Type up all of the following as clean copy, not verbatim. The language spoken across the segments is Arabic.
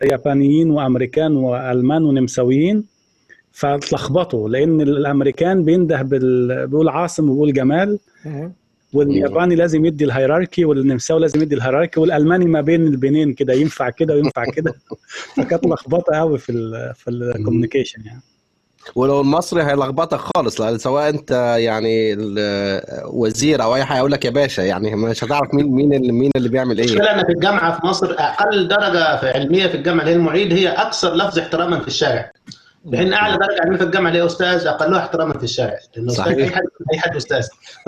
يابانيين وامريكان والمان ونمساويين، فتلخبطوا لان الامريكان بينده بيقول عاصم وبيقول جمال، والياباني لازم يدي الهيراركي، والنمساوي لازم يدي الهيراركي، والالماني ما بين البنين كده، ينفع كده وينفع كده. فكانت لخبطه قوي في الكوميونيكيشن يعني. ولو المصري هيلخبطك خالص، لان سواء انت يعني وزير او اي حاجه يقول لك يا باشا، يعني مش هتعرف مين اللي بيعمل ايه. المشكله ان في الجامعه في مصر اقل درجه في علميه في الجامعه اللي هي المعيد هي اكثر لفظ احتراما في الشارع، في حين اعلى درجه علميه في الجامعه اللي هي استاذ اقلها احتراما في الشارع، لانه استاذ اي حد استاذ.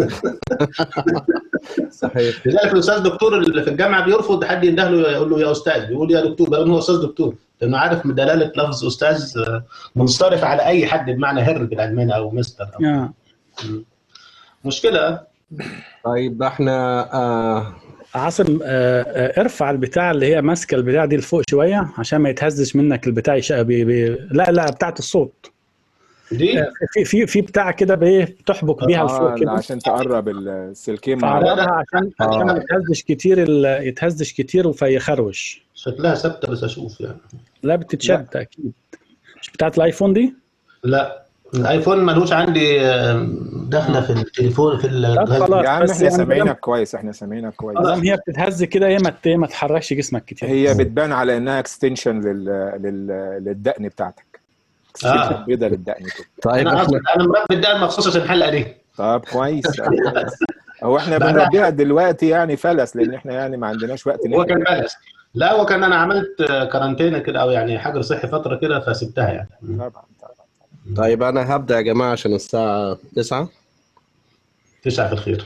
صحيح. لذلك الاستاذ دكتور اللي في الجامعه بيرفض حد ينده له يقول له يا استاذ، بيقول يا دكتور، بل هو استاذ دكتور، لانه عارف من دلاله لفظ استاذ منصرف على اي حد بمعنى هر بالالماني او مستر أو مشكله. طيب احنا عاصم ارفع البتاع اللي هي ماسكه البتاع دي لفوق شويه عشان ما يتهزش منك البتاع لا بتاعه الصوت دي في بتاع كده بتحبك بيها لفوق كده عشان تقرب السلكين مع بعض عشان ما يتهزش كتير فيخروش. شكلها ثابته بس اشوف يعني. لا بتتشد اكيد. مش بتاعت الايفون دي؟ لا الايفون ملوش عندي داخله في التليفون في يا عم احنا سامعينك كويس، احنا سامعينك كويس. هي بتتهز كده، ما تحركش جسمك كتير. هي بتبان على انها اكستنشن للدقن بتاعتك، اكستنشن بيضه للدقن كده. طيب انا مربي الدقن مخصوص عشان الحلقه دي. طب كويس. هو احنا بنربيها دلوقتي يعني فلس، لان احنا يعني ما عندناش وقت. هو كان فلس. لا هو كان انا عملت كارانتينا كده او يعني حجر صحي فتره كده فسبتها يعني. طبعا. طيب انا هبدا يا جماعه عشان الساعه 9 في الخير.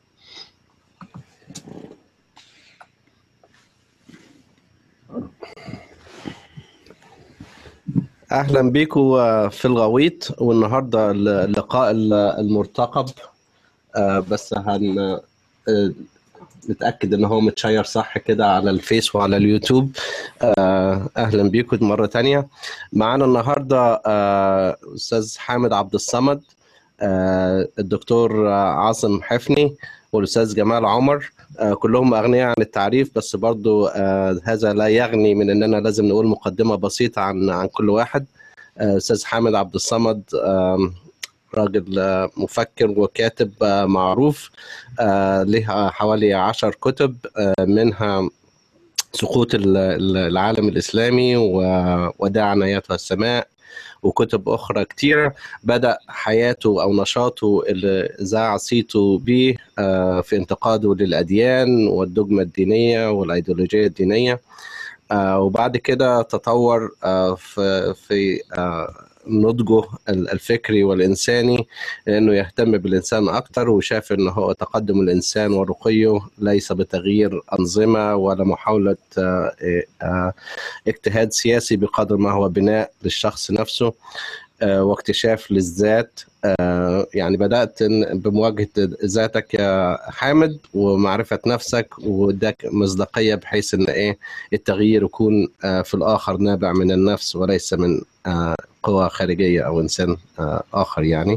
اهلا بيكم في الغويط، والنهارده اللقاء المرتقب، بس نتاكد ان هو متشير صح كده على الفيس وعلى اليوتيوب. اهلا بيكم مره تانية. معانا النهارده استاذ حامد عبد الصمد، الدكتور عاصم حفني، والاستاذ جمال عمر، كلهم اغنياء عن التعريف، بس برضو هذا لا يغني من اننا لازم نقول مقدمه بسيطه عن كل واحد. استاذ حامد عبد الصمد راجل مفكر وكاتب معروف، له حوالي 10 كتب، منها سقوط العالم الإسلامي وداعنا أيتها السماء، وكتب أخرى كتيرة. بدأ حياته أو نشاطه اللي ذاع صيته به في انتقاده للأديان والدogma الدينية والأيديولوجية الدينية، وبعد كده تطور في نضجه الفكري والإنساني، لأنه يهتم بالإنسان أكتر، وشاف أنه هو تقدم الإنسان ورقيه ليس بتغيير أنظمة ولا محاولة اجتهاد سياسي بقدر ما هو بناء للشخص نفسه واكتشاف للذات. يعني بدأت بمواجهة ذاتك يا حامد ومعرفة نفسك، واداك مصداقية بحيث ان التغيير يكون في الآخر نابع من النفس وليس من قوى خارجية أو إنسان آخر يعني.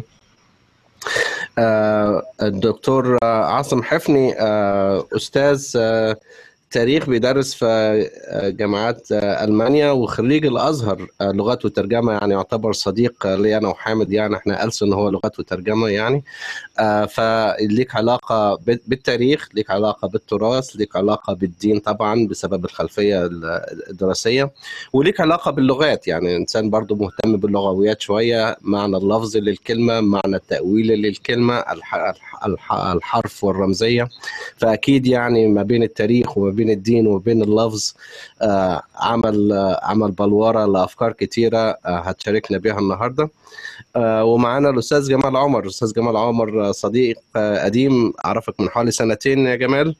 الدكتور عاصم حفني أستاذ تاريخ بيدرس في جامعات ألمانيا، وخريج الأزهر لغات وترجمة، يعني يعتبر صديق لي أنا وحامد، يعني احنا ألسن هو لغات وترجمة يعني. فليك علاقة بالتاريخ، ليك علاقة بالتراث، ليك علاقة بالدين طبعا بسبب الخلفية الدراسية، وليك علاقة باللغات، يعني إنسان برضو مهتم باللغويات شوية، معنى اللفظ للكلمة، معنى التأويل للكلمة، الحرف والرمزية. فأكيد يعني ما بين التاريخ وما بين الدين وما بين اللفظ عمل بلورة لأفكار كتيرة هتشاركنا بها النهاردة. ومعانا الأستاذ جمال عمر. الأستاذ جمال عمر صديق قديم، أعرفك من حوالي 2 يا جمال.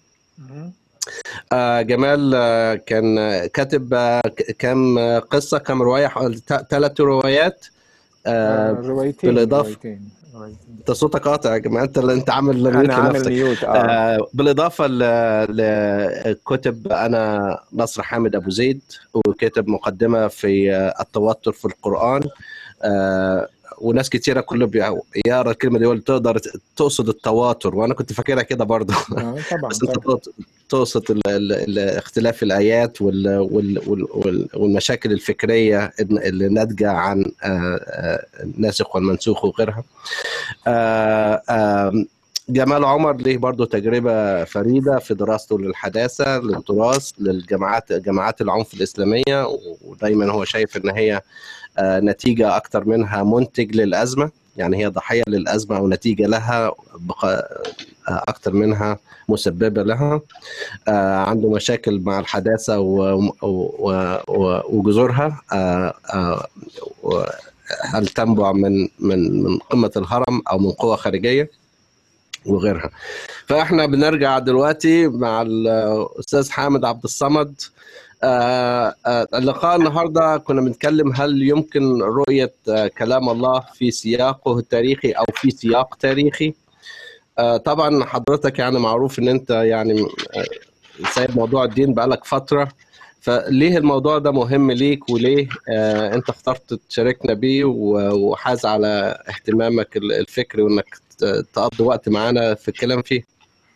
جمال كان كاتب كم قصة، كم رواية، 3 روايات. روايتين. انت صوتك قاطع يا جماعه، انت عامل ميوت انا عامل لنفسك. ميوت. بالاضافه لكتب انا نصر حامد ابو زيد، وكتب مقدمه في التوتر في القران، وناس كتيره كله يقرا الكلمه دي يقول تقدر تقصد التواتر، وانا كنت فاكرها كده برضه. طبعا بس انت تقصد اختلاف الايات والمشاكل الفكريه اللي ناتجه عن الناسخ والمنسوخ وغيرها. جمال عمر ليه برضو تجربة فريدة في دراسته للحداثة للتراث جماعات العنف الإسلامية، ودايما هو شايف إن هي نتيجة أكتر منها منتج للأزمة، يعني هي ضحية للأزمة أو نتيجة لها أكتر منها مسببة لها. عنده مشاكل مع الحداثة وجذورها، هل تنبع من قمة الهرم أو من قوة خارجية وغيرها. فاحنا بنرجع دلوقتي مع الاستاذ حامد عبد الصمد. اللقاء النهارده كنا بنتكلم هل يمكن رؤية كلام الله في سياقه التاريخي او في سياق تاريخي. طبعا حضرتك يعني معروف ان انت يعني سايب موضوع الدين بقالك فترة، فليه الموضوع ده مهم ليك وليه انت اخترت تشاركنا بيه وحاز على اهتمامك الفكري وانك تقضي وقت معانا في الكلام فيه؟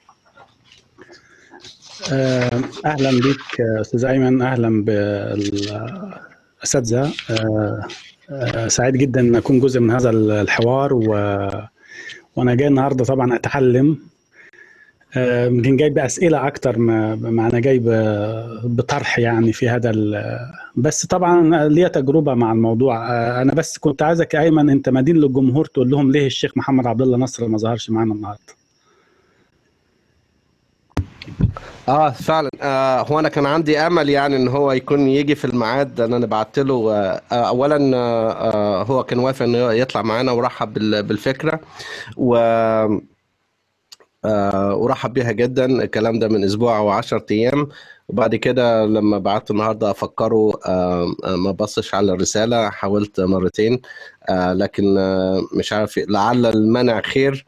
اهلا بك استاذ ايمن، اهلا بالاساتذه. سعيد جدا ان اكون جزء من هذا الحوار، وانا جاي النهارده طبعا اتعلم. يمكن جاي باسئله اكتر ما انا جاي بطرح يعني في هذا بس طبعا ليا تجربه مع الموضوع. انا بس كنت عايزك ايمن انت مدين للجمهور تقول لهم ليه الشيخ محمد عبد الله نصر ما ظهرش معانا النهارده. فعلا. هو انا كان عندي امل يعني ان هو يكون يجي في الميعاد. انا بعت له اولا هو كان وافق انه يطلع معانا ورحب بالفكره ورحب بيها جدا. الكلام ده من اسبوع او 10 ايام، وبعد كده لما بعت النهارده افكره ما بصش على الرساله، حاولت مرتين لكن مش عارف، لعل المنع خير.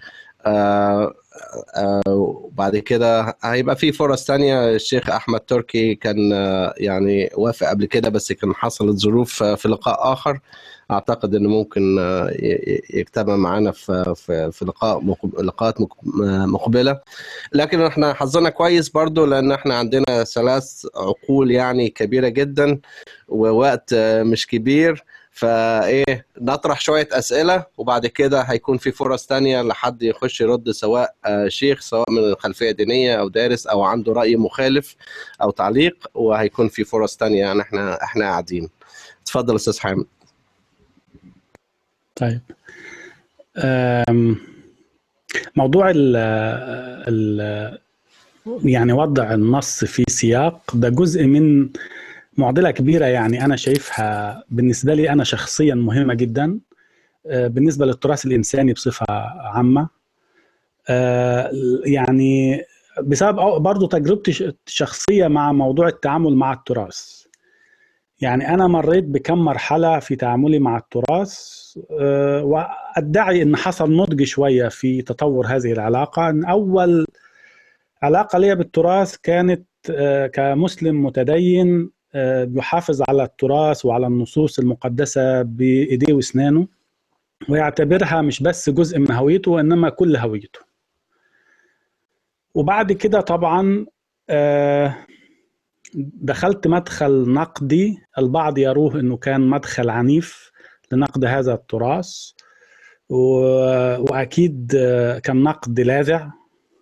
وبعد كده هيبقى في فرص تانية. الشيخ أحمد تركي كان يعني وافق قبل كده، بس كان حصلت ظروف في لقاء آخر. أعتقد إنه ممكن يجتمع معنا في لقاءات مقبلة. لكن احنا حظنا كويس برضو، لأن احنا عندنا 3 عقول يعني كبيرة جدا ووقت مش كبير. فايه نطرح شويه اسئله، وبعد كده هيكون في فرص تانية لحد يخش يرد، سواء شيخ، سواء من خلفيه دينيه او دارس او عنده راي مخالف او تعليق، وهيكون في فرص تانية. يعني احنا قاعدين. اتفضل استاذ حامد. طيب، موضوع يعني وضع النص في سياق ده جزء من معضلة كبيرة، يعني أنا شايفها بالنسبة لي أنا شخصيا مهمة جدا بالنسبة للتراث الإنساني بصفة عامة. يعني بسبب برضو تجربتي الشخصية مع موضوع التعامل مع التراث. يعني أنا مريت بكم مرحلة في تعاملي مع التراث، وأدعي أن حصل نضج شوية في تطور هذه العلاقة. أن أول علاقة لي بالتراث كانت كمسلم متدين بيحافظ على التراث وعلى النصوص المقدسة بإيديه وأسنانه، ويعتبرها مش بس جزء من هويته وإنما كل هويته. وبعد كده طبعا دخلت مدخل نقدي، البعض يروه أنه كان مدخل عنيف لنقد هذا التراث، وأكيد كان نقد لاذع،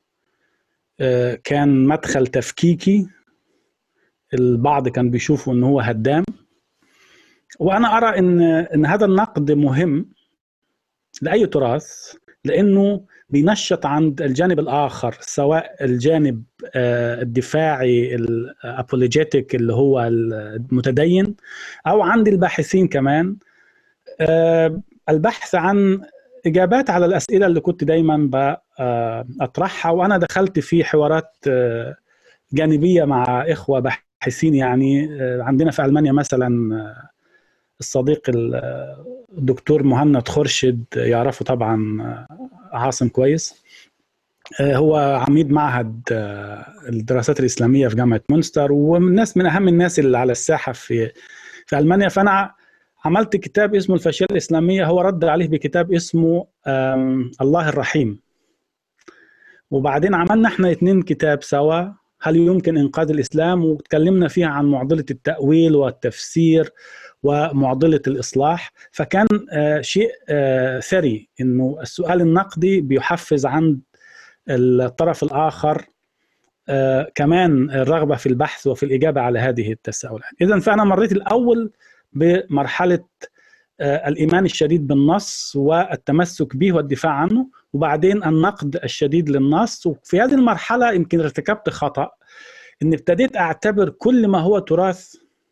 كان مدخل تفكيكي، البعض كان بيشوفه أنه هو هدام. وأنا أرى أن هذا النقد مهم لأي تراث، لأنه بينشط عند الجانب الآخر، سواء الجانب الدفاعي الأبوليجيتيك اللي هو المتدين، أو عند الباحثين كمان البحث عن إجابات على الأسئلة اللي كنت دايما أطرحها. وأنا دخلت في حوارات جانبية مع إخوة باحثين. يعني عندنا في ألمانيا مثلا الصديق الدكتور مهند خورشيد، يعرفه طبعا عاصم كويس، هو عميد معهد الدراسات الإسلامية في جامعة مونستر، ومن أهم الناس اللي على الساحة في ألمانيا. فأنا عملت كتاب اسمه الفاشية الإسلامية، هو رد عليه بكتاب اسمه الله الرحيم. وبعدين عملنا احنا 2 كتاب سوا، هل يمكن إنقاذ الإسلام، وتكلمنا فيها عن معضلة التأويل والتفسير ومعضلة الإصلاح. فكان شيء ثري إنه السؤال النقدي بيحفز عند الطرف الآخر كمان الرغبة في البحث وفي الإجابة على هذه التساؤلات. إذن فأنا مريت الأول بمرحلة الإيمان الشديد بالنص والتمسك به والدفاع عنه، وبعدين النقد الشديد للنص. وفي هذه المرحلة يمكن ارتكبت خطأ، إن ابتديت أعتبر كل ما هو تراث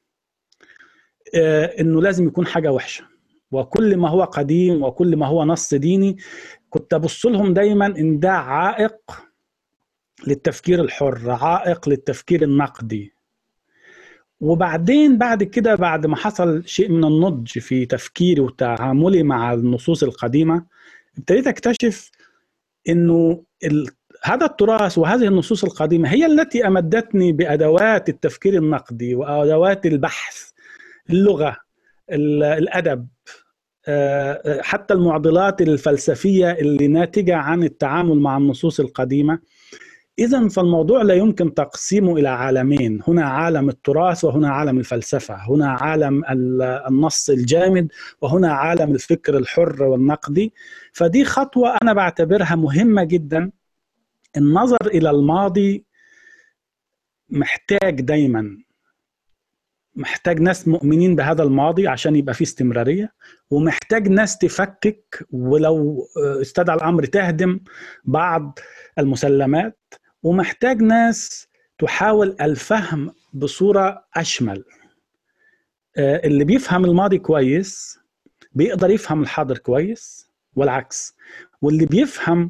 إنه لازم يكون حاجة وحشة، وكل ما هو قديم وكل ما هو نص ديني كنت أبص لهم دايما إن ده عائق للتفكير الحر، عائق للتفكير النقدي. وبعدين بعد كده، بعد ما حصل شيء من النضج في تفكيري وتعاملي مع النصوص القديمة، ابتديت أكتشف إنه هذا التراث وهذه النصوص القديمة هي التي أمدتني بأدوات التفكير النقدي وأدوات البحث، اللغة، الأدب، حتى المعضلات الفلسفية اللي ناتجة عن التعامل مع النصوص القديمة. إذن فالموضوع لا يمكن تقسيمه إلى عالمين، هنا عالم التراث وهنا عالم الفلسفة، هنا عالم النص الجامد وهنا عالم الفكر الحر والنقدي. فدي خطوة أنا بعتبرها مهمة جدا. النظر إلى الماضي محتاج دايما، محتاج ناس مؤمنين بهذا الماضي عشان يبقى فيه استمرارية، ومحتاج ناس تفكك ولو استدعى الأمر تهدم بعض المسلمات، ومحتاج ناس تحاول الفهم بصورة أشمل. اللي بيفهم الماضي كويس بيقدر يفهم الحاضر كويس، والعكس. واللي بيفهم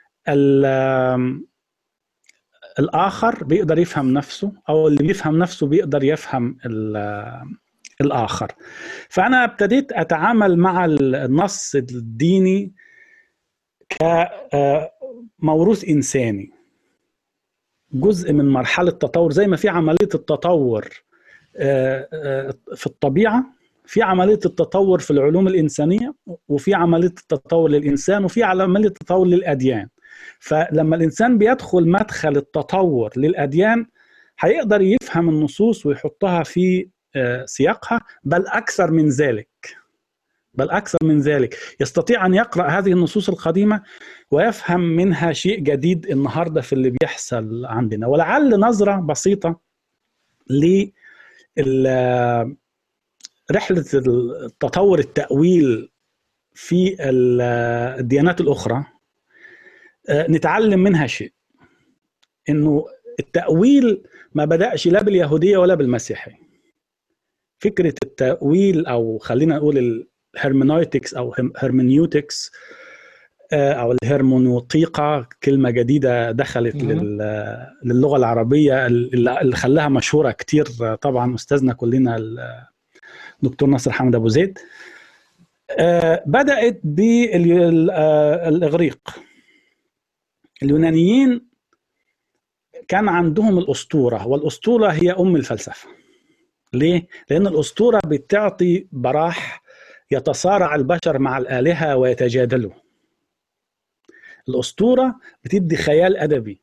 الآخر بيقدر يفهم نفسه، أو اللي بيفهم نفسه بيقدر يفهم الآخر. فأنا ابتديت أتعامل مع النص الديني كموروث إنساني، جزء من مرحلة تطور. زي ما في عملية التطور في الطبيعة، في عملية التطور في العلوم الإنسانية، وفي عملية التطور للإنسان، وفي عملية التطور للأديان. فلما الإنسان بيدخل مدخل التطور للأديان هيقدر يفهم النصوص ويحطها في سياقها، بل أكثر من ذلك يستطيع أن يقرأ هذه النصوص القديمة ويفهم منها شيء جديد النهاردة في اللي بيحصل عندنا. ولعل نظرة بسيطة لرحلة التطور التأويل في الديانات الأخرى نتعلم منها شيء، إنه التأويل ما بدأش لا باليهودية ولا بالمسيحية. فكرة التأويل، أو خلينا نقول الهرمنويتكس أو هرمنيوتكس أو الهرمونوطيقة، كلمة جديدة دخلت للغة العربية اللي خلاها مشهورة كتير طبعا أستاذنا كلنا الدكتور ناصر حمد أبو زيد. بدأت بالإغريق. اليونانيين كان عندهم الأسطورة، والأسطورة هي أم الفلسفة. ليه؟ لأن الأسطورة بتعطي براح يتصارع البشر مع الآلهة ويتجادلوا. الأسطورة بتدي خيال أدبي.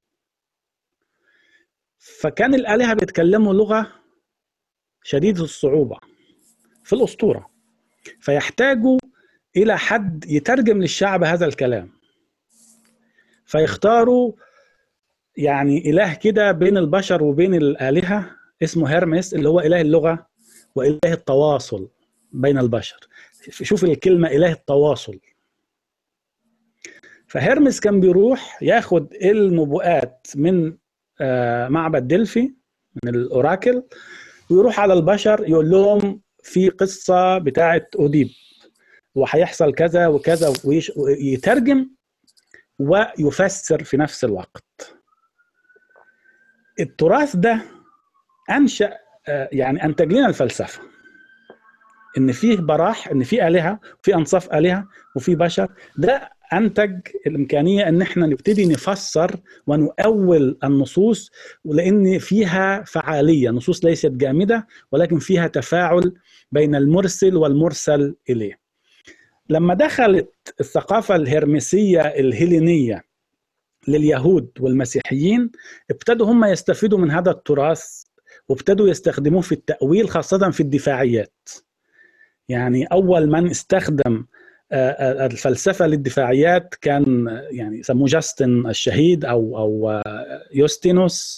فكان الآلهة بيتكلموا لغة شديدة الصعوبة في الأسطورة، فيحتاجوا إلى حد يترجم للشعب هذا الكلام، فيختاروا يعني إله كده بين البشر وبين الآلهة اسمه هيرمس، اللي هو إله اللغة وإله التواصل بين البشر. شوف الكلمة إله التواصل. فهيرمس كان بيروح ياخد النبوءات من معبد دلفي، من الأوراكل، ويروح على البشر يقول لهم في قصة بتاعت أوديب وهيحصل كذا وكذا، ويترجم ويفسر في نفس الوقت. التراث ده أنشأ يعني أنتج لنا الفلسفة، إن فيه براح، إن فيه آلهة وفي أنصاف آلهة وفي بشر. ده أنتج الإمكانية أن احنا نبتدي نفسر ونؤول النصوص، ولأن فيها فعالية، نصوص ليست جامدة ولكن فيها تفاعل بين المرسل والمرسل إليه. لما دخلت الثقافة الهرمسية الهيلينية لليهود والمسيحيين، ابتدوا هم يستفيدوا من هذا التراث وابتدوا يستخدموه في التأويل، خاصة في الدفاعيات. يعني أول من استخدم الفلسفة للدفاعيات كان يعني يسموه جاستن الشهيد أو يوستينوس،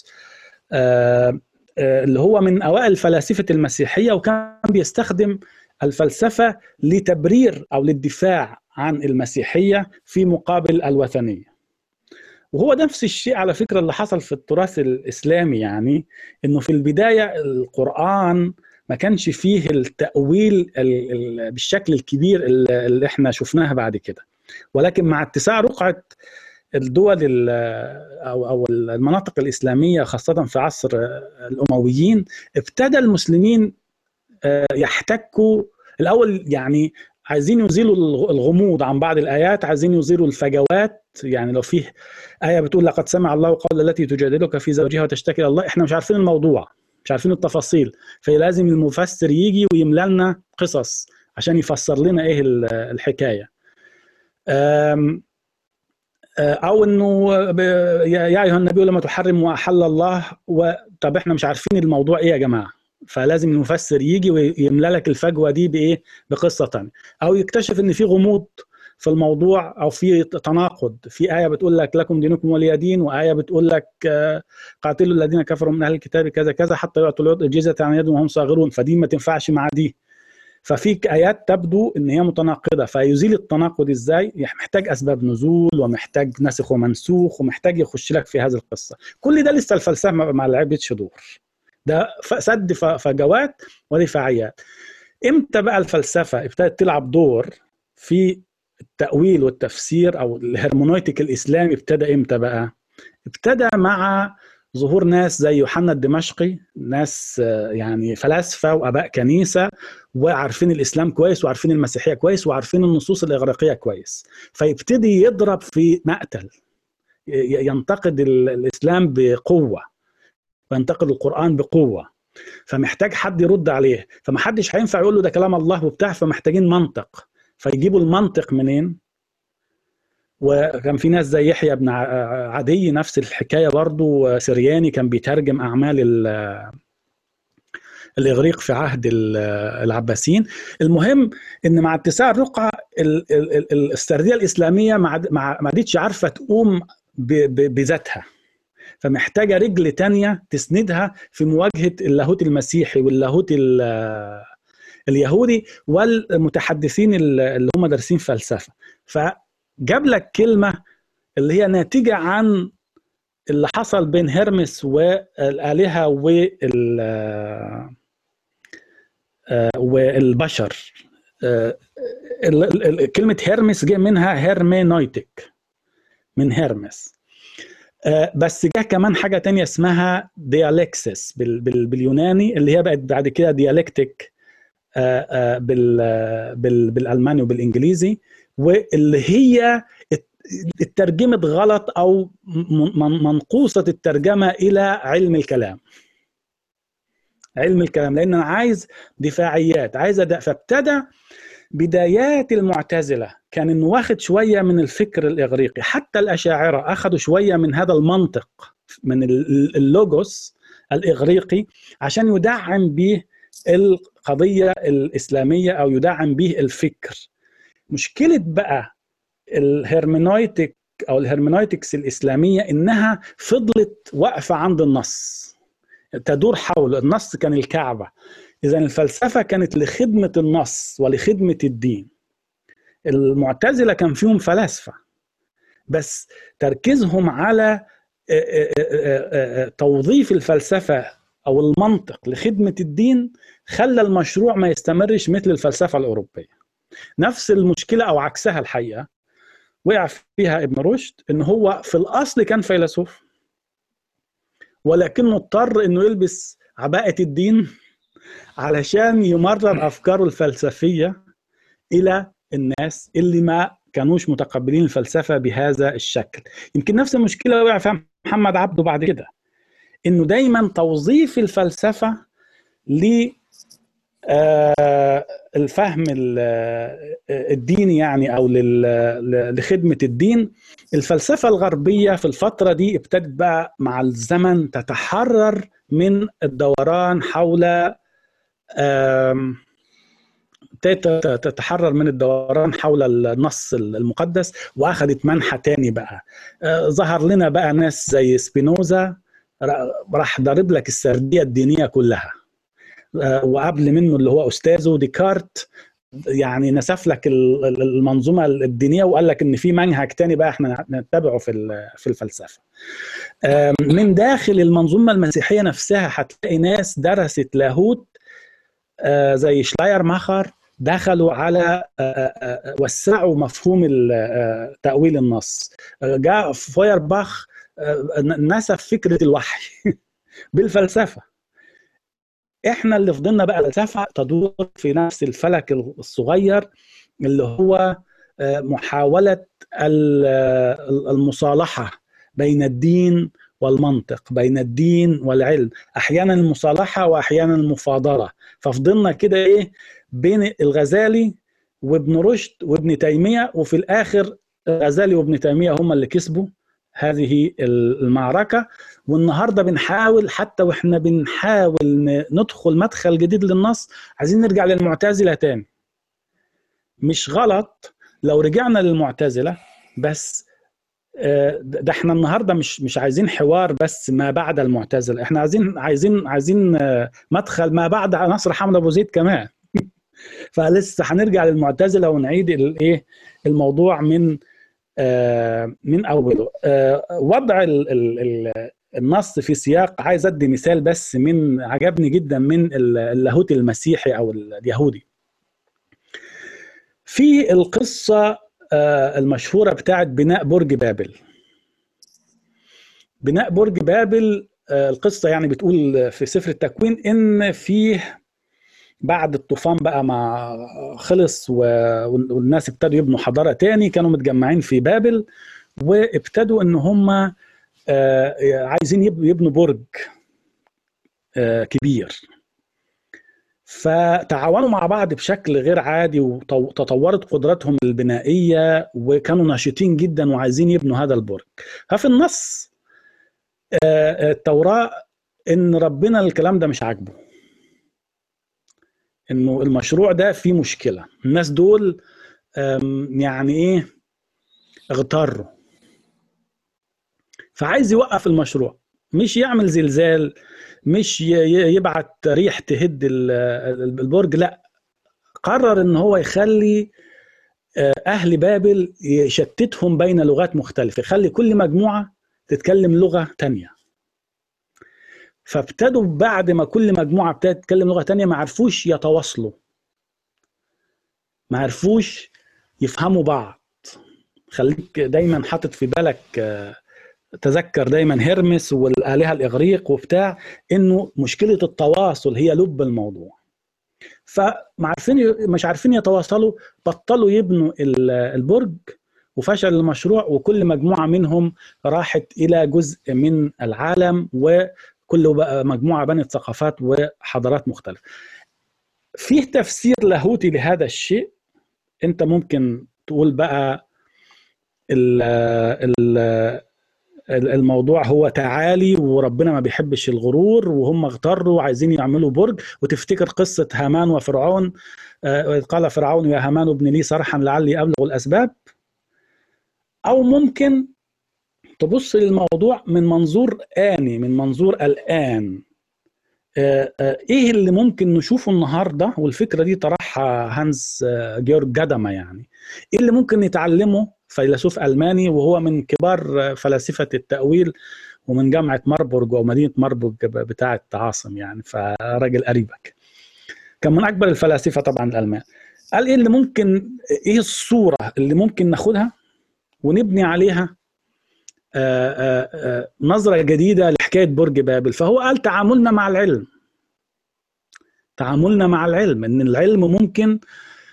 اللي هو من أوائل فلاسفة المسيحية، وكان بيستخدم الفلسفة لتبرير أو للدفاع عن المسيحية في مقابل الوثنية. وهو نفس الشيء على فكرة اللي حصل في التراث الإسلامي، يعني إنه في البداية القرآن ما كانش فيه التأويل بالشكل الكبير اللي احنا شفناها بعد كده، ولكن مع اتساع رقعة الدول أو المناطق الإسلامية خاصة في عصر الأمويين، ابتدى المسلمين يحتكوا الأول، يعني عايزين يزيلوا الغموض عن بعض الآيات، عايزين يزيلوا الفجوات. يعني لو فيه آية بتقول لقد سمع الله قول التي تجادلك في زوجها وتشتكي إلى الله، احنا مش عارفين الموضوع، مش عارفين التفاصيل، فلازم المفسر يجي ويملى لنا قصص عشان يفسر لنا ايه الحكاية. او انه يا ايها النبي لما تحرم واحل الله، طب احنا مش عارفين الموضوع ايه يا جماعة، فلازم المفسر يجي ويملى لك الفجوة دي بايه، بقصة تانية، او يكتشف ان في غموض في الموضوع او في تناقض، في آية بتقول لك لكم دينكم ولي دين، وآية بتقول لك قاتلوا الذين كفروا من أهل الكتاب كذا كذا حتى يعطوا الجزية عن يد وهم صاغرون، فدي ما تنفعش مع دي. ففي آيات تبدو ان هي متناقضة، فيزيل التناقض ازاي؟ محتاج اسباب نزول ومحتاج ناسخ ومنسوخ ومحتاج يخش لك في هذه القصة. كل ده لسه الفلسفة ما لعبتش دور، ده سد فجوات ودفاعيات. امتى بقى الفلسفة ابتدت تلعب دور في التأويل والتفسير أو الهرمونويتيك الإسلامي؟ ابتدى إمتى بقى؟ ابتدى مع ظهور ناس زي يوحنا الدمشقي، ناس يعني فلاسفة وأباء كنيسة وعارفين الإسلام كويس وعارفين المسيحية كويس وعارفين النصوص الإغريقية كويس، فيبتدي يضرب في مقتل، ينتقد الإسلام بقوة وينتقد القرآن بقوة، فمحتاج حد يرد عليه، فمحدش هينفع يقول له ده كلام الله وبتاع، فمحتاجين منطق، فيجيبوا المنطق منين؟ وكان في ناس زي يحيى بن عدي نفس الحكاية برضو، سرياني كان بيترجم أعمال الإغريق في عهد العباسيين. المهم إن مع اتساع الرقعة السردية الإسلامية ما عادتش عارفة تقوم بذاتها، فمحتاجة رجل تانية تسندها في مواجهة اللاهوت المسيحي واللاهوت اليهودي والمتحدثين اللي هم دارسين فلسفة. فجاب لك كلمة اللي هي ناتجة عن اللي حصل بين هرمس والآلهة والبشر. كلمة هرمس جاء منها هيرمينويتيك، من هرمس، بس جاء كمان حاجة تانية اسمها ديالكسس باليوناني، اللي هي بقت بعد كده ديالكتيك بالألماني وبالإنجليزي، واللي هي اترجمت غلط أو منقوصة الترجمة إلى علم الكلام. علم الكلام، لأن أنا عايز دفاعيات، عايز فابتدى بدايات المعتزلة كان إنه واخد شوية من الفكر الإغريقي، حتى الأشاعرة أخذوا شوية من هذا المنطق، من اللوغوس الإغريقي، عشان يدعم به القضية الإسلامية أو يدعم به الفكر. مشكلة بقى الهرمنويتيك أو الهرمنويتكس الإسلامية إنها فضلت واقفة عند النص، تدور حول النص، كان الكعبة. إذن الفلسفة كانت لخدمة النص ولخدمة الدين. المعتزلة كان فيهم فلاسفة، بس تركيزهم على توظيف الفلسفة أو المنطق لخدمة الدين خلى المشروع ما يستمرش مثل الفلسفة الأوروبية. نفس المشكلة أو عكسها الحقيقة وقع فيها ابن رشد، إن هو في الأصل كان فيلسوف، ولكنه اضطر إنه يلبس عباءة الدين علشان يمرر أفكاره الفلسفية إلى الناس اللي ما كانوش متقبلين الفلسفة بهذا الشكل. يمكن نفس المشكلة وقع فيها محمد عبده بعد كده، إنه دايما توظيف الفلسفة للفهم الديني يعني، أو لخدمة الدين. الفلسفة الغربية في الفترة دي ابتدت بقى مع الزمن تتحرر من الدوران حول حول النص المقدس، واخذت منحى تاني بقى. ظهر لنا بقى ناس زي سبينوزا راح ضارب لك السردية الدينية كلها، وقبل منه اللي هو أستاذه ديكارت يعني نسف لك المنظومة الدينية وقال لك إن في منهج تاني بقى احنا نتبعه في الفلسفة. من داخل المنظومة المسيحية نفسها هتلاقي ناس درست لاهوت زي شلاير ماخر، دخلوا على وسعوا مفهوم تأويل النص. جاء فويرباخ نسف فكرة الوحي بالفلسفة. احنا اللي فضلنا بقى الفلسفة تدور في نفس الفلك الصغير اللي هو محاولة المصالحة بين الدين والمنطق، بين الدين والعلم، احيانا المصالحة واحيانا المفاضلة. ففضلنا كده ايه بين الغزالي وابن رشد وابن تيمية، وفي الاخر الغزالي وابن تيمية هم اللي كسبوا هذه المعركة. والنهاردة بنحاول، حتى واحنا بنحاول ندخل مدخل جديد للنص، عايزين نرجع للمعتزلة تاني. مش غلط لو رجعنا للمعتزلة، بس ده احنا النهاردة مش عايزين حوار بس ما بعد المعتزلة، احنا عايزين مدخل ما بعد نصر حمد ابو زيد كمان. فلسه هنرجع للمعتزلة ونعيد الموضوع من اوله. وضع النص في سياق. عايز ادي مثال بس من عجبني جدا من اللاهوت المسيحي او اليهودي. في القصة المشهورة بتاعت بناء برج بابل. بناء برج بابل، القصة يعني بتقول في سفر التكوين ان فيه بعد الطوفان بقى ما خلص والناس ابتدوا يبنوا حضارة تاني، كانوا متجمعين في بابل وابتدوا ان هم عايزين يبنوا برج كبير. فتعاونوا مع بعض بشكل غير عادي وتطورت قدراتهم البنائية وكانوا ناشطين جدا وعايزين يبنوا هذا البرج. ففي النص التوراة ان ربنا الكلام ده مش عاجبه، انه المشروع ده فيه مشكلة، الناس دول يعني ايه اغتروا، فعايز يوقف المشروع، مش يعمل زلزال، مش يبعت ريح تهد البرج، لا، قرر ان هو يخلي اهل بابل يشتتهم بين لغات مختلفة، يخلي كل مجموعة تتكلم لغة تانية. فابتدوا بعد ما كل مجموعة ابتدت تتكلم لغة تانية ما عرفوش يتواصلوا، ما عرفوش يفهموا بعض. خليك دايما حاطط في بالك، تذكر دايما هرمس والآلهة الإغريق وبتاع، إنه مشكلة التواصل هي لب الموضوع. مش عارفين يتواصلوا، بطلوا يبنوا البرج وفشل المشروع، وكل مجموعة منهم راحت إلى جزء من العالم، وكل مجموعة بنت ثقافات وحضارات مختلفة. فيه تفسير لاهوتي لهذا الشيء. أنت ممكن تقول بقى الموضوع هو تعالي وربنا ما بيحبش الغرور وهم اغتروا وعايزين يعملوا برج، وتفتكر قصة هامان وفرعون، قال فرعون يا هامان ابن لي صرحا لعلي أبلغ الأسباب. أو ممكن تبص للموضوع من منظور آني، من منظور الآن. إيه اللي ممكن نشوفه النهاردة؟ والفكرة دي طرحها هانس جيورج جاداما. يعني إيه اللي ممكن نتعلمه؟ فيلسوف ألماني وهو من كبار فلاسفة التأويل ومن جامعة ماربورغ أو مدينة ماربورغ بتاعة عاصم، يعني فراجل قريبك، كان من أكبر الفلاسفة طبعا الألمان. قال إيه اللي ممكن، إيه الصورة اللي ممكن ناخدها ونبني عليها نظرة جديدة لحكاية برج بابل؟ فهو قال تعاملنا مع العلم، تعاملنا مع العلم، إن العلم ممكن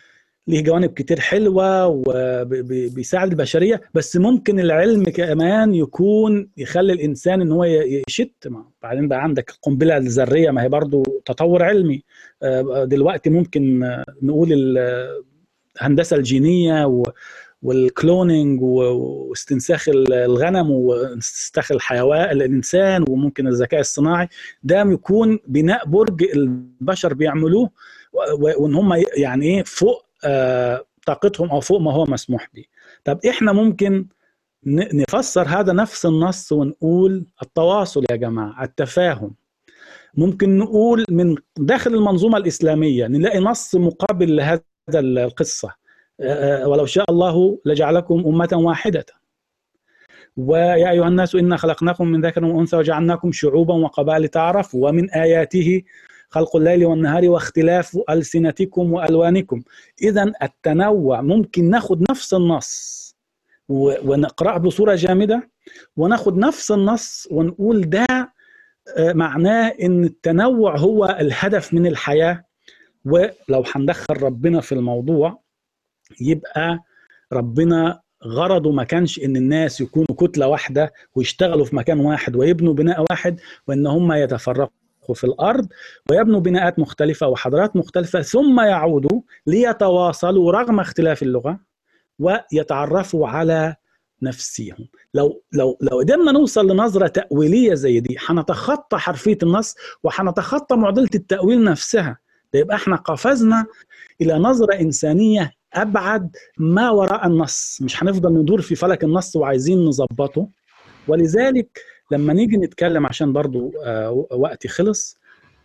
ليه جوانب كتير حلوة وبيساعد البشرية، بس ممكن العلم كمان يكون يخلي الإنسان إن هو يشت. بعدين بقى عندك القنبلة الذرية، ما هي برضو تطور علمي. دلوقتي ممكن نقول الهندسة الجينية والكلونينج واستنساخ الغنم واستنساخ الحيوان الإنسان، وممكن الذكاء الصناعي ده يكون بناء برج البشر بيعملوه، وإن هم يعني إيه فوق طاقتهم أو فوق ما هو مسموح به. طب إحنا ممكن نفسر هذا نفس النص ونقول التواصل يا جماعة، التفاهم. ممكن نقول من داخل المنظومة الإسلامية نلاقي نص مقابل لهذا القصة، ولو شاء الله لجعلكم أمة واحدة، ويا أيها الناس إنا خلقناكم من ذكر وأنثى وجعلناكم شعوبا وقبائل تعرفوا ومن آياته خلق الليل والنهار واختلاف ألسنتكم وألوانكم. إذن التنوع ممكن ناخد نفس النص ونقرأه بصورة جامدة، وناخد نفس النص ونقول ده معناه إن التنوع هو الهدف من الحياة. ولو هندخل ربنا في الموضوع يبقى ربنا غرضه ما كانش إن الناس يكونوا كتلة واحدة ويشتغلوا في مكان واحد ويبنوا بناء واحد، وإن هم يتفرقوا في الأرض ويبنوا بناءات مختلفة وحضارات مختلفة، ثم يعودوا ليتواصلوا رغم اختلاف اللغة ويتعرفوا على نفسهم. لو قدرنا نوصل لنظرة تأويلية زي دي هنتخطى حرفية النص وهنتخطى معضلة التأويل نفسها. ده يبقى احنا قفزنا إلى نظرة إنسانية أبعد ما وراء النص، مش هنفضل ندور في فلك النص وعايزين نظبطه. ولذلك لما نيجي نتكلم، عشان برضو وقتي خلص،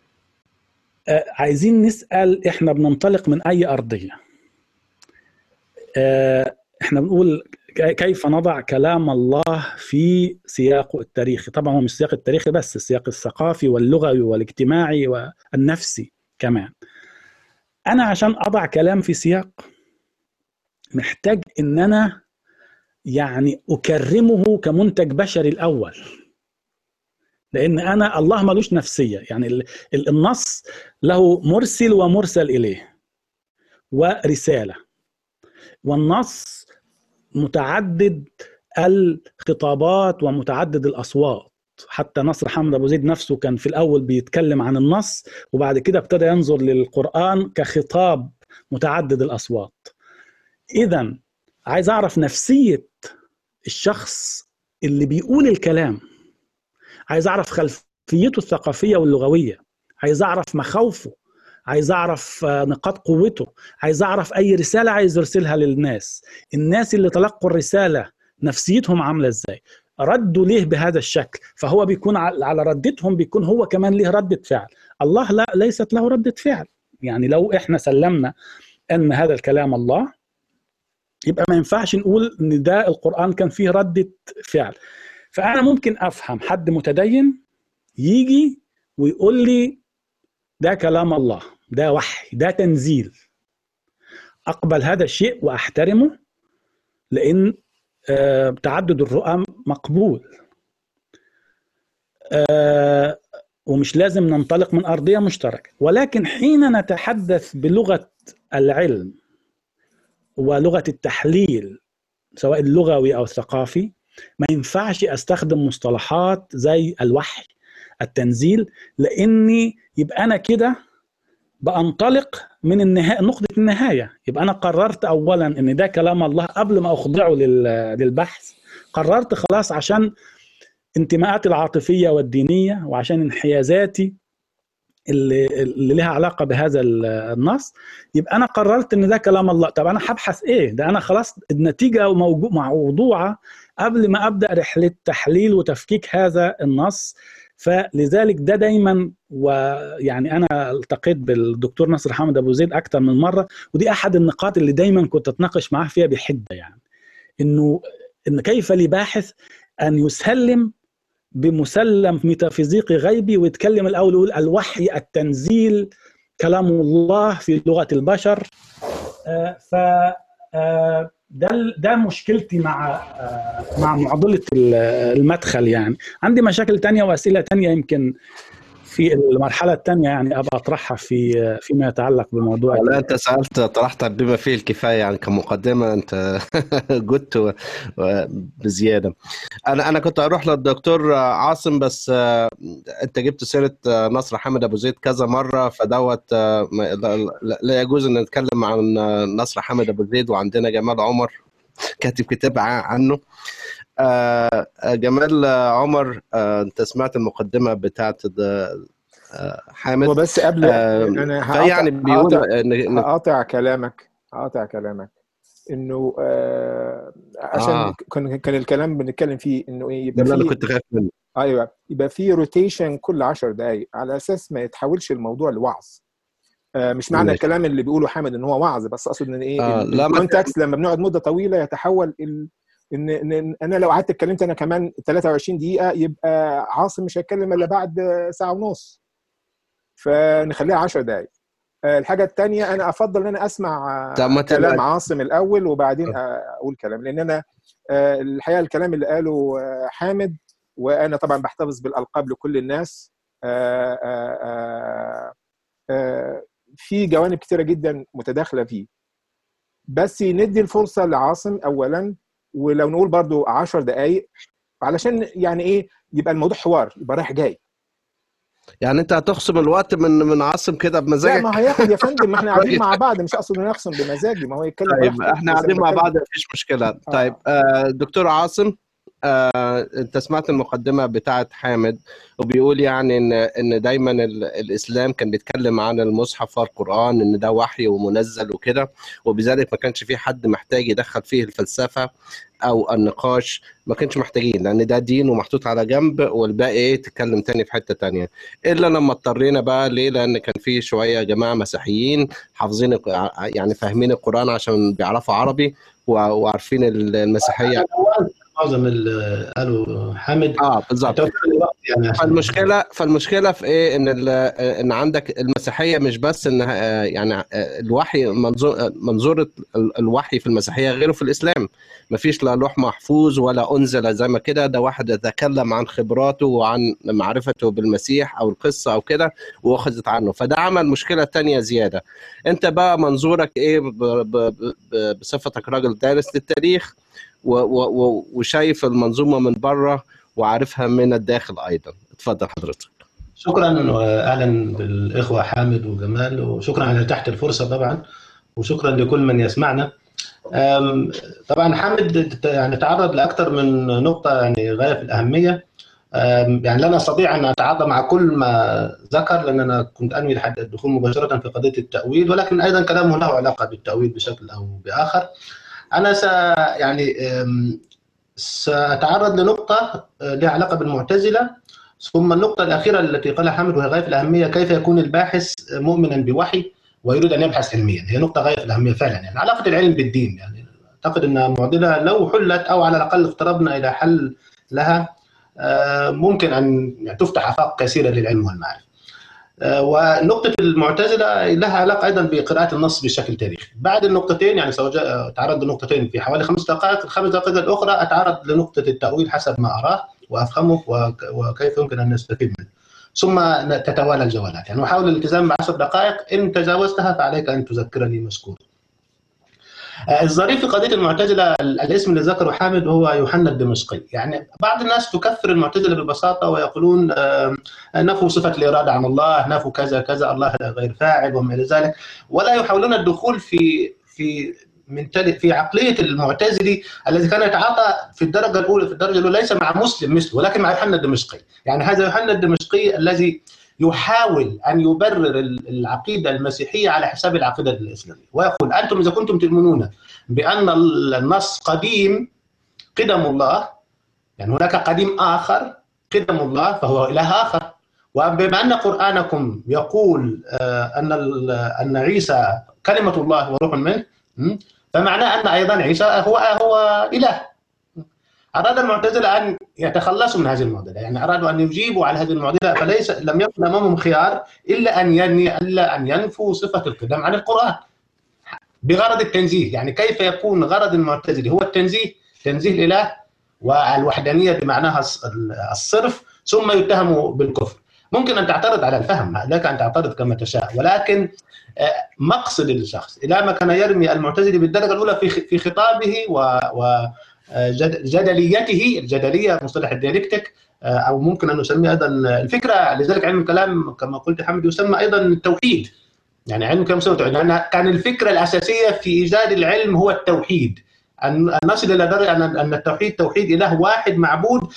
عايزين نسأل احنا بننطلق من أي أرضية. احنا بنقول كيف نضع كلام الله في سياقه التاريخي. طبعا هو مش السياق التاريخي بس، السياق الثقافي واللغوي والاجتماعي والنفسي كمان. أنا عشان أضع كلام في سياق محتاج إن أنا يعني أكرمه كمنتج بشري الأول، لأن أنا الله ملوش نفسية. يعني النص له مرسل ومرسل إليه ورسالة، والنص متعدد الخطابات ومتعدد الأصوات. حتى نصر حامد أبو زيد نفسه كان في الأول بيتكلم عن النص، وبعد كده ابتدى ينظر للقرآن كخطاب متعدد الأصوات. إذن عايز أعرف نفسية الشخص اللي بيقول الكلام، عايز أعرف خلفيته الثقافية واللغوية، عايز أعرف مخاوفه، عايز أعرف نقاط قوته، عايز أعرف أي رسالة عايز يرسلها للناس. الناس اللي تلقوا الرسالة نفسيتهم عاملة إزاي، ردوا ليه بهذا الشكل، فهو بيكون على ردتهم بيكون هو كمان ليه ردة فعل. الله لا، ليست له ردة فعل. يعني لو إحنا سلمنا أن هذا الكلام الله، يبقى ما ينفعش نقول ان ده القرآن كان فيه ردة فعل. فأنا ممكن أفهم حد متدين يجي ويقول لي ده كلام الله، ده وحي، ده تنزيل، أقبل هذا الشيء وأحترمه، لأن تعدد الرؤى مقبول. ومش لازم ننطلق من أرضية مشتركة. ولكن حين نتحدث بلغة العلم ولغة التحليل سواء اللغوي أو الثقافي، ما ينفعش أستخدم مصطلحات زي الوحي، التنزيل، لأني يبقى أنا كده بأنطلق من النهاية، نقطة النهاية. يبقى أنا قررت أولا أن ده كلام الله قبل ما أخضعه للبحث. قررت خلاص عشان انتماءاتي العاطفية والدينية وعشان انحيازاتي اللي لها علاقة بهذا النص، يبقى أنا قررت أن ده كلام الله. طب أنا هبحث إيه؟ ده أنا خلاص النتيجة موضوعة قبل ما أبدأ رحلة تحليل وتفكيك هذا النص. فلذلك ده دايما، ويعني أنا التقيت بالدكتور نصر حامد أبو زيد أكثر من مرة، ودي أحد النقاط اللي دايما كنت أتناقش معاه فيها بحدة، يعني إن كيف لباحث أن يسلم بمسلم ميتافيزيقي غيبي ويتكلم الأول يقول الوحي، التنزيل، كلام الله في لغة البشر. ده مشكلتي مع معضلة المدخل. يعني عندي مشاكل تانية وأسئلة تانية يمكن في المرحله الثانيه يعني ابغى اطرحها فيما يتعلق بموضوع لا انت سالت طرحت بما فيه الكفايه يعني كمقدمه انت جدت بزياده. انا كنت اروح للدكتور عاصم، بس انت جبت سيره نصر حامد ابو زيد كذا مره، فدوت لا يجوز ان نتكلم عن نصر حامد ابو زيد، وعندنا جمال عمر كاتب كتاب عنه. جمال عمر، انت سمعت المقدمه بتاعت حامد؟ هو بس قبل انا فيعني بيقول هقاطع كلامك انه عشان كان الكلام بنتكلم فيه انه ايه، يبقى فيه اللي كنت خايف منه. ايوه، يبقى فيه روتيشن كل 10 دقائق على اساس ما يتحولش الموضوع لوعظ. مش معنى الكلام اللي بيقوله حامد ان هو وعظ، بس اقصد ان ايه الكونتكست لما بنقعد مده طويله يتحول ان انا لو قعدت اتكلمت انا كمان 23 دقيقه يبقى عاصم مش هيتكلم الا بعد ساعه ونص، فنخليها 10 دقائق. الحاجه الثانيه انا افضل ان انا اسمع كلام عاصم الاول وبعدين اقول كلام، لان انا الحقيقه الكلام اللي قاله حامد، وانا طبعا بحتفظ بالالقاب لكل الناس، في جوانب كتيره جدا متداخله فيه، بس ندي الفرصه لعاصم اولا، ولو نقول برضو 10 دقائق علشان يعني ايه يبقى الموضوع حوار، يبقى رايح جاي. يعني انت هتخصم الوقت من عاصم كده بمزاجك؟ لا، ما هياخد يا فندم، ما احنا قاعدين مع بعض، مش اقصد ان انا اخصم بمزاجي، ما هو يتكلم طيب احنا قاعدين مع بعض مفيش مشكله. طيب دكتور عاصم، انت سمعت المقدمه بتاعه حامد، وبيقول يعني ان دايما الاسلام كان بيتكلم عن المصحف والقران ان ده وحي ومنزل وكده، وبذلك ما كانش في حد محتاج يدخل فيه الفلسفه او النقاش، ما كانش محتاجين، لان ده دين ومحطوط على جنب، والباقي ايه تتكلم تاني في حته تانيه. الا لما اضطرينا بقى ليه؟ لان كان في شويه جماعه مسيحيين حافظين يعني فاهمين القران عشان بيعرفوا عربي وعارفين المسيحيه. معظم اللي قالوا حامد بالظبط. يعني فالمشكله في ايه؟ ان عندك المسيحيه مش بس ان يعني الوحي منظور الوحي في المسيحيه غيره في الاسلام. مفيش لا لوح محفوظ ولا انزل زي ما كده، ده واحد يتكلم عن خبراته وعن معرفته بالمسيح او القصه او كده واخذت عنه، فده عمل مشكله تانية زياده. انت بقى منظورك ايه بصفتك راجل دارس للتاريخ وشايف المنظومه من بره وعارفها من الداخل ايضا؟ اتفضل حضرتك. شكرا، واهلا بالاخوه حامد وجمال، وشكرا على تحت الفرصه طبعا، وشكرا لكل من يسمعنا. طبعا حامد يعني تعرض لاكثر من نقطه يعني غايه في الاهميه، يعني لا استطيع ان اتعاطى مع كل ما ذكر، لان انا كنت انوي لحد الدخول مباشره في قضيه التاويل، ولكن ايضا كلامه له علاقه بالتاويل بشكل او باخر. انا سأتعرض لنقطة لها علاقة بالمعتزلة، ثم النقطة الأخيرة التي قالها حامد وهي غاية في الأهمية، كيف يكون الباحث مؤمنا بوحي ويريد أن يبحث علميا. هي نقطة غاية في الأهمية فعلا، يعني علاقة العلم بالدين. يعني أعتقد أن المعضلة لو حلت أو على الأقل اقتربنا إلى حل لها ممكن أن تفتح آفاق كثيرة للعلم والمعرفة. ونقطة المعتزلة لها علاقة أيضا بقراءة النص بشكل تاريخي. بعد النقطتين يعني أتعرض لنقطتين في حوالي 5 دقائق، الخمس دقائق الأخرى أتعرض لنقطة التأويل حسب ما أراه وأفهمه وكيف يمكن أن نستفيد منه، ثم تتوالى الجولات. يعني أحاول الالتزام ب10 دقائق، إن تجاوزتها فعليك أن تذكرني مذكور. الظريف في قضيه المعتزله الاسم اللي ذكره حامد هو يوحنا الدمشقي. يعني بعض الناس تكفر المعتزله ببساطه ويقولون نفوا صفه الاراده عن الله، نفوا كذا كذا، الله غير فاعل وما الى ذلك، ولا يحاولون الدخول في عقليه المعتزلي الذي كان يتعاطى في الدرجه الاولى ليس مع مسلم مثله، ولكن مع يوحنا الدمشقي. يعني هذا يوحنا الدمشقي الذي يحاول أن يبرر العقيدة المسيحية على حساب العقيدة الإسلامية، ويقول أنتم إذا كنتم تؤمنون بأن النص قديم قدم الله، يعني هناك قديم آخر قدم الله فهو إله آخر، وبما أن قرآنكم يقول أن عيسى كلمة الله وروح منه، فمعناه أن أيضا عيسى هو إله. أراد المعتزلة أن يتخلصوا من هذه المعضلة، يعني أرادوا أن يجيبوا على هذه المعضلة، فليس لم يكن أمامهم خيار إلا أن ينفوا صفة القدم عن القرآن بغرض التنزيه. يعني كيف يكون غرض المعتزلة هو التنزيه، تنزيه الإله والوحدانية بمعناها الصرف، ثم يتهموا بالكفر. ممكن أن تعترض على الفهم، لك أن تعترض كما تشاء، ولكن مقصد الشخص إلى ما كان يرمي المعتزلي بالدرجة الأولى في خطابه وجدليته، الجدلية مصطلح الديالكتيك، أو ممكن أن نسميه أيضا الفكرة. لذلك علم الكلام كما قلت حمد يسمى أيضا التوحيد، يعني علم الكلام يسمى التوحيد، لأن كان الفكرة الأساسية في إيجاد العلم هو التوحيد، أن نصل إلى درجة أن التوحيد توحيد إله واحد معبود،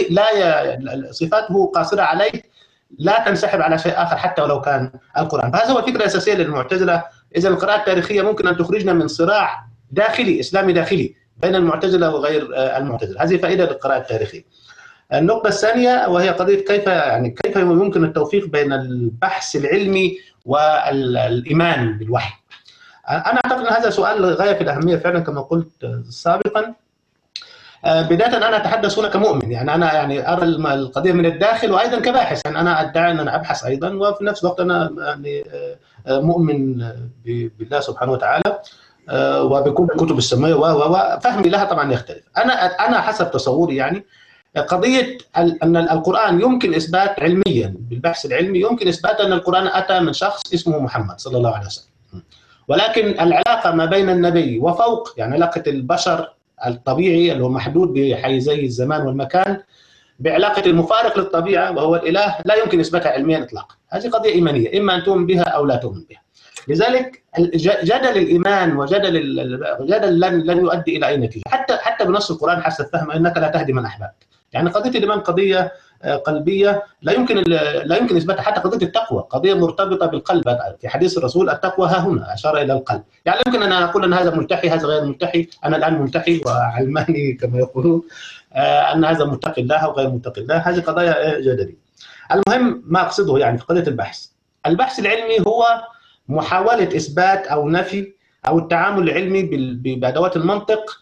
لا صفاته قاصرة عليه، لا تنسحب على شيء آخر حتى ولو كان القرآن. فهذا هو الفكرة الأساسية للمعتزلة. إذا القراءة التاريخية ممكن أن تخرجنا من صراع داخلي إسلامي داخلي بين المعتزلة وغير المعتزلة. هذه فائدة للقراءة التاريخية. النقطة الثانية وهي قضية كيف يمكن التوفيق بين البحث العلمي والإيمان بالوحي. أنا أعتقد أن هذا سؤال غاية في الأهمية فعلا كما قلت سابقا. بداية أنا أتحدث هنا كمؤمن، يعني أنا يعني أرى القضية من الداخل، وأيضا كباحث، يعني أنا أدعي أن أنا أبحث أيضا، وفي نفس الوقت أنا يعني مؤمن بالله سبحانه وتعالى وبكل الكتب السماوية وفهمي لها طبعا يختلف. أنا حسب تصوري يعني قضية أن القرآن يمكن إثبات علميا بالبحث العلمي، يمكن إثبات أن القرآن أتى من شخص اسمه محمد صلى الله عليه وسلم، ولكن العلاقة ما بين النبي وفوق، يعني علاقة البشر الطبيعي اللي هو محدود بحيزي الزمان والمكان بعلاقة المفارق للطبيعة وهو الإله، لا يمكن إثباتها علميا إطلاقا. هذه قضية إيمانية، إما أن تؤمن بها أو لا تؤمن بها. لذلك جدل الإيمان وجدل لن يؤدي إلى أي نتيجة، حتى بنص القرآن حسب فهم إنك لا تهدي من أحببت. يعني قضية الإيمان قضية قلبية لا يمكن إثباتها. حتى قضية التقوى قضية مرتبطة بالقلب، في حديث الرسول التقوى ها هنا، أشار إلى القلب. يعني يمكن أن أقول أن هذا ملتحي، هذا غير ملتحي، أنا الآن ملتحي وعلماني كما يقولون، أن هذا متقي الله وغير متقي الله. هذه قضايا جدلية. المهم ما أقصده يعني في قضية البحث العلمي هو محاولة إثبات أو نفي أو التعامل العلمي بأدوات المنطق،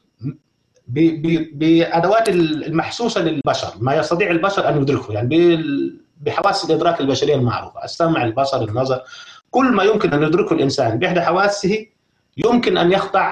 بأدوات المحسوسة للبشر، ما يستطيع البشر أن يدركه، يعني بحواس الإدراك البشرية المعروفة، السمع، البصر، النظر، كل ما يمكن أن يدركه الإنسان بإحدى حواسه يمكن أن يخضع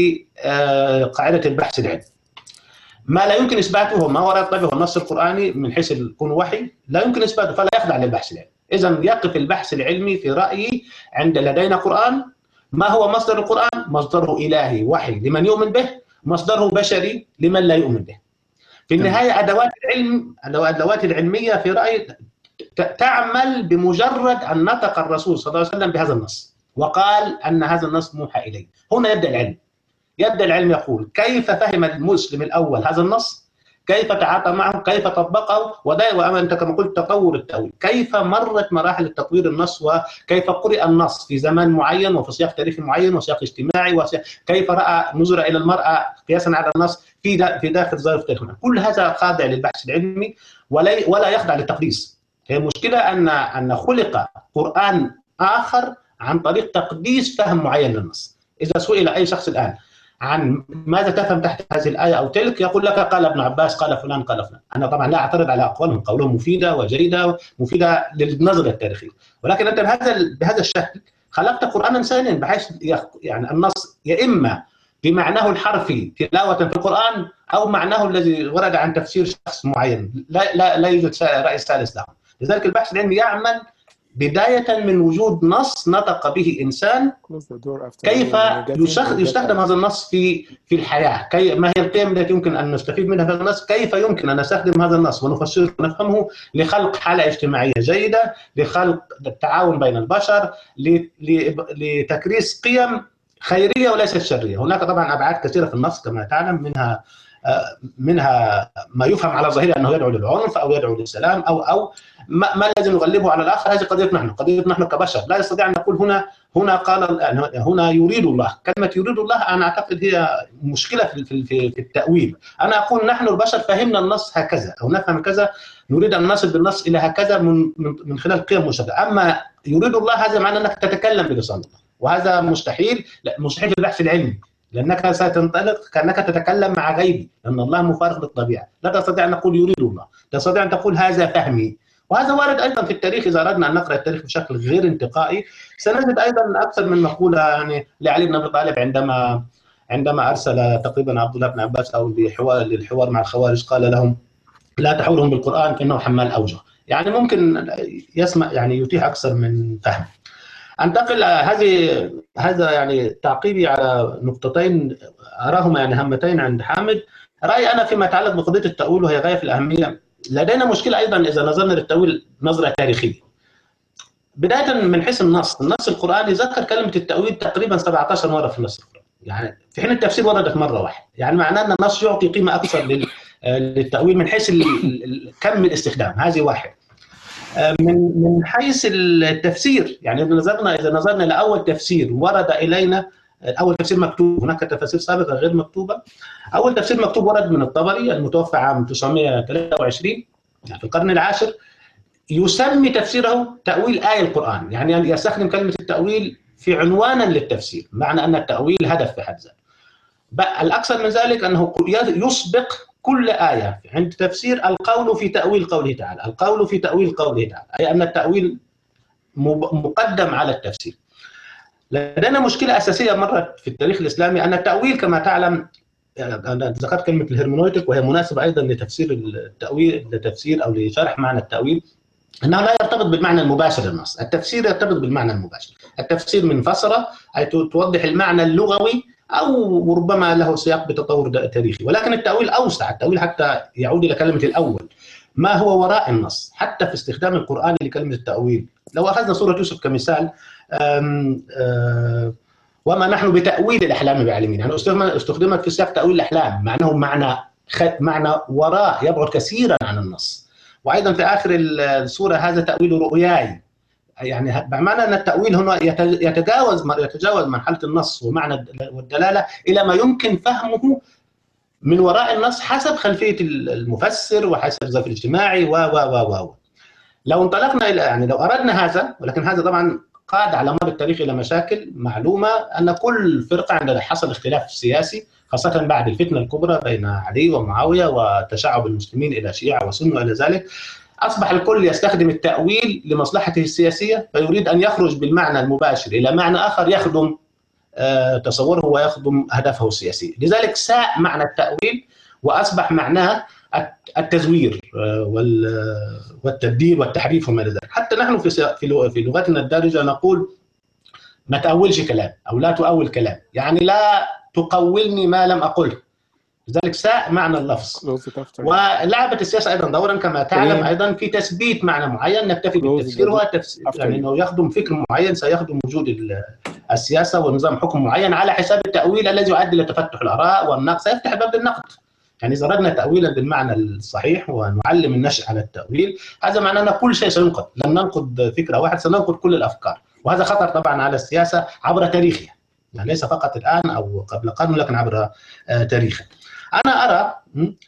لقاعدة البحث العلمي. ما لا يمكن إثباته ما ورد به النص القرآني من حيث يكون وحي لا يمكن إثباته، فلا يخضع للبحث العلمي. إذن يقف البحث العلمي في رأيي عند لدينا قرآن. ما هو مصدر القرآن؟ مصدره إلهي وحي لمن يؤمن به، مصدره بشري لمن لا يؤمن به. في النهاية الأدوات العلمية في رأيي تعمل بمجرد أن نطق الرسول صلى الله عليه وسلم بهذا النص وقال أن هذا النص موحى إليه. هنا يبدأ العلم يقول كيف فهم المسلم الأول هذا النص، كيف تعاطى معه، كيف طبقه، وأنت كما قلت تطور التأويل، كيف مرت مراحل التطوير النص، وكيف قرئ النص في زمان معين وفي سياق تاريخي معين وسياق اجتماعي، كيف نظر إلى المرأة قياسا على النص في داخل ظرف تاريخي. كل هذا خاضع للبحث العلمي ولا يخضع للتقديس. هي المشكلة أن خلق قرآن آخر عن طريق تقديس فهم معين للنص. إذا سئل أي شخص الآن عن ماذا تفهم تحت هذه الآية أو تلك، يقول لك قال ابن عباس، قال فلان، قال فلان. أنا طبعا لا أعترض على أقوالهم، قولهم مفيدة وجيدة مفيدة للنظرة التاريخية، ولكن أنت بهذا الشكل خلقت قرآنا ثانيا بحيث يعني النص يا إما بمعناه الحرفي تلاوة في القرآن أو معناه الذي ورد عن تفسير شخص معين، لا يوجد رأي ثالث له. لذلك البحث العلمي يعمل بداية من وجود نص نطق به إنسان، كيف يستخدم هذا النص في الحياة، ما هي القيم التي يمكن أن نستفيد منها في هذا النص، كيف يمكن أن نستخدم هذا النص ونفسره ونفهمه لخلق حالة اجتماعية جيدة، لخلق التعاون بين البشر، لتكريس قيم خيرية وليست شرية. هناك طبعا أبعاد كثيرة في النص كما تعلم، منها ما يفهم على ظاهره أنه يدعو للعنف أو يدعو للسلام أو ما الذي نغلبه على الآخر. هذه قضية نحن كبشر، لا يستطيع أن نقول هنا يريد الله. كلمة يريد الله أنا أعتقد هي مشكلة في التأويل. أنا أقول نحن البشر فهمنا النص هكذا أو نفهم كذا، نريد أن نصل بالنص إلى هكذا من خلال قيم مشابهة. أما يريد الله هذا معناه أنك تتكلم بلسان الله، وهذا مستحيل في البحث العلمي، لأنك ستنطلق كأنك تتكلم مع غيبي، لأن الله مفارق للطبيعة. لا تستطيع أن تقول يريد الله، تستطيع أن تقول هذا فهمي. وهذا وارد أيضا في التاريخ. إذا أردنا أن نقرأ التاريخ بشكل غير انتقائي سنجد أيضا أكثر من مقولة يعني لعلي بن أبي طالب عندما أرسل تقريبا عبد الله بن عباس أو للحوار مع الخوارج، قال لهم لا تحولهم بالقرآن فإنه حمال أوجه. يعني ممكن يسمع يعني يتيح اكثر من فهم. انتقل هذا يعني تعقيبي على نقطتين اراهما يعني هامتين عند حامد. رايي انا فيما يتعلق بقضيه التاويل وهي غايه في الاهميه. لدينا مشكله ايضا اذا نظرنا للتاويل نظره تاريخيه. بدايه من حيث النص القراني ذكر كلمه التاويل تقريبا 17 مره في النص القراني، يعني في حين التفسير وردت مره واحده، يعني معناه ان النص يعطي قيمه اكثر للتاويل من حيث كم الاستخدام. هذه واحد. من حيث التفسير، يعني اذا نظرنا لاول تفسير ورد الينا، اول تفسير مكتوب، هناك تفاسير سابقه غير مكتوبه. اول تفسير مكتوب ورد من الطبري المتوفى عام 923 يعني في القرن العاشر، يسمي تفسيره تاويل ايه القران، يعني يستخدم كلمه التاويل في عنوانا للتفسير، معنى ان التاويل هدف في حد ذاته. الاكثر من ذلك انه يسبق كل آية عند تفسير القول في تأويل قوله تعالى، القول في تأويل قوله تعالى، أي أن التأويل مقدم على التفسير. لدينا مشكلة أساسية مرت في التاريخ الإسلامي، أن التأويل كما تعلم، أنا ذكرت كلمة الهرمونوتيك وهي مناسبة أيضا لتفسير التأويل، لتفسير أو لشرح معنى التأويل، أنه لا يرتبط بالمعنى المباشر للنص. التفسير يرتبط بالمعنى المباشر. التفسير من فسرة أي توضح المعنى اللغوي أو ربما له سياق بتطور تاريخي، ولكن التأويل أوسع. التأويل حتى يعود إلى كلمة الأول، ما هو وراء النص. حتى في استخدام القرآن لكلمة التأويل، لو أخذنا سورة يوسف كمثال، وما نحن بتأويل الأحلام بعالمين، يعني استخدمت في سياق تأويل الأحلام، معناه معنى وراء يبعد كثيرا عن النص. وأيضا في آخر السورة هذا تأويل رؤياي، يعني بمعنى أن التأويل هنا يتجاوز مرحلة النص ومعنى والدلالة إلى ما يمكن فهمه من وراء النص حسب خلفية المفسر وحسب الظرف الاجتماعي لو انطلقنا إلى، يعني لو أردنا هذا، ولكن هذا طبعا قاد على مر التاريخ إلى مشاكل معلومة، أن كل فرقة عندما حصل اختلاف سياسي خاصة بعد الفتنة الكبرى بين علي ومعاوية وتشعب المسلمين إلى شيعة وسنة وإلى ذلك، أصبح الكل يستخدم التأويل لمصلحته السياسية، فيريد أن يخرج بالمعنى المباشر إلى معنى آخر يخدم تصوره ويخدم أهدافه السياسية. لذلك ساء معنى التأويل وأصبح معناه التزوير والتبديل والتحريف وما إلى ذلك. حتى نحن في لغتنا الدارجة نقول ما تأولش كلام أو لا تؤول كلام، يعني لا تقولني ما لم أقله. لذلك ساء معنى اللفظ. ولعبت السياسة أيضا دورا كما تعلم أيضا في تثبيت معنى معين، نكتفي بالتفسير، هو يعني أنه يخدم فكر معين سيخدم وجود السياسة ونظام حكم معين على حساب التأويل الذي يؤدي إلى تفتح الآراء والنقد، سيفتح باب للنقد. يعني إذا أردنا تأويلا بالمعنى الصحيح ونعلم النشء على التأويل، هذا معناه أن كل شيء سينقد، لن ننقد فكرة واحدة، سننقد كل الأفكار، وهذا خطر طبعا على السياسة عبر تاريخها، يعني ليس فقط الآن أو قبل قرن، لكن عبر تاريخها. أنا أرى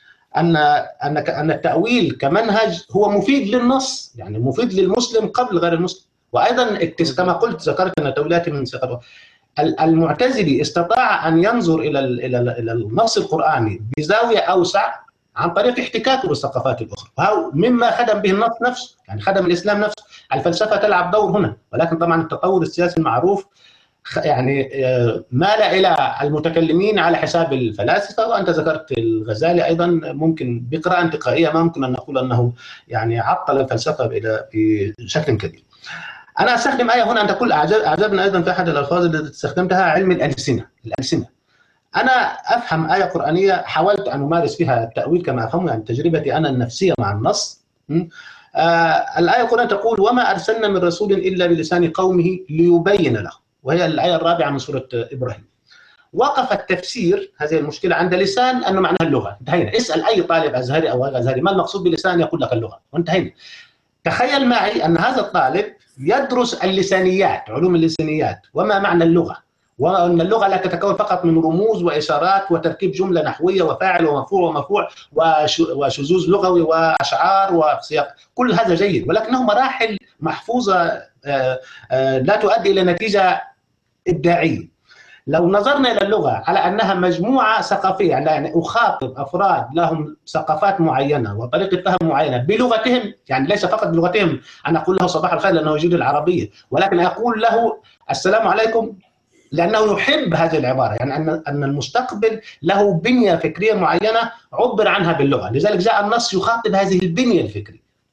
أن التأويل كمنهج هو مفيد للنص، يعني مفيد للمسلم قبل غير المسلم. وأيضا كما قلت ذكرت أن تأويلاتي من صيغة المعتزلي استطاع أن ينظر إلى النص القرآني بزاوية أوسع عن طريق احتكاكه بالثقافات الأخرى، وهو مما خدم به النص نفسه، يعني خدم الإسلام نفسه. الفلسفة تلعب دور هنا، ولكن طبعا التطور السياسي المعروف يعني مال إلى المتكلمين على حساب الفلاسفة. وأنت ذكرت الغزالي أيضا، ممكن بقراءة انتقائية ما ممكن أن نقول أنه يعني عطل الفلسفة بشكل كبير. أنا أستخدم آية هنا أن تقول أعجبنا أيضا في أحد الألفاظ التي استخدمتها علم الألسنة. أنا أفهم آية قرآنية حاولت أن أمارس فيها التأويل كما أفهمه، يعني تجربتي أنا النفسية مع النص. الآية القرآنية تقول وما أرسلنا من رسول إلا بلسان قومه ليبين له، وهي الآية الرابعة من سورة إبراهيم. وقف التفسير هذه المشكلة عند لسان أنه معناها اللغة، انتهينا. اسأل أي طالب أزهري أو غير أزهري ما المقصود بلسان، يقول لك اللغة، وانتهينا. تخيل معي أن هذا الطالب يدرس اللسانيات، علوم اللسانيات، وما معنى اللغة، وأن اللغة لا تتكون فقط من رموز وإشارات وتركيب جملة نحوية وفاعل ومفعول ومفعول وشذوذ لغوي وأشعار وسياق. كل هذا جيد، ولكنه مراحل محفوظة لا تؤدي إلى نتيجة إبداعية. لو نظرنا إلى اللغة على أنها مجموعة ثقافية، يعني أخاطب أفراد لهم ثقافات معينة وطريقة فهم معينة بلغتهم، يعني ليس فقط بلغتهم، أنا أقول له صباح الخير لأنه يجيد العربية، ولكن أقول له السلام عليكم لأنه يحب هذه العبارة، يعني أن المستقبل له بنية فكرية معينة عبر عنها باللغة. لذلك جاء النص يخاطب هذه البنية الفكرية.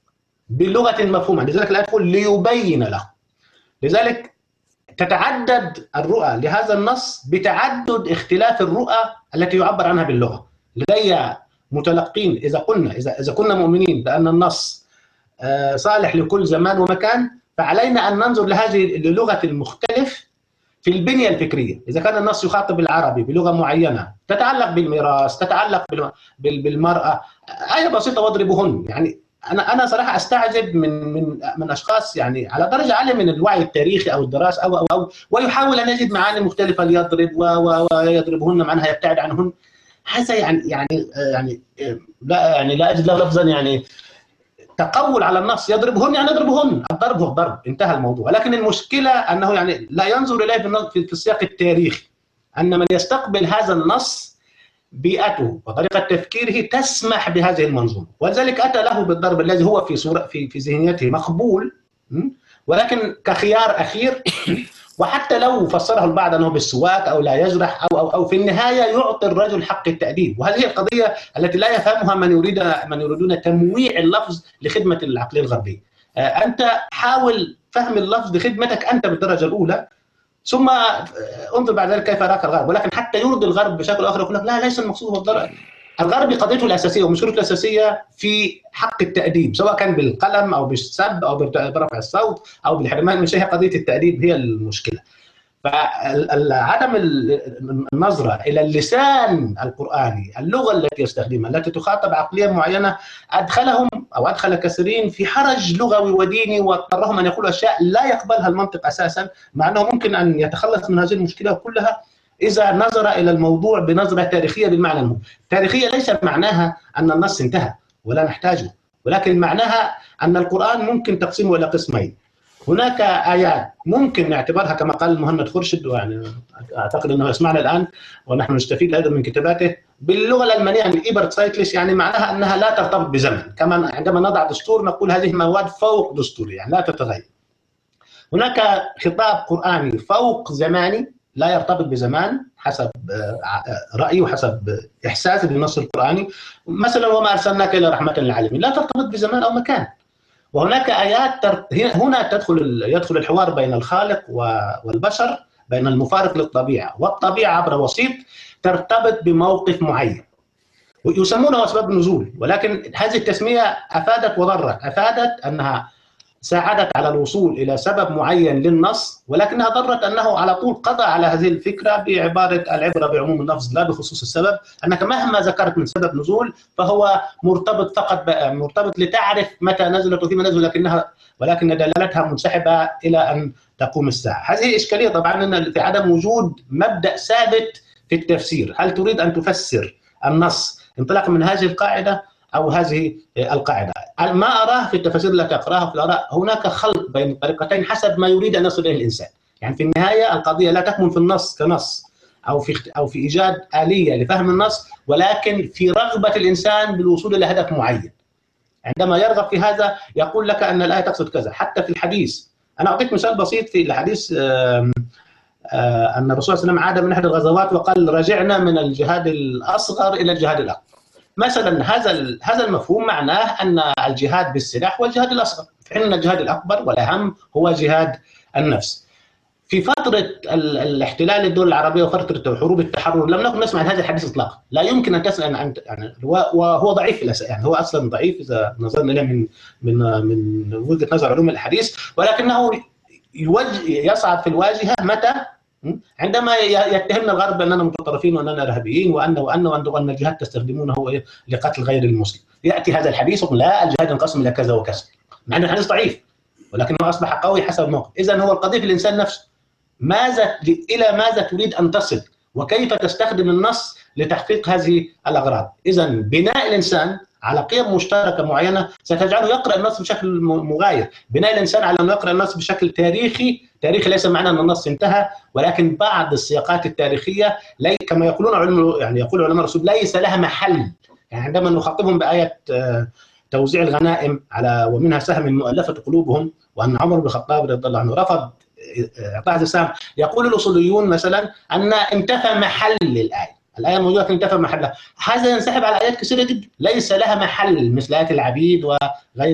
بلغة مفهومة، لذلك الآية تقول ليبين له. لذلك تتعدد الرؤى لهذا النص بتعدد اختلاف الرؤى التي يعبر عنها باللغة. لدي متلقين إذا كنا مؤمنين بأن النص صالح لكل زمان ومكان، فعلينا أن ننظر لهذه اللغة المختلف في البنية الفكرية. إذا كان النص يخاطب العربي بلغة معينة تتعلق بالميراث، تتعلق بالمرأة، آية بسيطة واضربهن. يعني أنا صراحة أستعجب من أشخاص يعني على درجة عالية من الوعي التاريخي أو الدراسة أو ويحاول أن يجد معاني مختلفة ليضرب ويضربهن معناها يبتعد عنهن. هذا يعني لا أجد له لفظا يعني تقول على النص. يضربهن يعني يضربهن، الضرب هو الضرب، انتهى الموضوع. لكن المشكلة أنه يعني لا ينظر إليه في السياق التاريخي، أن من يستقبل هذا النص بيئته وطريقة تفكيره تسمح بهذه المنظومة، ولذلك أتى له بالضرب الذي هو في ذهنيته مقبول، ولكن كخيار أخير. وحتى لو فسره البعض أنه بالسواك أو لا يجرح أو في النهاية يعطي الرجل حق التأديب. وهذه القضية التي لا يفهمها من يريدون تمويع اللفظ لخدمة العقلية الغربية. أنت حاول فهم اللفظ لخدمتك أنت بالدرجة الأولى، ثم انظر بعد ذلك كيف يراك الغرب. ولكن حتى يرضي الغرب بشكل آخر يقول لك لا، ليس المقصود هو الضرر. الغرب قضيته الأساسية ومشكلته الأساسية في حق التأديب، سواء كان بالقلم أو بالسب أو برفع الصوت أو بالحرمان من شيء. قضية التأديب هي المشكلة. فعدم النظرة إلى اللسان القرآني، اللغة التي يستخدمها التي تخاطب عقلية معينة، أدخل كثيرين في حرج لغوي وديني، واضطرهم أن يقولوا أشياء لا يقبلها المنطق أساسا، مع أنه ممكن أن يتخلص من هذه المشكلة كلها إذا نظر إلى الموضوع بنظرة تاريخية بالمعنى المهم. تاريخية ليس معناها أن النص انتهى ولا نحتاجه، ولكن معناها أن القرآن ممكن تقسيمه إلى قسمين. هناك آيات ممكن نعتبرها كما قال مهند خورشيد، ويعني أعتقد أنه يسمعنا الآن ونحن نستفيد أيضا من كتاباته باللغة الألمانية، يعني إيبرت سايكلس، يعني معناها أنها لا ترتبط بزمن. كما عندما نضع دستور نقول هذه مواد فوق دستوري، يعني لا تتغير. هناك خطاب قرآني فوق زماني لا يرتبط بزمان حسب رأيي وحسب إحساسي بالنص القرآني. مثلا وما أرسلناك إلا رحمة للعالمين لا ترتبط بزمان أو مكان. وهناك آيات هنا يدخل الحوار بين الخالق والبشر، بين المفارق للطبيعة والطبيعة عبر وسيط، ترتبط بموقف معين ويسمونها أسباب النزول. ولكن هذه التسمية أفادت وضرت. أفادت أنها ساعدت على الوصول إلى سبب معين للنص، ولكنها ضرت أنه على طول قضى على هذه الفكرة بعبارة العبرة بعموم اللفظ لا بخصوص السبب، أنك مهما ذكرت من سبب نزول فهو مرتبط فقط مرتبط لتعرف متى نزلت وفيما نزل، ولكن دلالتها منسحبة إلى أن تقوم الساعة. هذه إشكالية طبعا في عدم وجود مبدأ ثابت في التفسير. هل تريد أن تفسر النص انطلاقا من هذه القاعدة أو هذه القاعدة؟ ما أراه في التفاسير التي أقرأها في الآراء هناك خلط بين الطريقتين حسب ما يريد أن يصل إليه الإنسان. يعني في النهاية القضية لا تكمن في النص كنص أو في إيجاد آلية لفهم النص، ولكن في رغبة الإنسان بالوصول إلى هدف معين. عندما يرغب في هذا يقول لك أن الآية تقصد كذا. حتى في الحديث، أنا أعطيك مثال بسيط في الحديث، أن الرسول صلى الله عليه وسلم عاد من أحد الغزوات وقال رجعنا من الجهاد الأصغر إلى الجهاد الأكبر. مثلا هذا المفهوم معناه أن الجهاد بالسلاح هو الجهاد الأصغر، في حين أن الجهاد الأكبر والأهم هو جهاد النفس. في فترة الاحتلال للدول العربية وفترة حروب التحرر لم نكن نسمع عن هذا الحديث إطلاقا. لا يمكن أن تسمع عن يعني وهو ضعيف في الأساس، يعني هو أصلا ضعيف إذا نظرنا إليه من وجهة نظر علوم الحديث، ولكنه يصعد في الواجهة متى؟ عندما يتهمنا الغرب بأننا متطرفين وأننا إرهابيين وأن الجهاد تستخدمونه لقتل غير المسلم. يأتي هذا الحديث يقول لا، الجهاد ينقسم إلى كذا وكذا، مع أن الحديث ضعيف ولكنه أصبح قوي حسب الموقف. إذن هو القضية في الإنسان نفسه، إلى ماذا تريد أن تصل وكيف تستخدم النص لتحقيق هذه الأغراض. إذن بناء الإنسان على قيم مشتركة معينة ستجعله يقرأ النص بشكل مغاير. بناء الإنسان على أنه يقرأ النص بشكل تاريخي ليس معنى أن النص انتهى، ولكن بعض السياقات التاريخية كما يقولون يقول علماء الرسول ليس لها محل. يعني عندما نخاطبهم بآية توزيع الغنائم على ومنها سهم مؤلفة قلوبهم، وأن عمر بن الخطاب رضي الله عنه رفض إعطاء هذا السهم، يقول الأصوليون مثلا أن انتفى محل الآية موجودة انتفى محلها. هذا ينسحب على آيات كثيرة جدا ليس لها محل، مثل آيات العبيد وغيرها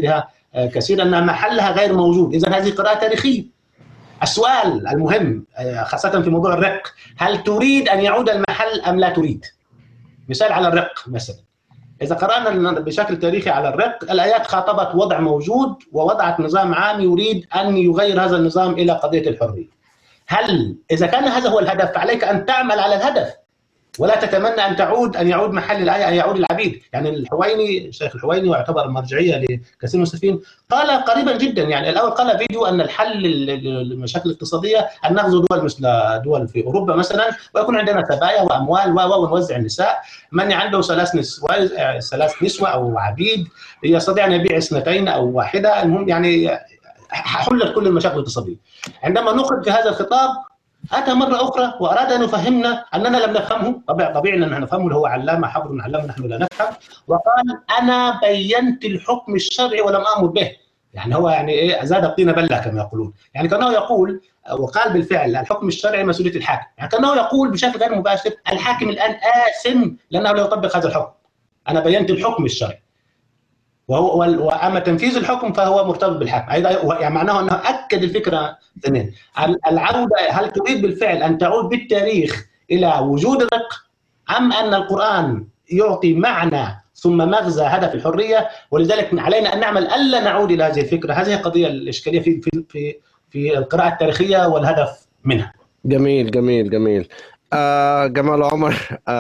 كثيرا أن محلها غير موجود. إذا هذه قراءة تاريخية. السؤال المهم خاصة في موضوع الرق، هل تريد أن يعود المحل أم لا تريد؟ مثال على الرق مثلا، إذا قرأنا بشكل تاريخي على الرق، الآيات خاطبت وضع موجود ووضعت نظام عام يريد أن يغير هذا النظام إلى قضية الحرية. هل إذا كان هذا هو الهدف فعليك أن تعمل على الهدف، ولا تتمنى أن يعود محل الآية أن يعود العبيد. يعني الحويني، الشيخ الحويني واعتبر مرجعية لكثير من المسلمين، قال قريبا جدا، يعني الأول قال فيديو أن الحل للمشاكل الاقتصادية أن نغزو دول مثل دول في أوروبا مثلا، ويكون عندنا سبايا وأموال ونوزع النساء. من عنده ثلاث نسوة أو عبيد يستطيع أن يبيع 2 أو 1. المهم يعني حلت كل المشاكل الاقتصادية. عندما نخرج هذا الخطاب أتى مرة أخرى وأراد أن يفهمنا أننا لم نفهمه، طبيعي أننا نفهمه، اللي هو علامة حبر علامة نحن لا نفهم، وقال أنا بينت الحكم الشرعي ولم آمر به. يعني هو يعني إيه، زاد الطين بلة كما يقولون، يعني كأنه يقول، وقال بالفعل الحكم الشرعي مسؤولية الحاكم، يعني كأنه يقول بشكل غير مباشر الحاكم الآن آثم لأنه لا يطبق هذا الحكم. أنا بينت الحكم الشرعي، وأما تنفيذ الحكم فهو مرتبط بالحاكم أيضا. يعني معناه أنه أكد الفكرة اثنين، العودة، هل تريد بالفعل أن تعود بالتاريخ إلى وجود الرق، أم أن القرآن يعطي معنى ثم مغزى هدف الحرية؟ ولذلك علينا أن نعمل ألا نعود إلى هذه الفكرة. هذه قضية الإشكالية في القراءة التاريخية والهدف منها. جميل جميل جميل. جمال عمر،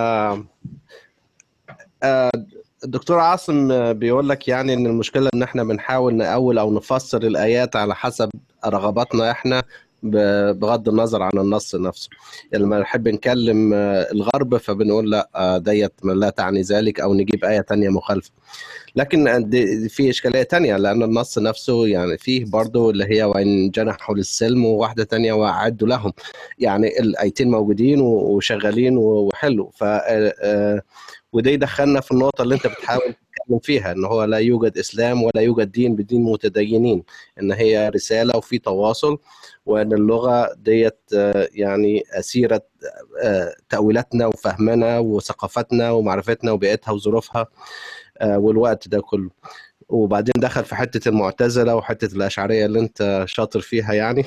الدكتور عاصم بيقول لك يعني ان المشكله ان احنا بنحاول نأول او نفسر الايات على حسب رغباتنا احنا بغض النظر عن النص نفسه. لما نحب نكلم الغرب فبنقول لا ديت لا تعني ذلك، او نجيب آية تانية مخالفة. لكن في إشكالية تانية، لأن النص نفسه يعني فيه برضو اللي هي وإن جنحوا للسلم، وواحدة تانية وأعدوا لهم. يعني الآيتين موجودين وشغالين وحلو. وده يدخلنا في النقطة اللي انت بتحاول تتكلم فيها، ان هو لا يوجد اسلام ولا يوجد دين بدين متدينين، ان هي رسالة وفي تواصل، وان اللغة ديت يعني أسيرة تأويلاتنا وفهمنا وثقافتنا ومعرفتنا وبيئتها وظروفها والوقت ده كله. وبعدين دخل في حتة المعتزلة وحتة الأشعرية اللي انت شاطر فيها يعني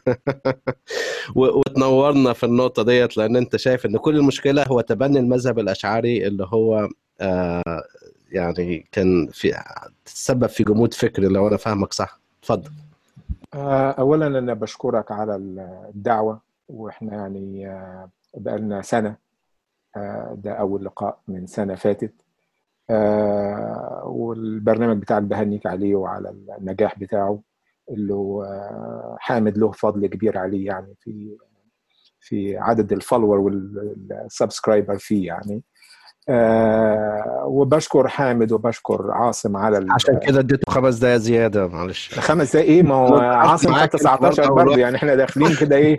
وتنورنا في النقطة ديت، لأن انت شايف ان كل المشكلة هو تبني المذهب الأشعري اللي هو يعني كان تسبب في جمود فكري، لو أنا فاهمك صح. اتفضل. أولا أنا بشكرك على الدعوة، وإحنا يعني بقالنا سنة، ده أول لقاء من سنة فاتت، والبرنامج بتاعك بهنيك عليه وعلى النجاح بتاعه، اللي حامد له فضل كبير عليه يعني في عدد الفولور والسبسكرايبر فيه يعني. وبشكر حامد وبشكر عاصم على عشان كده اديته 5 دقايق زياده، معلش. 5 دقايق ايه؟ ما هو عاصم خد 19 برضه، يعني احنا داخلين كده ايه.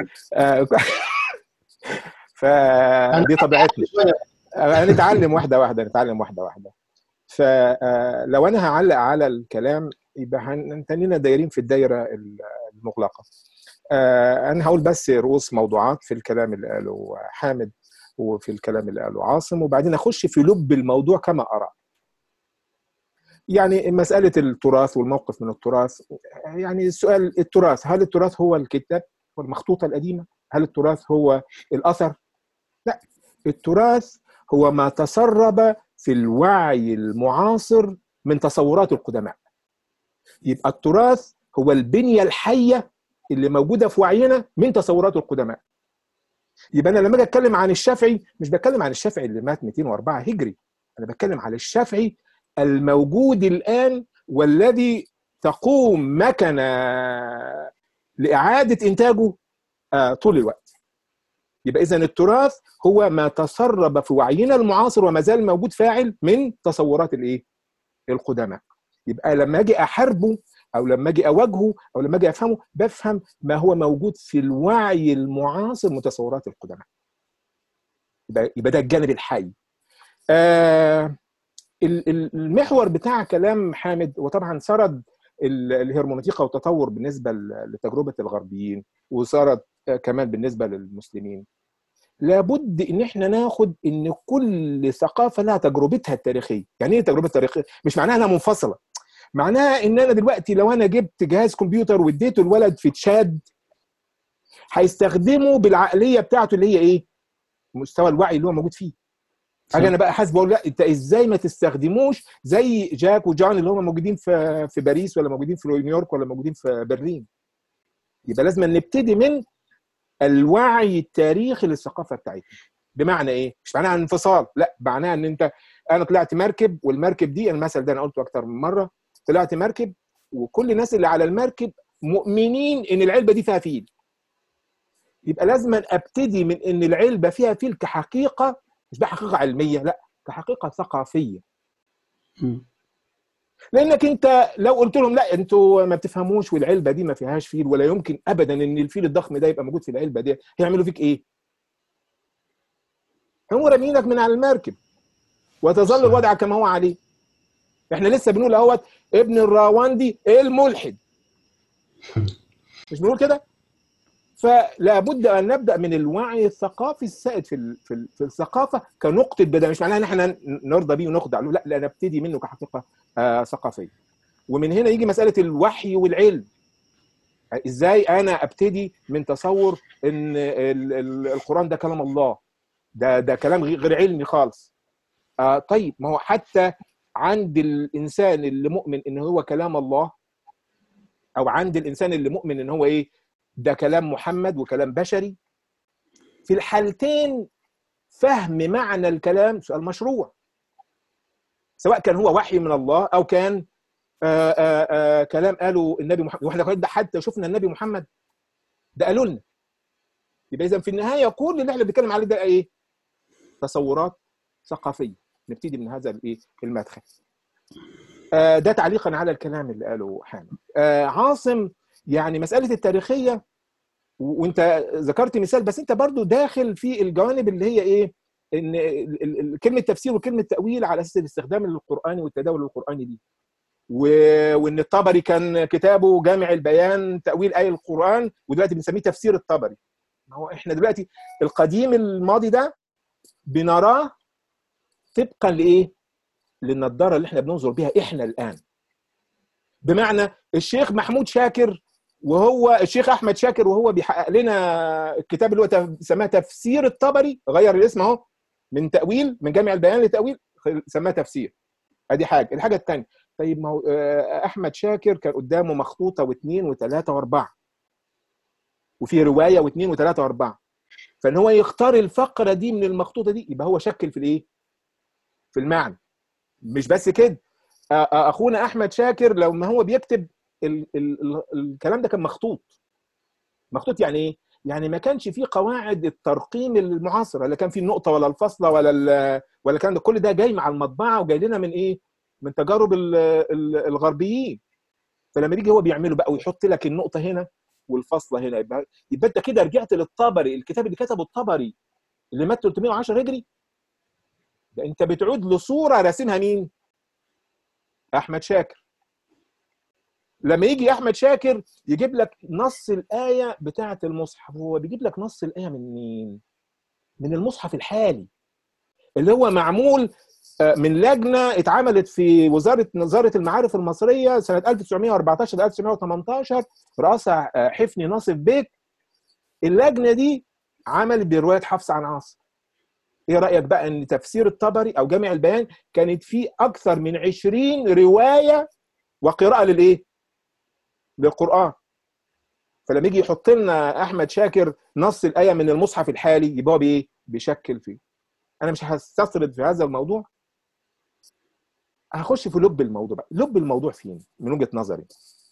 فدي طبيعتنا، نتعلم واحده واحده، نتعلم واحده واحده. فلو انا هعلق على الكلام يبقى هنتنينا دايرين في الدايره المغلقه. انا هقول بس رؤوس موضوعات في الكلام اللي قاله حامد وفي الكلام اللي قاله عاصم، وبعدين اخش في لب الموضوع كما ارى. يعني مساله التراث والموقف من التراث، يعني السؤال، التراث، هل التراث هو الكتاب والمخطوطه القديمه؟ هل التراث هو الاثر؟ لا، التراث هو ما تسرب في الوعي المعاصر من تصورات القدماء. يبقى التراث هو البنية الحية اللي موجودة في وعينا من تصورات القدماء. يبقى أنا لما أجي أتكلم عن الشافعي، مش بتكلم عن الشافعي اللي مات 204 هجري، أنا بتكلم على الشافعي الموجود الآن، والذي تقوم مكنة لإعادة إنتاجه طول الوقت. يبقى إذن التراث هو ما تسرب في وعينا المعاصر وما زال موجود فاعل من تصورات الإيه؟ القدماء. يبقى لما أجي أحاربه أو لما أجي أواجهه أو لما أجي أفهمه، بفهم ما هو موجود في الوعي المعاصر من تصورات القدماء. يبقى ده الجانب الحي. المحور بتاع كلام حامد، وطبعا سرد الهرمونيتيقا والتطور بالنسبة لتجربة الغربيين، وسرد كمان بالنسبة للمسلمين. لابد ان احنا ناخد ان كل ثقافة لها تجربتها التاريخية. يعني ايه تجربة تاريخية؟ مش معناها انها منفصلة، معناها ان انا دلوقتي لو انا جبت جهاز كمبيوتر واديته الولد في تشاد هيستخدمه بالعقليه بتاعته اللي هي ايه؟ مستوى الوعي اللي هو موجود فيه. اجي انا بقى حاسب اقول لا انت ازاي ما تستخدموش زي جاك وجون اللي هم موجودين في باريس ولا موجودين في نيويورك ولا موجودين في برلين. يبقى لازم نبتدي من الوعي التاريخي للثقافه بتاعتنا. بمعنى ايه؟ مش معناها انفصال، لا، معناها ان انا طلعت مركب، والمركب دي المثل ده انا قلته اكتر من مره، طلعت مركب وكل الناس اللي على المركب مؤمنين ان العلبه دي فيها فيل. يبقى لازم ابتدي من ان العلبه فيها فيل كحقيقه، مش ده حقيقه علميه، لا، كحقيقه ثقافيه. لانك انت لو قلت لهم لا انتوا ما بتفهموش والعلبه دي ما فيهاش فيل ولا يمكن ابدا ان الفيل الضخم ده يبقى موجود في العلبه دي، هيعملوا فيك ايه؟ هم رامينك من على المركب وتظل الوضع كما هو عليه. احنا لسه بنقول اهوت ابن الراوندي الملحد، مش بنقول كده؟ فلا بد ان نبدا من الوعي الثقافي السائد في الثقافه كنقطه بدايه، مش معناها ان احنا نرضى بيه ونخضع له، لا نبتدي منه كحقيقه ثقافيه. ومن هنا يجي مساله الوحي والعلم. ازاي انا ابتدي من تصور ان القران ده كلام الله، ده كلام غير علمي خالص. طيب ما هو حتى عند الانسان اللي مؤمن ان هو كلام الله، او عند الانسان اللي مؤمن ان هو ايه، ده كلام محمد وكلام بشري، في الحالتين فهم معنى الكلام سؤال مشروع، سواء كان هو وحي من الله او كان كلام قاله النبي محمد. واحنا حتى شفنا النبي محمد ده قالوا لنا. يبقى اذا في النهايه كل اللي احنا بنتكلم عليه ده ايه؟ تصورات ثقافيه. نبتدي من هذا الايه المدخل. ده تعليقا على الكلام اللي قاله حامد. عاصم، يعني مساله التاريخيه، وانت ذكرت مثال، بس انت برضو داخل في الجوانب اللي هي ايه، ان كلمه تفسير وكلمه تاويل على اساس الاستخدام القراني والتداول القراني دي، وان الطبري كان كتابه جامع البيان تاويل ايه القران، ودلوقتي بنسميه تفسير الطبري. ما هو احنا دلوقتي القديم الماضي ده بنراه طبقا لايه؟ للنضاره اللي احنا بننظر بها احنا الان. بمعنى الشيخ محمود شاكر وهو الشيخ احمد شاكر وهو بيحقق لنا الكتاب اللي هو سماه تفسير الطبري، غير الاسم اهو من تاويل، من جامع البيان لتاويل، سماه تفسير. ادي حاجه. الحاجه الثانيه، طيب ما هو احمد شاكر كان قدامه مخطوطه واثنين وثلاثه واربعه، وفي روايه واثنين وثلاثه واربعه، فان هو يختار الفقره دي من المخطوطه دي يبقى هو شكل في الايه؟ في المعنى. مش بس كده، اخونا احمد شاكر لما هو بيكتب الكلام ده كان مخطوط. مخطوط يعني ايه؟ يعني ما كانش فيه قواعد الترقيم المعاصره، لا كان فيه النقطه ولا الفاصله ولا كان ده، كل ده جاي مع المطبعه وجاي لنا من ايه؟ من تجارب الغربيين. فلما يجي هو بيعمله بقى ويحط لك النقطه هنا والفاصله هنا، يبقى انت كده رجعت للطبري، الكتاب اللي كتبه الطبري اللي مات 310 هجري، ده انت بتعود لصوره راسمها مين؟ احمد شاكر. لما يجي احمد شاكر يجيب لك نص الايه بتاعه المصحف، هو بيجيب لك نص الايه من مين؟ من المصحف الحالي اللي هو معمول من لجنه اتعملت في وزاره المعارف المصريه سنه 1914 ل 1918 رئاسها حفني ناصف بيك. اللجنه دي عملت بروايه حفص عن عاصم. ايه رايك بقى ان تفسير الطبري او جامع البيان كانت فيه اكثر من 20 روايه وقراءه للايه؟ للقران. فلما يجي يحط لنا احمد شاكر نص الايه من المصحف الحالي يبقى هو بايه؟ بيشكل فيه. انا مش هستطرد في هذا الموضوع، هخش في لب الموضوع بقى. لب الموضوع فين من وجهه نظري؟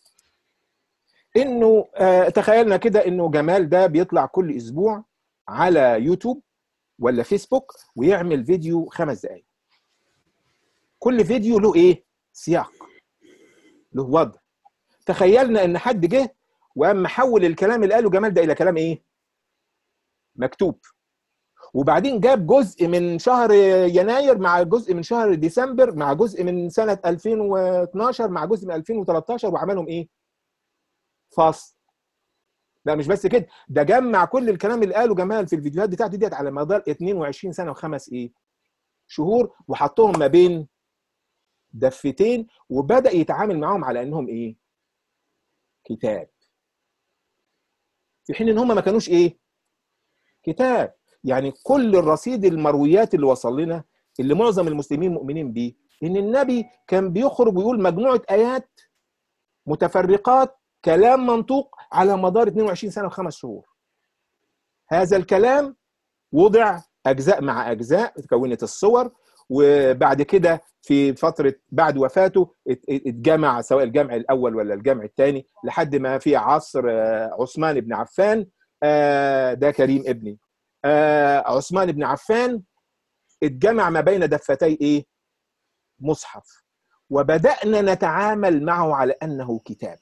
انه تخيلنا كده انه جمال ده بيطلع كل اسبوع على يوتيوب ولا فيسبوك ويعمل فيديو 5 دقائق. كل فيديو له ايه؟ سياق، له وضع. تخيلنا ان حد جه وقام محول الكلام اللي قاله جمال ده الى كلام ايه؟ مكتوب، وبعدين جاب جزء من شهر يناير مع جزء من شهر ديسمبر مع جزء من سنة 2012 مع جزء من 2013 وعملهم ايه؟ فاصل. لا مش بس كده، ده جمع كل الكلام اللي قاله جمال في الفيديوهات بتاعته ديت على مدار 22 سنة و5 ايه؟ شهور، وحطهم ما بين دفتين، وبدأ يتعامل معهم على انهم ايه؟ كتاب، في حين ان هم ما كانوش ايه؟ كتاب. يعني كل الرصيد المرويات اللي وصل لنا اللي معظم المسلمين مؤمنين بيه، ان النبي كان بيخرج ويقول مجموعة ايات متفرقات، كلام منطوق على مدار 22 سنة و5 شهور. هذا الكلام وضع أجزاء مع أجزاء، تكونت الصور، وبعد كده في فترة بعد وفاته اتجمع، سواء الجمع الأول ولا الجمع الثاني، لحد ما في عصر عثمان بن عفان. ده كريم ابني. عثمان بن عفان اتجمع ما بين دفتي إيه؟ مصحف، وبدأنا نتعامل معه على أنه كتاب.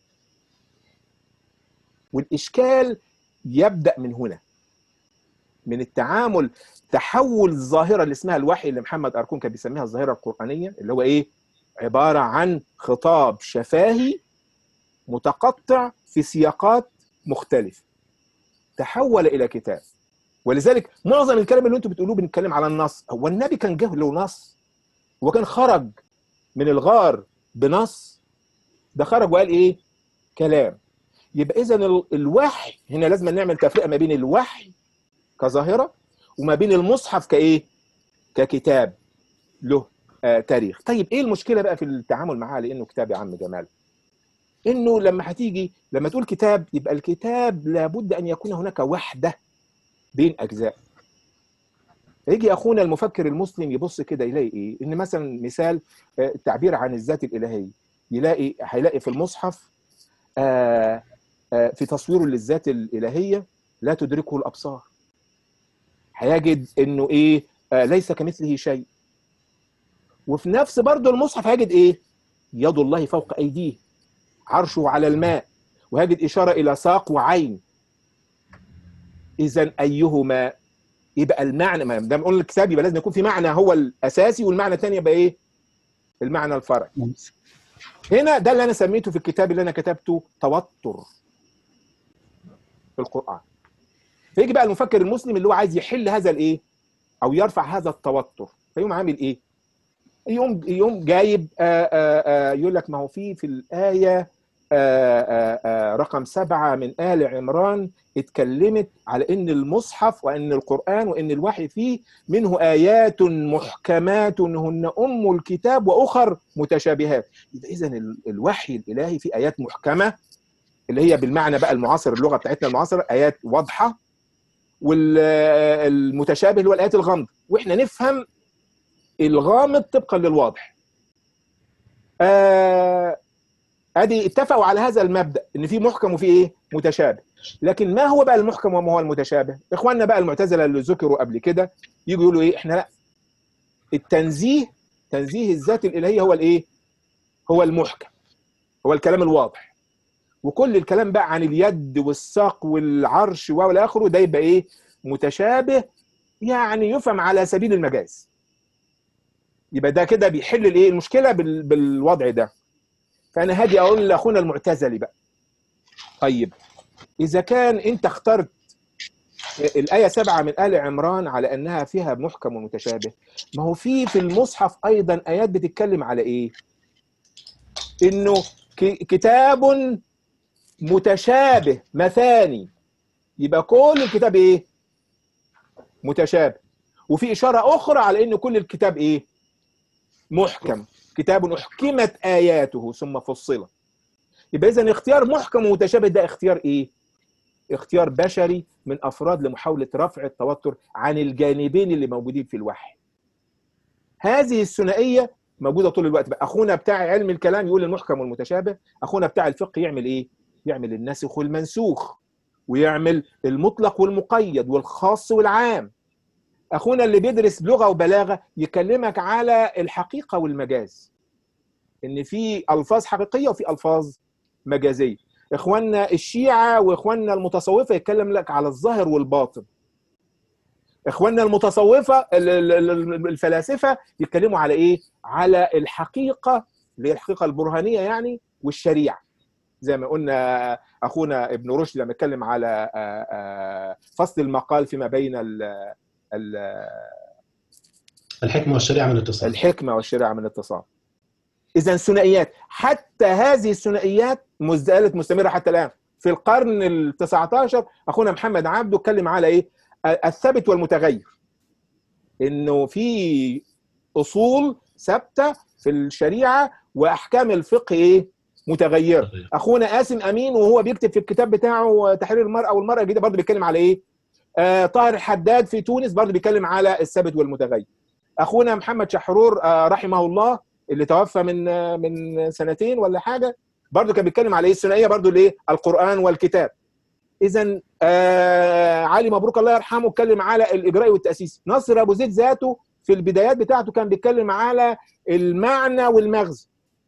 والإشكال يبدأ من هنا، من التعامل، تحول الظاهرة اللي اسمها الوحي، اللي محمد أركون كان بيسميها الظاهرة القرآنية، اللي هو إيه؟ عبارة عن خطاب شفاهي متقطع في سياقات مختلفة، تحول إلى كتاب. ولذلك معظم الكلام اللي انتم بتقولوه بنتكلم على النص. هو النبي كان جه له نص؟ هو كان خرج من الغار بنص؟ ده خرج وقال إيه؟ كلام. يبقى إذن الوحي هنا لازم نعمل تفرقة ما بين الوحي كظاهرة وما بين المصحف كإيه؟ ككتاب له تاريخ. طيب إيه المشكلة بقى في التعامل معاه لأنه كتاب يا عم جمال؟ إنه لما تقول كتاب، يبقى الكتاب لابد أن يكون هناك وحدة بين أجزاء. يجي أخونا المفكر المسلم يبص كده يلاقي إيه؟ إن مثلا مثال التعبير عن الذات الإلهية، هيلاقي في المصحف في تصويره للذات الإلهية لا تدركه الأبصار. هيجد إنه إيه؟ ليس كمثله شيء. وفي نفس برضه المصحف هيجد إيه؟ يد الله فوق أيديه، عرشه على الماء، وهيجد إشارة إلى ساق وعين. إذن أيهما؟ يبقى المعنى، ما دام قلنا الكتاب يبقى لازم يكون في معنى هو الأساسي، والمعنى الثاني يبقى إيه؟ المعنى الفرعي. هنا ده اللي أنا سميته في الكتاب اللي أنا كتبته توتر في القرآن. فيجي بقى المفكر المسلم اللي هو عايز يحل هذا الإيه؟ أو يرفع هذا التوتر، فيقوم عامل إيه؟ يوم جايب يقول لك ما هو في الآية رقم 7 من آل عمران اتكلمت على إن المصحف وإن القرآن وإن الوحي فيه منه آيات محكمات هن أم الكتاب وأخر متشابهات. إذن الوحي الإلهي فيه آيات محكمة اللي هي بالمعنى بقى المعاصر، اللغة بتاعتنا المعاصرة، آيات واضحة، والمتشابه اللي هو الآيات الغامضة، وإحنا نفهم الغامض طبقا للواضح. ادي اتفقوا على هذا المبدأ ان في محكم وفي ايه؟ متشابه. لكن ما هو بقى المحكم وما هو المتشابه؟ اخواننا بقى المعتزله اللي ذكروا قبل كده يجوا يقولوا ايه؟ احنا لا، تنزيه الذات الالهيه هو الايه؟ هو المحكم، هو الكلام الواضح. وكل الكلام بقى عن اليد والساق والعرش والى اخره ده يبقى ايه؟ متشابه، يعني يفهم على سبيل المجاز. يبقى ده كده بيحل الايه؟ المشكله بالوضع ده. فانا هاجي اقول لاخونا المعتزلي بقى، طيب اذا كان انت اخترت الايه 7 من آل عمران على انها فيها محكم ومتشابه، ما هو في المصحف ايضا ايات بتتكلم على ايه؟ انه كتاب متشابه مثاني. يبقى كل الكتاب ايه؟ متشابه. وفي اشاره اخرى على ان كل الكتاب ايه؟ محكم. كتاب احكمت اياته ثم فصلت. يبقى اذا اختيار محكم ومتشابه ده اختيار ايه؟ اختيار بشري من افراد لمحاوله رفع التوتر عن الجانبين اللي موجودين في الوحي. هذه الثنائيه موجوده طول الوقت. بقى اخونا بتاع علم الكلام يقول المحكم والمتشابه، اخونا بتاع الفقه يعمل ايه؟ يعمل الناسخ والمنسوخ، ويعمل المطلق والمقيد والخاص والعام. اخونا اللي بيدرس لغه وبلاغه يكلمك على الحقيقه والمجاز، ان في الفاظ حقيقيه وفي الفاظ مجازيه. اخواننا الشيعه واخواننا المتصوفه يتكلم لك على الظاهر والباطن. اخواننا المتصوفه الفلاسفه يتكلموا على ايه؟ على الحقيقه اللي هي الحقيقه البرهانيه يعني، والشريعه. زي ما قلنا اخونا ابن رشد لما اتكلم على فصل المقال فيما بين الحكمه والشريعه من اتصال. الحكمه والشريعه من اتصال. اذا ثنائيات، حتى هذه الثنائيات زالت مستمره حتى الان. في القرن ال19 اخونا محمد عبده اتكلم على ايه؟ الثابت والمتغير، انه في اصول ثابته في الشريعه واحكام الفقه ايه؟ متغيره. اخونا قاسم امين وهو بيكتب في الكتاب بتاعه تحرير المرأة والمرأة الجديدة برضه بيتكلم على ايه؟ طاهر الحداد في تونس برضه بيتكلم على الثابت والمتغير. اخونا محمد شحرور رحمه الله اللي توفى من سنتين ولا حاجه برضه كان بيتكلم على ايه؟ الثنائيه برضه الايه؟ القرآن والكتاب. اذا علي مبروك الله يرحمه اتكلم على الاجراء والتاسيس. نصر ابو زيد ذاته في البدايات بتاعته كان بيتكلم على المعنى والمغزى.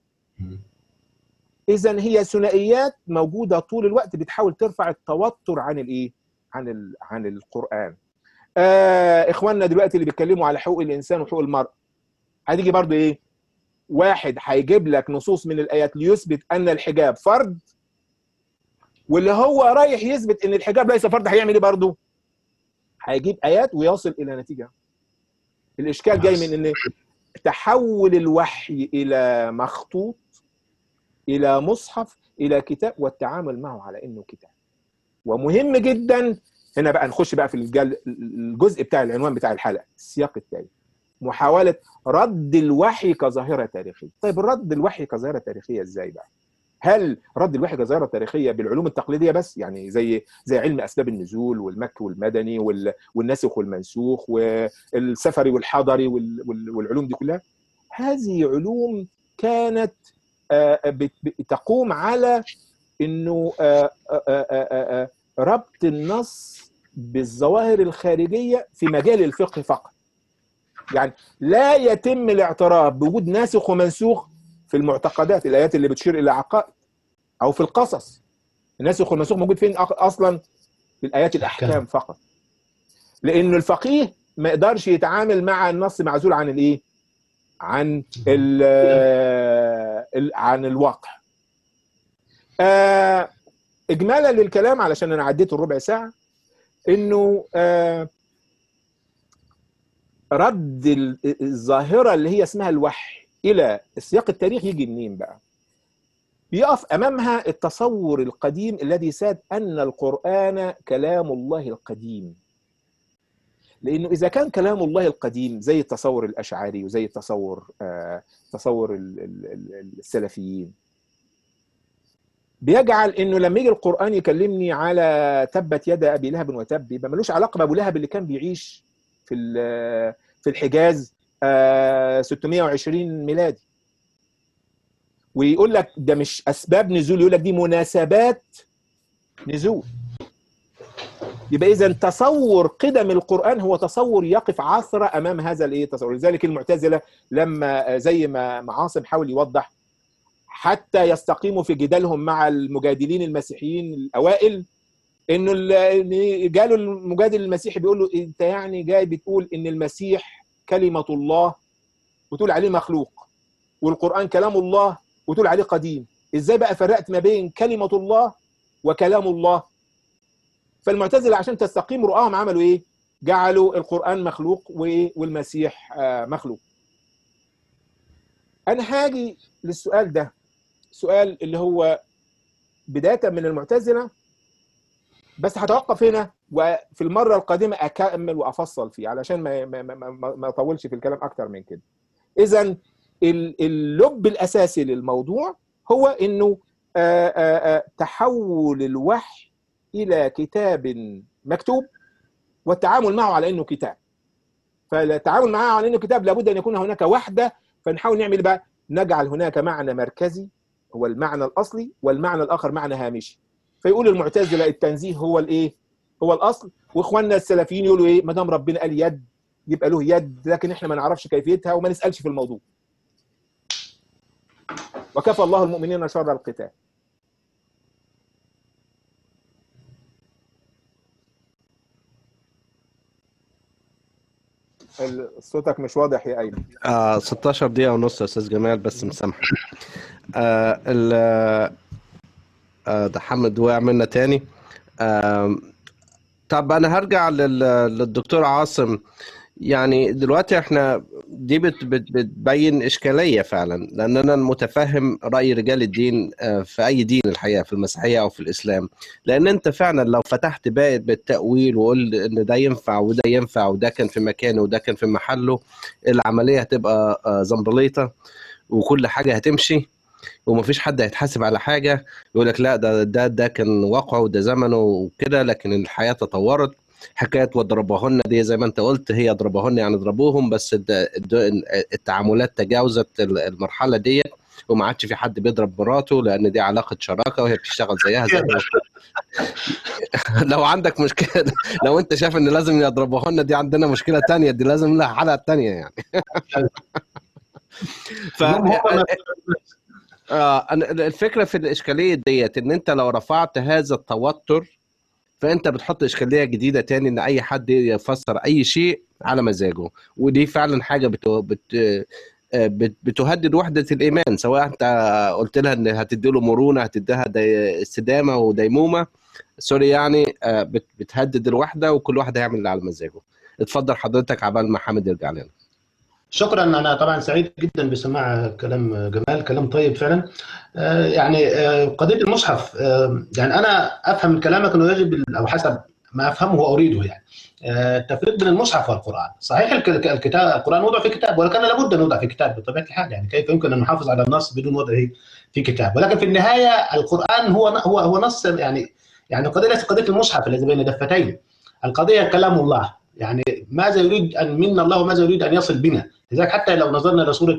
اذا هي ثنائيات موجوده طول الوقت بتحاول ترفع التوتر عن الايه؟ عن القرآن. اخواننا دلوقتي اللي بيتكلموا على حقوق الانسان وحقوق المرأة، هتيجي برضه ايه؟ واحد هيجيب لك نصوص من الايات ليثبت ان الحجاب فرض، واللي هو رايح يثبت ان الحجاب ليس فرض هيعمل ايه برضه؟ هيجيب ايات ويصل الى نتيجه. الاشكال جاي من ان تحول الوحي الى مخطوط، الى مصحف، الى كتاب، والتعامل معه على انه كتاب. ومهم جدا هنا بقى نخش بقى في الجزء بتاع العنوان بتاع الحلقه، السياق التالي، محاوله رد الوحي كظاهره تاريخيه. طيب الرد الوحي كظاهره تاريخيه ازاي بقى؟ هل رد الوحي كظاهره تاريخيه بالعلوم التقليديه بس؟ يعني زي علم اسباب النزول والمكي والمدني والناسخ والمنسوخ والسفري والحضري والعلوم دي كلها؟ هذه علوم كانت تقوم على انه ربط النص بالظواهر الخارجيه في مجال الفقه فقط. يعني لا يتم الاعتراف بوجود ناسخ ومنسوخ في المعتقدات، الايات اللي بتشير الى عقائد، او في القصص. الناسخ والمنسوخ موجود فين اصلا؟ في الايات الاحكام فقط. لانه الفقيه ما يقدرش يتعامل مع النص معزول عن الايه؟ عن الواقع. اجمالا للكلام علشان انا عديت الربع ساعه، انه رد الظاهره اللي هي اسمها الوحي الى السياق التاريخي يجي منين بقى؟ بيقف امامها التصور القديم الذي ساد ان القرآن كلام الله القديم. لانه اذا كان كلام الله القديم زي التصور الاشعري وزي تصور السلفيين، بيجعل انه لما يجي القرآن يكلمني على تبت يد ابي لهب وتب، يبقى ملوش علاقه بابو لهب اللي كان بيعيش في الحجاز 620 ميلادي. ويقول لك ده مش اسباب نزول، يقول لك دي مناسبات نزول. يبقى اذا تصور قدم القرآن هو تصور يقف عثرة امام هذا الايه التصور. لذلك المعتزلة لما زي ما عاصم حاول يوضح، حتى يستقيموا في جدالهم مع المجادلين المسيحيين الاوائل، انه قالوا المجادل المسيحي بيقول له انت يعني جاي بتقول ان المسيح كلمة الله وتقول عليه مخلوق، والقرآن كلام الله وتقول عليه قديم، ازاي بقى فرقت ما بين كلمة الله وكلام الله؟ فالمعتزلة عشان تستقيم رؤاهم عملوا ايه؟ جعلوا القرآن مخلوق والمسيح مخلوق. انا هاجي للسؤال ده، سؤال اللي هو بداية من المعتزلة، بس هتوقف هنا وفي المرة القادمة أكمل وأفصل فيه علشان ما أطولش في الكلام أكتر من كده. إذن اللب الأساسي للموضوع هو إنه تحول الوحي إلى كتاب مكتوب والتعامل معه على إنه كتاب. فالتعامل معه على إنه كتاب لابد أن يكون هناك وحدة. فنحاول نعمل بقى، نجعل هناك معنى مركزي هو المعنى الأصلي، والمعنى الآخر معنى هامشي. فيقول المعتزلة التنزيه هو الايه؟ هو الاصل، واخواننا السلفيين يقولوا ايه؟ ما دام ربنا قال يد يبقى له يد، لكن احنا ما نعرفش كيفيتها وما نسالش في الموضوع. وكفى الله المؤمنين شر القتال. صوتك مش واضح يا ايمن. 16 دقيقة ونص يا استاذ جمال، بس مسامحك. ده حمد وقع منا تاني. طب انا هرجع للدكتور عاصم. يعني دلوقتي احنا دي بتبين اشكاليه فعلا، لان انا متفهم راي رجال الدين في اي دين الحقيقه، في المسيحيه او في الاسلام. لان انت فعلا لو فتحت باب بالتاويل وقلت ان ده ينفع وده ينفع وده كان في مكانه وده كان في محله، العمليه هتبقى زنبليطه وكل حاجه هتمشي ومفيش حد هيتحاسب على حاجه. يقول لك لا ده كان واقعه وده زمنه وكده، لكن الحياه تطورت. حكايه وضربهن دي زي ما انت قلت، هي ضربهن يعني ضربوهم، بس التعاملات تجاوزت المرحله دي، وما عادش في حد بيضرب مراته، لان دي علاقه شراكه وهي بتشتغل زيها زي لو عندك مشكله، لو انت شايف ان لازم يضربوهن، دي عندنا مشكله تانية، دي لازم لها حلقه تانية يعني. ف الفكره في الاشكاليه ديت، ان انت لو رفعت هذا التوتر فانت بتحط اشكاليه جديده تاني، ان اي حد يفسر اي شيء على مزاجه. ودي فعلا حاجه بتهدد وحده الايمان، سواء انت قلت لها ان هتدي له مرونه، هتديها استدامه وديمومه، سوري يعني، بتهدد الوحده، وكل واحد هيعمل اللي على مزاجه. اتفضل حضرتك عبال ما حامد يرجع لنا. شكرا. انا طبعا سعيد جدا بسماع كلام جمال، كلام طيب فعلا. يعني قضيه المصحف، يعني انا افهم من كلامك انه يجب، او حسب ما افهمه واريده يعني، التفريق بين المصحف والقران. صحيح الكتاب، القران وضع في كتاب، ولكن لابد ان يوضع في كتاب بطبيعه الحال. يعني كيف يمكن ان نحافظ على النص بدون وضعه في كتاب؟ ولكن في النهايه القران هو نص يعني. يعني القضيه ليست قضيه المصحف الذي بين دفتين، القضيه كلام الله. يعني ماذا يريد ان منا الله وماذا يريد ان يصل بنا. لذلك حتى لو نظرنا لسوره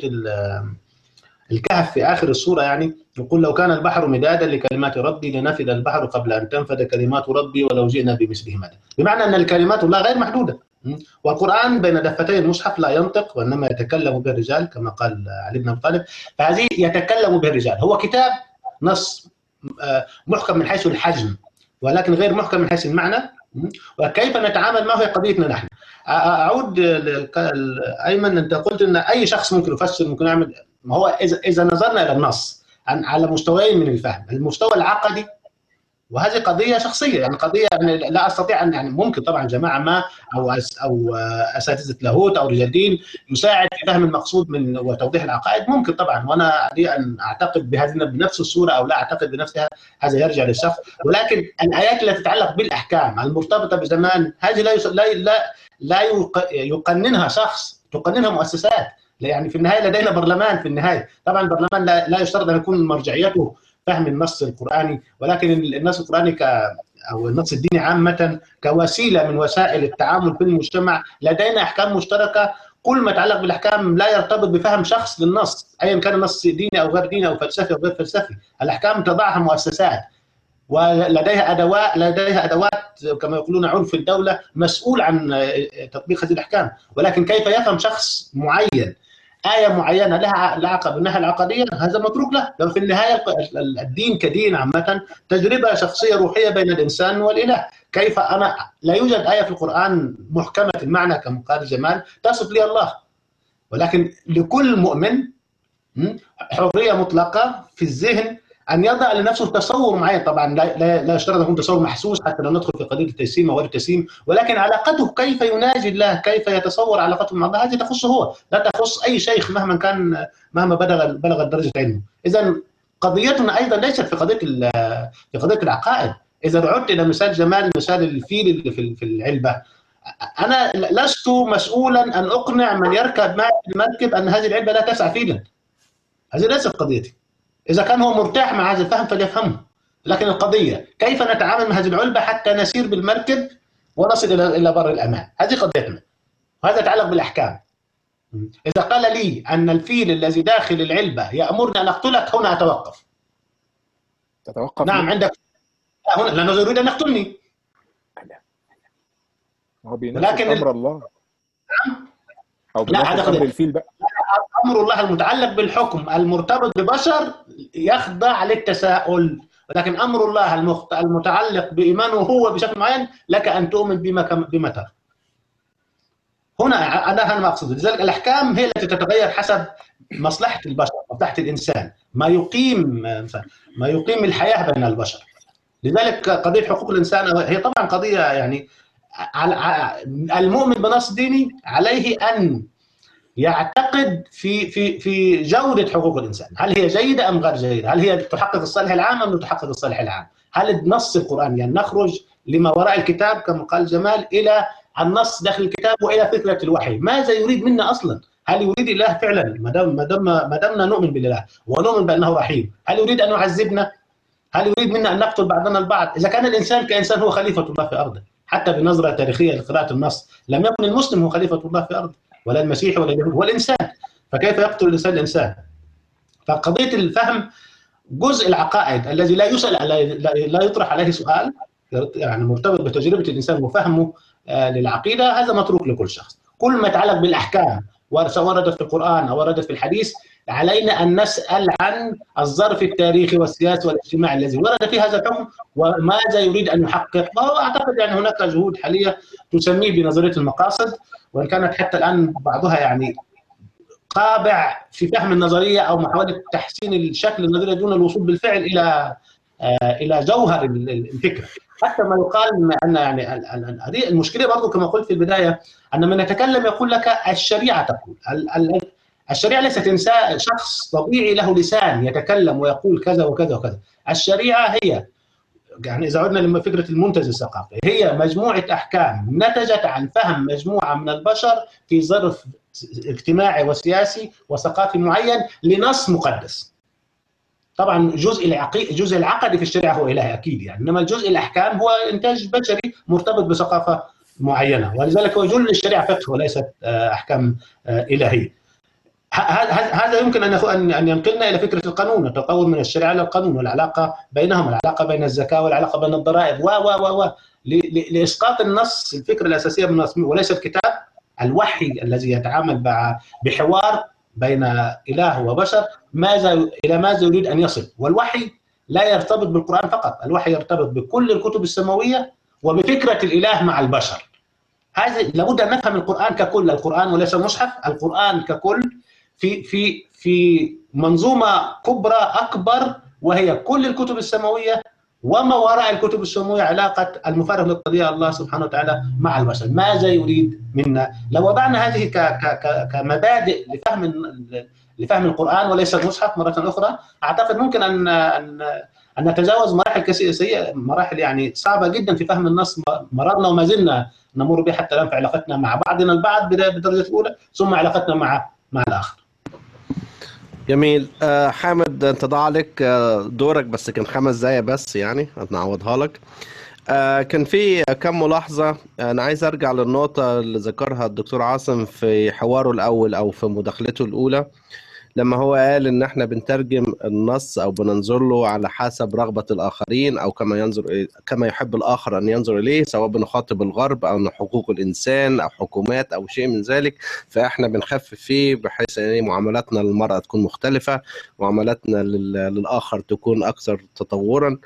الكهف في اخر السوره، يعني يقول لو كان البحر مدادا لكلمات ربي لنفذ البحر قبل ان تنفذ كلمات ربي ولو جئنا بمثله مددا. بمعنى ان الكلمات الله غير محدوده. والقران بين دفتي المصحف لا ينطق وانما يتكلم به الرجال كما قال علي بن ابي طالب. فهذه يتكلم به الرجال، هو كتاب نص محكم من حيث الحجم ولكن غير محكم من حيث المعنى. وكيف نتعامل معه هي قضيتنا نحن. اعود ايمن، انت قلت ان اي شخص ممكن يفسر، ممكن يعمل. ما هو اذا نظرنا الى النص على مستويين من الفهم، المستوى العقدي، وهذه قضيه شخصيه، يعني قضيه يعني لا استطيع ان، يعني ممكن طبعا جماعه ما او اساتذه لاهوت او رجال دين يساعد في فهم المقصود من وتوضيح العقائد، ممكن طبعا. وانا لي ان اعتقد بهذه بنفس الصوره او لا اعتقد بنفسها، هذا يرجع للشخص. ولكن الايات التي تتعلق بالاحكام المرتبطه بزمان، هذه لا يقننها شخص، تقننها مؤسسات. يعني في النهايه لدينا برلمان، في النهايه طبعا البرلمان لا يشترط ان يكون مرجعيته فهم النص القرآني، ولكن النص القرآني أو النص الديني عامة كوسيلة من وسائل التعامل في المجتمع. لدينا أحكام مشتركة، كل ما يتعلق بالأحكام لا يرتبط بفهم شخص للنص، أيا كان النص ديني أو غير ديني أو فلسفي أو غير فلسفي. الأحكام تضعها مؤسسات ولديها أدوات كما يقولون عرف الدولة مسؤول عن تطبيق هذه الأحكام. ولكن كيف يفهم شخص معين آية معينة لها علاقة بالناحية العقدية، هذا متروك له. لو في النهاية الدين كدين عامة تجربة شخصية روحية بين الإنسان والإله. كيف أنا لا يوجد آية في القرآن محكمة المعنى كما قال جمال تصف لي الله، ولكن لكل مؤمن حرية مطلقة في الذهن أن يضع لنفسه تصور معين. طبعا لا يشترط أن يكون تصور محسوس حتى لا ندخل في قضية التجسيم أو غير التجسيم، ولكن علاقته كيف يناجي الله، كيف يتصور علاقته مع الله، هذه تخصه هو، لا تخص أي شيخ مهما كان، مهما بلغت درجة علمه. إذا قضيتنا أيضا ليست في قضية العقائد. إذا عدت إلى مثال جمال، مثال الفيل اللي في العلبة، أنا لست مسؤولا أن أقنع من يركب معي المركب أن هذه العلبة لا تسع فيلا. هذه ليست قضيتي. إذا كان هو مرتاح مع هذا الفهم فليفهمه، لكن القضية كيف نتعامل مع هذه العلبة حتى نسير بالمركب ونصل إلى بر الأمان، هذه قضيتنا. وهذا يتعلق بالأحكام. إذا قال لي أن الفيل الذي داخل العلبة يأمرني أن أقتلك، هنا أتوقف. تتوقف؟ نعم عندك هنا، لأنه يريد أن يقتلني. هو بينفذ أمر الله. أو لا، أمر الفيل بقى. أمر الله المتعلق بالحكم المرتبط ببشر يخضع للتساؤل، ولكن أمر الله المتعلق بإيمانه هو بشكل معين لك أن تؤمن بما ترى. هنا أنا ما أقصد. لذلك الأحكام هي التي تتغير حسب مصلحة البشر، مصلحة الإنسان، ما يقيم الحياة بين البشر. لذلك قضية حقوق الإنسان هي طبعا قضية يعني المؤمن بنص ديني عليه أن يعتقد في جودة حقوق الإنسان، هل هي جيدة أم غير جيدة؟ هل هي تحقق الصالح العام أم لا تحقق الصالح العام؟ هل النص القرآني يعني نخرج لما وراء الكتاب كما قال جمال إلى النص داخل الكتاب وإلى فكرة الوحي، ماذا يريد منا أصلا؟ هل يريد الله فعلا ما دمنا نؤمن بالله ونؤمن بأنه رحيم، هل يريد أن يعذبنا؟ هل يريد منا أن نقتل بعضنا البعض؟ إذا كان الإنسان كإنسان هو خليفة الله في أرضه، حتى بنظرة تاريخية لقراءة النص لم يكن المسلم هو خليفة الله في أرضه ولا المسيحي ولا اليهودي، هو الإنسان، فكيف يقتل الإنسان الإنسان؟ فقضية الفهم جزء العقائد الذي لا يسأل لا يطرح عليه سؤال، يعني مرتبط بتجربة الإنسان وفهمه للعقيدة، هذا متروك لكل شخص. كل ما يتعلق بالأحكام وردت في القرآن أو وردت في الحديث علينا أن نسأل عن الظرف التاريخي والسياسي والاجتماعي الذي ورد فيه هذا الحكم وماذا يريد أن يحقق. وأعتقد يعني هناك جهود حالية تسميه بنظرية المقاصد، وإن كانت حتى الآن بعضها يعني قابع في فهم النظرية أو محاولة تحسين الشكل النظري دون الوصول بالفعل إلى جوهر الفكرة. حتى ما يقال أن يعني المشكلة برضو كما قلت في البداية أن من يتكلم يقول لك الشريعة تقول، الشريعة ليست إنسان شخص طبيعي له لسان يتكلم ويقول كذا وكذا وكذا. الشريعة هي يعني إذا عدنا لفكرة المنتج الثقافي هي مجموعة أحكام نتجت عن فهم مجموعة من البشر في ظرف اجتماعي وسياسي وثقافي معين لنص مقدس. طبعا جزء العقدي في الشريعة هو إلهي أكيد يعني، إنما الجزء الأحكام هو إنتاج بشري مرتبط بثقافة معينة، ولذلك هو جل الشريعة فقه وليست أحكام إلهية. هذا يمكن أن ينقلنا إلى فكرة القانون، التطور من الشريعة إلى القانون والعلاقة بينهم، العلاقة بين الزكاة والعلاقة بين الضرائب لإسقاط النص الفكرة الأساسية من النص وليس الكتاب الوحي الذي يتعامل بحوار بين إله وبشر إلى ماذا يريد أن يصل. والوحي لا يرتبط بالقرآن فقط، الوحي يرتبط بكل الكتب السماوية وبفكرة الإله مع البشر. هذا لابد أن نفهم القرآن ككل، القرآن وليس مصحف، القرآن ككل في منظومة كبرى أكبر وهي كل الكتب السماوية وما وراء الكتب السماوية، علاقة المفرغ للقضية الله سبحانه وتعالى مع البشر، ماذا يريد منا. لو وضعنا هذه كمبادئ لفهم القرآن وليس المصحف مرة أخرى، أعتقد ممكن أن نتجاوز مراحل يعني صعبة جدا في فهم النص مررنا وما زلنا نمر بها حتى الآن في علاقتنا مع بعضنا البعض بالدرجة الأولى، ثم علاقتنا مع الآخر. جميل. حامد انت ضاع عليك دورك بس كان 5 دقايق بس يعني هنعوضها لك. كان في كم ملاحظة أنا عايز أرجع للنقطة اللي ذكرها الدكتور عاصم في حواره الأول أو في مداخلته الأولى، لما هو قال إن إحنا بنترجم النص أو بننظر له على حسب رغبة الآخرين أو كما يحب الآخر أن ينظر إليه، سواء بنخاطب الغرب أو حقوق الإنسان أو حكومات أو شيء من ذلك، فإحنا بنخفف فيه بحيث أن معاملاتنا للمرأة تكون مختلفة، معاملاتنا للآخر تكون أكثر تطورا.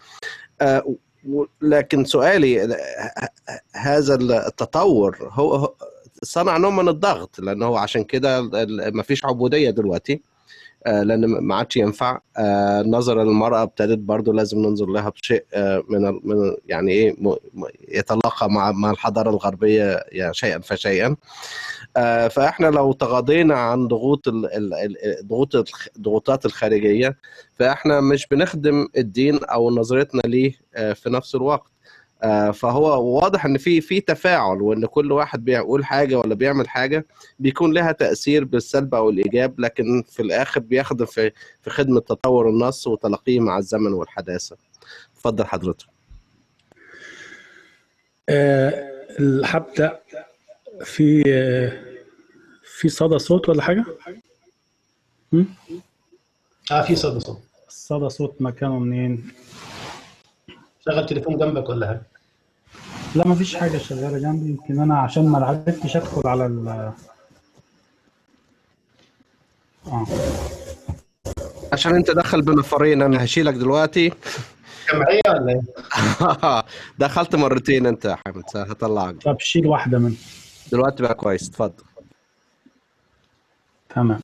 لكن سؤالي، هذا التطور هو صنع نوع من الضغط، لأنه عشان كده مفيش عبودية دلوقتي، لأن ما عادش ينفع. نظرة للمرأة ابتدت برضو لازم ننظر لها بشيء من يعني إيه يتلاقى مع الحضارة الغربية يعني شيئا فشيئا. فإحنا لو تغاضينا عن ضغوطات الخارجية، فإحنا مش بنخدم الدين أو نظرتنا ليه في نفس الوقت. فهو واضح ان في تفاعل، وان كل واحد بيقول حاجه ولا بيعمل حاجه بيكون لها تاثير بالسلب او الايجاب، لكن في الاخر بيخدم في خدمه تطور النص وتلاقيه مع الزمن والحداثه. اتفضل حضرتك. هبدا في صدى صوت ولا حاجه؟ في صدى صوت. صدى صوت مكانه منين؟ شغل تليفون جنبك ولا حاجه؟ لا ما فيش حاجه شغاله جنبي، يمكن انا عشان ما عرفتش ادخل على عشان انت دخل بنفرين، انا هشيلك دلوقتي. جمعيه ولا ايه؟ دخلت مرتين انت يا حامد، هطلعك. طب شيل واحده منهم دلوقتي بقى كويس، اتفضل. تمام.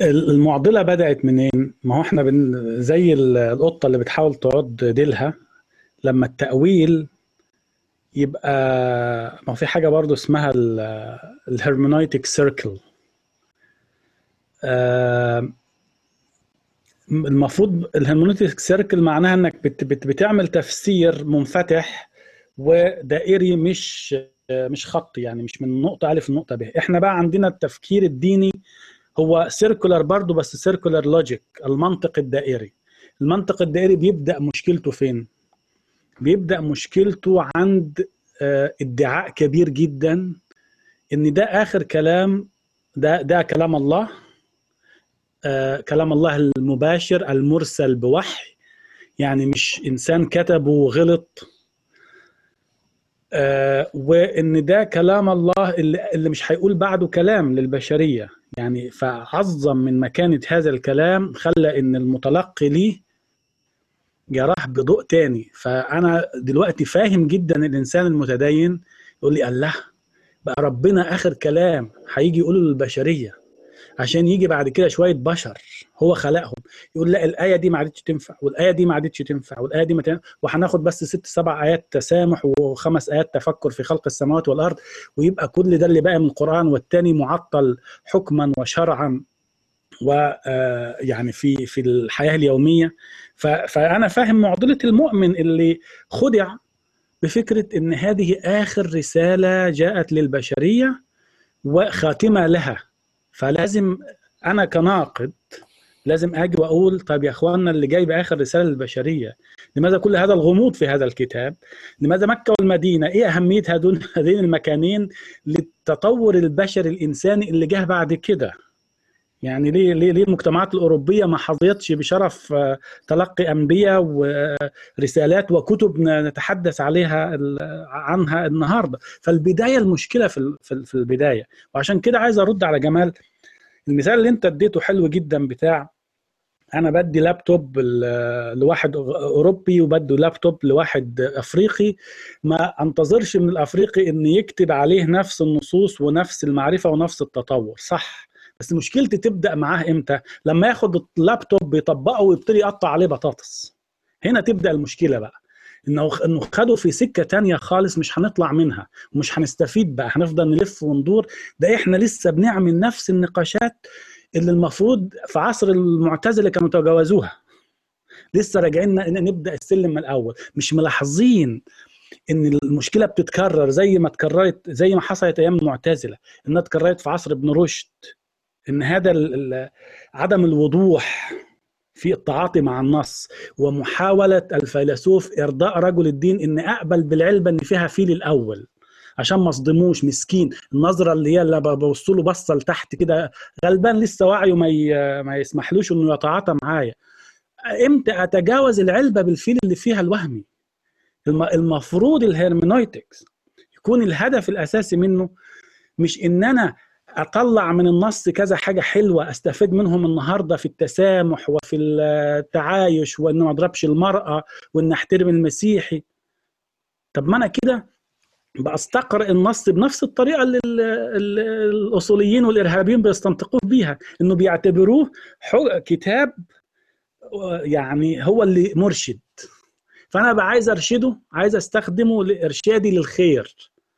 المعضله بدات منين؟ ما هو احنا زي القطه اللي بتحاول تعض ديلها، لما التأويل يبقى، ما في حاجة برضو اسمها الهرمونيتك سيركل. المفروض الهرمونيتك سيركل معناها انك بتعمل تفسير منفتح ودائري، مش خط، يعني مش من نقطة ألف لنقطة ب. احنا بقى عندنا التفكير الديني هو سيركولار برضو، بس سيركولار لوجيك، المنطق الدائري. المنطق الدائري بيبدأ مشكلته فين؟ بيبدأ مشكلته عند ادعاء كبير جدا ان ده آخر كلام، ده كلام الله، كلام الله المباشر المرسل بوحي، يعني مش إنسان كتبه وغلط، وإن ده كلام الله اللي مش هيقول بعده كلام للبشرية. يعني فعظم من مكانة هذا الكلام، خلى إن المتلقي ليه جراح بضوء تاني. فأنا دلوقتي فاهم جدا الإنسان المتدين يقول لي الله بقى ربنا آخر كلام هيجي يقوله للبشرية، عشان يجي بعد كده شوية بشر هو خلقهم يقول لا الآية دي ما عادتش تنفع، والآية دي ما عادتش تنفع، والآية دي ما تنفع، وهناخد بس 6-7 آيات تسامح و5 آيات تفكر في خلق السماوات والأرض، ويبقى كل ده اللي بقى من القرآن، والتاني معطل حكما وشرعا ويعني في الحياة اليومية. فأنا فاهم معضلة المؤمن اللي خدع بفكرة إن هذه آخر رسالة جاءت للبشرية وخاتمة لها. فلازم أنا كناقد لازم أجي وأقول طيب يا أخواننا اللي جاي بآخر رسالة للبشرية، لماذا كل هذا الغموض في هذا الكتاب؟ لماذا مكة والمدينة؟ إيه أهمية هذين المكانين للتطور البشري الإنساني اللي جه بعد كده؟ يعني ليه المجتمعات الأوروبية ما حظيتش بشرف تلقي أنبياء ورسالات وكتب نتحدث عنها النهاردة؟ فالبداية المشكلة في البداية. وعشان كده عايز أرد على جمال، المثال اللي انت اديته حلو جدا، بتاع انا بدي لابتوب لواحد اوروبي وبدي لابتوب لواحد افريقي، ما انتظرش من الافريقي ان يكتب عليه نفس النصوص ونفس المعرفة ونفس التطور، صح؟ بس مشكلتي تبدأ معاه امتى؟ لما ياخد اللابتوب يطبقه ويبتدي يقطع عليه بطاطس. هنا تبدأ المشكلة بقى، انه خدوا في سكة تانية خالص مش هنطلع منها ومش هنستفيد بقى، هنفضل نلف وندور. ده احنا لسه بنعمل نفس النقاشات اللي المفروض في عصر المعتزلة كانوا تجاوزوها، لسه راجعين نبدأ السلم من الأول، مش ملاحظين ان المشكلة بتتكرر زي ما اتكررت، زي ما حصلت ايام المعتزلة، انها اتكررت في عصر ابن رشد، ان هذا عدم الوضوح في التعاطي مع النص، ومحاولة الفيلسوف إرضاء رجل الدين إن أقبل بالعلبة إن فيها فيل الأول عشان ما صدموش مسكين، النظرة اللي هي اللي بوصله بصة لتحت كده، غلبان لسه وعيه ما يسمحلوش إنه يتعاطى معايا. إمتى أتجاوز العلبة بالفيل اللي فيها الوهمي؟ المفروض الهيرمنويتكس يكون الهدف الأساسي منه مش إن أنا أطلع من النص كذا حاجة حلوة أستفيد منهم النهاردة في التسامح وفي التعايش، وإن ما أضربش المرأة، وإن أحترم المسيحي. طب ما أنا كده بأستقرأ النص بنفس الطريقة اللي الأصوليين والإرهابيين بيستنطقوه بيها، إنه بيعتبروه كتاب يعني هو اللي مرشد. فأنا بقى عايز أرشده، عايز أستخدمه لإرشادي للخير،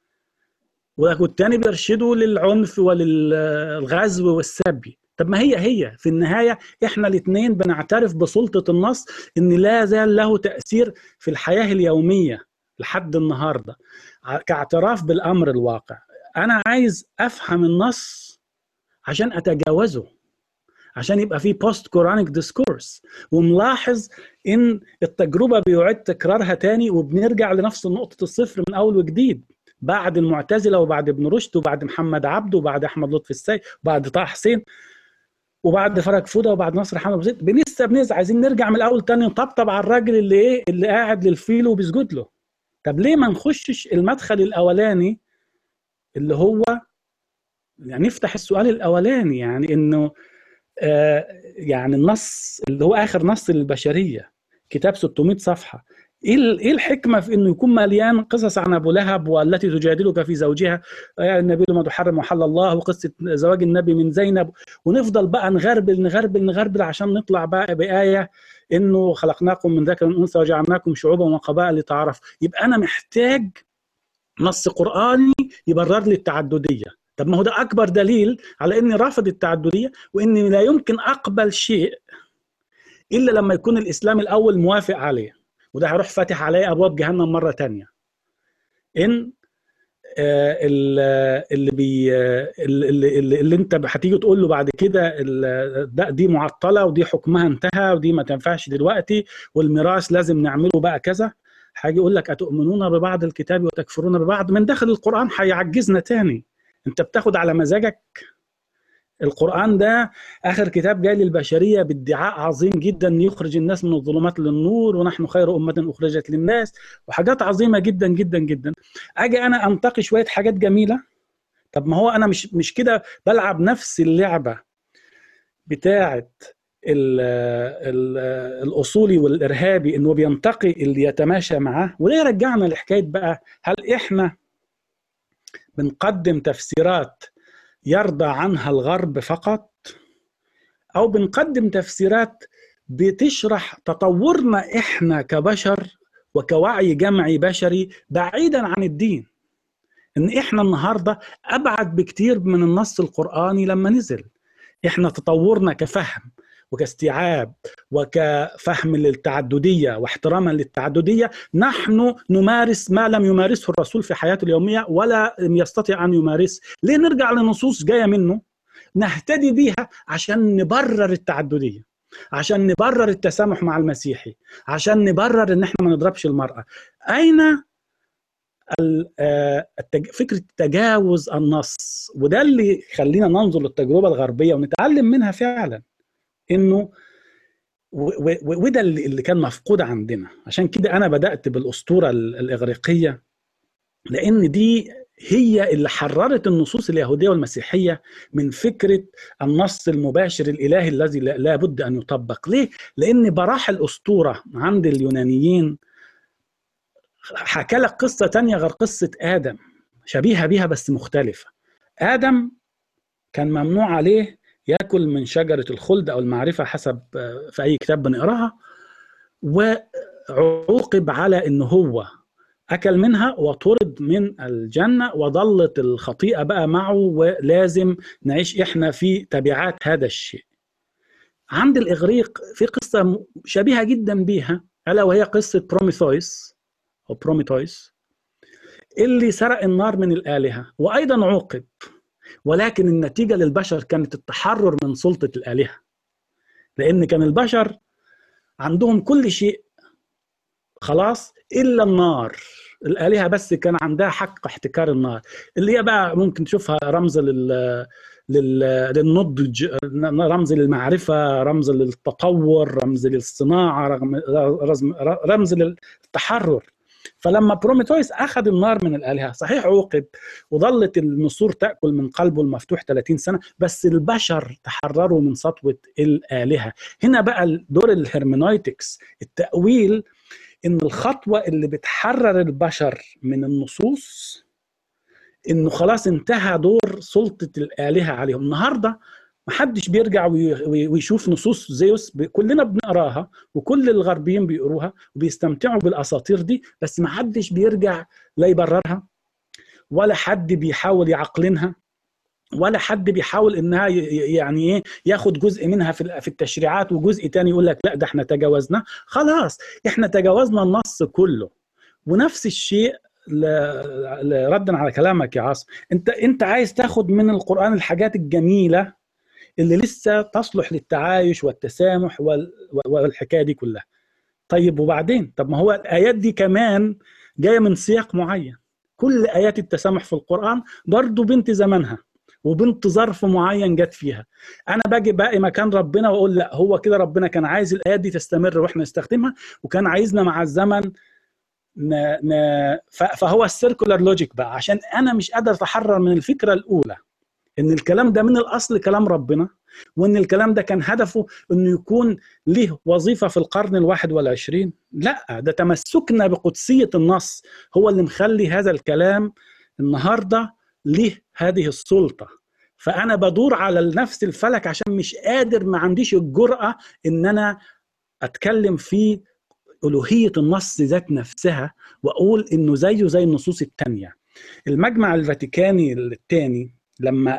والتاني بيرشدوا للعنف وللغزو والسبي. طب ما هي في النهاية احنا الاثنين بنعترف بسلطة النص ان لا زال له تأثير في الحياة اليومية لحد النهاردة كاعتراف بالأمر الواقع. انا عايز افهم النص عشان اتجاوزه، عشان يبقى فيه بوست كورانيك ديسكورس، وملاحظ ان التجربة بيعيد تكرارها تاني، وبنرجع لنفس نقطة الصفر من اول وجديد، بعد المعتزلة وبعد ابن رشد وبعد محمد عبده وبعد أحمد لطفي السيد وبعد طه حسين وبعد فرج فودة وبعد نصر حمد بزيد، بننسى عايزين نرجع من الأول تاني، نطبطب على الراجل اللي قاعد للفيل وبيسجد له. طب ليه ما نخشش المدخل الأولاني اللي هو يعني نفتح السؤال الأولاني، يعني إنه يعني النص اللي هو آخر نص للبشرية، كتاب 600 صفحة، ايه الحكمه في انه يكون مليان قصص عن ابو لهب والتي تجادلك في زوجها، النبي ما تحرم وحل الله، وقصه زواج النبي من زينب، ونفضل بقى نغربل عشان نطلع بقى بايه انه خلقناكم من ذكر وانثى وجعلناكم شعوبا وقبائل لتعارفوا. يبقى انا محتاج نص قرآني يبرر لي التعددية. طب ما هو ده أكبر دليل على إني رافض التعددية، وإني لا يمكن أقبل شيء إلا لما يكون الإسلام الأول موافق عليه، وده هيروح فاتح عليه أبواب جهنم مرة تانية. إن اللي انت هتيجي تقول له بعد كده دي معطلة ودي حكمها انتهى ودي ما تنفعش دلوقتي والميراث لازم نعمله بقى كذا، هيجي يقول لك أتؤمنون ببعض الكتاب وتكفرون ببعض. من داخل القرآن هيعجزنا تاني. انت بتاخد على مزاجك. القرآن ده آخر كتاب جاي للبشرية بادعاء عظيم جدا يخرج الناس من الظلمات للنور ونحن خير أمة أخرجت للناس، وحاجات عظيمة جدا جدا جدا. أجي أنا أنتقي شوية حاجات جميلة. طب ما هو أنا مش كده بلعب نفس اللعبة بتاعة الأصولي والإرهابي إنه بينتقي اللي يتماشى معاه؟ وده يرجعنا لحكاية بقى، هل إحنا بنقدم تفسيرات يرضى عنها الغرب فقط، أو بنقدم تفسيرات بتشرح تطورنا إحنا كبشر وكوعي جمعي بشري بعيدا عن الدين؟ إن إحنا النهاردة أبعد بكتير من النص القرآني لما نزل. إحنا تطورنا كفهم وكاستيعاب وكفهم للتعددية واحتراما للتعددية، نحن نمارس ما لم يمارسه الرسول في حياته اليومية ولا يستطيع أن يمارسه. ليه نرجع لنصوص جاية منه نهتدي بيها عشان نبرر التعددية، عشان نبرر التسامح مع المسيحي، عشان نبرر ان احنا ما نضربش المرأة؟ اين فكرة تجاوز النص؟ وده اللي خلينا ننظر للتجربة الغربية ونتعلم منها فعلا. انه وده اللي كان مفقود عندنا. عشان كده انا بدأت بالأسطورة الإغريقية، لان دي هي اللي حررت النصوص اليهودية والمسيحية من فكرة النص المباشر الإلهي الذي لا بد أن يطبق. ليه؟ لأن براح الأسطورة عند اليونانيين حكى لك قصة تانية غير قصة آدم، شبيهة بيها بس مختلفة. آدم كان ممنوع عليه يأكل من شجرة الخلد أو المعرفة حسب في أي كتاب بنقراها، وعوقب على أنه هو أكل منها وطرد من الجنة وظلت الخطيئة بقى معه، ولازم نعيش إحنا في تبعات هذا الشيء. عند الإغريق في قصة شبيهة جدا بيها، ألا وهي قصة بروميثويس أو بروميثويس اللي سرق النار من الآلهة وأيضا عوقب، ولكن النتيجة للبشر كانت التحرر من سلطة الآلهة، لأن كان البشر عندهم كل شيء خلاص إلا النار. الآلهة بس كان عندها حق احتكار النار، اللي هي بقى ممكن تشوفها رمز للنضج، رمز للمعرفة، رمز للتطور، رمز للصناعة، رمز للتحرر. فلما بروميثويس أخذ النار من الآلهة صحيح عوقب وظلت النسور تأكل من قلبه المفتوح 30 سنة، بس البشر تحرروا من سطوة الآلهة. هنا بقى دور الهرمنويتكس، التأويل، إن الخطوة اللي بتحرر البشر من النصوص إنه خلاص انتهى دور سلطة الآلهة عليهم. النهاردة محدش بيرجع ويشوف نصوص زيوس، كلنا بنقراها وكل الغربيين بيقروها وبيستمتعوا بالأساطير دي، بس محدش بيرجع لا يبررها ولا حد بيحاول يعقلنها ولا حد بيحاول انها يعني ايه ياخد جزء منها في التشريعات وجزء تاني يقول لك لا ده احنا تجاوزنا. خلاص احنا تجاوزنا النص كله. ونفس الشيء ردا على كلامك يا عاصم، انت عايز تاخد من القرآن الحاجات الجميلة اللي لسه تصلح للتعايش والتسامح والحكاية دي كلها. طيب وبعدين؟ طب ما هو الآيات دي كمان جاية من سياق معين. كل آيات التسامح في القرآن برضو بنت زمنها وبنت ظرف معين جت فيها. انا باجي باقي مكان ربنا واقول لا هو كده ربنا كان عايز الايات دي تستمر واحنا نستخدمها، وكان عايزنا مع الزمن فهو السيركولار لوجيك بقى، عشان انا مش قادر اتحرر من الفكره الاولى ان الكلام ده من الاصل كلام ربنا، وان الكلام ده كان هدفه انه يكون له وظيفه في القرن ال21. لا، ده تمسكنا بقدسيه النص هو اللي مخلي هذا الكلام النهارده له هذه السلطه. فانا بدور على نفس الفلك عشان مش قادر، ما عنديش الجرأة ان انا اتكلم في الوهيه النص ذات نفسها، واقول انه زيه زي النصوص الثانيه. المجمع الفاتيكاني الثاني لما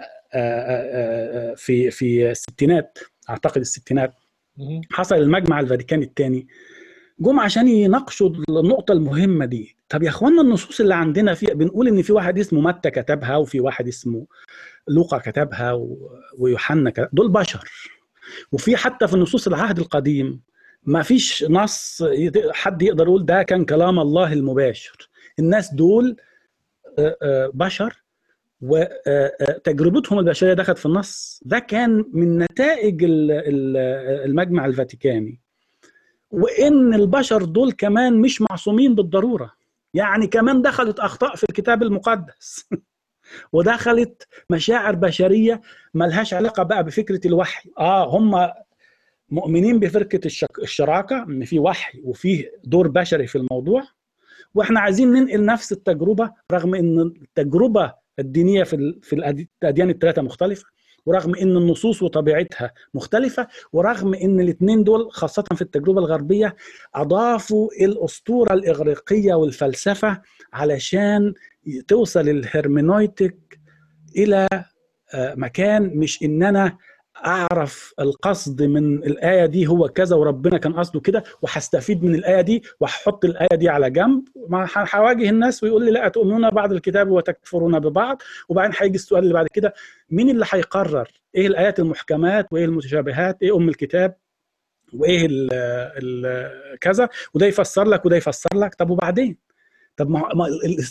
في الستينات، اعتقد الستينات، حصل المجمع الفاتيكاني الثاني، جم عشان يناقشوا النقطه المهمه دي. طب يا اخوانا، النصوص اللي عندنا في بنقول ان في واحد اسمه متى كتبها، وفي واحد اسمه لوقا كتبها، ويوحنا كتبها، دول بشر. وفي حتى في نصوص العهد القديم ما فيش نص حد يقدر يقول ده كان كلام الله المباشر. الناس دول بشر، وتجربتهم البشرية دخلت في النص. ده كان من نتائج المجمع الفاتيكاني. وإن البشر دول كمان مش معصومين بالضرورة، يعني كمان دخلت أخطاء في الكتاب المقدس ودخلت مشاعر بشرية ملهاش علاقة بقى بفكرة الوحي. هم مؤمنين بفكرة الشراكة، ان في وحي وفيه دور بشري في الموضوع، واحنا عايزين ننقل نفس التجربة، رغم ان التجربة الدينية في الأديان الثلاثة مختلفة، ورغم ان النصوص وطبيعتها مختلفة، ورغم ان الاثنين دول خاصة في التجربة الغربية اضافوا الأسطورة الإغريقية والفلسفة علشان توصل الهرمنويتك الى مكان مش ان انا اعرف القصد من الايه دي هو كذا وربنا كان قصده كده وهستفيد من الايه دي وهحط الايه دي على جنب. هواجه الناس ويقول لي لا تؤمنون بعض الكتاب وتكفرون ببعض، وبعدين هيجي السؤال اللي بعد كده، مين اللي هيقرر ايه الايات المحكمات وايه المتشابهات، ايه ام الكتاب وايه ال كذا، وده يفسر لك وده يفسر لك. طب وبعدين؟ طب ما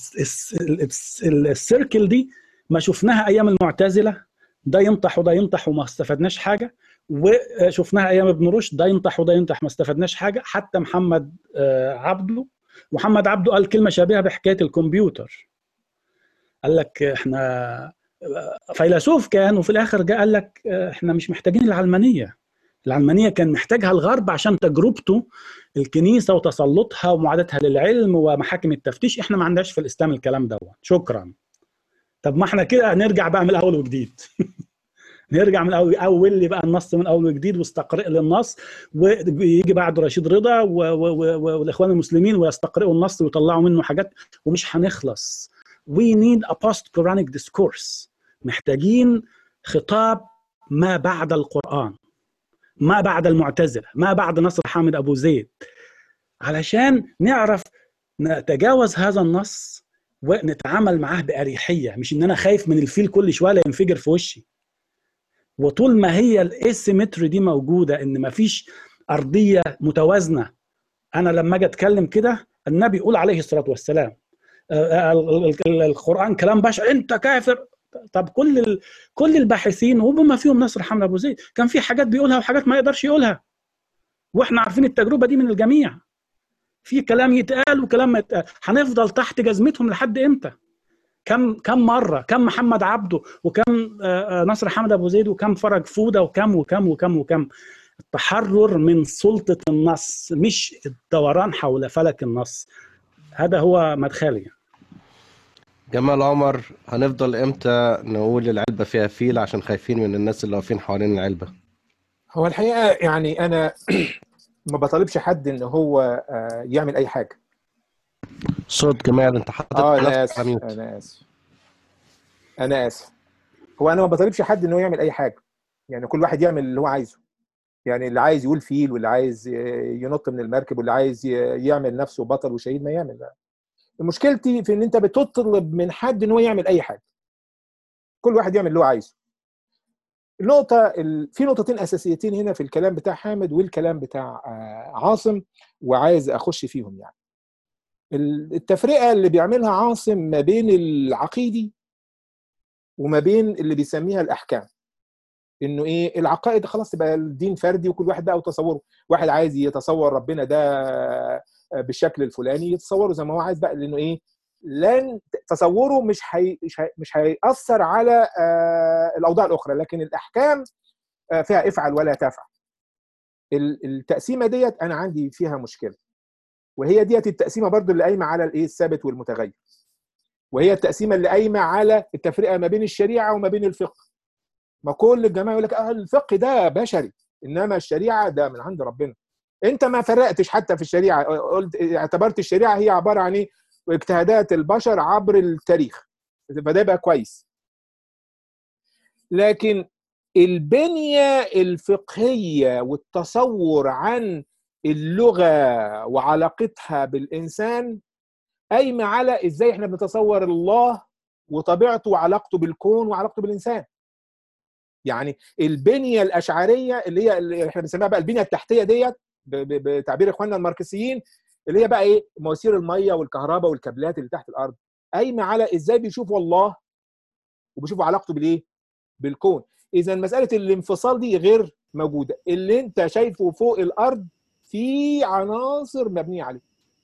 السيركل دي ما شفناها ايام المعتزله، ده ينطح وده ينطح وما استفدناش حاجه، وشفناها ايام ابن رشد، ده ينطح وده ينطح ما استفدناش حاجه. حتى محمد عبده قال كلمه شبيهه بحكايه الكمبيوتر، قال لك احنا فيلسوف كان، وفي الاخر جاء قال لك احنا مش محتاجين العلمانيه كان محتاجها الغرب عشان تجربته الكنيسه وتسلطها ومعاداتها للعلم ومحاكم التفتيش. احنا ما عندناش في الاسلام الكلام ده. شكرا. طب ما احنا كده نرجع بقى من الاول وجديد نرجع من اول لي بقى النص من اول وجديد، واستقرئ للنص، ويجي بعد رشيد رضا والاخوان المسلمين ويستقرئوا النص ويطلعوا منه حاجات، ومش هنخلص. We need a post-Quranic discourse. محتاجين خطاب ما بعد القرآن، ما بعد المعتزلة، ما بعد نصر حامد أبو زيد، علشان نعرف نتجاوز هذا النص ونتعامل معاه بأريحية، مش إن أنا خايف من الفيل كل شوية لا ينفجر في وشي. وطول ما هي الاسيمتري دي موجودة، إن مفيش أرضية متوازنة. أنا لما أجي أتكلم كده، النبي يقول عليه الصلاة والسلام القرآن كلام بشر، أنت كافر. طب كل الباحثين وبما فيهم نصر حامد أبو زيد كان في حاجات بيقولها وحاجات ما يقدرش يقولها، واحنا عارفين التجربة دي من الجميع. في كلام يتقال وكلام ما يتقال. هنفضل تحت جزمتهم لحد امتى؟ كم مرة، كم محمد عبده وكم نصر حامد أبو زيد وكم فرج فودة وكم وكم وكم وكم. التحرر من سلطة النص، مش الدوران حول فلك النص. هذا هو مدخلي. جمال عمر، هنفضل امتى نقول العلبة فيها فيل عشان خايفين من الناس اللي واقفين حوالين العلبة؟ هو الحقيقة يعني أنا ما بطالبش حد إن هو يعمل أي حاجة. صوت جمال، أنت حاطط نفسك على ميوت. أنا آسف. هو أنا ما بطالبش حد إنه يعمل أي حاجة، يعني كل واحد يعمل اللي هو عايزه. يعني اللي عايز يقول فيل، واللي عايز ينط من المركب، واللي عايز يعمل نفسه بطل وشهيد ما يعمل. مشكلتي في إن أنت بتطلب من حد إن هو يعمل أي حاجة. كل واحد يعمل اللي هو عايزه. في نقطتين أساسيتين هنا في الكلام بتاع حامد والكلام بتاع عاصم، وعايز أخش فيهم. يعني التفرقة اللي بيعملها عاصم ما بين العقيدي وما بين اللي بيسميها الأحكام، إنه إيه العقائد خلاص تبقى الدين فردي وكل واحد بقى وتصوره. واحد عايز يتصور ربنا ده بالشكل الفلاني يتصوره زي ما هو عايز بقى، لأنه إيه لن تصوره مش هيأثر على الأوضاع الأخرى. لكن الأحكام فيها افعل ولا تفعل. التقسيمة ديت أنا عندي فيها مشكلة، وهي ديت التقسيمة برضو اللي قايمة على الإيه الثابت والمتغير، وهي التقسيمة اللي قايمة على التفرقة ما بين الشريعة وما بين الفقه. ما كل الجماعة يقول لك الفقه ده بشري، إنما الشريعة ده من عند ربنا. انت ما فرقتش حتى في الشريعه، قلت اعتبرت الشريعه هي عباره عن ايه؟ اجتهادات البشر عبر التاريخ، فده يبقى كويس. لكن البنيه الفقهيه والتصور عن اللغه وعلاقتها بالانسان قايمه على ازاي احنا بنتصور الله وطبيعته وعلاقته بالكون وعلاقته بالانسان. يعني البنيه الاشعريه اللي احنا بنسميها بقى البنيه التحتيه ديت بتعبير اخواننا الماركسيين، اللي هي بقى ايه؟ مواسير الميه والكهرباء والكابلات اللي تحت الارض، قايمه على ازاي بيشوفوا الله وبيشوفوا علاقته بالايه؟ بالكون. اذا مساله الانفصال دي غير موجوده. اللي انت شايفه فوق الارض في عناصر مبنيه عليه.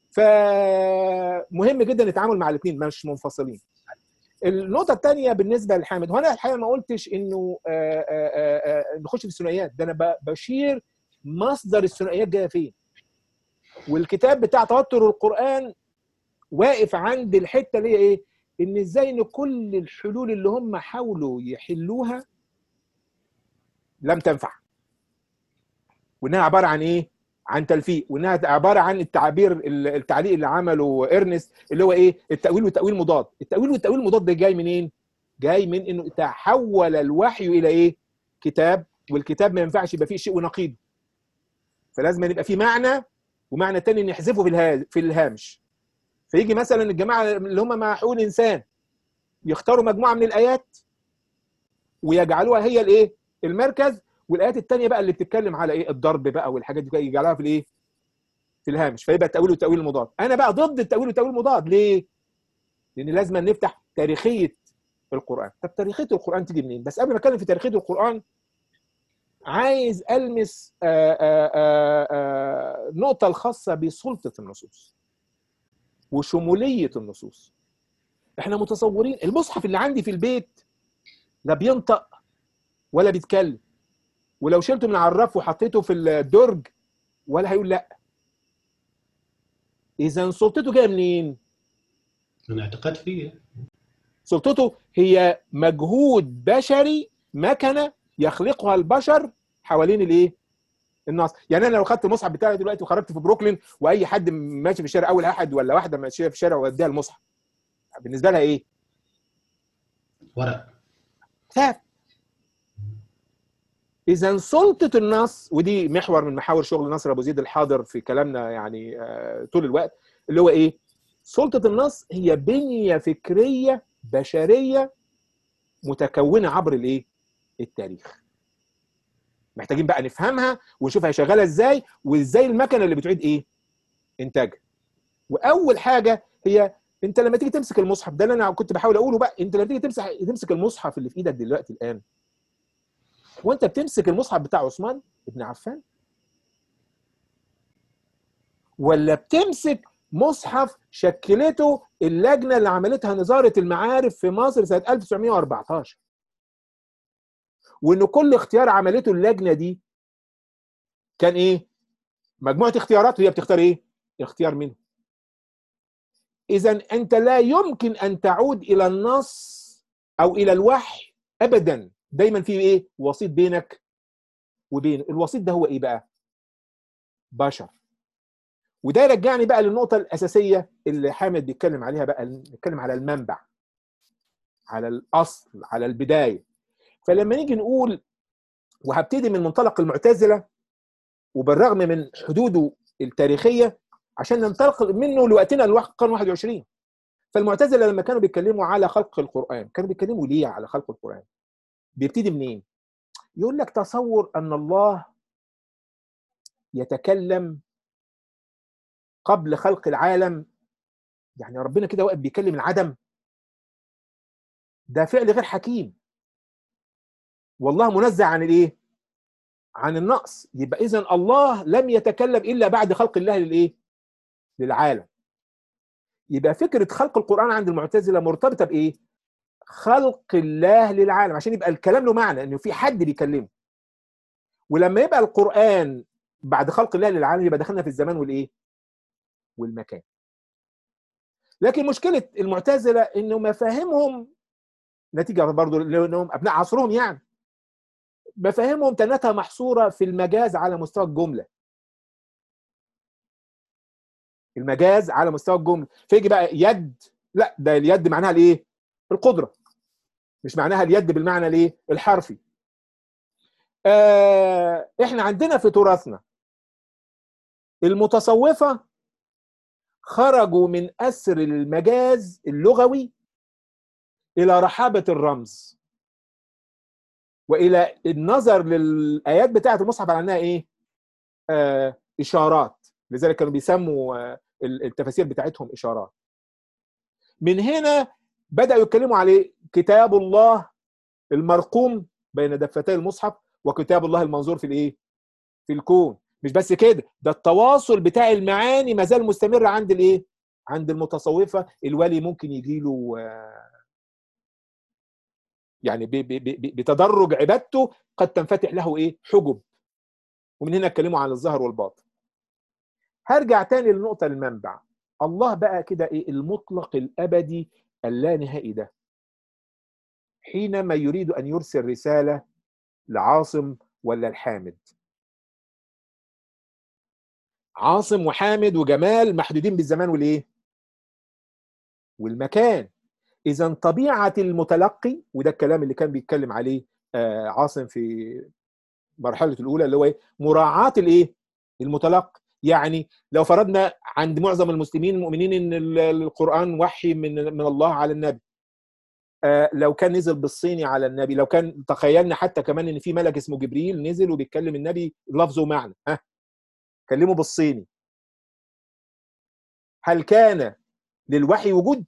فمهم جدا التعامل مع الاثنين مش منفصلين. النقطة الثانية بالنسبة لحامد، وأنا الحقيقة ما قلتش إنه نخش في الثنائيات، ده أنا بشير مصدر الثنائيات جاية فين. والكتاب بتاع توتر القرآن واقف عند الحتة اللي هي إيه؟ إن إزاي إن كل الحلول اللي هم حاولوا يحلوها لم تنفع. وإنها عبارة عن إيه؟ عن تلفيق، وإنها عبارة عن التعليق اللي عمله إرنست اللي هو إيه؟ التأويل والتأويل مضاد. التأويل والتأويل المضاد ده جاي منين؟ جاي من انه تحول الوحي الى ايه؟ كتاب، والكتاب ما ينفعش يبقى فيه شيء ونقيض. فلازم يبقى فيه معنى ومعنى تاني نحذفه في الهامش. فيجي مثلا الجماعه اللي هم مع حقوق الانسان يختاروا مجموعه من الايات ويجعلوها هي الايه؟ المركز، والايات الثانيه بقى اللي بتتكلم على ايه؟ الضرب بقى والحاجات دي يجعلوها في الايه؟ في الهامش. فيبقى التأويل والتأويل المضاد. انا بقى ضد التأويل والتأويل المضاد. ليه؟ لان لازم نفتح تاريخيه القرآن. طب تاريخية القرآن تيجي منين؟ بس قبل ما اتكلم في تاريخية القرآن عايز ألمس النقطة الخاصة بسلطة النصوص وشمولية النصوص. احنا متصورين المصحف اللي عندي في البيت لا بينطق ولا بيتكلم، ولو شلته من على الرف وحطيته في الدرج ولا هيقول لا. إذا سلطته جاية منين؟ من اعتقاد فيه. سلطته هي مجهود بشري، مكنه يخلقها البشر حوالين الايه؟ النص. يعني انا لو خدت المصحف بتاعي دلوقتي وخرجت في بروكلين واي حد ماشي في الشارع، اول احد ولا واحده ماشيه في الشارع واديها المصحف، بالنسبه لها ايه؟ ورق. كتاب. اذا سلطه النص، ودي محور من محاور شغل نصر ابو زيد الحاضر في كلامنا يعني طول الوقت، اللي هو ايه؟ سلطه النص هي بنيه فكريه بشريه متكونه عبر الايه؟ التاريخ. محتاجين بقى نفهمها ونشوف هي شغاله ازاي، وازاي المكنه اللي بتعيد ايه؟ انتاجها. واول حاجه هي انت لما تيجي تمسك المصحف، ده اللي انا كنت بحاول اقوله بقى، انت لما تيجي تمسك المصحف اللي في ايدك دلوقتي الان، وانت بتمسك المصحف بتاع عثمان ابن عفان، ولا بتمسك مصحف شكلته اللجنه اللي عملتها نظاره المعارف في مصر سنه 1914، وان كل اختيار عملته اللجنه دي كان ايه؟ مجموعه اختيارات وهي بتختار ايه؟ اختيار منهم. اذا انت لا يمكن ان تعود الى النص او الى الوحي ابدا، دايما في ايه؟ وسيط بينك وبين الوسيط ده. هو ايه بقى؟ بشر. وده يرجعني بقى للنقطه الاساسيه اللي حامد بيتكلم عليها بقى، نتكلم على المنبع، على الاصل، على البدايه. فلما نيجي نقول، وهبتدي من منطلق المعتزله وبالرغم من حدوده التاريخيه عشان ننطلق منه لوقتنا القرن 21. فالمعتزله لما كانوا بيتكلموا على خلق القرآن كانوا بيتكلموا ليه على خلق القرآن؟ بيبتدي منين؟ يقول لك تصور ان الله يتكلم قبل خلق العالم. يعني ربنا كده واقف بيكلم العدم، ده فعل غير حكيم. والله منزه عن الايه؟ عن النقص. يبقى اذا الله لم يتكلم الا بعد خلق الله للايه؟ للعالم. يبقى فكره خلق القرآن عند المعتزله مرتبطه بايه؟ خلق الله للعالم، عشان يبقى الكلام له معنى انه في حد بيكلمه. ولما يبقى القرآن بعد خلق الله للعالم يبقى دخلنا في الزمان والايه؟ والمكان. لكن مشكله المعتزله انه مفاهيمهم نتيجه برضه لانهم ابناء عصرهم، يعني مفاهيمهم تنتها محصوره في المجاز على مستوى الجمله. المجاز على مستوى الجمله. فيجي بقى يد، لا ده اليد معناها الايه؟ القدره، مش معناها اليد بالمعنى الايه؟ الحرفي. احنا عندنا في تراثنا المتصوفه خرجوا من اسر المجاز اللغوي الى رحابه الرمز، والى النظر للايات بتاعه المصحف على انها ايه؟ اشارات. لذلك كانوا بيسموا التفاسير بتاعتهم اشارات. من هنا بداوا يتكلموا عليه كتاب الله المرقوم بين دفتي المصحف وكتاب الله المنظور في الايه؟ في الكون. مش بس كده، ده التواصل بتاع المعاني ما زال مستمر عند الايه؟ عند المتصوفه. الولي ممكن يجي له يعني بتدرج عبادته قد تنفتح له ايه؟ حجب. ومن هنا اتكلموا عن الظاهر والباطن. هرجع تاني لنقطه المنبع. الله بقى كده ايه؟ المطلق الابدي اللانهائي ده، حينما يريد ان يرسل رساله لعاصم ولا الحامد. عاصم وحامد وجمال محدودين بالزمان والايه؟ والمكان. اذا طبيعه المتلقي، وده الكلام اللي كان بيتكلم عليه عاصم في مرحله الاولى، اللي هو ايه؟ مراعاه الايه؟ المتلقي. يعني لو فرضنا عند معظم المسلمين المؤمنين ان القران وحي من الله على النبي، لو كان نزل بالصيني على النبي، لو كان تخيلنا حتى كمان ان في ملك اسمه جبريل نزل وبيتكلم النبي لفظ ومعنى، كلمه بالصيني، هل كان للوحي وجود؟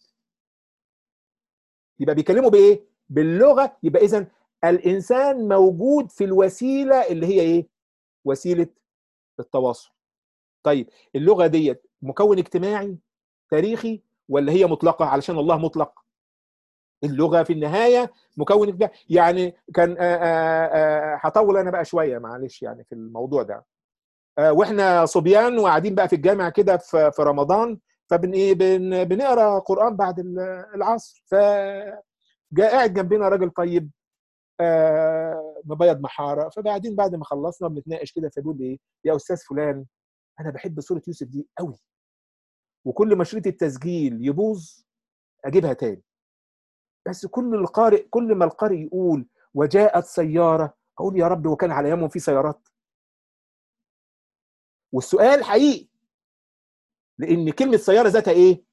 يبقى بيكلموا بايه؟ باللغه. يبقى اذا الانسان موجود في الوسيله اللي هي ايه؟ وسيله التواصل. طيب اللغه ديت مكون اجتماعي تاريخي ولا هي مطلقه علشان الله مطلق؟ اللغه في النهايه مكون اجتماعي. يعني كان هطول انا بقى شويه معلش يعني في الموضوع ده. واحنا صبيان وقاعدين بقى في الجامع كده في رمضان، فبن ايه بنقرا قران بعد العصر، فجاء قاعد جنبنا راجل طيب مبيض محاره. فبعدين بعد ما خلصنا بنتناقش كده، فبيقول لي ايه؟ يا استاذ فلان، انا بحب سوره يوسف دي قوي، وكل ما شريط التسجيل يبوظ اجيبها تاني، بس كل ما القارئ يقول وجاءت سياره اقول يا رب وكان على ايامهم في سيارات. والسؤال حقيقي، لان كلمه سياره ذاتها ايه؟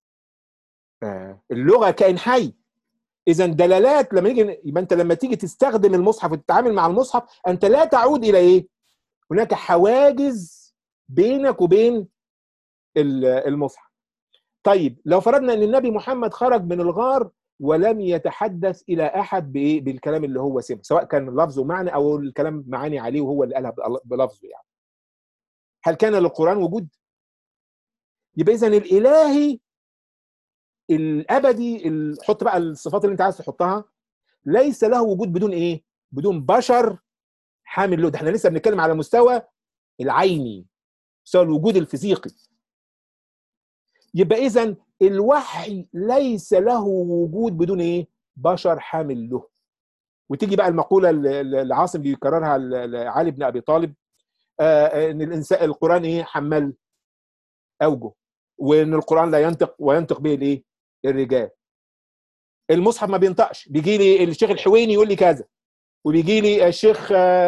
اللغه كائن حي. اذا دلالات لما يجي، يبقى انت لما تيجي تستخدم المصحف وتتعامل مع المصحف، انت لا تعود الى ايه؟ هناك حواجز بينك وبين المصحف. طيب لو فرضنا ان النبي محمد خرج من الغار ولم يتحدث الى احد بايه؟ بالكلام اللي هو سمع، سواء كان لفظه معنى او الكلام معاني عليه وهو اللي قالها بلفظه يعني. هل كان للقران وجود؟ يبقى اذا الالهي الابدي، حط بقى الصفات اللي انت عايز تحطها، ليس له وجود بدون ايه؟ بدون بشر حامل له. ده احنا لسه بنتكلم على مستوى العيني، مستوى الوجود الفيزيقي. يبقى اذا الوحي ليس له وجود بدون ايه؟ بشر حامل له. وتيجي بقى المقوله اللي عاصم بيكررها علي بن ابي طالب، ان الانسان القران ايه؟ حمل اوجه، وان القران لا ينطق وينطق به الايه؟ الرجال. المصحف ما بينطقش، بيجي لي الشيخ الحويني يقول لي كذا، وبيجي لي الشيخ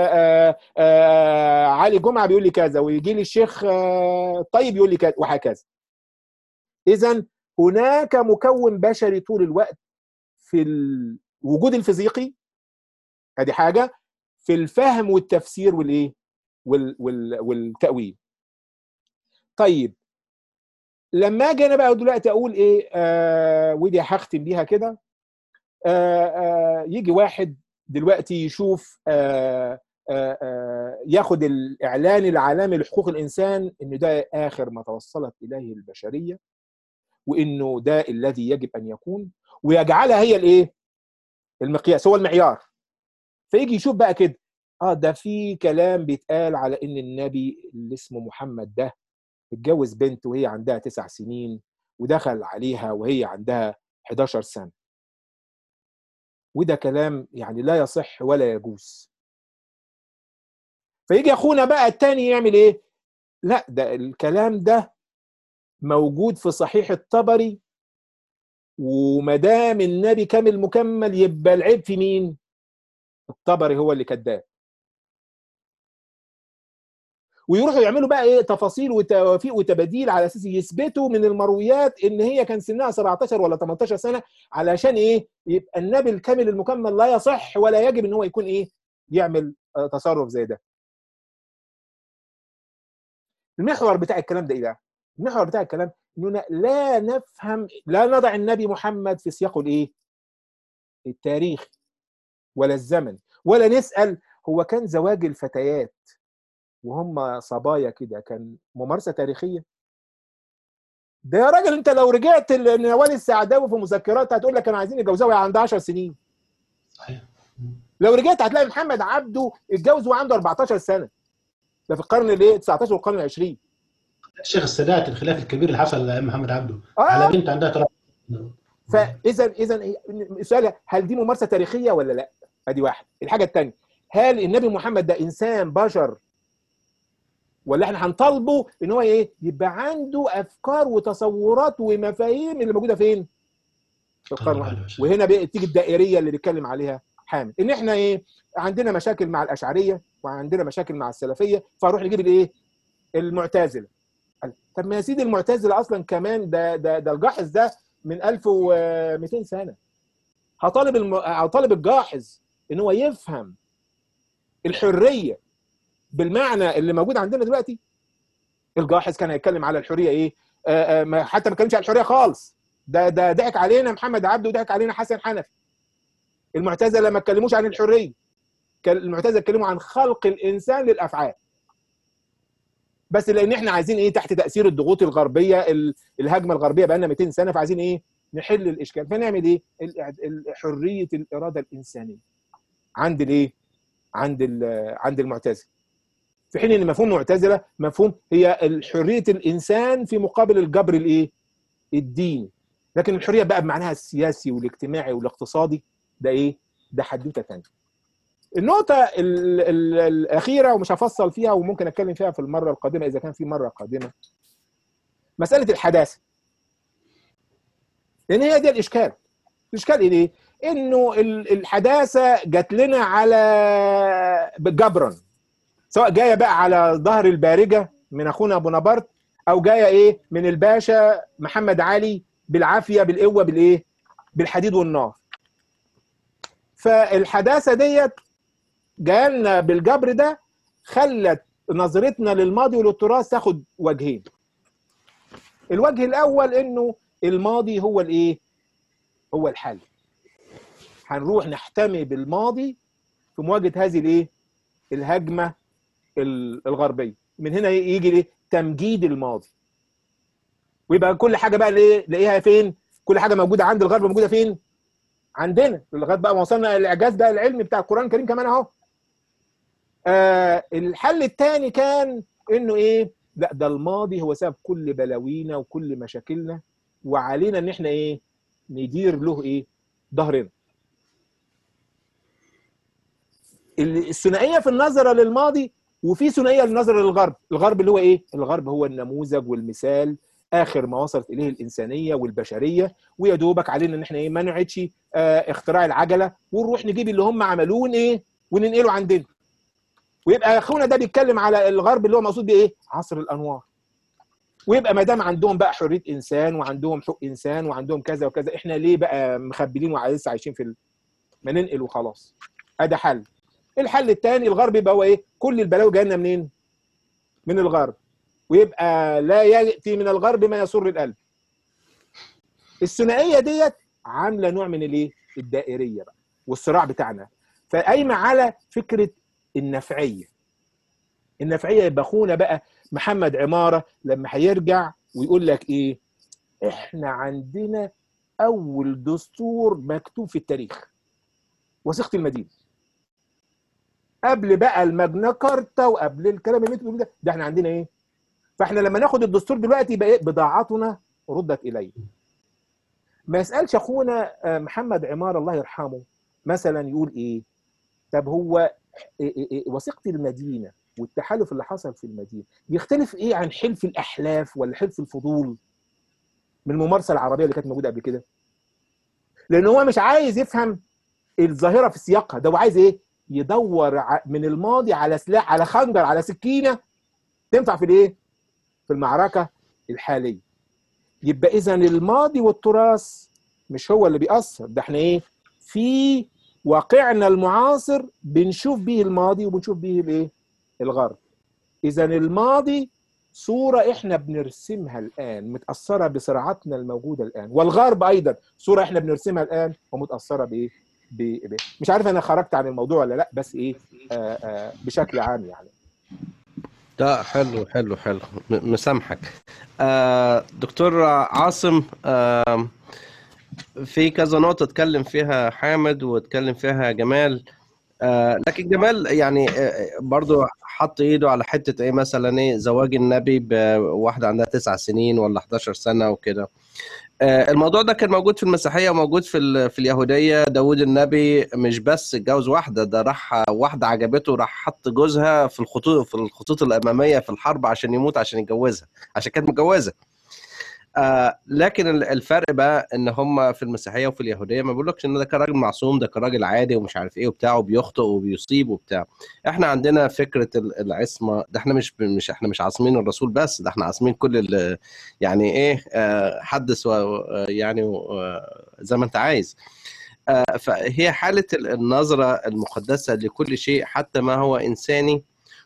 علي جمعه بيقول لي كذا، ويجي لي الشيخ طيب يقول لي كذا، وهكذا. اذا هناك مكون بشري طول الوقت في الوجود الفيزيقي، ادي حاجه، في الفهم والتفسير والايه؟ والتاويل. طيب لما اجي انا بقى دلوقتي اقول ايه؟ ودي هختم بيها كده. يجي واحد دلوقتي يشوف ياخد الاعلان العالمي لحقوق الانسان ان ده اخر ما توصلت اليه البشريه، وانه ده الذي يجب ان يكون، ويجعلها هي الايه؟ المقياس، هو المعيار. فيجي يشوف بقى كده، ده في كلام بيتقال على ان النبي اللي اسمه محمد ده اتجوز بنت وهي عندها 9 سنين ودخل عليها وهي عندها 11 سنه، وده كلام يعني لا يصح ولا يجوز. فيجي اخونا بقى التاني يعمل ايه؟ لا ده الكلام ده موجود في صحيح الطبري، وما دام النبي كامل مكمل يبقى العيب في مين؟ الطبري هو اللي كذاب. ويروحوا يعملوا بقى ايه تفاصيل وتوافيق وتباديل على اساس يثبتوا من المرويات ان هي كان سنها 17 ولا 18 سنه، علشان ايه؟ يبقى النبي الكامل المكمل لا يصح ولا يجب ان هو يكون ايه؟ يعمل تصرف زي ده. المحور بتاع الكلام ده ايه بقى؟ المحور بتاع الكلام اننا لا نفهم، لا نضع النبي محمد في سياقه الايه؟ التاريخي ولا الزمن، ولا نسال هو كان زواج الفتيات وهم صبايا كده كان ممارسه تاريخيه؟ ده يا راجل انت لو رجعت لنوال السعداوي في مذكراتها هتقول لك كانوا عايزين يتجوزوا وهي عندها 10 سنين. صحيح. لو رجعت هتلاقي محمد عبده اتجوز وعنده 14 سنه. ده في القرن الايه 19 والقرن العشرين. الشيخ السادات الخلاف الكبير اللي حصل لايام محمد عبده على بنت عندها 3. فاذا السؤال هل دي ممارسه تاريخيه ولا لا؟ ادي واحد. الحاجه الثانيه، هل النبي محمد ده انسان بشر ولا احنا هنطالبه ان هو ايه؟ يبقى عنده افكار وتصورات ومفاهيم اللي موجوده فين؟ في القرن الواحد. وهنا بتيجي الدائريه اللي بيتكلم عليها حامد، ان احنا ايه؟ عندنا مشاكل مع الاشعريه وعندنا مشاكل مع السلفيه، فنروح نجيب الايه؟ المعتزله. طب ما يا سيدي المعتزله اصلا كمان ده الجاحظ ده من 1200 سنه. هطالب الجاحظ ان هو يفهم الحريه بالمعنى اللي موجود عندنا دلوقتي. الجاحظ كان هيتكلم على الحريه ايه؟ حتى ما كانش على الحريه خالص. ده ضحك علينا محمد عبده وضحك علينا حسن حنفي. المعتزله ما اتكلموش عن الحريه، المعتزله اتكلموا عن خلق الانسان للافعال. بس لان احنا عايزين ايه؟ تحت تاثير الضغوط الغربيه، الهجمه الغربيه بقى لنا 200 سنه، فعايزين ايه؟ نحل الاشكال. فنعمل ايه؟ حريه الاراده الانسانيه عند الايه؟ عند المعتزله. في حين ان مفهوم المعتزله مفهوم هي حريه الانسان في مقابل الجبر الايه؟ الديني. لكن الحريه بقى بمعناها السياسي والاجتماعي والاقتصادي ده ايه؟ ده حدوته ثانيه. النقطه الاخيره ومش هفصل فيها وممكن اتكلم فيها في المره القادمه اذا كان في مره قادمه، مساله الحداثه. لان هي دي الاشكال. الاشكال ايه؟ انه الحداثه جات لنا على جبرا، سواء جايه بقى على ظهر البارجه من اخونا بونابرت، او جايه ايه؟ من الباشا محمد علي بالعافيه بالقوه بالايه؟ بالحديد والنار. فالحداثه ديت جالنا بالجبر ده، خلت نظرتنا للماضي وللتراث تاخد وجهين. الوجه الاول انه الماضي هو الايه؟ هو الحل. هنروح نحتمي بالماضي في مواجهه هذه الايه؟ الهجمه الغربيه. من هنا يجي الايه؟ تمجيد الماضي. ويبقى كل حاجه بقى نلاقيها فين؟ كل حاجه موجوده عند الغرب موجوده فين؟ عندنا. لغايه بقى ما وصلنا الاعجاز بقى العلمي بتاع القران الكريم كمان اهو. الحل الثاني كان انه ايه؟ لا، ده الماضي هو سبب كل بلاوينا وكل مشاكلنا، وعلينا ان احنا ايه؟ ندير له ايه؟ ظهرنا. الثنائيه في النظره للماضي، وفي ثنائيه للنظره للغرب. الغرب اللي هو ايه؟ الغرب هو النموذج والمثال، اخر ما وصلت اليه الانسانيه والبشريه، ويا دوبك علينا ان احنا ايه؟ ما نعيدش اختراع العجله ونروح نجيب اللي هم عملوه ايه؟ وننقله عندنا. ويبقى اخونا ده بيتكلم على الغرب اللي هو مقصود بايه؟ عصر الانوار. ويبقى ما دام عندهم بقى حريه انسان وعندهم حقوق انسان وعندهم كذا وكذا، احنا ليه بقى مخبلين ولسه عايشين ما ننقل وخلاص. ادي حل. الحل الثاني الغرب يبقى هو ايه؟ كل البلاوي جايه لنا منين؟ من الغرب. ويبقى لا ياتي من الغرب ما يسر القلب. الثنائيه ديت عامله نوع من الايه؟ الدائريه بقى والصراع بتاعنا، فقايمه على فكره النفعيه. النفعيه يبقى اخونا بقى محمد عماره لما هيرجع ويقول لك ايه؟ احنا عندنا اول دستور مكتوب في التاريخ، وثيقه المدينه، قبل بقى الماجنا كارتا وقبل الكلام اللي انتوا بتقولوه ده احنا عندنا ايه؟ فاحنا لما ناخد الدستور دلوقتي يبقى ايه؟ بضاعتنا ردت اليه. ما يسالش اخونا محمد عماره الله يرحمه مثلا يقول ايه؟ طب هو وثيقه المدينه والتحالف اللي حصل في المدينه بيختلف ايه عن حلف الاحلاف ولا حلف الفضول من الممارسه العربيه اللي كانت موجوده قبل كده؟ لان هو مش عايز يفهم الظاهره في سياقها، ده هو عايز ايه؟ يدور من الماضي على سلاح، على خنجر، على سكينه تنفع في الايه؟ في المعركه الحاليه. يبقى اذا الماضي والتراث مش هو اللي بيأثر، ده احنا ايه؟ في واقعنا المعاصر بنشوف به الماضي وبنشوف به الايه؟ الغرب. اذا الماضي صورة احنا بنرسمها الآن متأثرة بصراعاتنا الموجودة الآن، والغرب أيضا صورة احنا بنرسمها الآن ومتأثرة بإيه؟ مش عارف أنا خرجت عن الموضوع ولا لأ، بس إيه بشكل عام يعني. ده حلو حلو حلو، مسامحك. دكتور عاصم، في كذا نقطة اتكلم فيها حامد واتكلم فيها جمال، لكن جمال يعني برضو حط ايده على حتة ايه، مثلا ايه زواج النبي بواحدة عندها 9 سنين ولا 11 سنة وكده. الموضوع ده كان موجود في المسيحية وموجود في اليهودية. داود النبي مش بس اتجوز واحدة، ده راح واحدة عجبته راح حط جوزها في الخطوط الأمامية في الحرب عشان يموت عشان يتجوزها، عشان كانت متجوزة. لكن الفرق بقى ان هم في المسيحيه وفي اليهوديه ما بيقولكش ان ده كان راجل معصوم، ده كان راجل عادي ومش عارف ايه وبتاع، وبيخطئ وبيصيب وبتاع. احنا عندنا فكره العصمه، ده احنا مش عاصمين الرسول بس، ده احنا عاصمين كل يعني ايه، حدث يعني زي ما انت عايز. فهي حاله النظره المقدسه لكل شيء حتى ما هو انساني،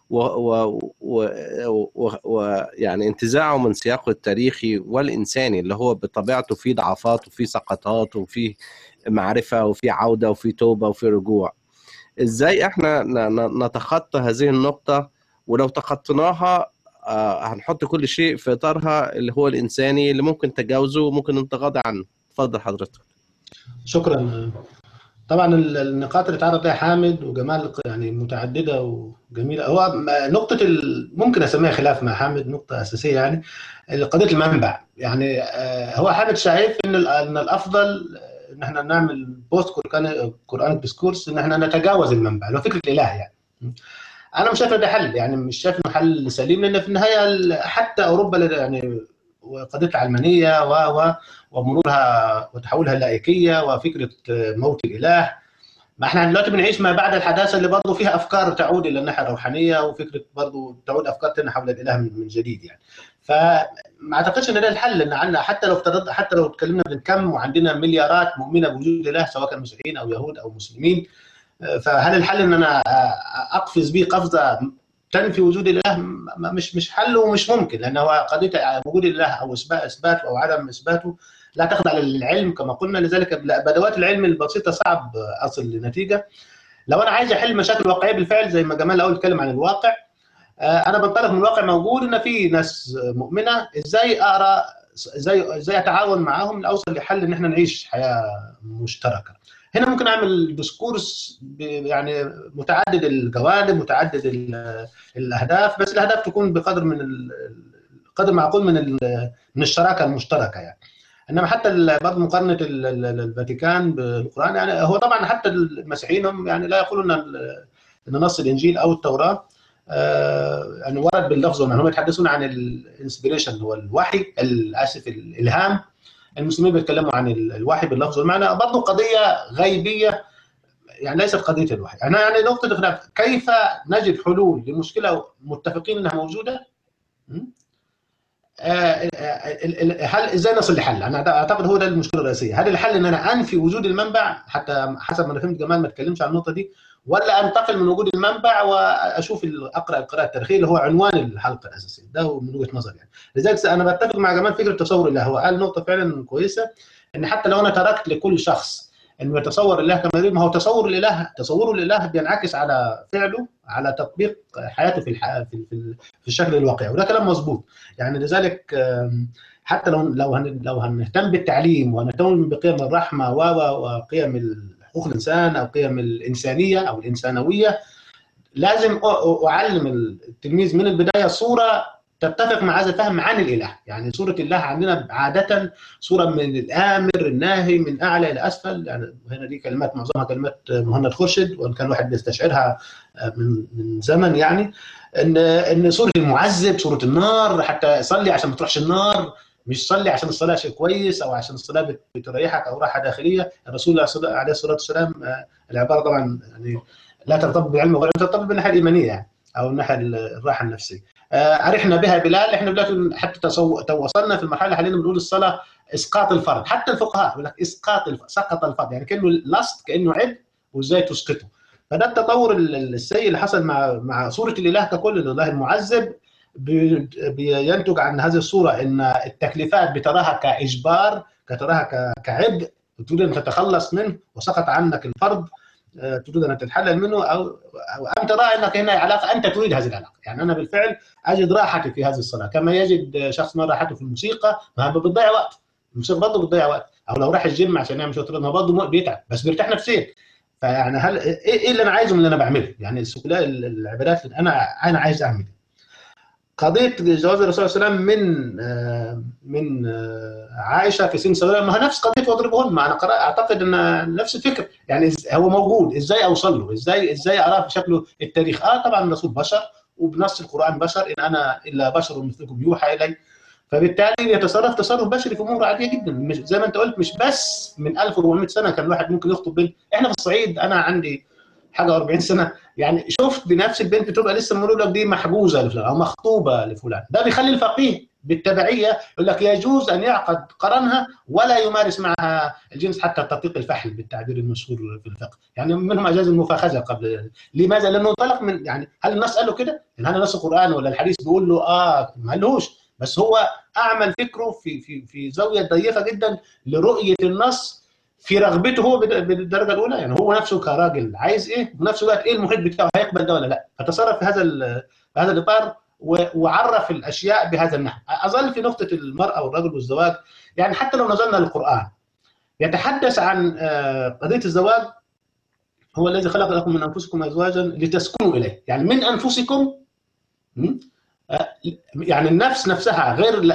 ويعني انتزاعه من سياقه التاريخي والإنساني اللي هو بطبيعته فيه ضعفات وفيه سقطات وفيه معرفة وفيه عودة وفيه توبة وفيه رجوع. إزاي إحنا نتخطى هذه النقطة؟ ولو تخطيناها هنحط كل شيء في إطارها اللي هو الإنساني اللي ممكن تجاوزه وممكن نتغاضى عنه. اتفضل حضرتك. شكرا. طبعا النقاط اللي تعرض لها حامد وجمال يعني متعدده وجميله. هو نقطه ممكن اسميها خلاف مع حامد، نقطه اساسيه يعني قضيه المنبع. يعني هو حامد شايف ان الافضل ان احنا نعمل بوست قرآنيك ديسكورس، ان احنا نتجاوز المنبع اللي هو فكره الاله. يعني انا مش شايف ده حل، يعني مش شايف انه حل سليم، لان في النهايه حتى اوروبا يعني وقضيه العلمانيه ومرورها وتحولها اللائكيه وفكره موت الاله. ما احنا دلوقتي بنعيش ما بعد الحداثه اللي برضه فيها افكار تعود الى الناحيه الروحانيه، وفكره برضه تعود افكار ثانيه حول الاله من جديد يعني. فما اعتقدش ان ده الحل، ان عندنا حتى لو اتكلمنا بالكم وعندنا مليارات مؤمنه بوجود اله سواء كانوا مسيحيين او يهود او مسلمين، فهل الحل ان انا اقفز به قفزه تنفي وجود الاله؟ مش حل ومش ممكن، لانه قضيه وجود الاله او اثباته او عدم اثباته لا تخضع للعلم كما قلنا. لذلك بدوات العلم البسيطه صعب اصل لنتيجه. لو انا عايز احل مشاكل واقعيه بالفعل زي ما جمال الاول اتكلم عن الواقع، انا بنطلق من الواقع موجود، ان في ناس مؤمنه، ازاي اقرا، ازاي اتعاون معاهم لاوصل لحل ان احنا نعيش حياه مشتركه. هنا ممكن اعمل ديسكورس يعني متعدد الجوانب، متعدد الاهداف، بس الاهداف تكون قدر معقول من الشراكه المشتركه يعني. انما حتى برضه مقارنه الفاتيكان بالقران، يعني هو طبعا حتى المسيحيين هم يعني لا يقولون ان نص الانجيل او التوراه يعني ورد باللفظ والمعنى، هم يتحدثون عن الانسبيريشن هو الوحي، اسف الالهام. المسلمين بيتكلموا عن الوحي باللفظ والمعنى، برضه قضيه غيبيه يعني ليست قضيه الوحي. يعني نقطه خلاف كيف نجد حلول لمشكله متفقين انها موجوده. هل ازاي نصل لحل؟ انا اعتقد هو ده المشكله الرئيسيه. هل الحل ان انا انفي وجود المنبع حتى حسب ما انا فهمت جمال ما اتكلمش عن النقطه دي، ولا انتقل من وجود المنبع واشوف اقرا القراءه التاريخيه اللي هو عنوان الحلقه الاساسيه؟ ده من وجهه نظري يعني. لذلك انا بتفق مع جمال فكره تصور الله. هو قال نقطه فعلا كويسه، ان حتى لو انا تركت لكل شخص انه يتصور الله كما يريد، ما هو تصوره لله بينعكس على فعله، على تطبيق حياته في الشكل الواقعي، وده كلام مظبوط يعني. لذلك حتى لو هنهتم بالتعليم ونهتم بقيم الرحمه وقيم حقوق الانسان او قيم الانسانيه او الانسانويه، لازم اعلم التلميذ من البدايه صوره تتفق مع هذا الفهم عن الاله. يعني صوره الله عندنا عاده صوره من الامر الناهي من اعلى الى اسفل. يعني هنا دي كلمات معظمها كلمات مهند خورشيد، وان كان الواحد بيستشعرها من زمن، يعني ان صوره المعذب، صوره النار، حتى صلي عشان ما تروحش النار، مش صلي عشان الصلاه شيء كويس او عشان الصلاه بتريحك او راحه داخليه. الرسول عليه الصلاه والسلام العباره طبعا يعني لا ترتبط بالعلم ولا ترتبط بالناحيه الايمانيه يعني، او الناحيه الراحه النفسيه. عرفنا بها بلال. احنا دلوقتي حتى وصلنا في المرحله حاليا بنقول الصلاه اسقاط الفرض. حتى الفقهاء يقول لك سقط الفرض، يعني كانه لاست، كانه عد وازاي تسقطه. فده التطور السيء اللي حصل مع صوره الاله ككل، الاله المعذب. بينتج عن هذه الصوره ان التكليفات بتراها كاجبار، تراها كعبء تريد ان تتخلص منه، وسقط عنك الفرض تريد ان تتحلل منه، او ان ترى انك هنا علاقه انت تريد هذه العلاقه. يعني انا بالفعل اجد راحتي في هذه الصلاه كما يجد شخص ما راحته في الموسيقى. ما بتضيع وقت، الموسيقى برضه بتضيع وقت، او لو راح الجيم عشان يعمل شويه رياضه ما برضه بيتعب، بس بيرتاح نفسيا. فيعني هل ايه اللي انا عايزه من اللي انا بعمله؟ يعني السكلاء العبادات اللي انا عايز اعمل. قضيه جواز الرسول صلى الله عليه وسلم من عائشه في سن صغيره، ما هي نفس قضيه واضربهن. ما انا اعتقد ان نفس الفكر، يعني هو موجود، ازاي اوصل له؟ ازاي اراه بشكله التاريخ؟ طبعا الرسول بشر، وبنص القران بشر، ان انا الا بشر مثلكم يوحى الي. فبالتالي يتصرف تصرف بشري في امور عاديه جدا. مش زي ما انت قلت، مش بس من 1400 سنه كان الواحد ممكن يخطب بنت. احنا في الصعيد انا عندي حاجه 40 سنه، يعني شفت بنفس البنت تبقى لسه بنقول لك دي محجوزه لفلان او مخطوبه لفلان. ده بيخلي الفقيه بالتبعيه يقول لك يجوز ان يعقد قرنها ولا يمارس معها الجنس حتى تطبيق الفحل بالتعبير المشهور في الفقه. يعني منهم اجاز المفاخذه قبل. لماذا؟ لانه انطلق من، يعني هل النص قال له كده؟ يعني هل نص القران ولا الحديث بيقول له ما قالوش، بس هو اعمل فكره في زاويه ضيقه جدا لرؤيه النص في رغبته هو بالدرجه الاولى. يعني هو نفسه كراجل عايز ايه، وفي الوقت ايه المحيط بتاعه هيقبل ده ولا لا. فتصرف في هذا الاطار وعرف الاشياء بهذا النحو. اظل في نقطه المراه والرجل والزواج. يعني حتى لو نزلنا للقران يتحدث عن قضيه الزواج، هو الذي خلق لكم من انفسكم ازواجا لتسكنوا اليه. يعني من انفسكم، يعني النفس نفسها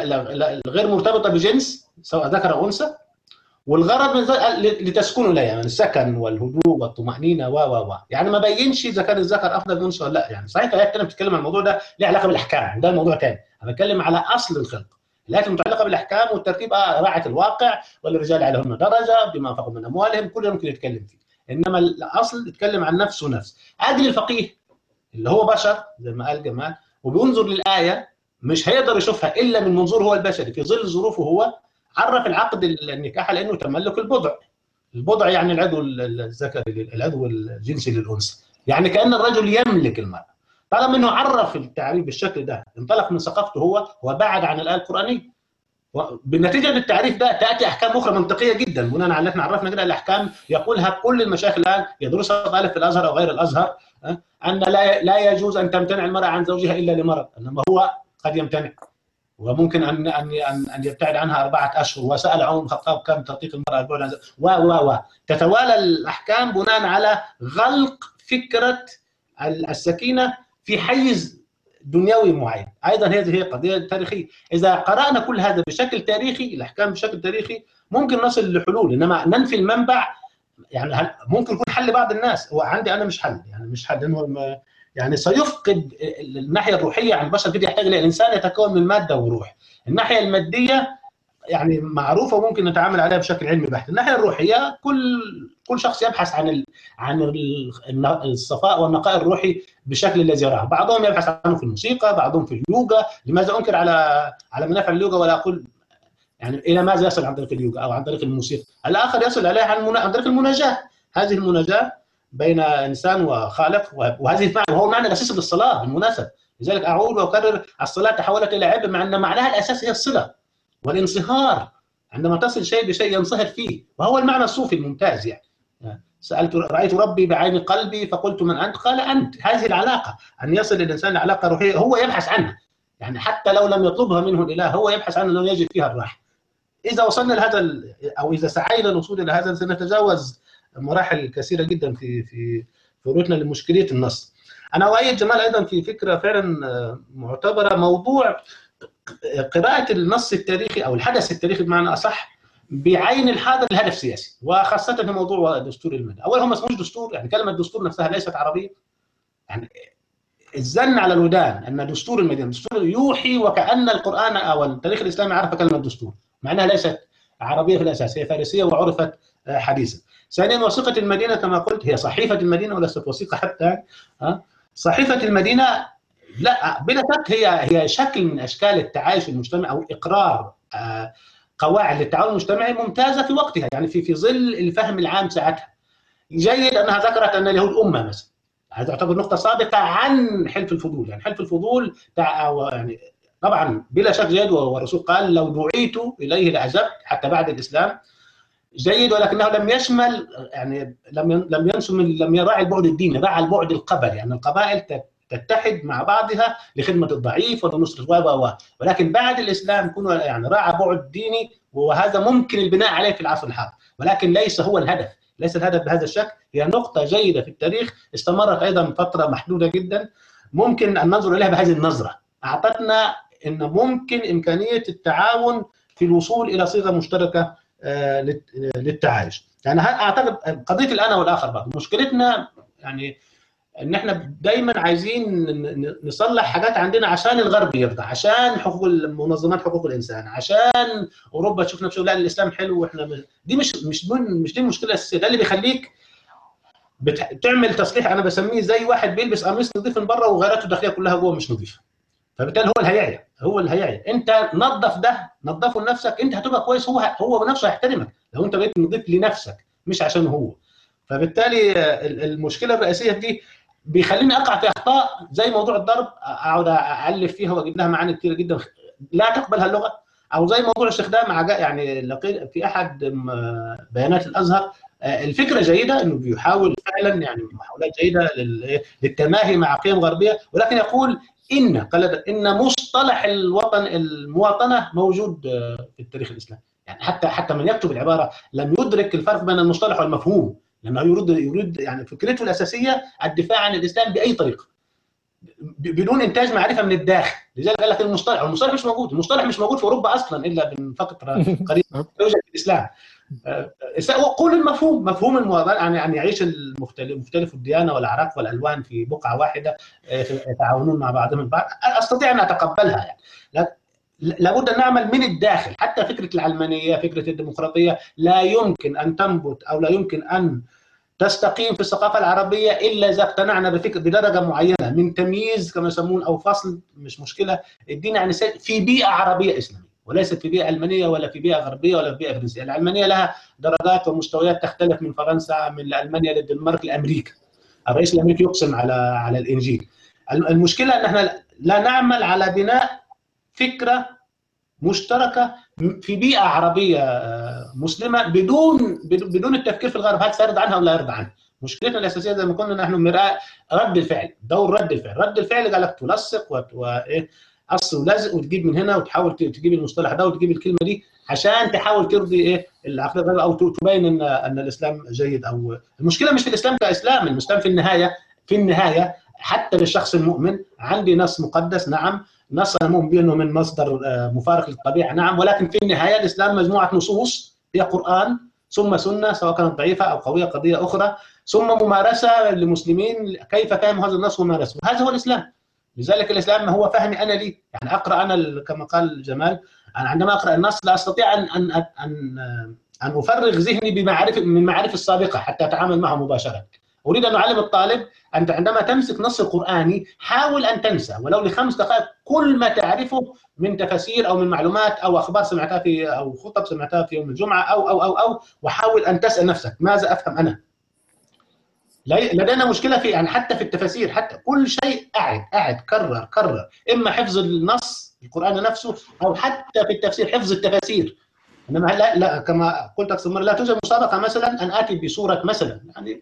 غير مرتبطه بجنس سواء ذكر او انثى، والغرض من لتسكنوا اليه، يعني السكن والهدوء والطمانينه يعني ما بينش اذا كان الذكر افضل من الانثى ولا لا. يعني صحيح الايات الثانيه بتتكلم عن الموضوع ده ليه علاقه بالاحكام، وده موضوع ثاني. انا بتكلم على اصل الخلق. الايات المتعلقه بالاحكام والترتيب راعت الواقع، وللرجال عليهن درجه بما انفقوا من اموالهم، كل ممكن يتكلم فيه. انما الاصل يتكلم عن نفس ونفس. اجل الفقيه اللي هو بشر زي ما قال جمال وبينظر للايه، مش هيقدر يشوفها الا من منظور هو البشري في ظل ظروفه هو. عرف العقد النكاح لانه تملك البضع يعني العضو الذكري، العضو الجنسي للانثى، يعني كان الرجل يملك المراه. طالما انه عرف التعريف بالشكل ده، انطلق من ثقافته هو وبعد عن الايه القرانيه. بالنتيجه للتعريف ده تاتي احكام اخرى منطقيه جدا بناء على اللي احنا عرفنا كده. الاحكام يقولها كل المشايخ الان يدرسها طالب في الازهر او غير الازهر، ان لا يجوز ان تمتنع المراه عن زوجها الا لمرض، انما هو قد يمتنع وممكن ان يبتعد عنها 4 أشهر. وسال عمر بن الخطاب كم تطيق المراه البعد تتوالى الاحكام بناء على غلق فكره السكينه في حيز دنيوي معين. ايضا هذه هي قضيه تاريخيه. اذا قرانا كل هذا بشكل تاريخي، الاحكام بشكل تاريخي، ممكن نصل لحلول. انما ننفي المنبع يعني ممكن يكون حل بعض الناس، وعندي انا مش حل. يعني مش حل لانه يعني سيفقد الناحيه الروحيه عن البشر. كده يحتاج الانسان يتكون من ماده وروح. الناحيه الماديه يعني معروفه وممكن نتعامل عليها بشكل علمي بحت. الناحيه الروحيه كل شخص يبحث عن الصفاء والنقاء الروحي بشكل الذي يراه. بعضهم يبحث عنه في الموسيقى، بعضهم في اليوغا. لماذا انكر على منافع اليوغا ولا اقول يعني الى ماذا يصل عن طريق اليوغا او عن طريق الموسيقى؟ الاخر يصل عليه عن طريق المناجاه. هذه المناجاه بين انسان وخالق، وهو المعنى الاساسي للصلاه بالمناسبه. لذلك اعود واكرر، الصلاه تحولت الى عبء مع ان معناها الاساسي هي الصله والانصهار. عندما تصل شيء بشيء ينصهر فيه، وهو المعنى الصوفي الممتاز. يعني رايت ربي بعين قلبي فقلت من انت؟ قال انت. هذه العلاقه، ان يصل الانسان لعلاقه روحيه هو يبحث عنها، يعني حتى لو لم يطلبها منه الاله هو يبحث عنها انه يجد فيها الراحه. اذا وصلنا لهذا او اذا سعينا للوصول الى هذا سنتجاوز مراحل كثيره جدا في رؤيتنا لمشكليه النص. انا اؤيد جمال ايضا في فكره فعلا معتبره، موضوع قراءه النص التاريخي او الحدث التاريخي بمعنى اصح بعين الحاضر لهدف سياسي، وخاصه في موضوع دستور المدينه. اولا هو ما اسموش دستور، يعني كلمه دستور نفسها ليست عربيه، يعني الزن على الودان ان دستور المدينه دستور يوحي وكأن القرآن او التاريخ الاسلامي عرف كلمه دستور، مع انها ليست عربيه في الاساس، هي فارسيه وعرفت حديثا. ثانيا وثيقه المدينه كما قلت هي صحيفه المدينه وليست وثيقه حتى. صحيفه المدينه لا بلا شك هي شكل من اشكال التعايش المجتمعي او اقرار قواعد للتعاون المجتمعي ممتازه في وقتها، يعني في ظل الفهم العام ساعتها. جيد انها ذكرت ان اليهود امه مثلا، هذا يعتبر نقطة سابقة عن حلف الفضول، يعني حلف الفضول يعني طبعا بلا شك جيد، والرسول قال لو دعيت إليه لأجبت حتى بعد الإسلام، جيد، ولكنه لم يشمل، يعني لم يراعي البعد الديني، راعى البعد القبلي، يعني القبائل تتحد مع بعضها لخدمة الضعيف ونصرة ولكن بعد الإسلام يكون يعني راعى بعد ديني، وهذا ممكن البناء عليه في العصر الحاضر، ولكن ليس هو الهدف، ليس الهدف بهذا الشكل. هي نقطة جيدة في التاريخ استمرت أيضا فترة محدودة جدا، ممكن أن ننظر إليها بهذه النظرة، أعطتنا أن ممكن إمكانية التعاون في الوصول إلى صيغة مشتركة للتعايش. يعني أعتقد قضية الأنا والآخر بقى مشكلتنا، يعني ان احنا دايما عايزين نصلح حاجات عندنا عشان الغرب يرضى، عشان حقوق منظمات حقوق الانسان، عشان اوروبا تشوف نفسها لا الاسلام حلو واحنا دي مش دي المشكله الاساسيه. ده اللي بيخليك بتعمل تصليح، انا بسميه زي واحد بيلبس قميص نظيف من بره وغيراته الداخليه كلها جوه مش نظيفه، فبالتالي هو اللي هيعيا. انت نظف ده، نظفه لنفسك، انت هتبقى كويس، هو بنفسه هيحترمك لو انت بقيت نظيف لنفسك مش عشان هو. فبالتالي المشكله الرئيسيه في دي بيخليني اقع في اخطاء زي موضوع الضرب، اقعد االف فيها واجيب لها معاني كثيره جدا لا تقبلها اللغه، او زي موضوع استخدام يعني لقيت في احد بيانات الازهر الفكره جيده انه بيحاول فعلا، يعني محاولات جيده للتماهي مع قيم غربيه، ولكن يقول ان مصطلح المواطنه موجود في التاريخ الاسلامي، يعني حتى من يكتب العباره لم يدرك الفرق بين المصطلح والمفهوم، لانه يريد يعني فكرته الاساسيه الدفاع عن الاسلام باي طريقه بدون انتاج معرفه من الداخل. لذلك قال لك المصطلح مش موجود، المصطلح مش موجود في اوروبا اصلا الا من فتره قريبه يوجد في الاسلام. قول المفهوم، مفهوم المواطنه، ان يعيش مختلف الديانه والاعراق والالوان في بقعه واحده يتعاونون مع بعضهم البعض، استطيع ان اتقبلها يعني. لابد ان نعمل من الداخل، حتى فكره العلمانيه، فكره الديمقراطيه لا يمكن ان تنبت او لا يمكن ان تستقيم في الثقافه العربيه الا اذا اقتنعنا بفكر بدرجه معينه من تمييز كما يسمون او فصل، مش مشكله الدين عن السيد في بيئه عربيه اسلاميه، وليست في بيئه علمانيه ولا في بيئه غربيه ولا في بيئه فرنسيه. العلمانيه لها درجات ومستويات تختلف من فرنسا، من المانيا للدنمارك لامريكا. الرئيس الامريكي يقسم على الانجيل. المشكله ان احنا لا نعمل على بناء فكره مشتركه في بيئه عربيه مسلمه بدون التفكير في الغرب، هل سيرضى عنها ولا يرضى عنها. مشكلتنا الاساسيه زي ما قلنا نحن مرآة رد الفعل، دور رد الفعل قال لك تلصق قص ولزق وتجيب من هنا وتحاول تجيب المصطلح ده وتجيب الكلمه دي عشان تحاول ترضي العقل او تبين ان الاسلام جيد. او المشكله مش في الاسلام كاسلام، الاسلام في النهايه حتى للشخص المؤمن عندي نص مقدس، نعم، نص انا مؤمن بانه من مصدر مفارق للطبيعه، نعم، ولكن في النهايه الاسلام مجموعه نصوص هي قران ثم سنه سواء كانت ضعيفه او قويه قضيه اخرى، ثم ممارسه للمسلمين كيف فهم هذا النص ومارسه، وهذا هو الاسلام. لذلك الاسلام هو فهمي انا لي، يعني اقرا انا كما قال جمال، انا عندما اقرا النص لا استطيع ان افرغ ذهني من معارفي السابقه حتى اتعامل معه مباشره. أريد أن أعلم الطالب أنت عندما تمسك نص القرآني حاول أن تنسى ولو ل5 دقائق كل ما تعرفه من تفاسير أو من معلومات أو أخبار سمعتها أو خطب سمعتها في يوم الجمعة أو وحاول أن تسأل نفسك ماذا أفهم أنا؟ لدينا مشكلة في يعني حتى في التفاسير، حتى كل شيء أعد كرر، إما حفظ النص القرآن نفسه أو حتى في التفسير حفظ التفاسير. إنما لا كما قلت أكثر مرة لا توجد مسابقة مثلا أن آتي بسورة مثلا يعني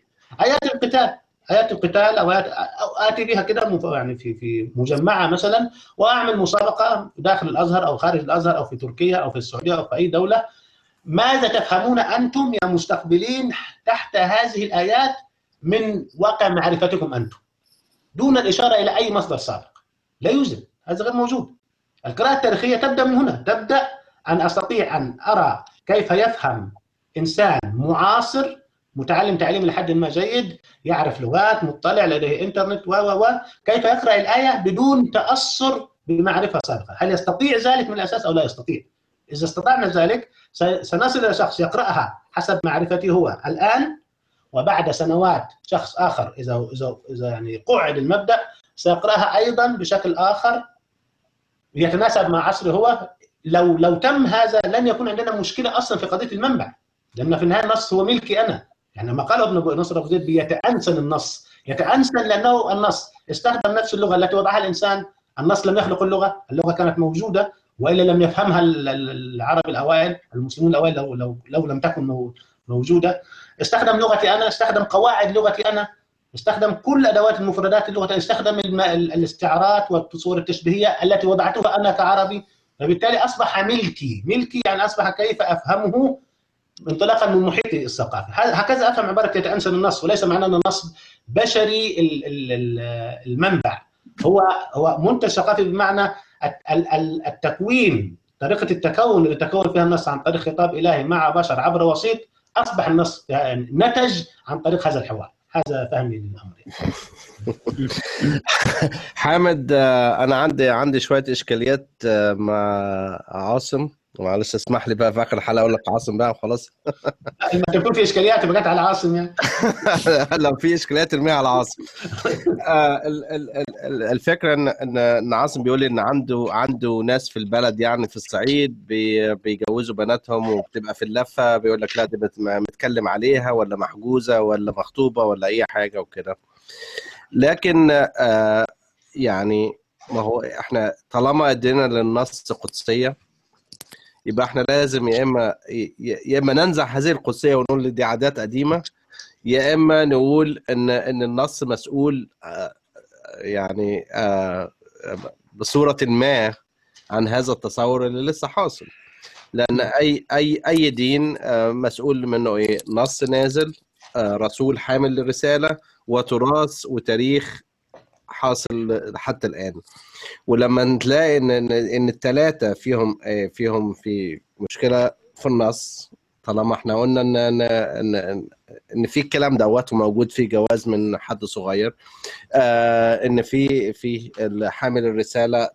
آيات القتال أو آتي بها كده يعني في مجمعة مثلا وأعمل مسابقة داخل الأزهر أو خارج الأزهر أو في تركيا أو في السعودية أو في أي دولة، ماذا تفهمون أنتم يا مستقبلين تحت هذه الآيات من واقع معرفتكم أنتم؟ دون الإشارة إلى أي مصدر سابق. لا يوجد، هذا غير موجود. القراءة التاريخية تبدأ من هنا، تبدأ أن أستطيع أن أرى كيف يفهم إنسان معاصر متعلم تعليم لحد ما جيد، يعرف لغات، مطلع، لديه إنترنت كيف يقرأ الآية بدون تأثر بمعرفة سابقة. هل يستطيع ذلك من الأساس أو لا يستطيع؟ إذا استطعنا ذلك سنصل إلى شخص يقرأها حسب معرفته هو الآن، وبعد سنوات شخص آخر إذا يعني قعد المبدأ سيقرأها أيضا بشكل آخر يتناسب مع عصره هو. لو تم هذا لن يكون عندنا مشكلة أصلا في قضية المنبع، لأن في النهاية النص هو ملكي أنا. يعني ما قال ابن نصر أبو زيد بيتأنسن النص، يتأنسن لأنه النص استخدم نفس اللغة التي وضعها الإنسان. النص لم يخلق اللغة كانت موجودة، وإلا لم يفهمها العرب الأوائل، المسلمون الأوائل لو لم تكن موجودة. استخدم لغتي أنا، استخدم قواعد لغتي أنا، استخدم كل أدوات المفردات اللغة، استخدم الاستعارات والصور التشبيهية التي وضعتها أنا كعربي، فبالتالي أصبح ملكي يعني أصبح كيف أفهمه انطلاقا من محيطي الثقافي. هكذا أفهم عبارة يتأنسن النص، وليس معناه أن النص بشري المنبع، هو منتج ثقافي بمعنى التكوين، طريقة التكون اللي تكون فيها النص عن طريق خطاب إلهي مع بشر عبر وسيط، أصبح النص نتج عن طريق هذا الحوار. هذا فهمي للأمر. حامد، أنا عندي شوية إشكاليات مع عاصم، معلش اسمح لي بقى في آخر الحلقة أقول لك عاصم بقى وخلاص. لما تكون في إشكاليات بقت على عاصم يعني. لو في إشكاليات ارميها على عاصم. الفكرة إن عاصم بيقول إن عنده ناس في البلد، يعني في الصعيد بيجوزوا بناتهم وبتبقى في اللفة، بيقول لك لا دي متكلم عليها ولا محجوزة ولا مخطوبة ولا أي حاجة وكده. لكن يعني ما هو احنا طالما ادينا للنص قدسية، يبقى احنا لازم يا اما ننزع هذه القدسية ونقول دي عادات قديمة، يا اما نقول ان النص مسؤول يعني بصورة ما عن هذا التصور اللي لسه حاصل. لان اي دين مسؤول منه ايه؟ نص نازل، رسول حامل للرسالة، وتراث وتاريخ حاصل حتى الآن. ولما نلاقي ان الثلاثه فيهم في مشكله في النص، طالما احنا قلنا ان في الكلام دوت وموجود في جواز من حد صغير، ان في حامل الرساله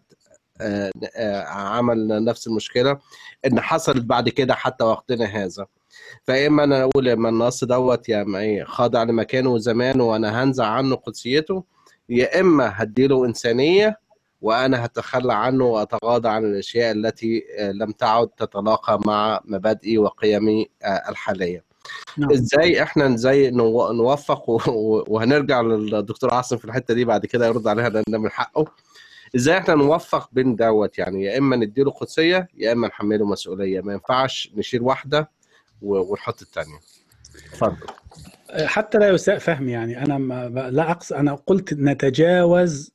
عمل نفس المشكله، ان حصلت بعد كده حتى وقتنا هذا. فاما انا اقول اما النص دوت يعني خاضع لمكانه وزمانه وانا هنزع عنه قدسيته، يا اما هديله انسانيه وانا هتخلى عنه واتغاضى عن الاشياء التي لم تعد تتلاقى مع مبادئي وقيمي الحاليه. ازاي احنا نوفق، وهنرجع للدكتور عاصم في الحته دي بعد كده يرد عليها لان من حقه. ازاي احنا نوفق بين دوت؟ يعني يا اما نديله قدسيه يا اما نحمله مسؤوليه، ما ينفعش نشيل واحده ونحط الثانيه. اتفضل. حتى لا يساء فهم، يعني انا لا اقصد، انا قلت نتجاوز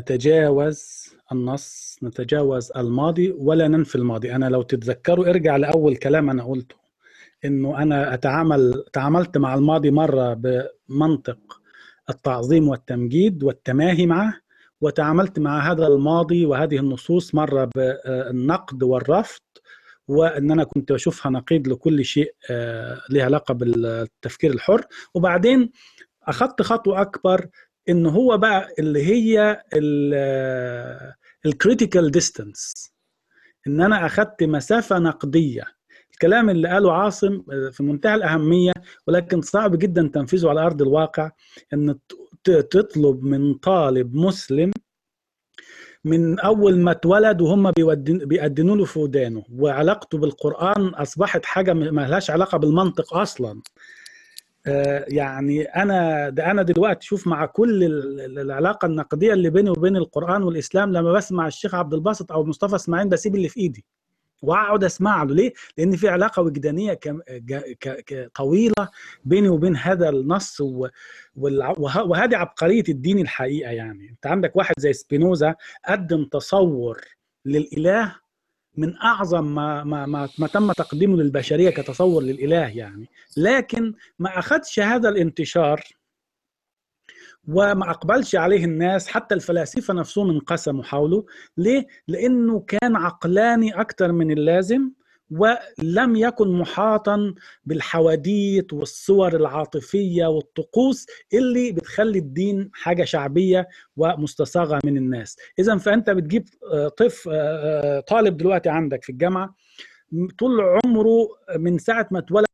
النص، نتجاوز الماضي ولا ننفي الماضي. انا لو تتذكروا ارجع لاول كلام انا قلته، انه انا تعاملت مع الماضي مره بمنطق التعظيم والتمجيد والتماهي معه، وتعاملت مع هذا الماضي وهذه النصوص مره بالنقد والرفض، وان انا كنت بشوفها نقيض لكل شيء له علاقه بالتفكير الحر. وبعدين اخذت خطوه اكبر، انه هو بقى اللي هي الكريتيكال ديستانس، ان انا اخذت مسافه نقديه. الكلام اللي قاله عاصم في منتهى الاهميه، ولكن صعب جدا تنفيذه على ارض الواقع. ان تطلب من طالب مسلم من أول ما اتولد وهم بيأذنوا له في ودانه، وعلاقته بالقرآن أصبحت حاجة ما لهاش علاقة بالمنطق أصلا. يعني أنا دلوقتي شوف مع كل العلاقة النقدية اللي بيني وبين القرآن والإسلام، لما بسمع الشيخ عبد الباسط أو مصطفى اسماعيل بسيب اللي في إيدي واقعد اسمع له. ليه؟ لان في علاقه وجدانيه طويله بيني وبين هذا النص، وهذه عبقريه الدين الحقيقه. يعني انت عندك واحد زي سبينوزا قدم تصور للاله من اعظم ما تم تقديمه للبشريه كتصور للاله يعني، لكن ما اخذش هذا الانتشار وما أقبلش عليه الناس، حتى الفلاسفة نفسهم انقسموا حوله. ليه؟ لأنه كان عقلاني أكثر من اللازم، ولم يكن محاطا بالحواديت والصور العاطفية والطقوس اللي بتخلي الدين حاجة شعبية ومستصاغة من الناس. إذن فأنت بتجيب طالب دلوقتي عندك في الجامعة طول عمره من ساعة ما اتولد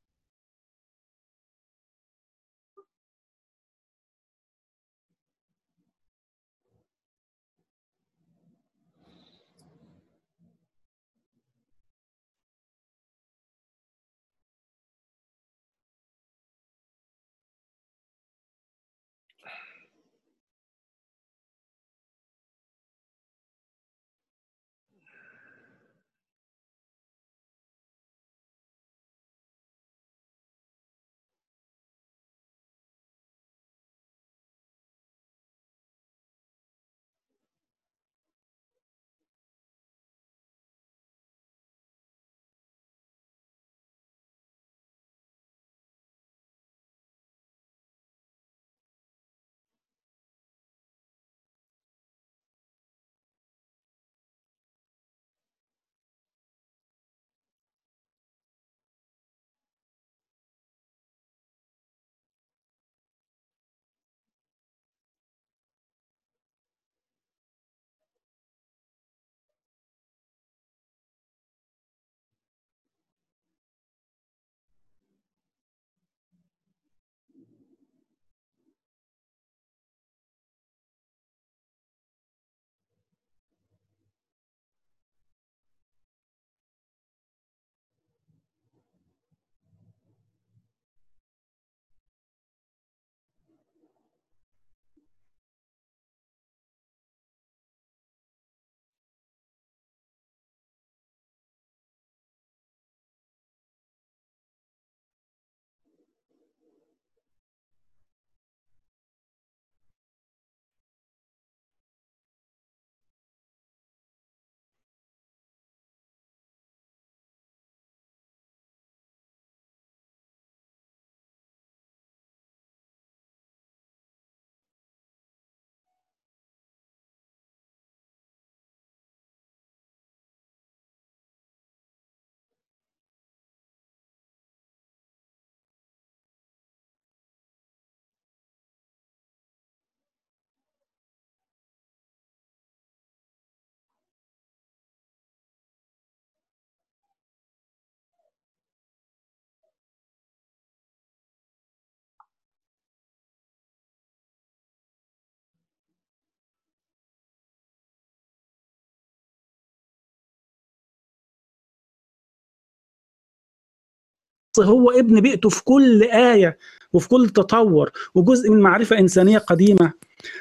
هو ابن بيئته في كل آية وفي كل تطور، وجزء من معرفة إنسانية قديمة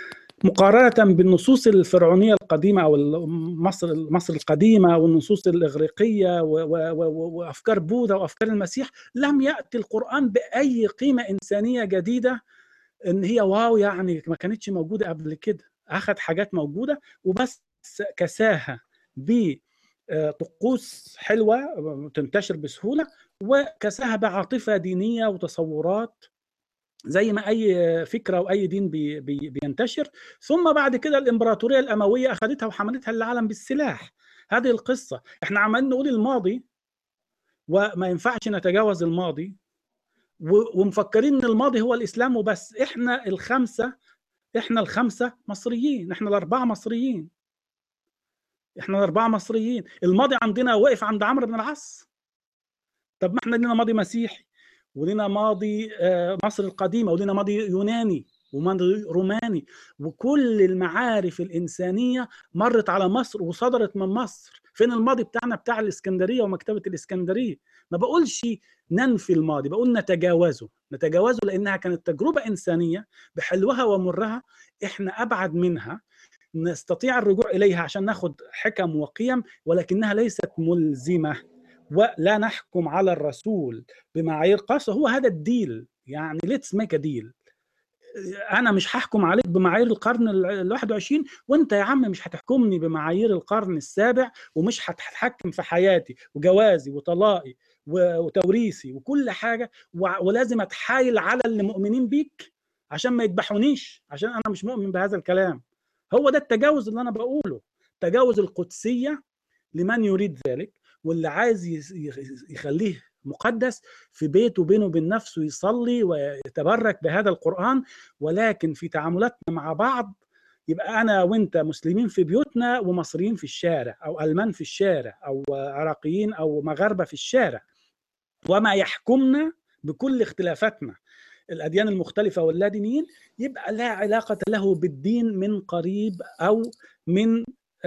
مقارنة بالنصوص الفرعونية القديمة أو مصر القديمة والنصوص الإغريقية وأفكار بوذا وأفكار المسيح. لم يأتي القرآن بأي قيمة إنسانية جديدة إن هي واو يعني ما كانتش موجودة قبل كده. أخذ حاجات موجودة وبس كساها بطقوس حلوة تنتشر بسهولة، وكساها بعاطفة دينية وتصورات زي ما أي فكرة وأي دين بينتشر. ثم بعد كده الإمبراطورية الأموية أخذتها وحملتها للعالم بالسلاح. هذه القصة. إحنا عمالين نقول الماضي وما ينفعش نتجاوز الماضي، ومفكرين إن الماضي هو الإسلام وبس. إحنا الخمسة مصريين، إحنا الأربعة مصريين، الماضي عندنا وقف عند عمرو بن العاص. طب ما إحنا لنا ماضي مسيحي، ولنا ماضي مصر القديمة، ولنا ماضي يوناني وماضي روماني، وكل المعارف الإنسانية مرت على مصر وصدرت من مصر. فين الماضي بتاعنا بتاع الإسكندرية ومكتبة الإسكندرية؟ ما بقولش ننفي الماضي، بقول نتجاوزه لأنها كانت تجربة إنسانية بحلوها ومرها إحنا أبعد منها، نستطيع الرجوع إليها عشان ناخد حكم وقيم، ولكنها ليست ملزمة. ولا نحكم على الرسول بمعايير قاسة. هو هذا الديل، يعني let's make a deal. أنا مش هحكم عليك بمعايير القرن ال21، وأنت يا عم مش هتحكمني بمعايير القرن السابع، ومش هتتحكم في حياتي وجوازي وطلاقي وتوريثي وكل حاجة، ولازم أتحايل على اللي مؤمنين بيك عشان ما يذبحونيش، عشان انا مش مؤمن بهذا الكلام. هو ده التجاوز اللي انا بقوله، تجاوز القدسيه لمن يريد ذلك، واللي عايز يخليه مقدس في بيته بينه وبين نفسه يصلي ويتبرك بهذا القرآن، ولكن في تعاملاتنا مع بعض يبقى أنا وإنت مسلمين في بيوتنا ومصريين في الشارع، أو ألمان في الشارع، أو عراقيين أو مغاربة في الشارع، وما يحكمنا بكل اختلافاتنا الأديان المختلفة واللادينيين يبقى لا علاقة له بالدين من قريب أو من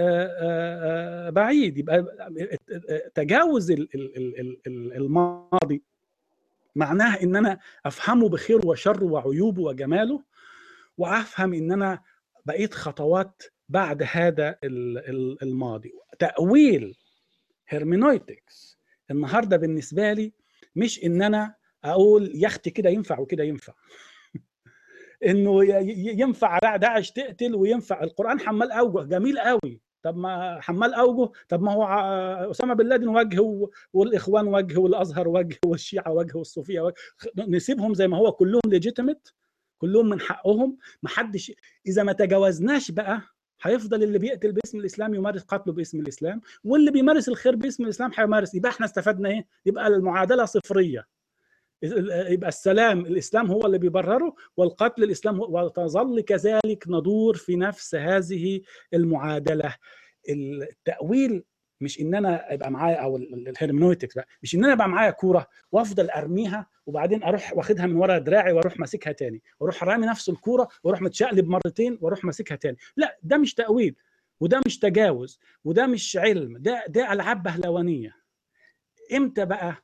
بعيد. يبقى تجاوز الماضي معناه ان انا افهمه بخير وشر وعيوبه وجماله، وافهم ان انا بقيت خطوات بعد هذا الماضي. تأويل هيرمينويتكس النهارده بالنسبه لي مش ان انا اقول يا اختي كده ينفع وكده ينفع انه ينفع داعش تقتل وينفع القرآن حمال اوجه، جميل قوي. طب ما حمال اوجه، طب ما هو اسامه بن لادن وجه، والاخوان وجه، والازهر وجه، والشيعه وجه، والصوفيه وجه، نسيبهم زي ما هو، كلهم ليجيتيميت، كلهم من حقهم، ما حدش. اذا ما تجاوزناش بقى هيفضل اللي بيقتل باسم الاسلام يمارس قتله باسم الاسلام، واللي بيمارس الخير باسم الاسلام هيمارس. يبقى احنا استفدنا ايه؟ يبقى المعادله صفريه. يبقى السلام الإسلام هو اللي بيبرره، والقتل الإسلام هو، وتظل كذلك ندور في نفس هذه المعادلة. التأويل مش ان انا ابقى معايا، او الهيرمنويتكس بقى مش ان انا ابقى معايا كوره وافضل ارميها وبعدين اروح واخدها من ورا دراعي واروح ماسكها تاني، واروح رامي نفس الكوره واروح متشقلب مرتين واروح ماسكها تاني. لا، ده مش تأويل، وده مش تجاوز، وده مش علم، ده العاب بهلوانيه. امتى بقى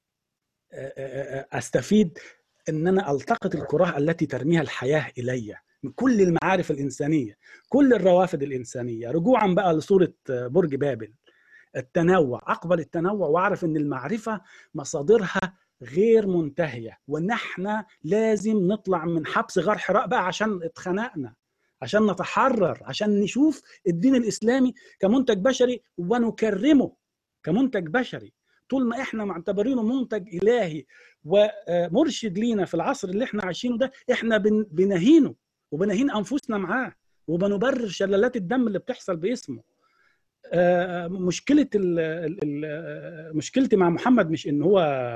استفيد؟ ان انا التقط الكرة التي ترميها الحياة الي من كل المعارف الانسانية، كل الروافد الانسانية، رجوعا بقى لصورة برج بابل. التنوع، اقبل التنوع واعرف ان المعرفة مصادرها غير منتهية، وان احنا لازم نطلع من حبس غار حراء بقى عشان اتخنقنا، عشان نتحرر، عشان نشوف الدين الاسلامي كمنتج بشري ونكرمه كمنتج بشري. طول ما احنا معتبرينه منتج الهي ومرشد لينا في العصر اللي احنا عايشينه ده، احنا بنهينه وبنهين انفسنا معاه، وبنبرر شلالات الدم اللي بتحصل باسمه. مشكلتي مع محمد مش ان هو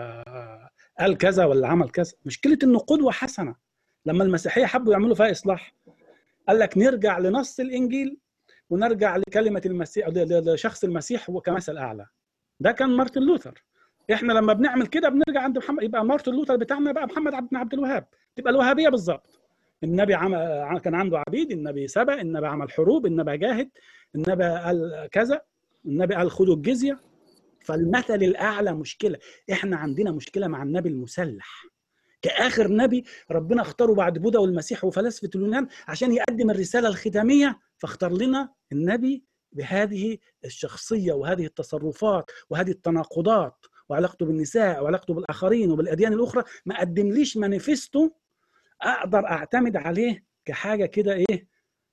قال كذا ولا عمل كذا، مشكلة انه قدوة حسنة. لما المسيحية حبوا يعملوا فيها اصلاح قال لك نرجع لنص الانجيل ونرجع لكلمة المسيح، لشخص المسيح كمثل اعلى. ده كان مارتن لوثر. احنا لما بنعمل كده بنرجع عند محمد، يبقى مارتن لوثر بتاعنا بقى محمد بن عبد الوهاب، تبقى الوهابيه بالظبط. النبي كان عنده عبيد، النبي سبق، النبي عمل حروب، النبي جاهد، النبي قال كذا، النبي قال خدوا الجزيه. فالمثل الاعلى مشكله. احنا عندنا مشكله مع النبي المسلح كآخر نبي ربنا اختاره بعد بوذا والمسيح وفلاسفه اليونان عشان يقدم الرساله الختاميه، فاختار لنا النبي بهذه الشخصية وهذه التصرفات وهذه التناقضات، وعلاقته بالنساء وعلاقته بالآخرين وبالأديان الأخرى. ما قدم ليش مانيفستو أقدر أعتمد عليه كحاجة كده إيه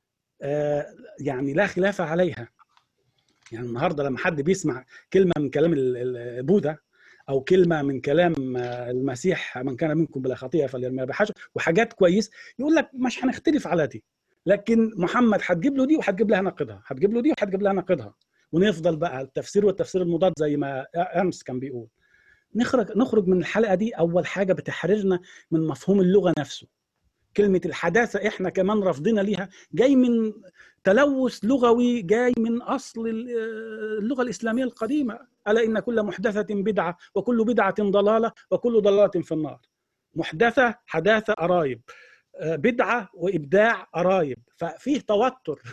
يعني لا خلاف عليها. يعني النهاردة لما حد بيسمع كلمة من كلام بوذا أو كلمة من كلام المسيح من كان منكم بلا خطيئة فليرميها بحجر وحاجات كويس، يقول لك مش هنختلف على دي، لكن محمد هتجيب له دي وهتجيب لها ناقضها، هتجيب له دي وهتجيب لها ناقضها، ونفضل بقى التفسير والتفسير المضاد زي ما أمس كان بيقول. نخرج من الحلقة دي أول حاجة بتحررنا من مفهوم اللغة نفسه. كلمة الحداثة احنا كمان رفضنا ليها، جاي من تلوث لغوي، جاي من أصل اللغة الإسلامية القديمة. ألا إن كل محدثة بدعة وكل بدعة ضلالة وكل ضلالة في النار. محدثة حداثة قرايب، بدعة وإبداع قرايب، ففيه توتر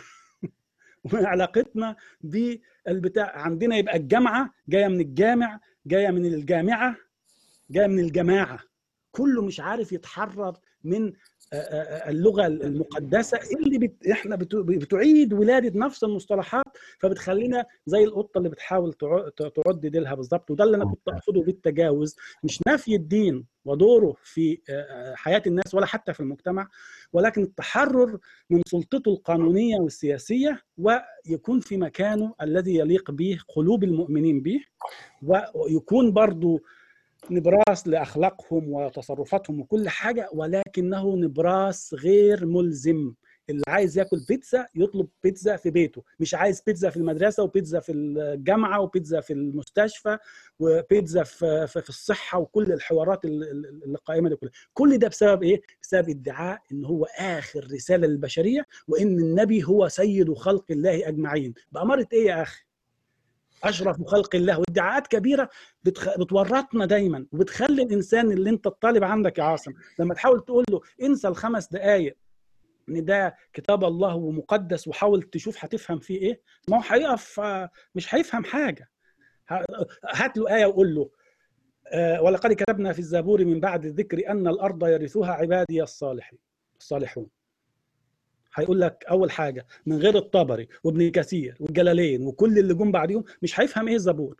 وعلاقتنا بالبتاع. عندنا يبقى الجامعة جاية من الجامع، جاية من الجامعة، جاية من الجماعة. كله مش عارف يتحرر من اللغة المقدسة اللي احنا بتعيد ولادة نفس المصطلحات، فبتخلينا زي القطة اللي بتحاول تعد ديلها بالظبط. وده اللي انا كنت اقصده بالتجاوز، مش نفي الدين ودوره في حياة الناس ولا حتى في المجتمع، ولكن التحرر من سلطته القانونية والسياسية، ويكون في مكانه الذي يليق به قلوب المؤمنين به، ويكون برضو نبراس لأخلاقهم وتصرفاتهم وكل حاجة، ولكنه نبراس غير ملزم. اللي عايز ياكل بيتزا يطلب بيتزا في بيته، مش عايز بيتزا في المدرسة وبيتزا في الجامعة وبيتزا في المستشفى وبيتزا في الصحة وكل الحوارات اللي قائمة دي كلها. كل ده بسبب ايه؟ بسبب ادعاء ان هو آخر رسالة للبشرية، وان النبي هو سيد خلق الله أجمعين. بأمارة ايه يا أخي؟ أشرف خلق الله. وادعاءات كبيرة بتورطنا دايما، وبتخلي الإنسان اللي أنت الطالب عندك يا عاصم لما تحاول تقول له انسى ال5 دقايق ان ده كتاب الله ومقدس وحاول تشوف هتفهم فيه ايه، ما هو هيقف مش هيفهم حاجة. هات له آية وقول له ولقد كتبنا في الزبور من بعد الذكر أن الأرض يرثها عبادي الصالحون. هيقول لك اول حاجه من غير الطبري وابن كثير والجلالين وكل اللي جم بعديهم مش هيفهم ايه الزبور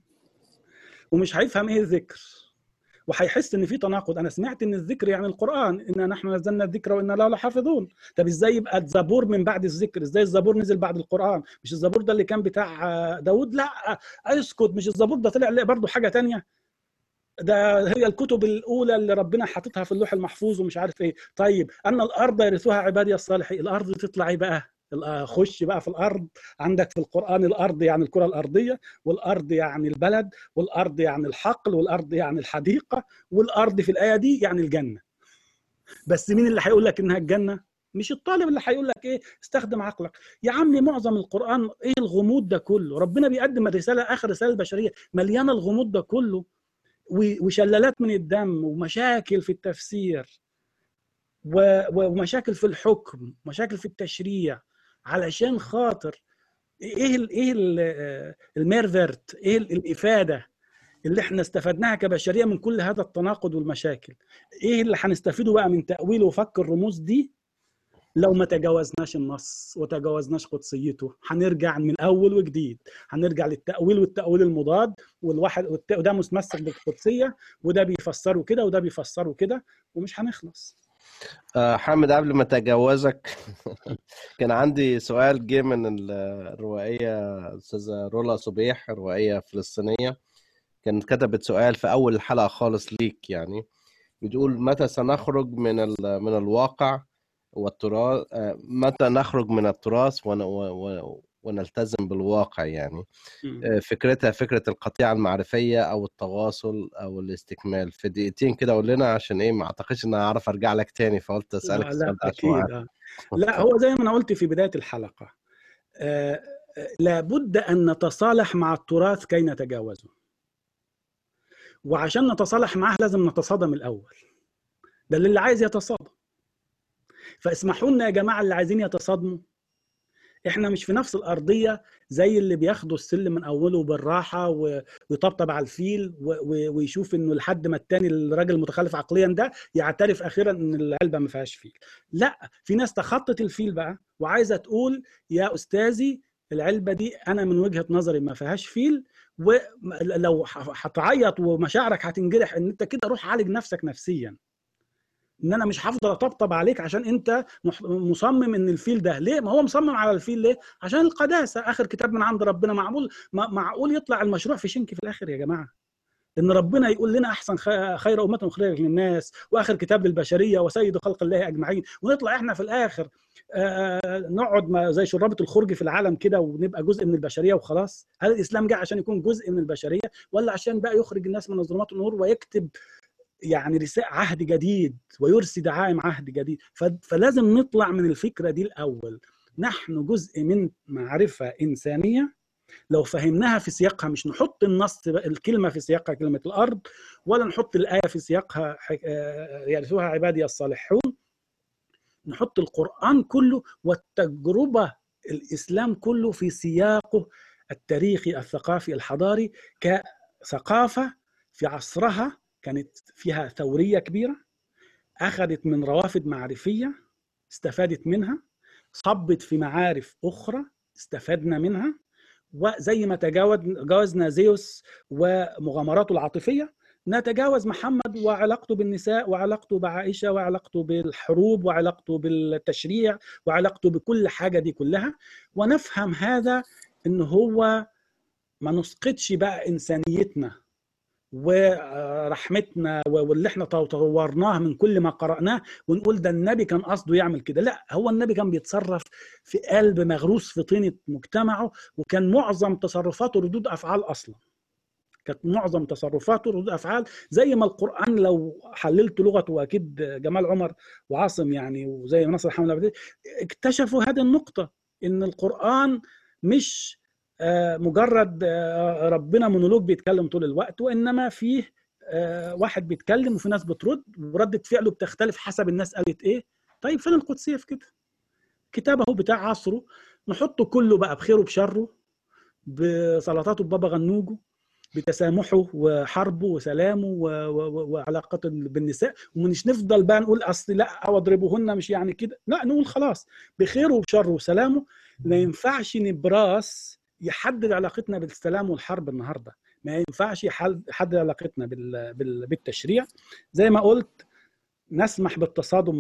ومش هيفهم ايه الذكر، وهيحس ان في تناقض. انا سمعت ان الذكر يعني القران، إنا نحن نزلنا الذكر وإنا له لحافظون. طب ازاي يبقى الزبور من بعد الذكر؟ ازاي الزبور نزل بعد القران؟ مش الزبور ده اللي كان بتاع داود؟ لا اسكت، مش الزبور ده طلع برضه حاجه تانية؟ ده هي الكتب الاولى اللي ربنا حاططها في اللوح المحفوظ ومش عارف ايه. طيب ان الارض يرثوها عبادي الصالحين، الارض تطلع ايه بقى؟ خش بقى في الارض. عندك في القران الارض يعني الكره الارضيه، والارض يعني البلد، والارض يعني الحقل، والارض يعني الحديقه، والارض في الايه دي يعني الجنه. بس مين اللي هيقول لك انها الجنه؟ مش الطالب اللي هيقول لك ايه استخدم عقلك. يا عمي معظم القران ايه الغموض ده كله؟ ربنا بيقدم الرساله، اخر رساله البشريه مليانه الغموض ده كله، وشلالات من الدم ومشاكل في التفسير ومشاكل في الحكم ومشاكل في التشريع، علشان خاطر ايه الميرفرت، ايه الافاده اللي احنا استفدناها كبشريه من كل هذا التناقض والمشاكل؟ ايه اللي هنستفيده بقى من تاويل وفك الرموز دي لو ما تجاوزناش النص وتجاوزناش قدسيته؟ هنرجع من اول وجديد، هنرجع للتأويل والتأويل المضاد، وده متمسك بالقدسية، وده بيفسره كده وده بيفسره كده، ومش هنخلص. حامد قبل ما اتجوزك كان عندي سؤال جه من الروائية أستاذة رولا صبيح، روائية فلسطينية، كانت كتبت سؤال في أول الحلقة خالص ليك، يعني بتقول متى سنخرج من الواقع والتراث، متى نخرج من التراث ونلتزم بالواقع؟ يعني فكرتها فكرة القطيعة المعرفية أو التواصل أو الاستكمال. في دقيقتين كده قول لنا، عشان إيه ما أعتقدش إن أنا أعرف أرجع لك تاني، فقلت أسألك السؤال ده. أكيد. لا هو زي ما أنا قلت في بداية الحلقة، لابد أن نتصالح مع التراث كي نتجاوزه، وعشان نتصالح معه لازم نتصادم الأول. ده اللي عايز يتصادم. فاسمحوا لنا يا جماعة اللي عايزين يتصادموا، احنا مش في نفس الارضيه زي اللي بياخدوا السلم من اوله بالراحه ويطبطب على الفيل ويشوف انه لحد ما التاني الراجل المتخلف عقليا ده يعترف اخيرا ان العلبه ما فيهاش فيل. لا، في ناس تخطت الفيل بقى وعايزه تقول يا استاذي العلبه دي انا من وجهه نظري ما فيهاش فيل، ولو هتعيط ومشاعرك هتنجرح ان انت كده روح عالج نفسك نفسيا، ان انا مش هفضل اطبطب عليك عشان انت مصمم ان الفيل ده. ليه؟ ما هو مصمم على الفيل ليه؟ عشان القداسه، اخر كتاب من عند ربنا. معقول يطلع المشروع في شنك في الاخر يا جماعه؟ ان ربنا يقول لنا احسن خير امه اخرجت للناس واخر كتاب للبشريه وسيد خلق الله اجمعين، ونطلع احنا في الاخر نقعد زي شرابه الخرج في العالم كده ونبقى جزء من البشريه وخلاص؟ هل الاسلام جاء عشان يكون جزء من البشريه، ولا عشان بقى يخرج الناس من الظلمات والنور ويكتب يعني رسالة عهد جديد ويرسي دعائم عهد جديد؟ فلازم نطلع من الفكرة دي الأول. نحن جزء من معرفة إنسانية لو فهمناها في سياقها، مش نحط النص الكلمة في سياقها كلمة الأرض، ولا نحط الآية في سياقها يرثوها عبادي الصالحون. نحط القرآن كله والتجربة الإسلام كله في سياقه التاريخي الثقافي الحضاري، كثقافة في عصرها كانت فيها ثورية كبيرة، أخذت من روافد معرفية استفادت منها، صبت في معارف أخرى استفدنا منها. وزي ما تجاوزنا زيوس ومغامراته العاطفية، نتجاوز محمد وعلاقته بالنساء وعلاقته بعائشة وعلاقته بالحروب وعلاقته بالتشريع وعلاقته بكل حاجة دي كلها، ونفهم هذا إن هو ما نسقطش بقى إنسانيتنا ورحمتنا واللي احنا طورناه من كل ما قرأناه ونقول ده النبي كان قصده يعمل كده. لا، هو النبي كان بيتصرف في قلب مغروس في طينة مجتمعه، وكان معظم تصرفاته ردود أفعال أصلا. كانت معظم تصرفاته ردود أفعال، زي ما القرآن لو حللت لغته، وأكيد جمال عمر وعاصم يعني وزي نصر حمد اكتشفوا هذه النقطة، إن القرآن مش مجرد ربنا مونولوج بيتكلم طول الوقت، وإنما فيه واحد بيتكلم وفي ناس بترد، وردة فعله بتختلف حسب الناس قالت إيه. طيب فين القدسية في كده؟ كتابه بتاع عصره نحطه كله بقى بخيره بشره، بسلطاته ببابا غنوجه، بتسامحه وحربه وسلامه وعلاقته بالنساء، ومش نفضل بقى نقول اصل لا او اضربوهن مش يعني كده، لا، نقول خلاص بخيره وبشره وسلامه. ما ينفعش نبراس يحدد علاقتنا بالسلام والحرب النهارده، ما ينفعش يحدد علاقتنا بالتشريع. زي ما قلت، نسمح بالتصادم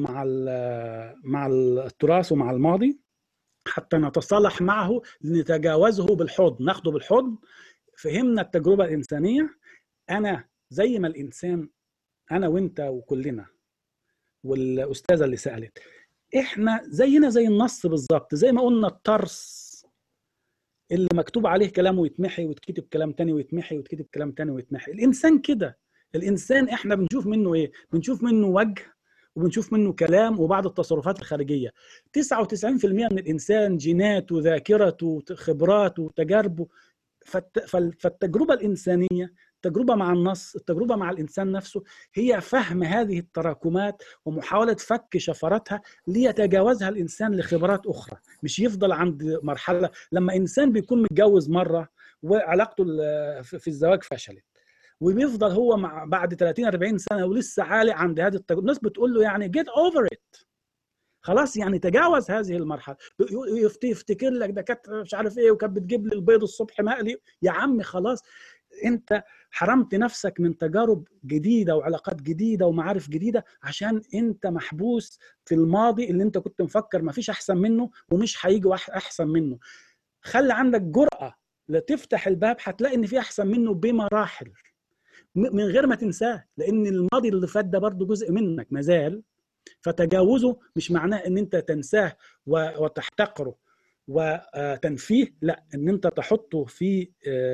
مع التراث ومع الماضي حتى نتصالح معه، نتجاوزه بالحضن، ناخده بالحضن. فهمنا التجربة الإنسانية. أنا زي ما الإنسان، أنا وإنت وكلنا والأستاذة اللي سألت، إحنا زينا زي النص بالظبط. زي ما قلنا الترس اللي مكتوب عليه كلام ويتمحي، ويتكتب كلام تاني ويتمحي، ويتكتب كلام تاني ويتمحي. الإنسان كده. الإنسان إحنا بنشوف منه إيه؟ بنشوف منه وجه، وبنشوف منه كلام، وبعض التصرفات الخارجية. 99% من الإنسان جيناته وذاكرته وخبراته وتجاربه. فالتجربة الإنسانية، التجربة مع النص، التجربة مع الإنسان نفسه، هي فهم هذه التراكمات ومحاولة فك شفراتها ليتجاوزها الإنسان لخبرات أخرى. مش يفضل عند مرحلة لما إنسان بيكون متجوز مرة وعلاقته في الزواج فشلت، وبيفضل هو بعد 30-40 سنة ولسه عالق عند هذه التجربة. الناس بتقول له يعني get over it، خلاص يعني تجاوز هذه المرحله. يفتكر لك ده كانت مش عارف ايه، وكانت بتجيب لي البيض الصبح مقلي. يا عم خلاص، انت حرمت نفسك من تجارب جديده وعلاقات جديده ومعارف جديده عشان انت محبوس في الماضي اللي انت كنت مفكر ما فيش احسن منه ومش هيجي احسن منه. خلي عندك جرأة لتفتح الباب، هتلاقي ان في احسن منه بمراحل من غير ما تنساه، لان الماضي اللي فات ده برضه جزء منك مازال. فتجاوزه مش معناه ان انت تنساه وتحتقره وتنفيه، لا، ان انت تحطه في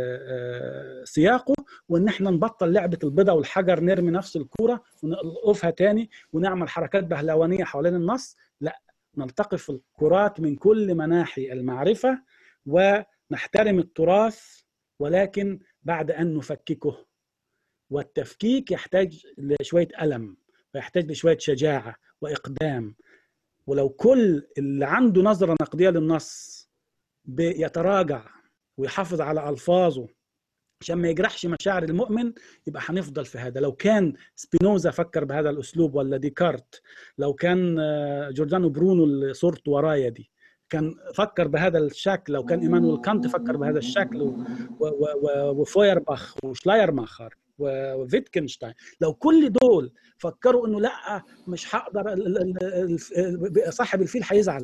سياقه، وان احنا نبطل لعبة البيضة والحجر، نرمي نفس الكورة ونقفها تاني ونعمل حركات بهلوانية حوالين النص. لا، نلتقط الكرات من كل مناحي المعرفة ونحترم التراث، ولكن بعد ان نفككه. والتفكيك يحتاج لشوية ألم، ويحتاج لشوية شجاعة وإقدام. ولو كل اللي عنده نظرة نقدية للنص بيتراجع ويحافظ على ألفاظه عشان ما يجرحش مشاعر المؤمن، يبقى هنفضل في هذا. لو كان سبينوزا فكر بهذا الأسلوب، ولا ديكارت، لو كان جوردانو برونو اللي صورته ورايا دي كان فكر بهذا الشكل، لو كان إيمانويل كانت فكر بهذا الشكل، وفويرباخ وشلايرماخر وفيتكنشتاين، لو كل دول فكروا انه لا مش هقدر، صاحب الفيل هيزعل،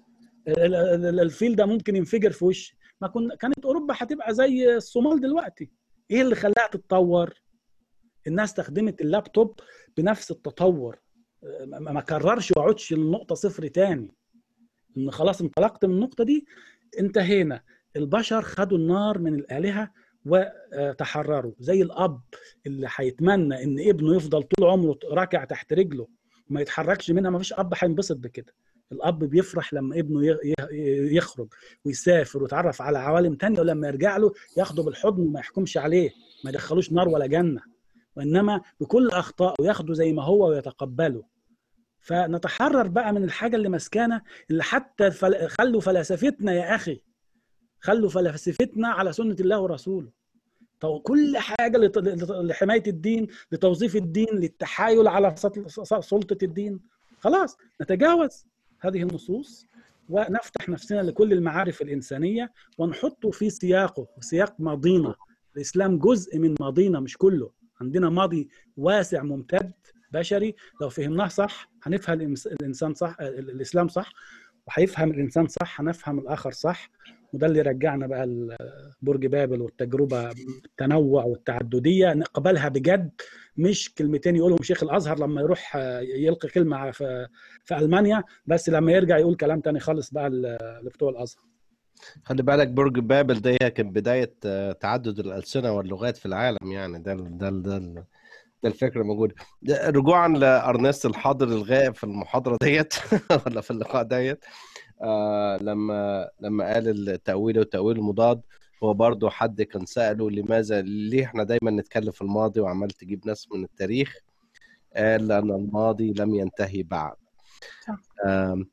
الفيل ده ممكن ينفجر في وشي، ما كانت اوروبا هتبقى زي الصومال دلوقتي. ايه اللي خلاها تتطور؟ الناس استخدمت اللابتوب بنفس التطور، ما كررش وعودش للنقطه صفر تاني، ان خلاص انطلقت من النقطه دي انتهينا. البشر خدوا النار من الآلهة وتحرروا، زي الأب اللي هيتمنى إن ابنه يفضل طول عمره راكع تحت رجله وما يتحركش منها. ما فيش أب هينبسط بكده. الأب بيفرح لما ابنه يخرج ويسافر ويتعرف على عوالم تانية، ولما يرجع له ياخده بالحضن وما يحكمش عليه، ما يدخلوش نار ولا جنة، وإنما بكل أخطائه ياخده زي ما هو ويتقبله. فنتحرر بقى من الحاجة اللي مسكانة، اللي حتى خلوا فلسفتنا يا أخي، خلوا فلسفتنا على سنة الله ورسوله. كل حاجة لحماية الدين، لتوظيف الدين، للتحايل على سلطة الدين. خلاص نتجاوز هذه النصوص ونفتح نفسنا لكل المعارف الإنسانية ونحطه في سياقه، سياق ماضينا. الإسلام جزء من ماضينا مش كله. عندنا ماضي واسع ممتد بشري، لو فهمناه صح هنفهم الإنسان صح، الإسلام صح، وهيفهم الانسان صح هنفهم الاخر صح. وده اللي رجعنا بقى برج بابل والتجربه التنوع والتعدديه، نقبلها بجد، مش كلمتين يقولهم شيخ الازهر لما يروح يلقي كلمه في المانيا، بس لما يرجع يقول كلام تاني خالص بقى لبتوع الازهر. خلي بالك برج بابل دي كانت بدايه تعدد الالسنه واللغات في العالم، يعني ده الفكره موجوده. رجوعا لارنست الحاضر الغائب في المحاضره ديت ولا في اللقاء ديت، لما قال التأويل والتأويل المضاد، هو برضو حد كان سأله ليه احنا دايما نتكلم في الماضي وعمال تجيب ناس من التاريخ؟ قال لأن الماضي لم ينتهي بعد. آم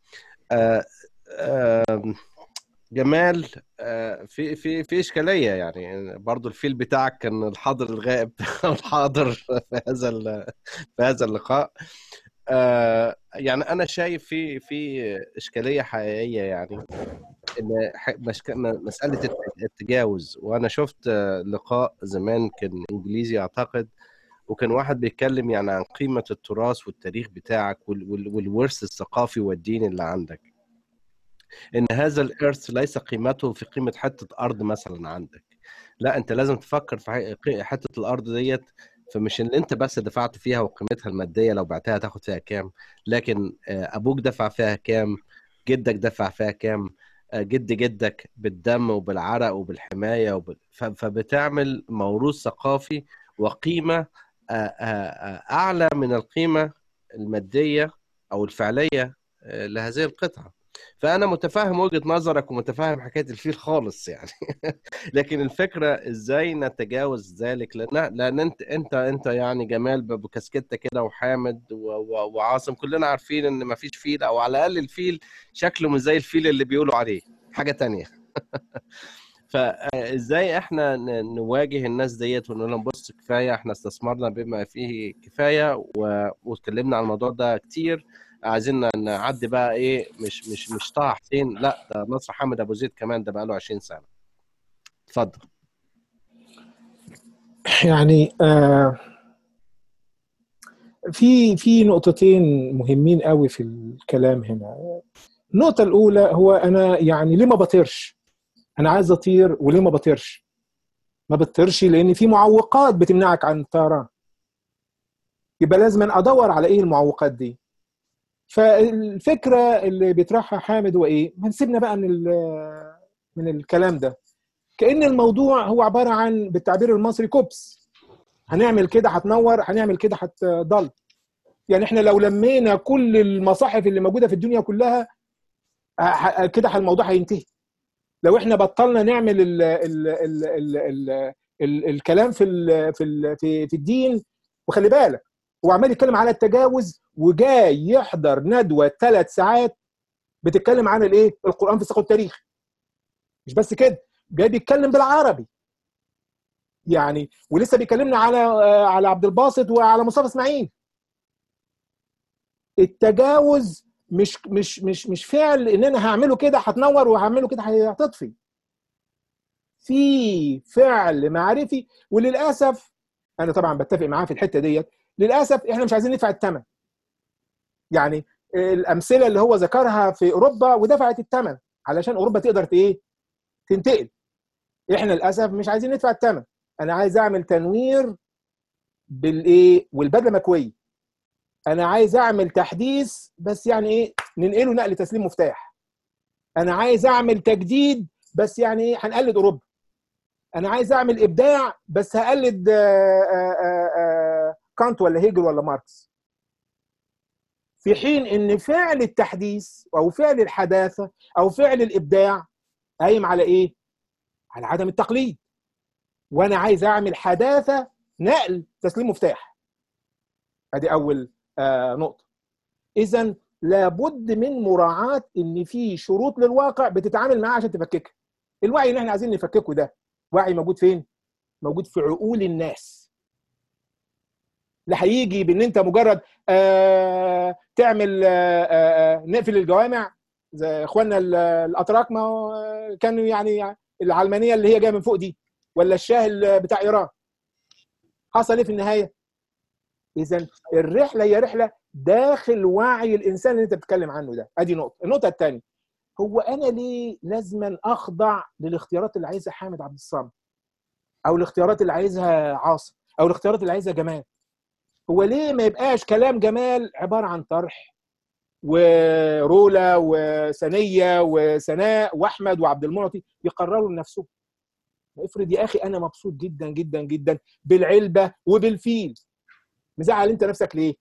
آم جمال، في إشكالية، يعني برضو الفيل بتاعك كان الحاضر الغائب الحاضر في هذا اللقاء. يعني أنا شايف في إشكالية حقيقية، يعني ان مساله التجاوز. وانا شفت لقاء زمان كان انجليزي اعتقد، وكان واحد بيتكلم يعني عن قيمه التراث والتاريخ بتاعك والورث الثقافي والديني اللي عندك، ان هذا الارث ليس قيمته في قيمه حته ارض مثلا عندك، لا انت لازم تفكر في حته الارض ديت، فمش اللي انت بس دفعت فيها وقيمتها الماديه لو بعتها تاخد فيها كام، لكن ابوك دفع فيها كام، جدك دفع فيها كام، جد جدك بالدم وبالعرق وبالحمايه فبتعمل موروث ثقافي وقيمه اعلى من القيمه الماديه او الفعليه لهذه القطعه. فانا متفاهم وجهة نظرك ومتفاهم حكايه الفيل خالص يعني لكن الفكره ازاي نتجاوز ذلك، لان انت يعني جمال بكسكته كده وحامد وعاصم كلنا عارفين ان مفيش فيل، او على الاقل الفيل شكله مش زي الفيل اللي بيقولوا عليه حاجه تانية فازاي احنا نواجه الناس ديت ونقول لهم بص كفايه، احنا استثمرنا بما فيه كفايه واتكلمنا عن الموضوع ده كتير، عايزين نعدي بقى ايه، مش طه حسين، لا ده نصر حامد ابو زيد كمان، ده بقى له 20 سنه. اتفضل. يعني في نقطتين مهمين قوي في الكلام هنا. النقطه الاولى هو انا يعني ليه ما بطيرش؟ انا عايز اطير وليه ما بطيرش؟ ما بتطيرش لان في معوقات بتمنعك عن الطيران، يبقى لازم ادور على ايه المعوقات دي. فالفكره اللي بيطرحها حامد هو ايه؟ ما نسيبنا بقى من الكلام ده، كأن الموضوع هو عباره عن بالتعبير المصري كوبس، هنعمل كده هتنور، هنعمل كده هتضل. يعني احنا لو لمينا كل المصاحف اللي موجوده في الدنيا كلها كده الموضوع هينتهي. لو احنا بطلنا نعمل ال الكلام في الدين. وخلي بالك هو عمال يتكلم على التجاوز وجاي يحضر ندوه 3 ساعات بتتكلم عن الايه؟ القران في السياق والتاريخ. مش بس كده، جاي بيتكلم بالعربي يعني، ولسه بيكلمنا على عبد الباسط وعلى مصطفى اسماعيل. التجاوز مش فعل ان انا هعمله كده هتنور وهعمله كده هتطفي. في فعل معرفي، وللاسف انا طبعا بتفق معاه في الحته ديت، للاسف احنا مش عايزين ندفع الثمن. يعني الامثله اللي هو ذكرها في اوروبا ودفعت الثمن علشان اوروبا تقدر ايه؟ تنتقل. احنا للاسف مش عايزين ندفع الثمن. انا عايز اعمل تنوير بالايه؟ والبدله مكويه. انا عايز اعمل تحديث بس يعني ايه؟ ننقله نقل تسليم مفتاح. انا عايز اعمل تجديد بس يعني ايه؟ هنقلد اوروبا. انا عايز اعمل ابداع بس هقلد كانت ولا هيجل ولا ماركس. في حين ان فعل التحديث او فعل الحداثه او فعل الابداع قايم على ايه؟ على عدم التقليد. وانا عايز اعمل حداثه نقل تسليم مفتاح. ادي اول نقطه. اذا لابد من مراعاه ان في شروط للواقع بتتعامل معاه عشان تفككها. الوعي اللي احنا عايزين نفككه ده وعي موجود فين؟ موجود في عقول الناس. لا هيجي بان انت مجرد تعمل نقفل الجوامع زي اخواننا الاتراك، ما كانوا يعني العلمانيه اللي هي جايه من فوق دي، ولا الشاه بتاع ايران. حصل ايه في النهايه؟ اذا الرحله هي رحله داخل وعي الانسان اللي انت بتتكلم عنه ده. ادي نقطه. النقطه الثانيه، هو انا ليه لازما اخضع للاختيارات اللي عايزها حامد عبد الصمد، او الاختيارات اللي عايزها عاصم، او الاختيارات اللي عايزها جمال؟ هو ليه ما يبقاش كلام جمال عباره عن طرح ورولا وسنيه وسناء واحمد وعبد المعطي يقرروا لنفسهم؟ افرض يا اخي انا مبسوط جدا جدا جدا بالعلبه وبالفيل، مزعل انت نفسك ليه؟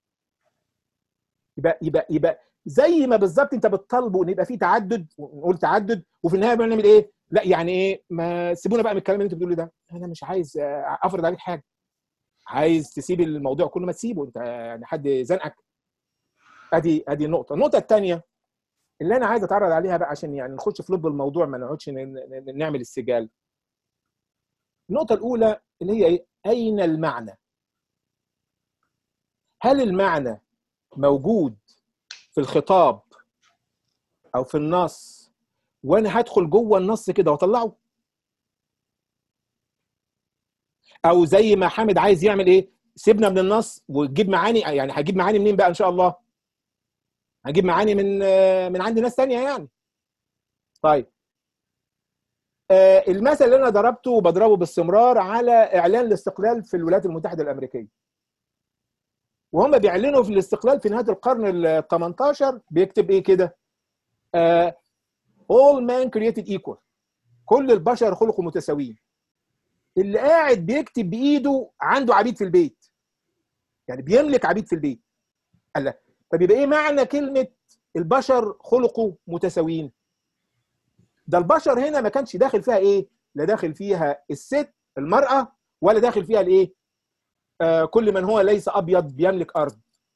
يبقى زي ما بالظبط انت بتطالبوا ان يبقى في تعدد، ونقول تعدد، وفي النهايه بنعمل ايه؟ لا يعني ايه، ما سيبونا بقى من الكلام اللي انت بتقوله ده، انا مش عايز افرض عليك حاجه. عايز تسيب الموضوع كله ما تسيبه، انت يعني حد زنقك. ادي النقطه الثانيه اللي انا عايز اتعرض عليها بقى عشان يعني نخش في لب الموضوع، ما نقعدش نعمل السجال. النقطه الاولى اللي هي ايه؟ اين المعنى؟ هل المعنى موجود في الخطاب او في النص وانا هدخل جوه النص كده واطلعه؟ او زي ما حامد عايز يعمل ايه، سيبنا من النص وتجيب معاني، يعني هجيب معاني منين بقى ان شاء الله؟ هجيب معاني من عند ناس ثانيه يعني. طيب المثل اللي انا ضربته وبضربه باستمرار على اعلان الاستقلال في الولايات المتحده الامريكيه، وهم بيعلنوا في الاستقلال في نهايه القرن ال 18 بيكتب ايه كده؟ all men created equal، كل البشر خلقوا متساويين. اللي قاعد بيكتب بايده عنده عبيد في البيت، يعني بيملك عبيد في البيت. قال لا، طب يبقى ايه معنى كلمه البشر خلقوا متساويين؟ ده البشر هنا ما كانش داخل فيها ايه؟ لا داخل فيها الست المراه، ولا داخل فيها الايه؟ كل من هو ليس ابيض بيملك ارض.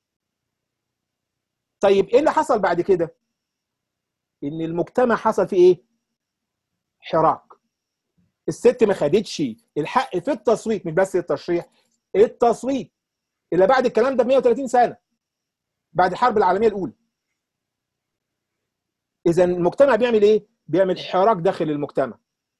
طيب ايه اللي حصل بعد كده؟ ان المجتمع حصل فيه ايه؟ حراك. الست ما خدتش الحق في التصويت، مش بس التشريح، التصويت، الا بعد الكلام ده ب 130 سنه، بعد الحرب العالميه الاولى. اذا المجتمع بيعمل ايه؟ بيعمل حراك داخل المجتمع.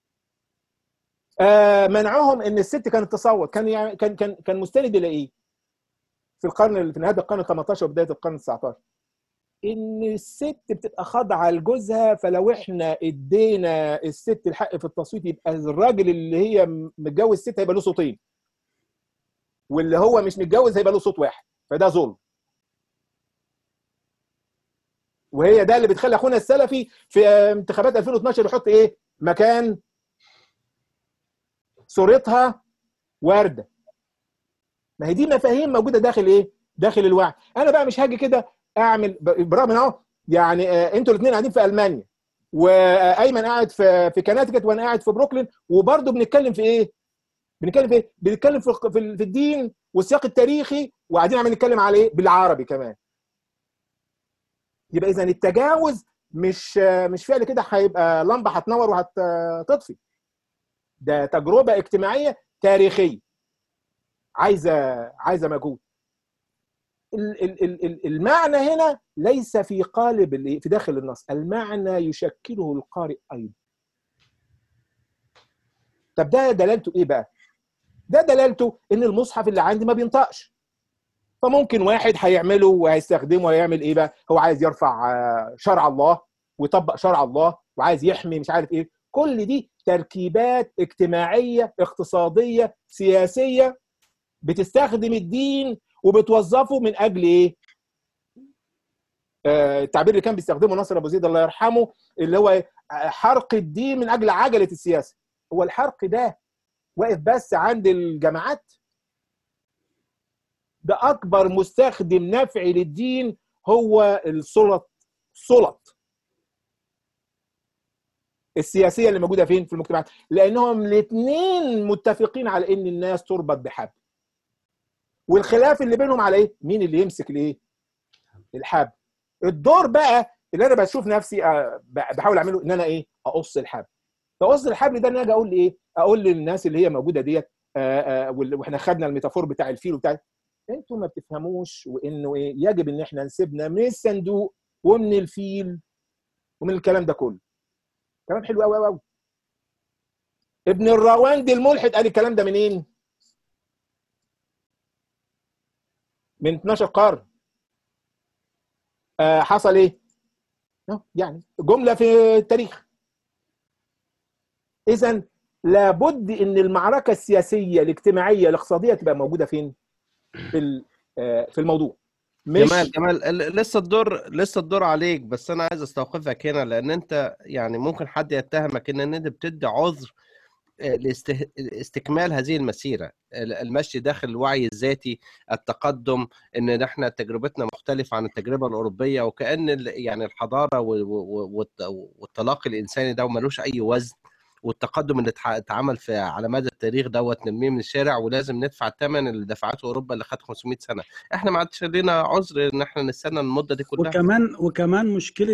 منعهم ان الست كانت تصوت، كان مستند الى ايه؟ في نهايه القرن ال 18 وبدايه القرن ال 19، ان الست بتبقى خاضعه لجوزها، فلو احنا ادينا الست الحق في التصويت يبقى الراجل اللي هي متجوز ست هيبقى له صوتين، واللي هو مش متجوز هيبقى له صوت واحد، فده ظلم. وهي ده اللي بتخلي اخونا السلفي في انتخابات 2012 يحط ايه؟ مكان صورتها ورده. ما هي دي مفاهيم موجوده داخل ايه؟ داخل الوعي. انا بقى مش هاجي كده اعمل برغم ان اهو يعني انتوا الاثنين قاعدين في المانيا، وايمن قاعد في كناتيكت وانا قاعد في بروكلين، وبرضه بنتكلم في ايه؟ بنتكلم في الدين والسياق التاريخي، وقاعدين عم نتكلم على ايه؟ بالعربي كمان. يبقى اذا التجاوز مش فعل كده هيبقى لمبه هتنور وهتطفي. ده تجربه اجتماعيه تاريخيه عايزه مجهود. المعنى هنا ليس في قالب في داخل النص، المعنى يشكله القارئ ايضا. طب ده دلالته ايه بقى؟ ده دلالته ان المصحف اللي عندي ما بينطقش، فممكن واحد هيعمله وهيستخدمه وهيعمل ايه بقى؟ هو عايز يرفع شرع الله ويطبق شرع الله وعايز يحمي مش عارف ايه. كل دي تركيبات اجتماعيه اقتصاديه سياسيه بتستخدم الدين وبتوظفه من اجل ايه؟ التعبير اللي كان بيستخدمه ناصر ابو زيد الله يرحمه، اللي هو حرق الدين من اجل عجله السياسه. هو الحرق ده واقف بس عند الجماعات؟ ده اكبر مستخدم نفعي للدين هو السلط السياسيه اللي موجوده فين؟ في المجتمعات، لانهم الاثنين متفقين على ان الناس تربط بحبل، والخلاف اللي بينهم على ايه؟ مين اللي يمسك الايه؟ الحبل. الدور بقى اللي انا بشوف نفسي بحاول اعمله ان انا ايه؟ اقص الحبل. فقص الحبل ده ان انا اجي اقول ايه؟ اقول للناس اللي هي موجوده ديت، واحنا خدنا الميتافور بتاع الفيل وبتاع، انتوا ما بتفهموش وانه ايه؟ يجب ان احنا نسيبنا من الصندوق ومن الفيل ومن الكلام ده كله. كلام حلو قوي قوي قوي. ابن الراوندي الملحد قال الكلام ده منين؟ من 12 قرن. حصل ايه؟ يعني جمله في التاريخ. اذا لابد ان المعركه السياسيه الاجتماعيه الاقتصاديه تبقى موجوده فين؟ في الموضوع. مش جمال لسه الدور عليك، بس انا عايز استوقفك هنا، لان انت يعني ممكن حد يتهمك ان انت بتدي عذر لاستكمال هذه المسيرة، المشي داخل الوعي الذاتي، التقدم، ان احنا تجربتنا مختلفة عن التجربة الأوروبية، وكأن يعني الحضارة والتلاقي الإنساني ده ملوش أي وزن، والتقدم اللي اتعمل على مدى التاريخ دوت نرميه من الشارع، ولازم ندفع الثمن اللي دفعته أوروبا اللي خد 500 سنة. احنا ما عادش لنا عذر ان احنا نستنى المدة دي كلها. وكمان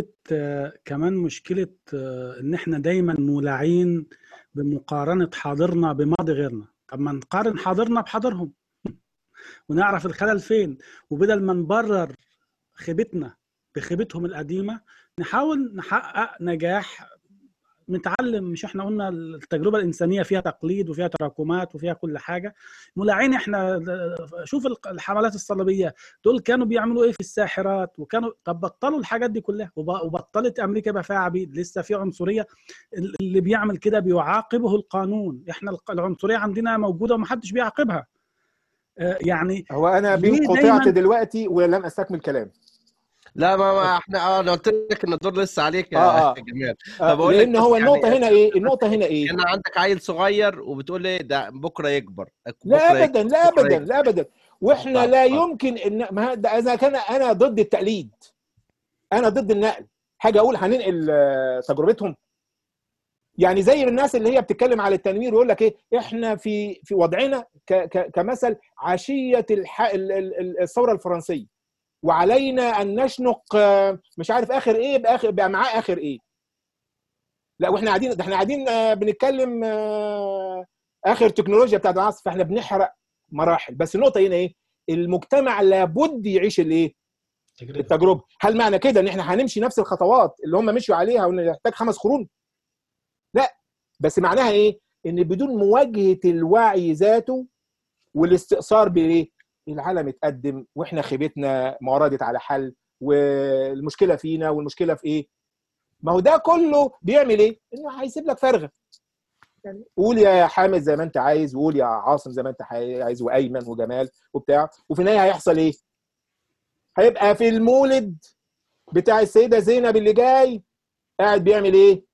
مشكلة ان احنا دايما مولعين بمقارنة حاضرنا بماضي غيرنا. طب ما نقارن حاضرنا بحاضرهم ونعرف الخلل فين، وبدل ما نبرر خيبتنا بخيبتهم القديمة نحاول نحقق نجاح نتعلم. مش احنا قلنا التجربة الإنسانية فيها تقليد وفيها تراكمات وفيها كل حاجة؟ مولعين احنا. شوف الحملات الصليبية دول كانوا بيعملوا ايه في الساحرات، وكانوا طب بطلوا الحاجات دي كلها، وبطلت أمريكا بقى فيها عبيد. لسه في عنصرية، اللي بيعمل كده بيعاقبه القانون. احنا العنصرية عندنا موجودة ومحدش بيعاقبها. يعني هو انا قطعت دلوقتي ولم استكمل كلام. لا ما احنا انا قلت لك ان الدور لسه عليك يا جمال. فبقول لان هو النقطه هنا ايه؟ النقطه هنا ايه؟ كان عندك عيل صغير وبتقول ايه ده بكره يكبر. لا ابدا لا ابدا لا ابدا. واحنا لا يمكن ان ما ده اذا كان انا ضد التقليد، انا ضد النقل. حاجه اقول هننقل تجربتهم، يعني زي الناس اللي هي بتتكلم على التنوير ويقول لك ايه، احنا في وضعنا كمثل عشيه الثوره الفرنسيه، وعلينا ان نشنق مش عارف اخر ايه بقى معاه اخر ايه. لا واحنا قاعدين، احنا قاعدين بنتكلم اخر تكنولوجيا بتاعت العصر، فاحنا بنحرق مراحل. بس النقطه هنا ايه؟ المجتمع لابد يعيش الايه؟ التجربه. هل معنى كده ان احنا هنمشي نفس الخطوات اللي هم مشوا عليها ونحتاج 5 قرون؟ لا، بس معناها ايه؟ ان بدون مواجهه الوعي ذاته والاستئثار بايه؟ العالم اتقدم واحنا خيبتنا ما وردت على حل، والمشكله فينا والمشكله في ايه؟ ما هو ده كله بيعمل ايه؟ انه هيسيب لك فارغه. يعني قول يا حامد زي ما انت عايز، وقول يا عاصم زي ما انت عايز، وايمن وجمال وبتاع، وفي النهايه هيحصل ايه؟ هيبقى في المولد بتاع السيده زينب اللي جاي قاعد بيعمل ايه؟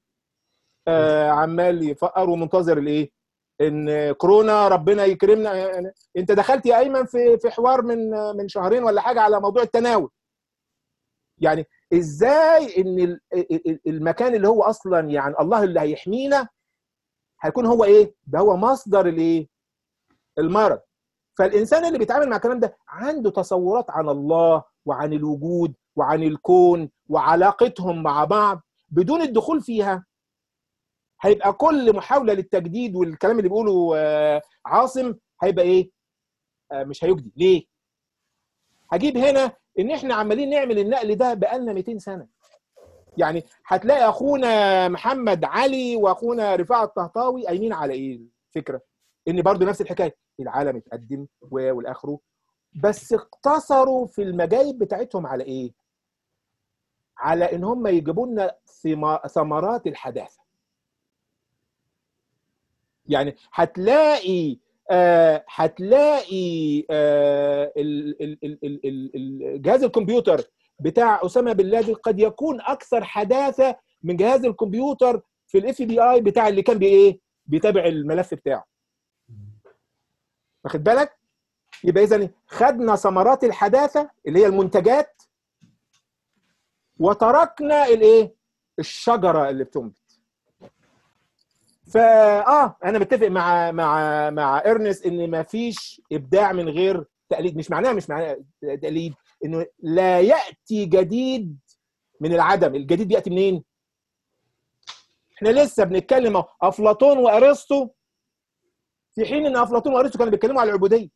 عمال يفقر ومنتظر الايه؟ ان كورونا ربنا يكرمنا. يعني انت دخلت يا ايمن في حوار من شهرين ولا حاجه على موضوع التناول. يعني ازاي ان المكان اللي هو اصلا يعني الله اللي هيحمينا هيكون هو ايه؟ ده هو مصدر الايه؟ المرض. فالانسان اللي بيتعامل مع الكلام ده عنده تصورات عن الله وعن الوجود وعن الكون وعلاقتهم مع بعض بدون الدخول فيها. هيبقى كل محاوله للتجديد والكلام اللي بيقوله عاصم هيبقى ايه؟ مش هيجدي. ليه؟ هجيب هنا ان احنا عمالين نعمل النقل ده بقالنا 200 سنه. يعني هتلاقي اخونا محمد علي واخونا رفاعة الطهطاوي قايمين على ايه الفكره؟ ان برضو نفس الحكايه، العالم اتقدم والاخره، بس اقتصروا في المجايب بتاعتهم على ايه؟ على ان هم يجيبوا لنا ثمرات الحداثه. يعني هتلاقي جهاز الكمبيوتر بتاع اسامه بن لادن قد يكون اكثر حداثه من جهاز الكمبيوتر في الاف بي اي بتاع اللي كان بايه؟ بيتابع الملف بتاعه. واخد بالك؟ يبقى اذا خدنا ثمرات الحداثه اللي هي المنتجات، وتركنا الايه؟ الشجره اللي بتنبت. انا متفق مع ارنست ان ما فيش ابداع من غير تقليد. مش معناه تقليد انه لا ياتي جديد من العدم. الجديد بياتي منين؟ احنا لسه بنتكلم افلاطون وارسطو، في حين ان افلاطون وارسطو كانوا بيتكلموا على العبوديه،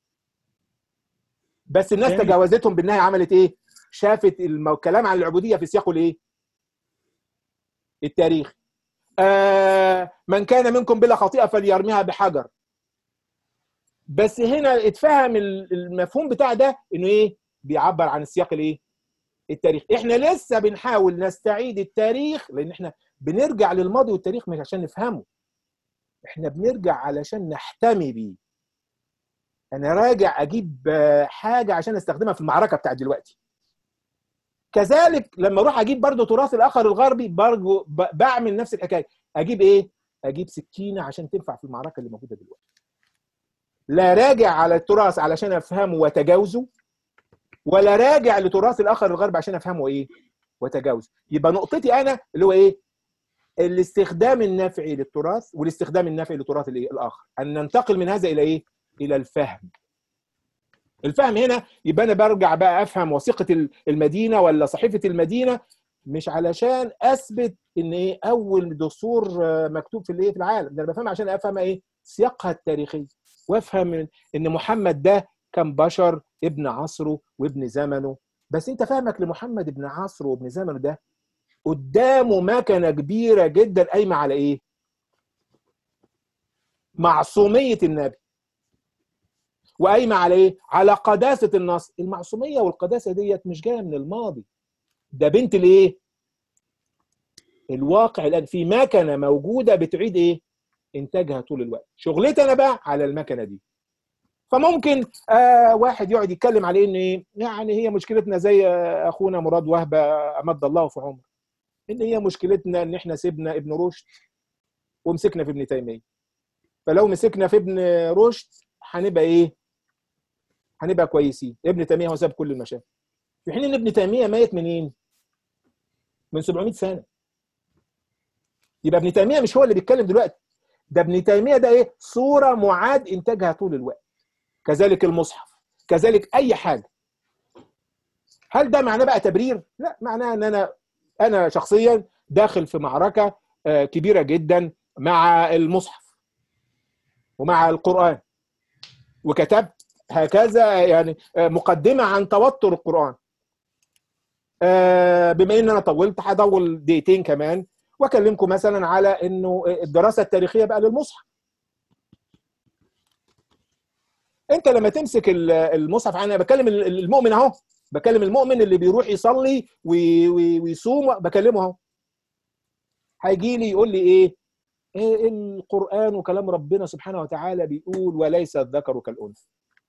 بس الناس تجاوزتهم بالنهايه. عملت ايه؟ شافت الكلام عن العبوديه في سياقه الايه؟ التاريخ. من كان منكم بلا خطيئه فليرميها بحجر. بس هنا اتفهم المفهوم بتاع ده انه ايه؟ بيعبر عن السياق الايه؟ التاريخ. احنا لسه بنحاول نستعيد التاريخ، لان احنا بنرجع للماضي والتاريخ مش عشان نفهمه، احنا بنرجع علشان نحتمي بيه. انا راجع اجيب حاجه عشان استخدمها في المعركه بتاعت دلوقتي. كذلك لما اروح اجيب برضه تراث الاخر الغربي، برضه بعمل نفس الحكايه. اجيب ايه؟ اجيب سكينه عشان تنفع في المعركه اللي موجوده دلوقتي. لا راجع على التراث علشان افهمه واتجاوزه، ولا راجع لتراث الاخر الغربي عشان افهمه ايه واتجاوزه. يبقى نقطتي انا اللي هو ايه؟ الاستخدام النافعي للتراث والاستخدام النافعي لتراث الايه الاخر، ان ننتقل من هذا الى ايه؟ الى الفهم. الفهم هنا يبقى انا برجع بقى افهم وثيقه المدينه ولا صحيفه المدينه، مش علشان اثبت ان ايه اول دستور مكتوب في الايه في العالم، ده انا بفهم عشان افهم ايه سياقها التاريخي، وافهم ان محمد ده كان بشر ابن عصره وابن زمنه. بس انت فهمك لمحمد ابن عصره وابن زمنه ده قدامه مكنه كبيره جدا قايمه على ايه؟ معصوميه النبي. وقايمه على ايه؟ على قداسه النص. المعصوميه والقداسه ديت مش جايه من الماضي، ده بنت الايه؟ الواقع الان، في مكنه موجوده بتعيد ايه؟ انتاجها طول الوقت. شغلتي انا بقى على المكنه دي. فممكن واحد يقعد يتكلم على ان ايه؟ يعني هي مشكلتنا زي اخونا مراد وهبه امد الله في عمره، ان هي مشكلتنا ان احنا سيبنا ابن رشد ومسكنا في ابن تيميه. فلو مسكنا في ابن رشد هنبقى ايه؟ هنبقى كويسين. ابن تيميه هو سبب كل المشاكل. في حين ان ابن تيميه ميت منين؟ من 700 سنه. يبقى ابن تيميه مش هو اللي بيتكلم دلوقتي، ده ابن تيميه ده ايه؟ صوره معاد انتاجها طول الوقت. كذلك المصحف، كذلك اي حاجه. هل ده معناه بقى تبرير؟ لا، معناه ان انا شخصيا داخل في معركه كبيره جدا مع المصحف ومع القران، وكتبت هكذا يعني مقدمه عن توتر القران. بما ان انا طولت هطول دقيقتين كمان واكلمكم مثلا على انه الدراسه التاريخيه بقى للمصحف. انت لما تمسك المصحف، انا بكلم المؤمن اهو، بكلم المؤمن اللي بيروح يصلي ويصوم، بكلمه اهو. هيجي لي يقول لي ايه القرآن وكلام ربنا سبحانه وتعالى بيقول وليس الذكر كالأنثى.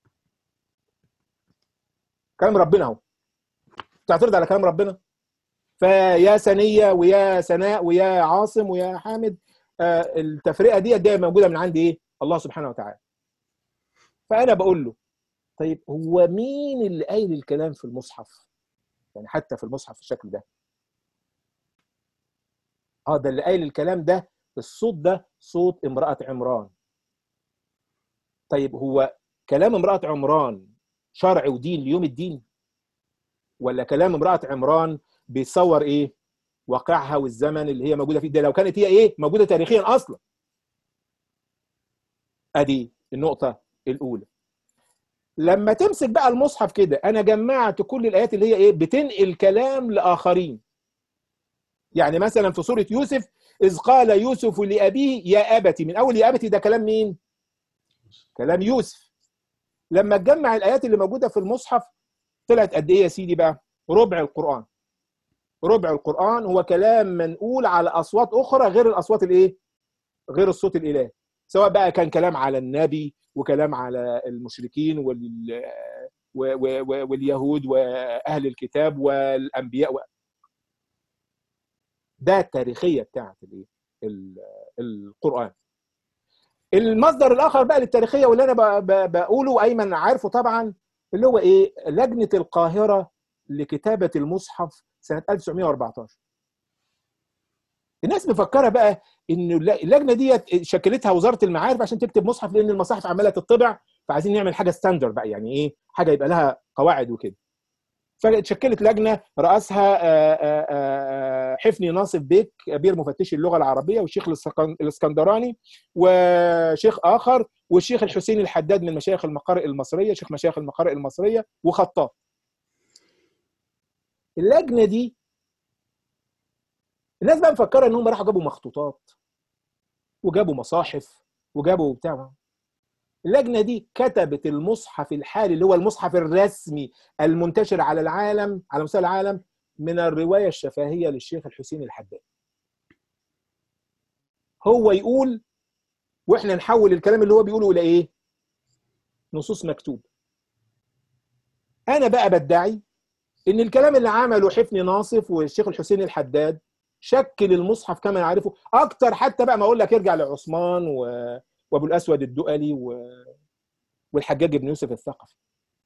كلام ربنا اهو، تعترض على كلام ربنا؟ فيا سنية ويا سناء ويا عاصم ويا حامد، التفرقة دي موجودة من عند ايه؟ الله سبحانه وتعالى. فأنا بقول له طيب هو مين اللي قايل الكلام في المصحف؟ يعني حتى في المصحف الشكل ده. ده اللي قايل الكلام ده، الصوت ده صوت امرأة عمران. طيب هو كلام امرأة عمران شرع ودين ليوم الدين؟ ولا كلام امرأة عمران بيتصور ايه؟ واقعها والزمن اللي هي موجودة فيه ده، لو كانت هي ايه؟ موجودة تاريخيا اصلا. ادي النقطة الاولى. لما تمسك بقى المصحف كده، انا جمعت كل الايات اللي هي ايه؟ بتنقل كلام لاخرين. يعني مثلا في سورة يوسف، إذ قال يوسف لأبيه يا أبتي، من أول يا أبتي ده كلام مين؟ كلام يوسف. لما تجمع الآيات اللي موجودة في المصحف طلعت قد إيه يا سيدي بقى؟ ربع القرآن. ربع القرآن هو كلام منقول على أصوات أخرى غير الأصوات الإيه؟ غير الصوت الإلهي. سواء بقى كان كلام على النبي وكلام على المشركين واليهود وأهل الكتاب والأنبياء. ده التاريخية بتاعت القرآن. المصدر الآخر بقى للتاريخية واللي أنا بقوله أيمن عارفه طبعا، اللي هو إيه؟ لجنة القاهرة لكتابة المصحف سنة 1914. الناس مفكرة بقى إن اللجنة دي شكلتها وزارة المعارف عشان تكتب مصحف، لأن المصاحف عمالة تطبع، فعايزين نعمل حاجة ستاندر بقى، يعني إيه؟ حاجة يبقى لها قواعد وكده. فتشكلت لجنه رأسها حفني ناصف بيك كبير مفتشي اللغه العربيه، والشيخ الاسكندراني، وشيخ اخر، والشيخ الحسين الحداد من مشايخ المقارئ المصريه، شيخ مشايخ المقارئ المصريه، وخطاط. اللجنه دي الناس بقى مفكره ان هم راحوا جابوا مخطوطات وجابوا مصاحف وجابوا بتاع. اللجنه دي كتبت المصحف الحالي اللي هو المصحف الرسمي المنتشر على العالم، على مستوى العالم، من الرواية الشفهية للشيخ الحسين الحداد. هو يقول واحنا نحول الكلام اللي هو بيقوله الى ايه؟ نصوص مكتوبة. انا بقى بدعي ان الكلام اللي عمله حفني ناصف والشيخ الحسين الحداد شكل المصحف كما نعرفه اكتر، حتى بقى ما اقول لك ارجع لعثمان وابو الاسود الدؤلي والحجاج بن يوسف الثقفي.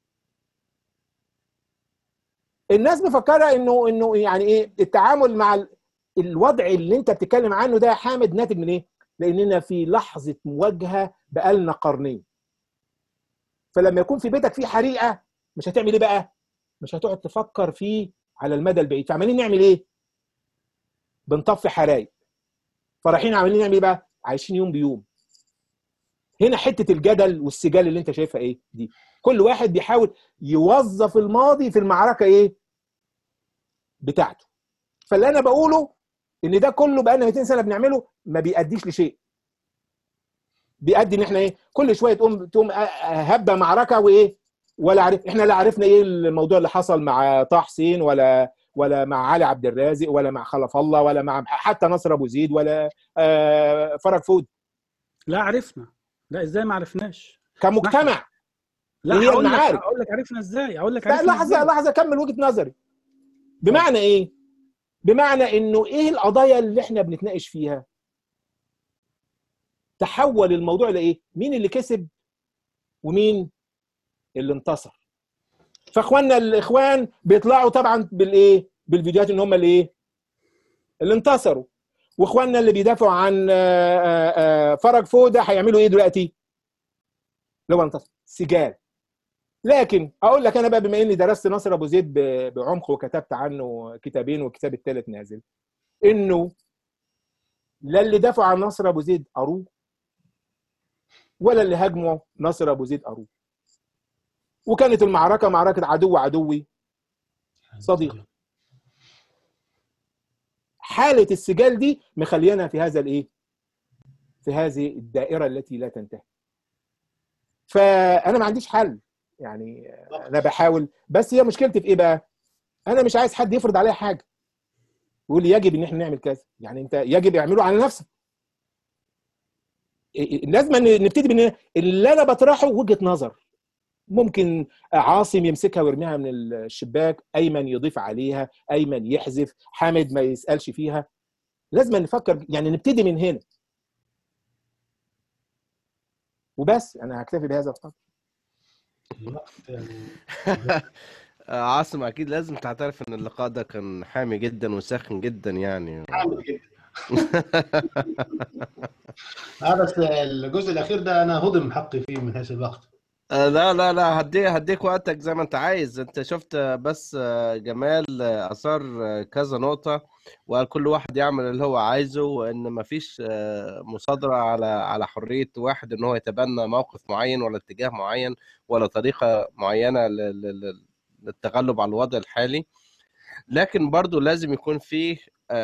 الناس مفكره انه يعني ايه التعامل مع الوضع اللي انت بتتكلم عنه ده يا حامد ناتج من ايه؟ لاننا في لحظه مواجهه بقالنا قرنين. فلما يكون في بيتك في حريقه مش هتعمل ايه بقى؟ مش هتقعد تفكر فيه على المدى البعيد. فعمالين نعمل ايه؟ بنطفي حرايق. فرايحين عمالين نعمل ايه بقى؟ عايشين يوم بيوم. هنا حته الجدل والسجال اللي انت شايفها ايه دي. كل واحد بيحاول يوظف الماضي في المعركه ايه بتاعته. فاللي انا بقوله ان ده كله بقالنا 200 سنه بنعمله ما بيأديش لشيء. بيأدي ان احنا ايه كل شويه تقوم هبه معركه وايه ولا عارف. احنا لا عرفنا ايه الموضوع اللي حصل مع طه حسين ولا مع علي عبد الرازق ولا مع خلف الله ولا مع حتى نصر ابو زيد ولا فرج فود. لا عرفنا. لا ازاي ما عرفناش كمجتمع. لا هقول لك عرفنا ازاي. لا لحظه اكمل وجهه نظري. بمعنى ايه؟ بمعنى انه ايه القضايا اللي احنا بنتناقش فيها؟ تحول الموضوع لايه؟ مين اللي كسب ومين اللي انتصر. فاخواننا الاخوان بيطلعوا طبعا بالايه؟ بالفيديوهات ان هم اللي انتصروا. واخواننا اللي بيدافعوا عن فرج فوده هيعملوا ايه دلوقتي؟ لو انتصر سجال. لكن اقول لك انا بقى بما اني درست ناصر ابو زيد بعمق وكتبت عنه كتابين والكتاب الثالث نازل، انه لا اللي دافعوا عن ناصر ابو زيد قروه ولا اللي هاجموا ناصر ابو زيد قروه. وكانت المعركه معركه عدوي صديق. حاله السجال دي مخلينا في هذا الايه؟ في هذه الدائره التي لا تنتهي. فانا ما عنديش حل يعني. انا بحاول، بس هي مشكلتي في ايه بقى؟ انا مش عايز حد يفرض عليا حاجه يقول لي يجب ان احنا نعمل كذا. يعني انت يجب يعمله على نفسك. لازم نبتدي بان اللي انا بطرحه وجهه نظر. ممكن عاصم يمسكها ويرميها من الشباك، ايمن يضيف عليها، ايمن يحذف، حامد ما يسالش فيها. لازم نفكر يعني نبتدي من هنا وبس. انا هكتفي بهذا القدر. عاصم اكيد لازم تعترف ان اللقاء ده كان حامي جدا وساخن جدا يعني. حامي جدا. بس الجزء الاخير ده انا هضم حقي فيه من حيث الوقت. لا هديك وقتك زي ما انت عايز. انت شفت بس جمال اثار كذا نقطة وقال كل واحد يعمل اللي هو عايزه، وان مفيش مصادرة على حرية واحد ان هو يتبنى موقف معين ولا اتجاه معين ولا طريقة معينة للتغلب على الوضع الحالي. لكن برضو لازم يكون فيه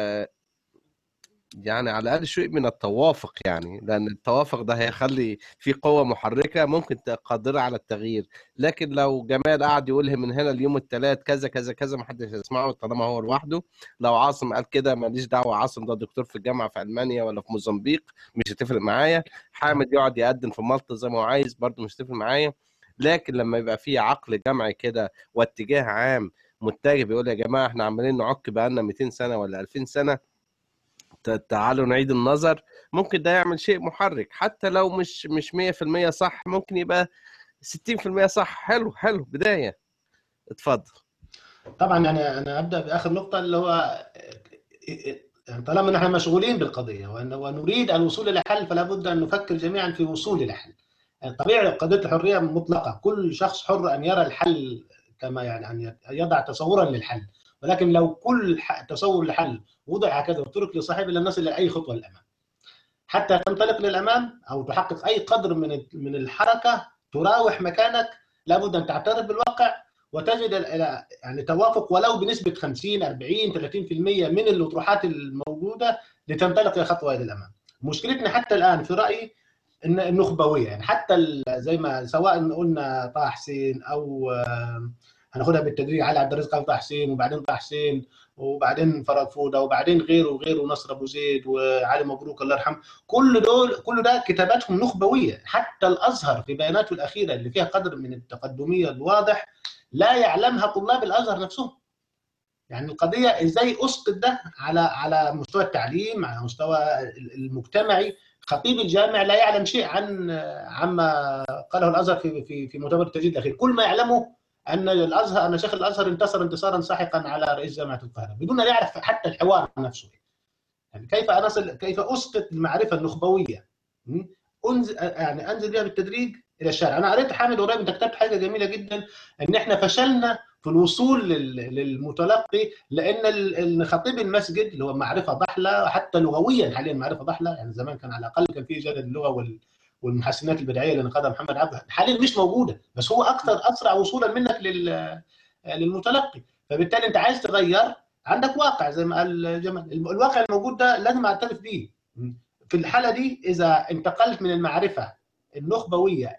يعني على الأقل شيء من التوافق، يعني لأن التوافق ده هيخلي في قوة محركة ممكن قادرة على التغيير. لكن لو جمال قاعد يقولها من هنا اليوم الثلاث كذا كذا كذا محدش يسمعه طالما هو لوحده. لو عاصم قال كده ماليش دعوة، عاصم ده دكتور في الجامعة في ألمانيا ولا في موزمبيق مش هتفرق معايا. حامد يقعد يقدم في مالطا زي ما هو عايز برضه مش هتفرق معايا. لكن لما يبقى في عقل جمعي كده واتجاه عام متجه بيقول يا جماعة احنا عمالين نعك بقالنا 200 سنة ولا 2000 سنة، تعالوا نعيد النظر، ممكن ده يعمل شيء محرك. حتى لو مش 100% صح، ممكن يبقى 60% صح. حلو بداية. اتفضل. طبعا يعني انا ابدا باخر نقطه اللي هو طالما نحن مشغولين بالقضيه ونريد الوصول الى حل فلا بد ان نفكر جميعا في وصول الى حل. طبيعي قضيه الحريه مطلقه، كل شخص حر ان يرى الحل كما يعني يضع تصورا للحل، ولكن لو كل تصور لحل وضع هكذا وترك لصاحبه لن نصل الى اي خطوه للامام. حتى تنطلق للامام او تحقق اي قدر من الحركه تراوح مكانك لابد ان تعترف بالواقع وتجد يعني توافق ولو بنسبه 50 40 30% من الاطروحات الموجوده لتنطلق خطوه الى الامام. مشكلتنا حتى الان في رايي ان النخبويه، يعني حتى زي ما سواء قلنا طه حسين او هناخدها بالتدريج. علي عبد الرازق قال طه حسين، وبعدين طه حسين، وبعدين فرج فوده، وبعدين غيره وغيره، ونصر ابو زيد، وعلي مبروك الله يرحمه. كل ده كتاباتهم نخبويه. حتى الازهر في بياناته الاخيره اللي فيها قدر من التقدميه الواضح لا يعلمها طلاب الازهر نفسهم. يعني القضيه ازاي اسقط ده على مستوى التعليم، على مستوى المجتمعي. خطيب الجامع لا يعلم شيء عما قاله الازهر في مؤتمر التجديد الاخير. كل ما يعلمه ان شيخ الازهر انتصر انتصارا ساحقا على رئيس جامعه القاهره، بدون ان يعرف حتى الحوار نفسه. يعني كيف اسقط المعرفه النخبويه، انزل بها بالتدريج الى الشارع. انا قريت حامد قريب، انت كتبت حاجه جميله جدا، ان احنا فشلنا في الوصول للمتلقي، لان خطيب المسجد اللي هو معرفه ضحله، حتى لغويا حاليا معرفه ضحله. يعني زمان كان على الاقل كان في جدل اللغه والمحسنات البديعيه اللي نقدها محمد عبده، حاليا مش موجوده، بس هو اسرع وصولا منك للمتلقي. فبالتالي انت عايز تغير، عندك واقع زي ما قال جمال، الواقع الموجود ده لازم اعترف بيه. في الحاله دي اذا انتقلت من المعرفه النخبويه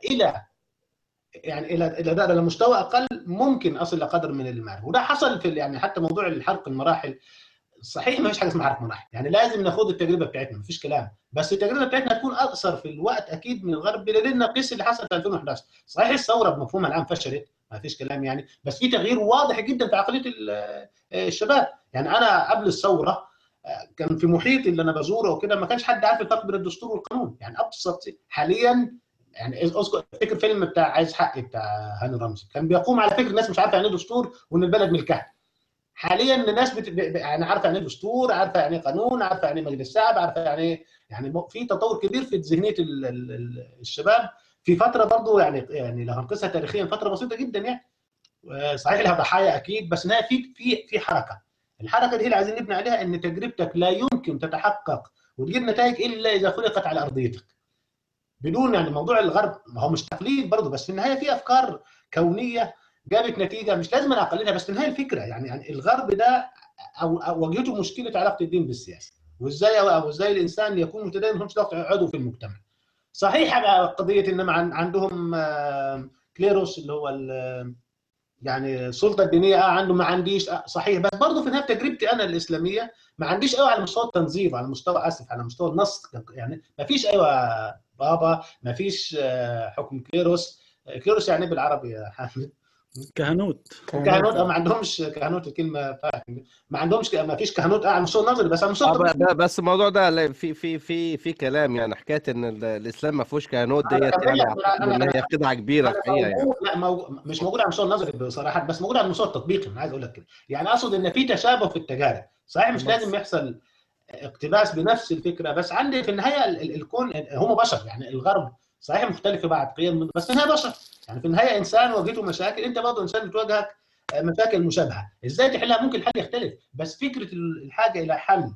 الى مستوى اقل، ممكن اصل لقدر من المعرفه. وده حصل يعني حتى موضوع الحرق المراحل. صحيح ما فيش حاجه اسمها حرق مراحل، يعني لازم ناخد التجربه بتاعتنا، ما فيش كلام، بس التجربه بتاعتنا تكون اقصر في الوقت اكيد من الغرب، بدليل نقيس اللي حصل في 2011. صحيح الثوره بمفهومها العام فشلت، ما فيش كلام يعني، بس في تغيير واضح جدا في عقليه الشباب. يعني انا قبل الثوره كان في محيطي اللي انا بزوره وكده ما كانش حد عارف الفرق بين الدستور والقانون، يعني ابسط. حاليا يعني اذكر فكر فيلم بتاع عايز حقي بتاع هاني رمزي، كان بيقوم على فكره الناس مش عارفه يعني ايه دستور وان البلد ملكها. حاليا الناس يعني عارفه يعني ايه دستور، عارفه يعني ايه قانون، عارفه يعني ايه مجلس شعب، عارفه يعني ايه. يعني في تطور كبير في ذهنيه الشباب في فتره برضه، يعني لو هنقيسها تاريخيا فتره بسيطه جدا يعني. صحيح لها ضحايا اكيد، بس انها في حركه. الحركه دي هي اللي عايزين نبني عليها، ان تجربتك لا يمكن تتحقق وتجيب نتائج الا اذا خلقت على ارضيتك. بدون يعني موضوع الغرب ما هو مش تقليد برضه، بس في النهايه في افكار كونيه جابت نتيجه، مش لازم اقلدها، بس في النهايه الفكره يعني الغرب ده او واجهته مشكله علاقه الدين بالسياسه، وازاي الانسان يكون متدين وفي نفس الوقت عضو في المجتمع. صحيح قضيه ان عندهم كليروس اللي هو يعني السلطه الدينيه عنده، ما عنديش صحيح، بس برضه في النهايه تجربتي انا الاسلاميه ما عنديش قوي على مستوى التنظير، على مستوى على مستوى النص. يعني ما فيش بابا، ما فيش حكم كليروس. كليروس يعني بالعربي يا حامد كهنوت. ما عندهمش كهنوت، الكلمه ما عندهمش، ما فيش كهنوت على المستوى النظري، بس على المستوى بس الموضوع ده في كلام، يعني حكايه ان الاسلام ما فيهوش كهنوت ديت، يعني اعتقد ان هي خدعه كبيره الحقيقه يعني. لا مش موجود على المستوى النظري بصراحه، بس موجود على المستوى التطبيقي. انا عايز اقول لك كده، يعني اقصد ان في تشابه في التجارب. صحيح مش لازم يحصل اقتباس بنفس الفكره، بس عندي في النهايه الكون هم بشر. يعني الغرب صحيح مختلف في بعض قيم، بس في النهايه بشر. يعني في النهايه انسان واجهته مشاكل، انت برضه انسان بتواجهك مشاكل مشابهه. ازاي تحلها؟ ممكن الحل يختلف، بس فكره الحاجه الى حل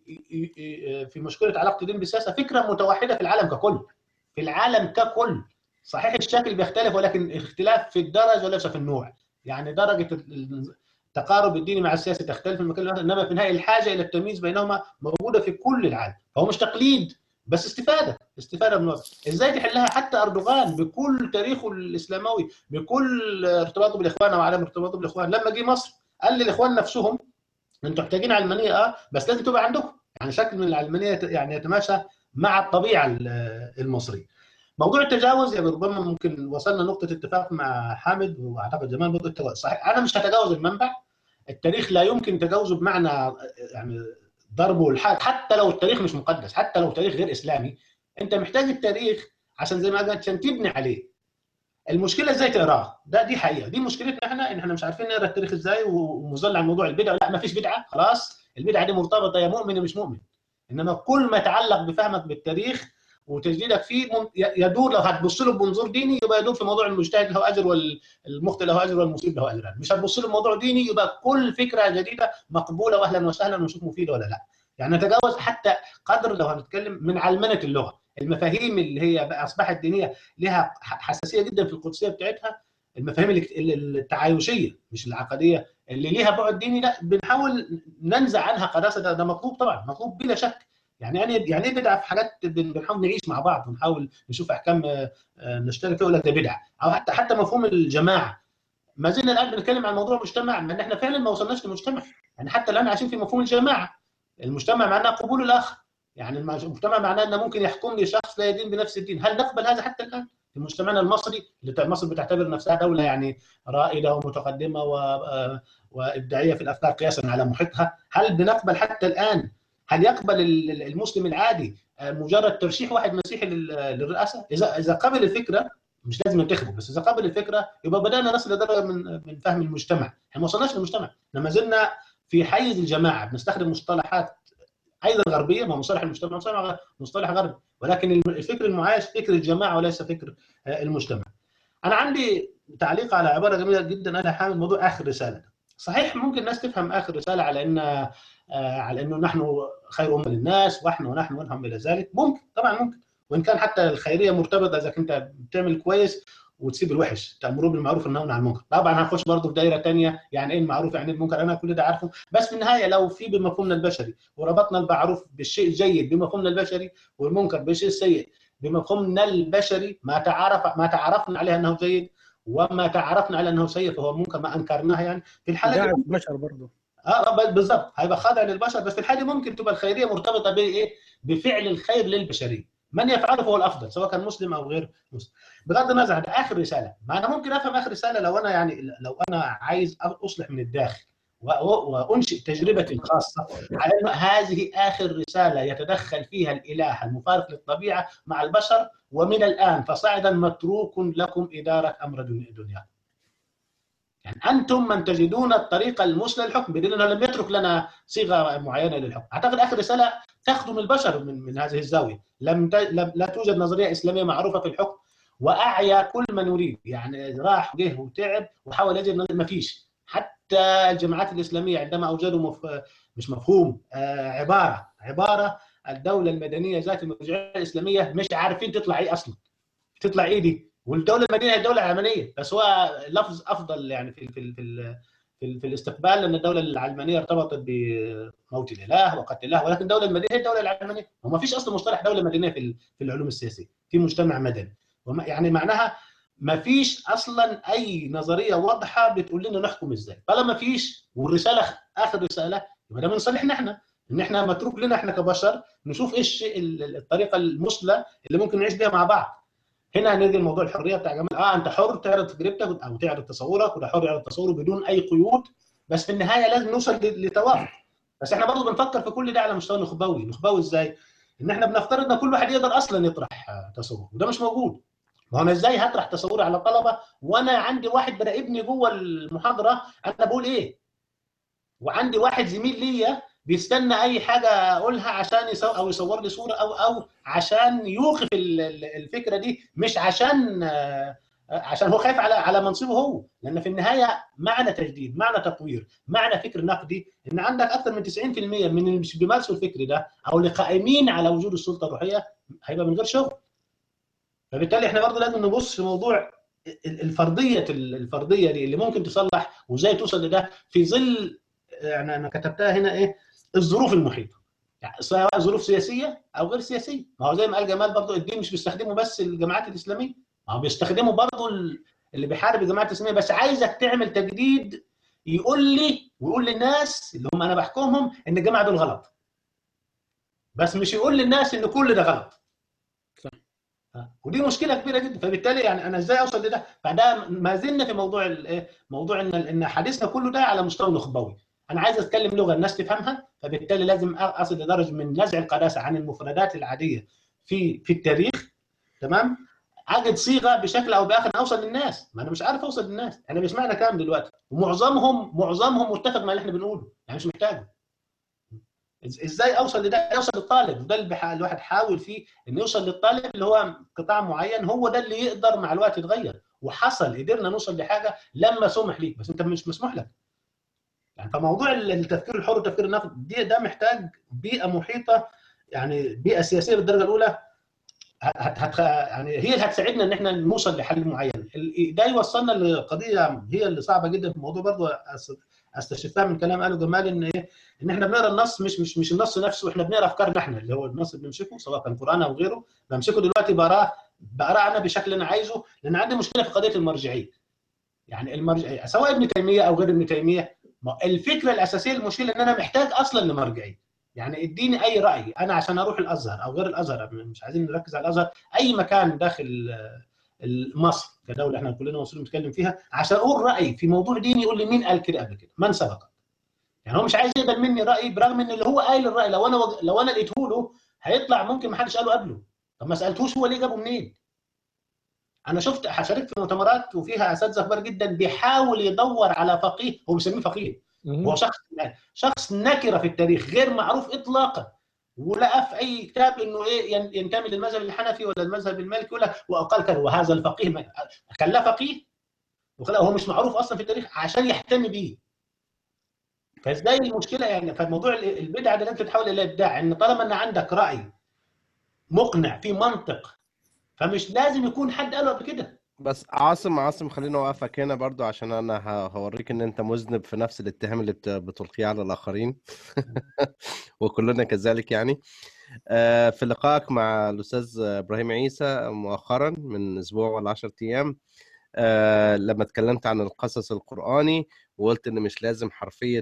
في مشكله علاقه الدين بالسياسه فكره متوحده في العالم ككل. في العالم ككل صحيح الشكل بيختلف، ولكن اختلاف في الدرجه وليس في النوع. يعني درجه التقارب الديني مع السياسي تختلف من مكان لمكان، انما في النهايه الحاجه الى التمييز بينهما موجوده في كل العالم. فهو مش تقليد، بس استفاده من الوقت. ازاي تحلها؟ حتى اردوغان بكل تاريخه الاسلاموي، بكل ارتباطه بالاخوان او عدم ارتباطه بالاخوان، لما جه مصر قال للاخوان نفسهم انتوا محتاجين علمانيه بس لازم تبقى عندكم يعني شكل من العلمانيه يعني يتماشى مع الطبيعه المصريه. موضوع التجاوز يعني ربما ممكن وصلنا نقطه اتفاق مع حامد واعتقد جمال برضه التجاوز. صحيح انا مش هتجاوز المنبع. التاريخ لا يمكن تجاوزه بمعنى يعني ضربه الحاد، حتى لو التاريخ مش مقدس، حتى لو تاريخ غير اسلامي. انت محتاج التاريخ عشان زي ما قلت عشان تبني عليه. المشكله ازاي تقراه، دي حقيقه، دي مشكلتنا احنا، ان احنا مش عارفين نقرا التاريخ ازاي، ومظل عن موضوع البدع. لا ما فيش بدعه، خلاص البدعه دي مرتبطه يا مؤمن يا مش مؤمن. انما كل ما يتعلق بفهمك بالتاريخ وتجديدك فيه يدور، لو هتبص له بمنظور ديني يبقى يدور في موضوع المجتهد له اجر والمخطئ له اجر والمصيب له اجران. مش هتبص له بموضوع ديني يبقى كل فكره جديده مقبوله واهلا وسهلا ونشوف مفيده ولا لا. يعني نتجاوز حتى قدر لو هنتكلم من علمنه اللغه، المفاهيم اللي هي اصبحت دينيه لها حساسيه جدا في القدسيه بتاعتها. المفاهيم التعايشيه مش العقديه اللي ليها بعد ديني، لا بنحاول ننزع عنها قداسه. ده مطلوب طبعا، مطلوب بلا شك. يعني ايه بدعه في حاجات بنحاول نعيش مع بعض ونحاول نشوف احكام نشترك فيها، ولا ده بدعه. او حتى مفهوم الجماعه ما زلنا الان بنتكلم عن موضوع مجتمع، مع ان احنا فعلا ما وصلناش لمجتمع. يعني حتى الان عايشين في مفهوم الجماعه. المجتمع معناه قبول الاخر، يعني المجتمع معناه انه ممكن يحكمني شخص لا يدين بنفس الدين. هل نقبل هذا حتى الان في مجتمعنا المصري اللي مصر بتعتبر نفسها دوله يعني رائده ومتقدمه وابداعيه في الافكار قياسا على محيطها؟ هل بنقبل حتى الان؟ هل يقبل المسلم العادي مجرد ترشيح واحد مسيحي للرئاسه؟ اذا قبل الفكره، مش لازم ينتخبوا، بس اذا قبل الفكره يبقى بدانا نصل لدرجه من فهم المجتمع. احنا ما وصلناش للمجتمع، ما زلنا في حيز الجماعه، بنستخدم مصطلحات ايضا غربيه. ما مصطلح المجتمع مصطلح غربي، ولكن الفكر المعايش فكر الجماعه وليس فكر المجتمع. انا عندي تعليق على عباره جميله جدا انا حامل موضوع اخر رساله. صحيح ممكن الناس تفهم اخر رساله على انه نحن خير امه للناس ونحن ونهم الى ذلك. ممكن، طبعا ممكن، وان كان حتى الخيريه مرتبطه اذا كنت بتعمل كويس وتسيب الوحش، تأمرون بالمعروف والنهون عن المنكر. طبعا هنخش برضه في دايره ثانيه، يعني ايه المعروف يعني المنكر، انا كل ده عارفه. بس في النهايه لو في بمفهومنا البشري وربطنا المعروف بالشيء الجيد بمفهومنا البشري والمنكر بالشيء السيء بمفهومنا البشري، ما تعرفنا عليه انه جيد وما تعرفنا على انه سيء فهو منكر، ما انكرناه. يعني في الحاله دي البشر برضه بالضبط هيبقى خاضع للبشر. بس في الحاله دي ممكن تبقى الخيريه مرتبطه بايه؟ بفعل الخير للبشريه، من يفعله فهو الافضل سواء كان مسلم او غير مسلم. بغض النظر عن اخر رساله، ما انا ممكن افهم اخر رساله لو انا عايز اصلح من الداخل وانشئ تجربتي الخاصه على انه هذه اخر رساله يتدخل فيها الاله المفارق للطبيعه مع البشر، ومن الان فصاعدا متروك لكم اداره امر دنياكم. يعني انتم من تجدون الطريقه المثلى للحكم، بدليل انه لم يترك لنا صيغه معينه للحكم. اعتقد اخر رساله تخدم البشر من هذه الزاويه. لا توجد نظريه اسلاميه معروفه في الحكم واعيا كل من يريد، يعني راح جه وتعب وحاول يجد، ما فيش. حتى الجماعات الاسلاميه عندما اوجدوا مش مفهوم، عباره الدوله المدنيه ذات المرجعيه الاسلاميه، مش عارفين تطلع ايه اصلا، تطلع ايه دي. والدوله المدنيه هي الدوله العلمانيه، بس هو لفظ افضل يعني في الاستقبال، لان الدوله العلمانيه ارتبطت بموت الاله وقتل الاله، ولكن الدوله المدنيه هي الدوله العلمانيه. وما فيش اصلا مصطلح دوله مدنيه في العلوم السياسيه، في مجتمع مدني. يعني معناها ما فيش اصلا اي نظريه واضحه بتقول لنا نحكم ازاي. طالما ما فيش، والرساله اخر رساله، يبقى ده من صالحنا احنا، ان احنا متروك لنا احنا كبشر نشوف ايش الطريقه المثلى اللي ممكن نعيش بها مع بعض. هنا هنيجي الموضوع الحريه بتاع جمال. انت حر تعرض تجربتك او تعرض تصورك، وده حر يعرض تصوره بدون اي قيود، بس في النهايه لازم نوصل لتوافق. بس احنا برضه بنفكر في كل ده على مستوى نخبوي ازاي؟ ان احنا بنفترض ان كل واحد يقدر اصلا يطرح تصوره، وده مش موجود. ما انا ازاي هطرح تصوري على طلبه وانا عندي واحد براقبني جوه المحاضره انا بقول ايه، وعندي واحد زميل ليا بيستنى اي حاجه اقولها عشان يصور لي صوره او عشان يوقف الفكره دي، مش عشان هو خايف على منصبه هو. لان في النهايه معنى تجديد، معنى تطوير، معنى فكر نقدي، ان عندك اكثر من 90% من اللي بيمارسوا الفكر ده او اللي قائمين على وجود السلطه الروحيه هيبقى من غير شغل. فبالتالي احنا برضه لازم نبص في موضوع الفرضيه دي اللي ممكن تصلح وازاي توصل لده في ظل، يعني انا كتبتها هنا ايه، الظروف المحيطه، يعني سواء ظروف سياسيه او غير سياسيه. ما هو زي ما قال جمال برضه، الدين مش بيستخدمه بس الجماعات الاسلاميه، ما هو بيستخدمه برضه اللي بيحارب الجماعات الاسلاميه. بس عايزك تعمل تجديد يقول لي ويقول للناس اللي هم انا بحكمهم ان الجماعه دول غلط، بس مش يقول للناس ان كل ده غلط. ودي مشكله كبيره جدا. فبالتالي يعني انا ازاي اوصل لده؟ فده ما زلنا في موضوع ان حديثنا كله ده على مستوى نخبوي. انا عايز اتكلم لغه الناس تفهمها، فبالتالي لازم اصل لدرجه من نزع القداسه عن المفردات العاديه في التاريخ، تمام؟ اجد صيغه بشكل او باخر اوصل للناس. ما انا مش عارف اوصل للناس، احنا بيسمعنا كام دلوقتي ومعظمهم متفق مع اللي احنا بنقوله، يعني مش محتاجه. ازاي اوصل لده؟ اوصل للطالب، وده اللي الواحد حاول فيه، انه يوصل للطالب اللي هو قطاع معين، هو ده اللي يقدر مع الوقت يتغير. وحصل قدرنا نوصل لحاجه لما سمح ليك، بس انت مش مسموح لك. يعني فموضوع التفكير الحر والتفكير النقدي ده محتاج بيئه محيطه، يعني بيئه سياسيه بالدرجه الاولى، يعني هي اللي هتساعدنا ان احنا نوصل لحل معين. ده يوصلنا لقضيه هي اللي صعبه جدا في الموضوع برضه، استشفها من كلام قاله جمال، ان احنا بنقرا النص مش النص نفسه، احنا بنقرا افكارنا احنا، اللي هو النص اللي بنمسكه سواء كان قران او غيره، بمسكه دلوقتي بقراه انا بشكل انا عايزه، لان عندي مشكله في قضيه المرجعيه. يعني المرجعيه سواء ابن تيميه او غير ابن تيميه، الفكره الاساسيه المشكله ان انا محتاج اصلا لمرجعيه. يعني اديني اي راي انا عشان اروح الازهر او غير الازهر، مش عايزين نركز على الازهر، اي مكان داخل مصر كدوله احنا كلنا مسلمين بنتكلم فيها، عشان اقول رايي في موضوع ديني يقول لي مين قال كده قبل كده، من سبق. يعني هو مش عايز يقبل مني رايي برغم ان اللي هو قايل الراي لو انا لقيته له هيطلع ممكن ما حدش قاله قبله. طب ما سالتوش هو ليه جابه منين؟ انا شاركت في مؤتمرات وفيها اساتذه كبار جدا بيحاول يدور على فقيه، هو بيسميه فقيه، هو شخص نكره في التاريخ غير معروف اطلاقا، ولقى في اي كتاب انه ايه ينتمي للمذهب الحنفي ولا المذهب المالكي وقال كان وهذا الفقيه خلاه فقيه هو مش معروف اصلا في التاريخ عشان يهتم بيه. فازاي المشكله يعني؟ فالموضوع البدعه اللي انت تحاول الى ابداع ان طالما ان عندك راي مقنع في منطق فمش لازم يكون حد قاله قبل كده. بس عاصم خليني اوقفك هنا برضو عشان انا هوريك ان انت مذنب في نفس الاتهام اللي بتلقيه على الاخرين وكلنا كذلك يعني. في لقائك مع الاستاذ ابراهيم عيسى مؤخرا من اسبوع ولا 10 ايام، لما اتكلمت عن القصص القرآني وقلت ان مش لازم حرفية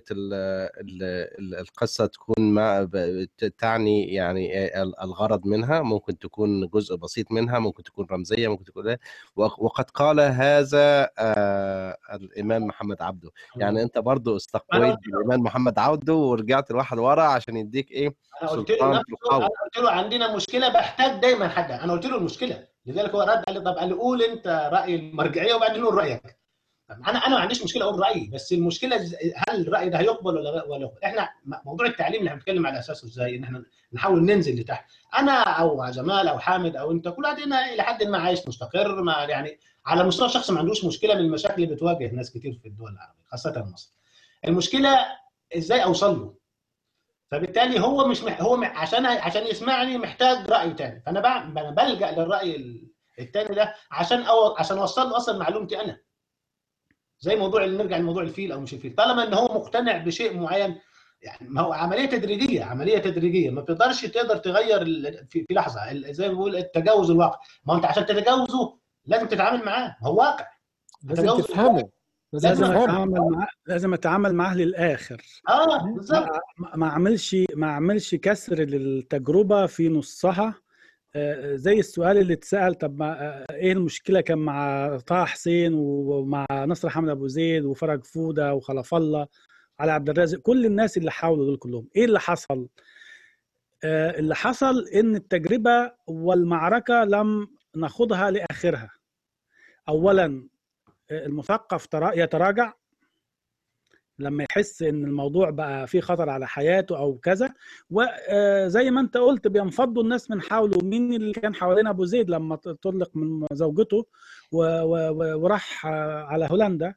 القصة تكون تعني يعني الغرض منها، ممكن تكون جزء بسيط منها، ممكن تكون رمزية، ممكن تكون وقد قال هذا الإمام محمد عبده. يعني انت برضو استقويت بالإمام محمد عبده ورجعت الواحد ورا عشان يديك ايه؟ انا قلت له عندنا مشكلة بحتاج دايما حد، انا قلت له المشكلة، لذلك هو رد قال لي طب قال لي قول انت رأي المرجعية وبعدين قول رأيك. انا ما عنديش مشكله اقول رايي، بس المشكله هل الراي ده هيقبل ولا يقبل؟ احنا موضوع التعليم اللي هنتكلم على اساسه ازاي ان احنا نحاول ننزل لتحت، انا او جمال او حامد او انت كل واحد هنا الى حد ما عايش مستقر، ما يعني على مستوى شخصي ما عندوش مشكله من المشاكل اللي بتواجه ناس كتير في الدول العربيه خاصه مصر. المشكله ازاي اوصل له؟ فبالتالي هو مش هو عشان يسمعني محتاج راي ثاني، فانا بلجا للراي الثاني ده عشان اوصل له اصلا معلومتي انا. زي موضوع اللي نرجع لموضوع الفيل او مش الفيل، طالما ان هو مقتنع بشيء معين، يعني ما هو عمليه تدريجيه ما تقدر تغير في لحظه، زي ما بيقول التجاوز الواقع، ما انت عشان تتجاوزه لازم تتعامل معاه، هو واقع لازم تفهمه، لازم اتعامل معاه للاخر. بالظبط. ما اعملش كسر للتجربه في نصها. زي السؤال اللي اتسأل، طب ما ايه المشكلة كان مع طه حسين ومع نصر حمد ابو زيد وفرج فودة وخلف الله على عبد الرازق، كل الناس اللي حاولوا دول كلهم ايه اللي حصل؟ اللي حصل ان التجربة والمعركة لم نخوضها لاخرها. اولا المثقف يتراجع لما يحس ان الموضوع بقى فيه خطر على حياته او كذا، وزي ما انت قلت بينفضوا الناس من حوله. مين اللي كان حوالين ابو زيد لما طلق من زوجته وراح على هولندا؟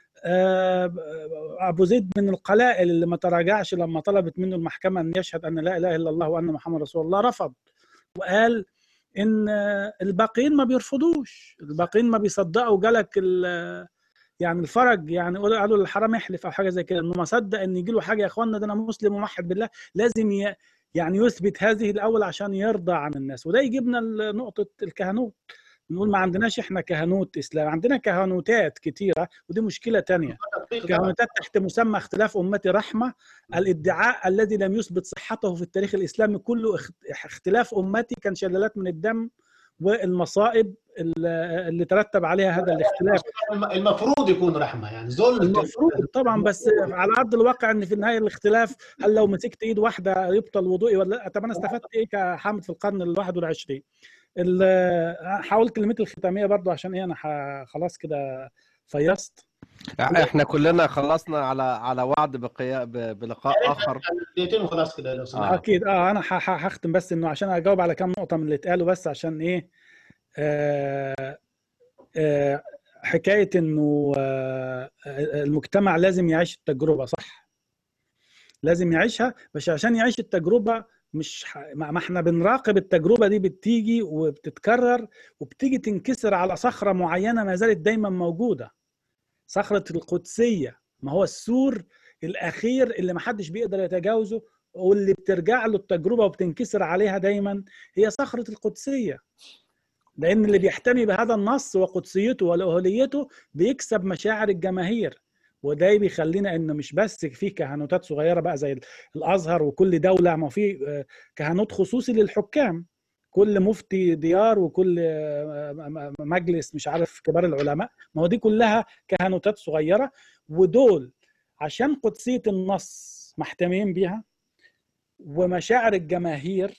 ابو زيد من القلائل اللي ما تراجعش لما طلبت منه المحكمة ان يشهد ان لا اله الا الله وان محمد رسول الله، رفض وقال ان الباقيين ما بيرفضوش، الباقيين ما بيصدقوا. جالك يعني الفرج يعني قالوا للحرام يحلف او حاجه زي كده، انه ما صدق ان يجي له حاجه. يا اخوانا ده انا مسلم وموحد بالله، لازم يعني يثبت هذه الاول عشان يرضى عن الناس. وده يجيبنا لنقطه الكهنوت. نقول ما عندناش احنا كهنوت اسلام، عندنا كهنوتات كتيره، ودي مشكله تانية. كهنوتات تحت مسمى اختلاف امتي رحمه، الادعاء الذي لم يثبت صحته في التاريخ الاسلامي كله. اختلاف امتي كان شلالات من الدم والمصائب اللي ترتب عليها هذا الاختلاف. المفروض يكون رحمه، يعني ظلم المفروض طبعا، بس على ارض الواقع ان في النهايه الاختلاف، هل لو مسكت ايد واحده يبطل وضوئي ولا لا؟ طب انا استفدت ايه كحامد في القرن ال21؟ حاولت كلمتي الختاميه برضو عشان ايه، انا خلاص كده فيصت. احنا كلنا خلصنا على وعد بلقاء اخر. دقيقتين وخلاص كده لو سمحت. اكيد. انا هختم بس انه عشان اجاوب على كام نقطه من اللي اتقالوا، بس عشان ايه حكايه انه المجتمع لازم يعيش التجربه، صح؟ لازم يعيشها، بس عشان يعيش التجربه مش ما احنا بنراقب التجربه دي بتيجي وبتتكرر وبتيجي تنكسر على صخره معينه ما زالت دايما موجوده، صخره القدسيه. ما هو السور الاخير اللي ما حدش بيقدر يتجاوزه واللي بترجع له التجربه وبتنكسر عليها دايما هي صخره القدسيه. لان اللي بيحتمي بهذا النص وقدسيته والوهوليته بيكسب مشاعر الجماهير، وده بيخلينا انه مش بس في كهنوتات صغيره بقى زي الازهر، وكل دوله ما في كهنوت خصوصي للحكام، كل مفتي ديار وكل مجلس مش عارف كبار العلماء، ما هو دي كلها كهنوتات صغيره، ودول عشان قدسيه النص محتمين بيها ومشاعر الجماهير،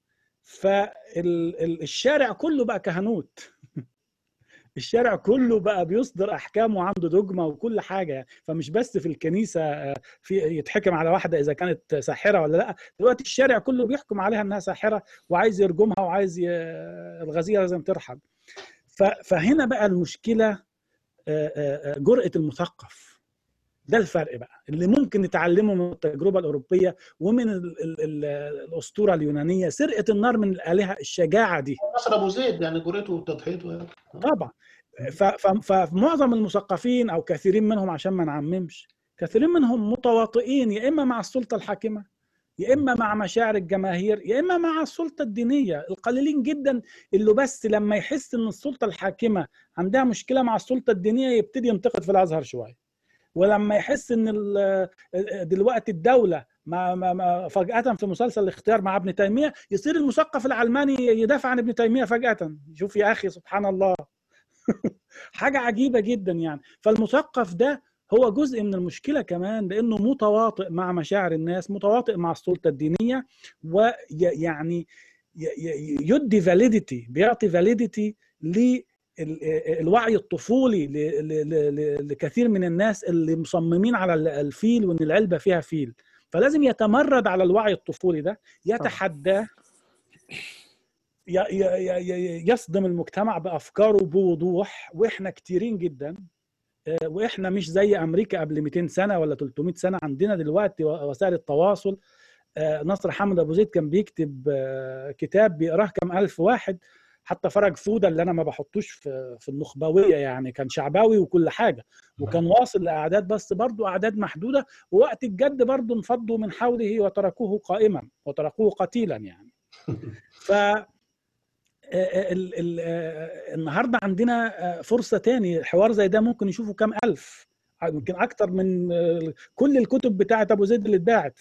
فالشارع كله بقى كهنوت. الشارع كله بقى بيصدر احكام وعنده دogma وكل حاجه يعني. فمش بس في الكنيسه في يتحكم على واحده اذا كانت ساحره ولا لا، دلوقتي الشارع كله بيحكم عليها انها ساحره وعايز يرجمها وعايز الغزيه لازم ترحل. فهنا بقى المشكله جرأة المثقف. ده الفرق بقى اللي ممكن نتعلمه من التجربه الاوروبيه ومن الاسطوره اليونانيه، سرقه النار من الالهه، الشجاعه دي. نصر ابو زيد يعني جريته وتضحيته طبعا. فمعظم المثقفين او كثيرين منهم، عشان ما نعممش، كثيرين منهم متواطئين يا اما مع السلطه الحاكمه، يا اما مع مشاعر الجماهير، يا اما مع السلطه الدينيه. القليلين جدا اللي بس لما يحس ان السلطه الحاكمه عندها مشكله مع السلطه الدينيه يبتدي ينتقد في الازهر شويه، ولما يحس ان دلوقتي الدوله ما فجاه في مسلسل الاختيار مع ابن تيميه يصير المثقف العلماني يدافع عن ابن تيميه فجاه. شوف يا اخي سبحان الله. حاجه عجيبه جدا يعني. فالمثقف ده هو جزء من المشكله كمان، لانه متواطئ مع مشاعر الناس، متواطئ مع السلطه الدينيه، ويعني يدي فاليديتي، بيعطي فاليديتي الوعي الطفولي لكثير من الناس اللي مصممين على الفيل وان العلبه فيها فيل. فلازم يتمرد على الوعي الطفولي ده، يتحداه، يصدم المجتمع بافكاره بوضوح. واحنا كتيرين جدا، واحنا مش زي امريكا قبل 200 سنه ولا 300 سنه. عندنا دلوقتي وسائل التواصل. نصر حامد ابو زيد كان بيكتب كتاب بيقراه كم الف واحد. حتى فرج فوده اللي انا ما بحطوش في النخبويه يعني، كان شعباوي وكل حاجه، وكان واصل لاعداد، بس برضه اعداد محدوده، ووقت الجد برضه انفضوا من حوله وتركوه قائما وتركوه قتيلا يعني. ف النهارده عندنا فرصه تاني، حوار زي ده ممكن يشوفوا كم الف، يمكن اكتر من كل الكتب بتاعه ابو زيد اللي اتباعت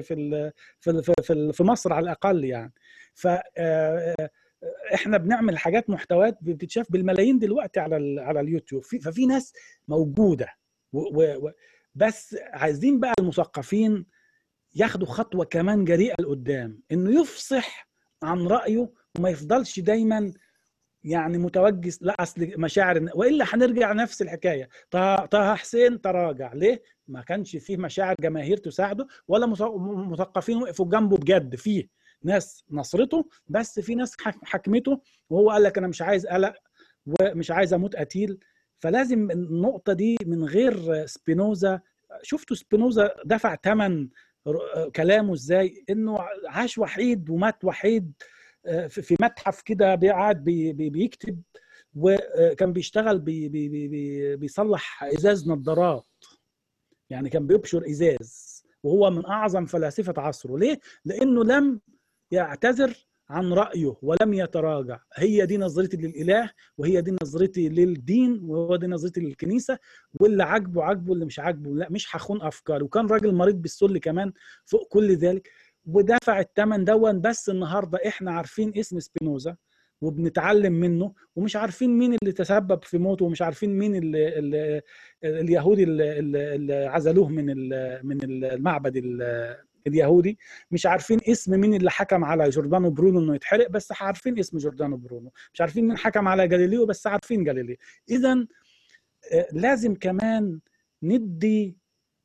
في مصر على الاقل يعني. ف احنا بنعمل حاجات محتويات بتتشاف بالملايين دلوقتي على اليوتيوب. ففي ناس موجوده بس عايزين بقى المثقفين ياخدوا خطوه كمان جريئه لقدام، انه يفصح عن رايه وما يفضلش دايما يعني متوجس لا اصل مشاعر، والا هنرجع نفس الحكايه. طه حسين تراجع ليه؟ ما كانش فيه مشاعر جماهير تساعده، ولا مثقفين وقفوا جنبه بجد. فيه ناس نصرته، بس في ناس حكمته، وهو قال لك انا مش عايز قلق ومش عايز اموت قتيل. فلازم النقطه دي من غير سبينوزا. شفتوا سبينوزا دفع ثمن كلامه ازاي؟ انه عاش وحيد ومات وحيد في متحف كده، قاعد بيكتب، وكان بيشتغل بيصلح ازاز نظارات يعني، كان بيبشر ازاز، وهو من اعظم فلاسفه عصره. ليه؟ لانه لم يعتذر عن رايه ولم يتراجع. هي دي نظرتي للاله، وهي دي نظرتي للدين، وهو دي نظرتي للكنيسه، واللي عاجبه عاجبه، اللي مش عاجبه لا، مش هخون افكاري. وكان راجل مريض بالسل كمان فوق كل ذلك، ودفع الثمن دون. بس النهارده احنا عارفين اسم سبينوزا وبنتعلم منه، ومش عارفين مين اللي تسبب في موته، ومش عارفين مين اللي اليهودي اللي عزلوه من المعبد اليهودي، مش عارفين اسم مين اللي حكم على جوردانو برونو انه يتحرق، بس عارفين اسم جوردانو برونو. مش عارفين مين حكم على جاليليو، بس عارفين جاليليو. اذا لازم كمان ندي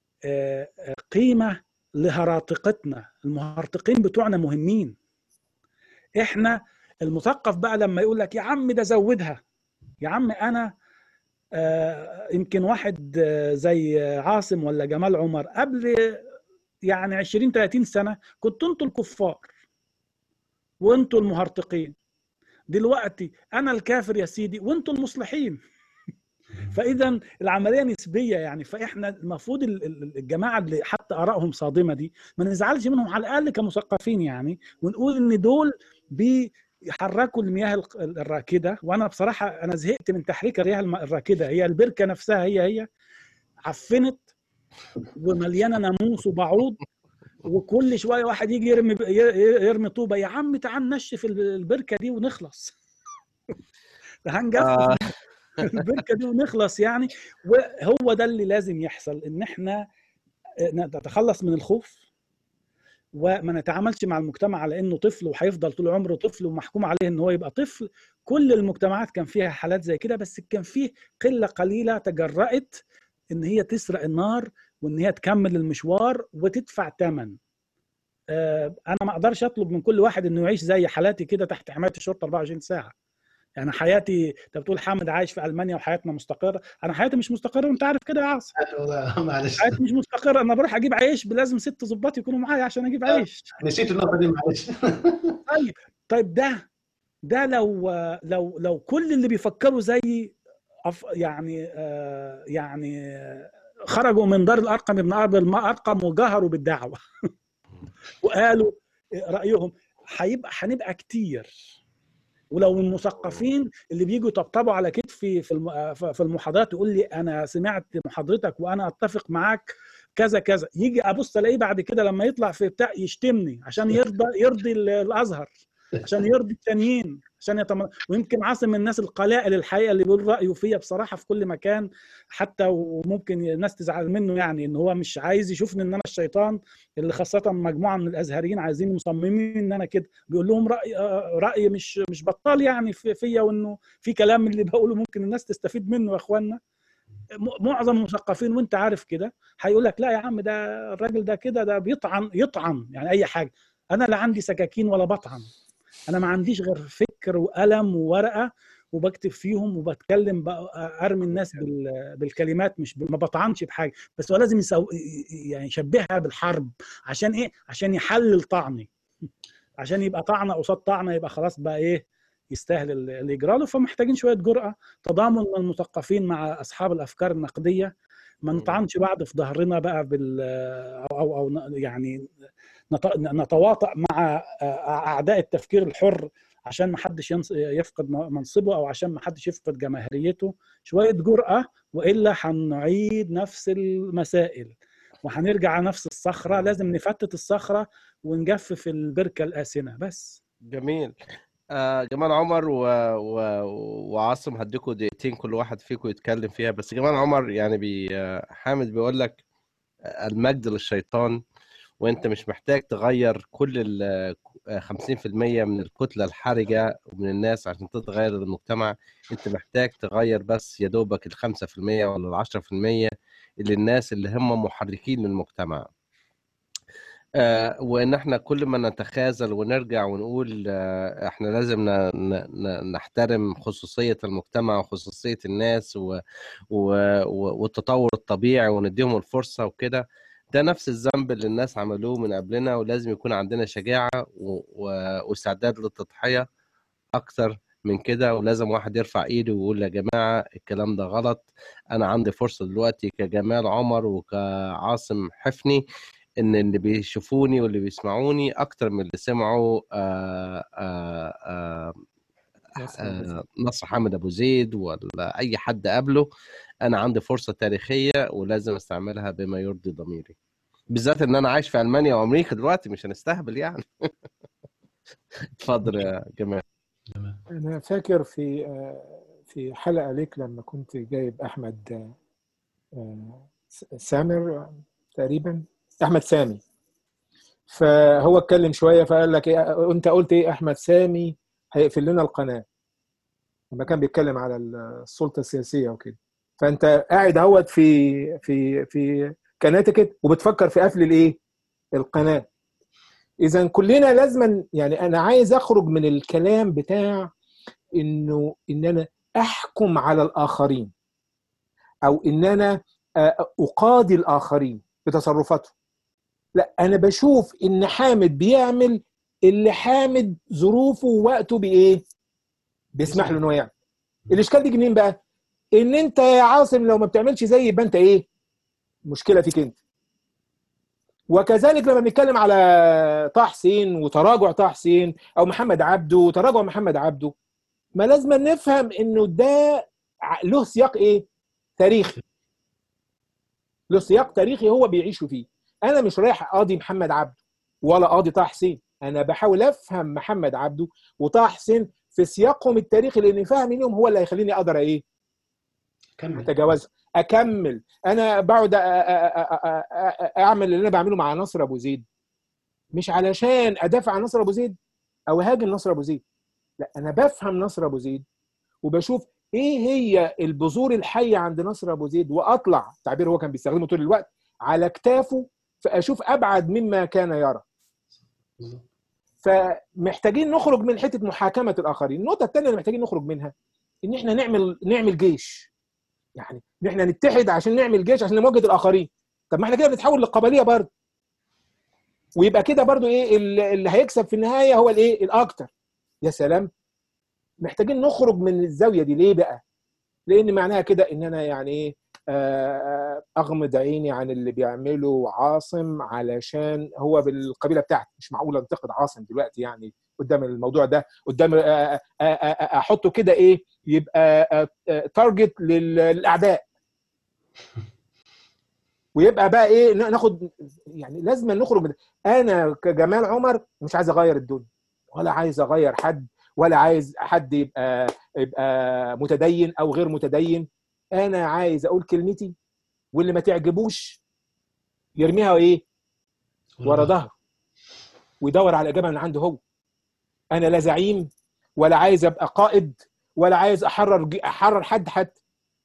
قيمه لهراطقتنا. المهرطقين بتوعنا مهمين. احنا المثقف بقى لما يقول لك يا عم ده زودها، يا عم انا يمكن واحد زي عاصم ولا جمال عمر قبل يعني 20 30 سنه كنتوا انتوا الكفار وانتوا المهرطقين، دلوقتي انا الكافر يا سيدي وانتوا المصلحين. فاذا العمليه نسبيه يعني. فاحنا المفروض الجماعه اللي حتى ارائهم صادمه دي ما نزعلش منهم على الاقل كمثقفين يعني، ونقول ان دول يحركوا المياه الراكده. وانا بصراحه انا زهقت من تحريك المياه الراكده، هي البركه نفسها هي عفنت ومليانه ناموس وبعوض، وكل شويه واحد يجي يرمي طوبه. يا عم تعال نشف البركه دي ونخلص. هنجفف البركه دي ونخلص يعني. وهو ده اللي لازم يحصل، ان احنا نتخلص من الخوف وما نتعاملش مع المجتمع على انه طفل وهيفضل طول عمره طفل ومحكوم عليه ان هو يبقى طفل. كل المجتمعات كان فيها حالات زي كده، بس كان فيه قله قليله تجرأت ان هي تسرق النار وان هي تكمل المشوار وتدفع ثمن. انا ما اقدرش اطلب من كل واحد انه يعيش زي حالاتي كده تحت حمايه الشرطه 24 ساعه. يعني حياتي، انت بتقول حامد عايش في المانيا وحياتنا مستقره، انا حياتي مش مستقره وانت عارف كده يا عاصم. معلش حياتي مش مستقره، انا بروح اجيب عيش لازم 6 ضباط يكونوا معايا عشان اجيب عيش. نسيت النقطه دي معلش. طيب ده لو كل اللي بيفكروا زي يعني خرجوا من دار الارقم ابن ارقم وجهروا بالدعوه وقالوا رايهم، هنبقى كتير. ولو المثقفين اللي بيجوا يطبطبوا على كتفي في المحاضرات يقول لي انا سمعت محاضرتك وانا اتفق معاك كذا كذا، يجي ابص الاقيه بعد كده لما يطلع في بتاع يشتمني عشان يرضي الازهر، عشان يرضي التانيين، عشان ويمكن عاصم من الناس القلائل الحقيقه اللي بيقول رايه فيا بصراحه في كل مكان، حتى وممكن الناس تزعل منه، يعني ان هو مش عايز يشوفني ان انا الشيطان، اللي خاصه مجموعه من الازهريين عايزين مصممين ان انا كده. بيقول لهم راي مش بطال يعني فيا، وانه في كلام اللي بقوله ممكن الناس تستفيد منه. يا اخوانا معظم المثقفين وانت عارف كده هيقول لك لا يا عم ده الراجل ده كده ده يطعن يعني اي حاجه. انا لا عندي سكاكين ولا بطعن، انا ما عنديش غير فكر وقلم وورقه وبكتب فيهم وبتكلم ارمي الناس بالكلمات، مش ما بطعنش بحاجه. بس هو لازم يعني يشبهها بالحرب. عشان ايه؟ عشان يحلل طعني، عشان يبقى طعنه قصاد طعنه، يبقى خلاص بقى ايه يستاهل اللي يجرى له. فمحتاجين شويه جرأه، تضامن من المثقفين مع اصحاب الافكار النقديه. ما نطعنش بعض في ظهرنا بقى او يعني نتواطأ مع اعداء التفكير الحر عشان ما حدش يفقد منصبه او عشان ما حدش يفقد جماهيريته. شويه جرأه والا هنعيد نفس المسائل وهنرجع على نفس الصخره. لازم نفتت الصخره ونجفف البركه الآسنة بس. جميل. جمال عمر وعاصم هديكوا دقيقتين كل واحد فيكم يتكلم فيها. بس جمال عمر يعني حامد بيقول لك المجد للشيطان، وانت مش محتاج تغير كل 50% من الكتلة الحرجة ومن الناس عشان تتغير المجتمع. انت محتاج تغير بس يا دوبك 5% ولا 10% اللي الناس اللي هم محركين للمجتمع. وان احنا كل ما نتخاذل ونرجع ونقول احنا لازم نحترم خصوصية المجتمع وخصوصية الناس والتطور الطبيعي ونديهم الفرصة وكده، ده نفس الذنب اللي الناس عملوه من قبلنا. ولازم يكون عندنا شجاعة واستعداد للتضحية اكتر من كده. ولازم واحد يرفع ايده ويقول يا جماعة الكلام ده غلط. انا عندي فرصة دلوقتي كجمال عمر وكعاصم حفني ان اللي بيشوفوني واللي بيسمعوني اكتر من اللي سمعوا نصر حامد ابو زيد ولا اي حد قبله. انا عندي فرصة تاريخية ولازم استعملها بما يرضي ضميري، بالذات ان انا عايش في المانيا وامريكا دلوقتي، مش هنستهبل يعني. اتفضل يا جمال. انا فاكر في حلقة ليك لما كنت جايب احمد سامر تقريبا، احمد سامي، فهو اتكلم شويه فقال لك ايه، انت قلت ايه؟ احمد سامي هيقفل لنا القناه لما كان بيتكلم على السلطه السياسيه وكده. فانت قاعد اهوت في كناتيكت وبتفكر في قفل الايه؟ القناه. اذا كلنا لازما، يعني انا عايز اخرج من الكلام بتاع ان انا احكم على الاخرين او ان انا اقاضي الاخرين بتصرفاتهم. لا، انا بشوف ان حامد بيعمل اللي حامد ظروفه ووقته بايه بيسمح له انه يعمل. الاشكال دي منين بقى؟ ان انت يا عاصم لو ما بتعملش زي يبقى انت ايه؟ مشكله فيك انت. وكذلك لما بنتكلم على طه حسين وتراجع طه حسين او محمد عبده وتراجع محمد عبده، ما لازم نفهم انه ده له سياق ايه؟ تاريخي. له سياق تاريخي هو بيعيشوا فيه. انا مش رايح اقاضي محمد عبده ولا اقاضي طه حسين، انا بحاول افهم محمد عبده وطه حسين في سياقهم التاريخي، لان فهم ليهم هو اللي هيخليني اقدر ايه؟ اتجاوزها، اكمل. انا بقعد اعمل اللي انا بعمله مع نصر ابو زيد مش علشان ادافع عن نصر ابو زيد او اهاجم نصر ابو زيد، لا، انا بفهم نصر ابو زيد وبشوف ايه هي البذور الحيه عند نصر ابو زيد، واطلع تعبير هو كان بيستخدمه طول الوقت على كتافه، فاشوف ابعد مما كان يرى. فمحتاجين نخرج من حته محاكمه الاخرين. النقطه الثانيه اللي محتاجين نخرج منها ان احنا نعمل جيش، يعني ان احنا نتحد عشان نعمل جيش عشان نواجه الاخرين. طب ما احنا كده بنتحول للقبليه برضه، ويبقى كده برضه ايه اللي هيكسب في النهايه هو الايه؟ الاكتر. يا سلام. محتاجين نخرج من الزاويه دي. ليه بقى؟ لان معناها كده ان انا يعني ايه، اغمض عيني عن اللي بيعمله عاصم علشان هو بالقبيله بتاعتي. مش معقول انتقد عاصم دلوقتي يعني قدام الموضوع ده، قدام احطه كده ايه، يبقى تارجت للاعداء، ويبقى بقى ايه، ناخد يعني لازم نخرج من. انا كجمال عمر مش عايز اغير الدنيا، ولا عايز اغير حد، ولا عايز حد يبقى متدين او غير متدين. انا عايز اقول كلمتي، واللي ما تعجبوش يرميها ايه؟ ورا ظهره، ويدور على الاجابه من عنده هو. انا لا زعيم، ولا عايز ابقى قائد، ولا عايز احرر حد حتى.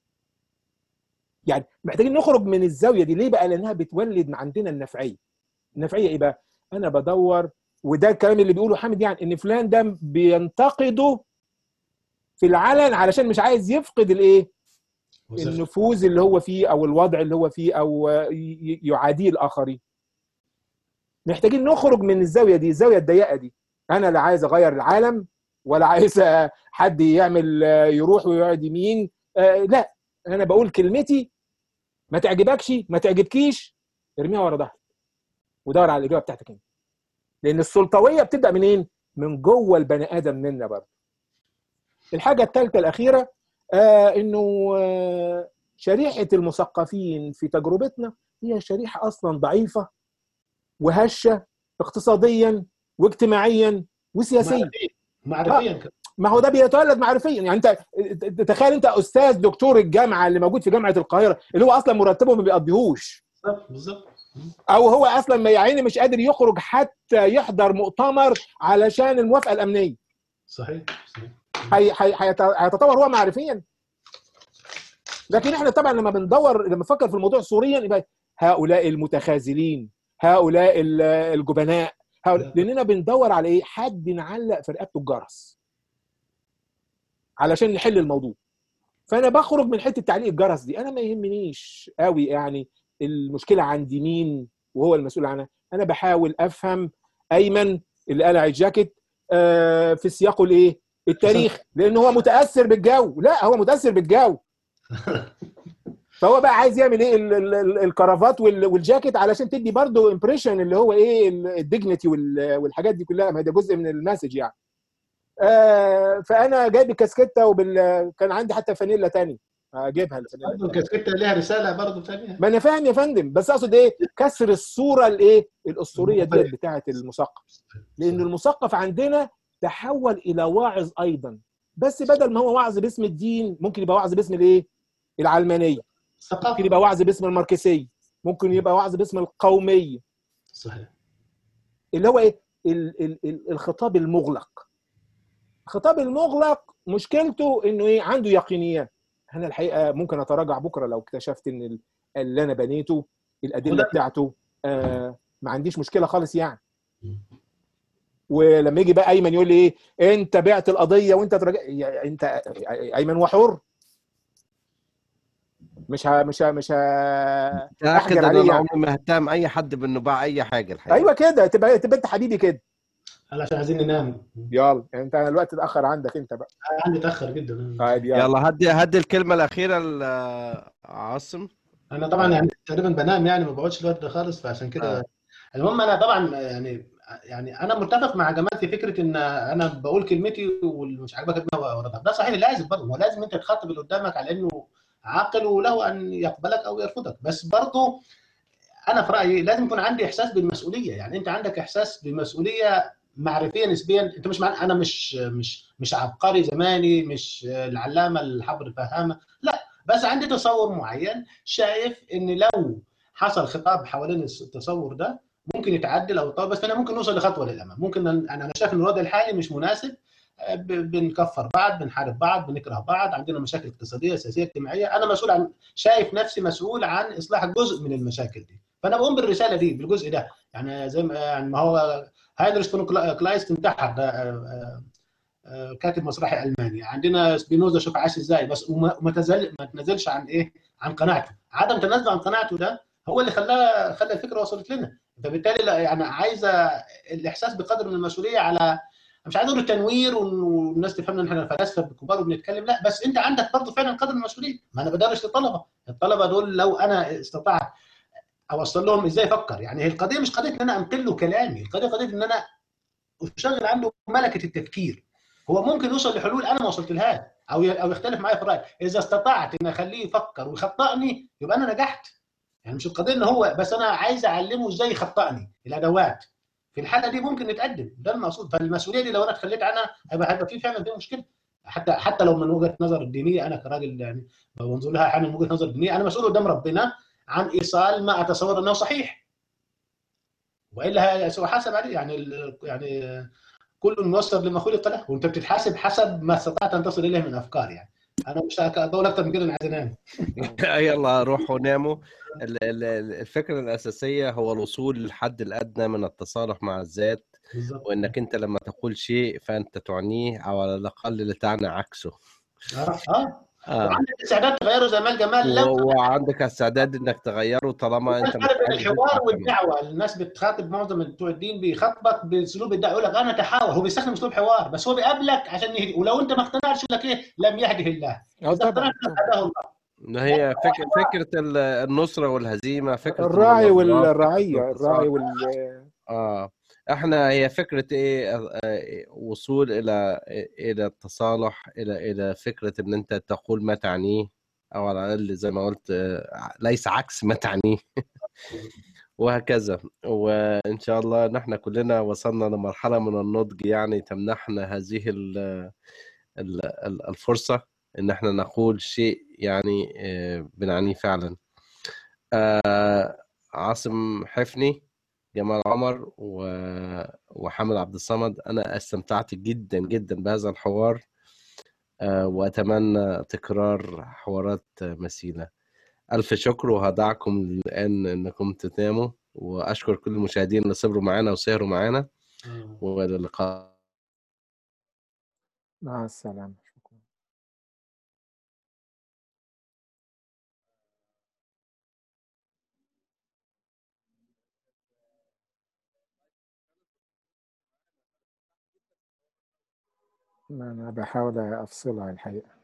يعني محتاجين نخرج من الزاويه دي. ليه بقى؟ لانها بتولد عندنا النفعيه. النفعيه ايه بقى؟ انا بدور، وده الكلام اللي بيقوله حامد، يعني ان فلان ده بينتقده في العلن علشان مش عايز يفقد الايه؟ النفوذ اللي هو فيه او الوضع اللي هو فيه، او يعاديه الاخرين. محتاجين نخرج من الزاويه دي، الزاويه الضيقه دي. انا لا عايز اغير العالم، ولا عايز حد يعمل يروح ويقعد يمين. لا، انا بقول كلمتي، ما تعجبكش ما تعجبكيش ارميها ورا ظهرك ودور على الاجابه بتاعتك انت. لان السلطويه بتبدا منين؟ من جوه البني ادم منا برضه. الحاجه الثالثه الاخيره انه شريحه المثقفين في تجربتنا هي شريحه اصلا ضعيفه وهشه اقتصاديا واجتماعيا وسياسيا. معرفيا ما هو ده بيتولد معرفيا. يعني انت تخيل انت استاذ دكتور الجامعه اللي موجود في جامعه القاهره، اللي هو اصلا مرتبه ما بيقضيهوش بالظبط، او هو اصلا ما يعني مش قادر يخرج حتى يحضر مؤتمر علشان الموافقه الامنيه. صحيح. هيتطور هو معرفيا. لكن احنا طبعا لما نفكر في الموضوع صوريا، يبقى هؤلاء المتخاذلين، هؤلاء الجبناء، لاننا بندور على ايه؟ حد نعلق في رقبته الجرس علشان نحل الموضوع. فانا بخرج من حته تعليق الجرس دي. انا ما يهمنيش قوي يعني المشكله عند مين وهو المسؤول عنها. انا بحاول افهم ايمن اللي قلع الجاكيت في سياقه الايه؟ التاريخ، لانه هو متاثر بالجو. لا، هو متاثر بالجو. فهو بقى عايز يعمل ايه؟ الكرافات والجاكيت علشان تدي برضه امبريشن اللي هو ايه؟ الديجنتي والحاجات دي كلها. ما ده جزء من المسج يعني. فانا جايب الكاسكيته كان عندي حتى فانيلا تاني اجيبها. برضه الكاسكيته ليها رساله برضه ثانيه. ما انا فاهم يا فندم، بس اقصد ايه؟ كسر الصوره الايه؟ الاسطوريه ديت بتاعه المثقف. لان المثقف عندنا تحول الى واعظ ايضا، بس بدل ما هو واعظ باسم الدين ممكن يبقى واعظ باسم الايه؟ العلمانيه. ممكن يبقى واعظ باسم الماركسيه. ممكن يبقى واعظ باسم القوميه. صحيح. اللي هو ايه؟ الخطاب المغلق. الخطاب المغلق مشكلته انه ايه؟ عنده يقينيات. انا الحقيقه ممكن اتراجع بكره لو اكتشفت ان اللي انا بنيته الادله بتاعته ما عنديش مشكله خالص يعني. ولما يجي بقى ايمن يقول لي ايه؟ انت بعت القضيه وانت تراجع. انت ايمن وحر، مش احجر عليه. انا عمري ما هتهم اي حد بانه باع اي حاجه الحقيقه. ايوه كده، تبقى انت حبيبي كده. عشان عايزين ننام. يلا انت الوقت اتاخر عندك انت بقى. عندي اتاخر جدا. طيب يلا هدي الكلمه الاخيره لعاصم. انا طبعا يعني تقريبا بنام، يعني ما بقعدش الوقت ده خالص، فعشان كده المهم انا طبعا يعني انا متفق مع جمال في فكره ان انا بقول كلمتي واللي مش عاجبك ارميها ورا ده صحيح، لازم برضه هو لازم انت تخاطب اللي قدامك على انه عاقل وله ان يقبلك او يرفضك، بس برضه انا في رايي لازم يكون عندي احساس بالمسؤوليه. يعني انت عندك احساس بمسؤوليه معرفيه نسبيا، انت مش انا مش عبقري زماني، مش العلامه الحبر فهامه، لا، بس عندي تصور معين شايف ان لو حصل خطاب حوالين التصور ده ممكن يتعدل او يتطور، بس انا ممكن نوصل لخطوه للامام. ممكن انا شايف ان الوضع الحالي مش مناسب، بنكفر بعض، بنحارب بعض، بنكره بعض، عندنا مشاكل اقتصاديه سياسيه اجتماعيه، انا مسؤول عن، شايف نفسي مسؤول عن اصلاح جزء من المشاكل دي، فانا بقوم بالرساله دي بالجزء ده. يعني زي ما يعني ما هو هايدرش فون كلايست انتحر، ده كاتب مسرحي الماني. عندنا سبينوزا، شوف عاش ازاي، بس وما ما تنزلش عن ايه، عن قناعته. عدم تنازله عن قناعته ده هو اللي خلى الفكره وصلت لنا. فبالتالي يعني عايزه الاحساس بقدر من المسؤوليه على، مش عايز اقول التنوير والناس تفهمنا ان احنا فلاسفه كبار وبنتكلم، لا، بس انت عندك برضه فعلا قدر من المسؤوليه. ما انا بدرس للطلبه، الطلبه دول لو انا استطعت اوصل لهم ازاي افكر، يعني هي القضيه مش قضيه ان انا انقل له كلامي، القضيه قضيه ان انا اشغل عنده ملكه التفكير. هو ممكن يوصل لحلول انا ما وصلتلهاش، او يختلف معايا في الراي، اذا استطعت ان اخليه يفكر ويخطئني يبقى انا نجحت. يعني مش القضيه ان هو بس، انا عايز اعلمه ازاي يخطئني، الادوات. في الحاله دي ممكن نتقدم، ده المقصود. فالمسؤوليه دي لو انا اتخليت عنها هيبقى في فعلا في مشكله. حتى لو من وجهه نظر الدينيه، انا كراجل يعني بنظر لها احيانا من وجهه نظر الدينيه، انا مسؤول قدام ربنا عن ايصال ما اتصور انه صحيح، والا سأحاسب عليه. يعني كل ميسر لما خلق له، وانت بتتحاسب حسب ما استطعت ان تصل اليه من افكار. يعني انا مش هطول اكتر من كده، انا عايز انام. يلا روحوا ناموا. الفكرة الأساسية هو الوصول للحد الأدنى من التصالح مع الذات، بالظبط. وإنك أنت لما تقول شيء فأنت تعنيه، أو على الأقل لتعني عكسه. وعندك استعداد تغيره زي ما الجمال لو وعندك استعداد إنك تغيره طالما أنت الفرق بين مستعد الحوار تسمع كمان. والدعوه. الناس بتخاطب، معظم بتوع الدين بيخاطبك باسلوب الدعوه، يقول لك انا تحاور، هو بيستخدم اسلوب حوار بس هو بيقابلك عشان يهدي، ولو انت ما اقتنعتش يقول لك ايه، لم يهده الله، اذا طبعا اقتنعت هداه الله. ما هي فكرة النصرة والهزيمة، فكرة الراعي المناظرات، فكرة والرعيه، الراعي الانتصار. اه احنا هي فكرة ايه، وصول الى التصالح، الى فكرة ان انت تقول ما تعنيه، او على الاقل زي ما قلت ليس عكس ما تعنيه. وهكذا. وان شاء الله نحن كلنا وصلنا لمرحلة من النضج يعني تمنحنا هذه الفرصة ان احنا نقول شيء يعني بنعنيه فعلا. عاصم حفني، جمال عمر، وحامد عبد الصمد، أنا استمتعت جدا جدا بهذا الحوار، وأتمنى تكرار حوارات مثيلة. ألف شكر، وهدعكم الآن أنكم تناموا، وأشكر كل المشاهدين اللي صبروا معنا وسهروا معنا، وإلى اللقاء. مع السلامه. أنا بحاول أفصلها الحقيقة.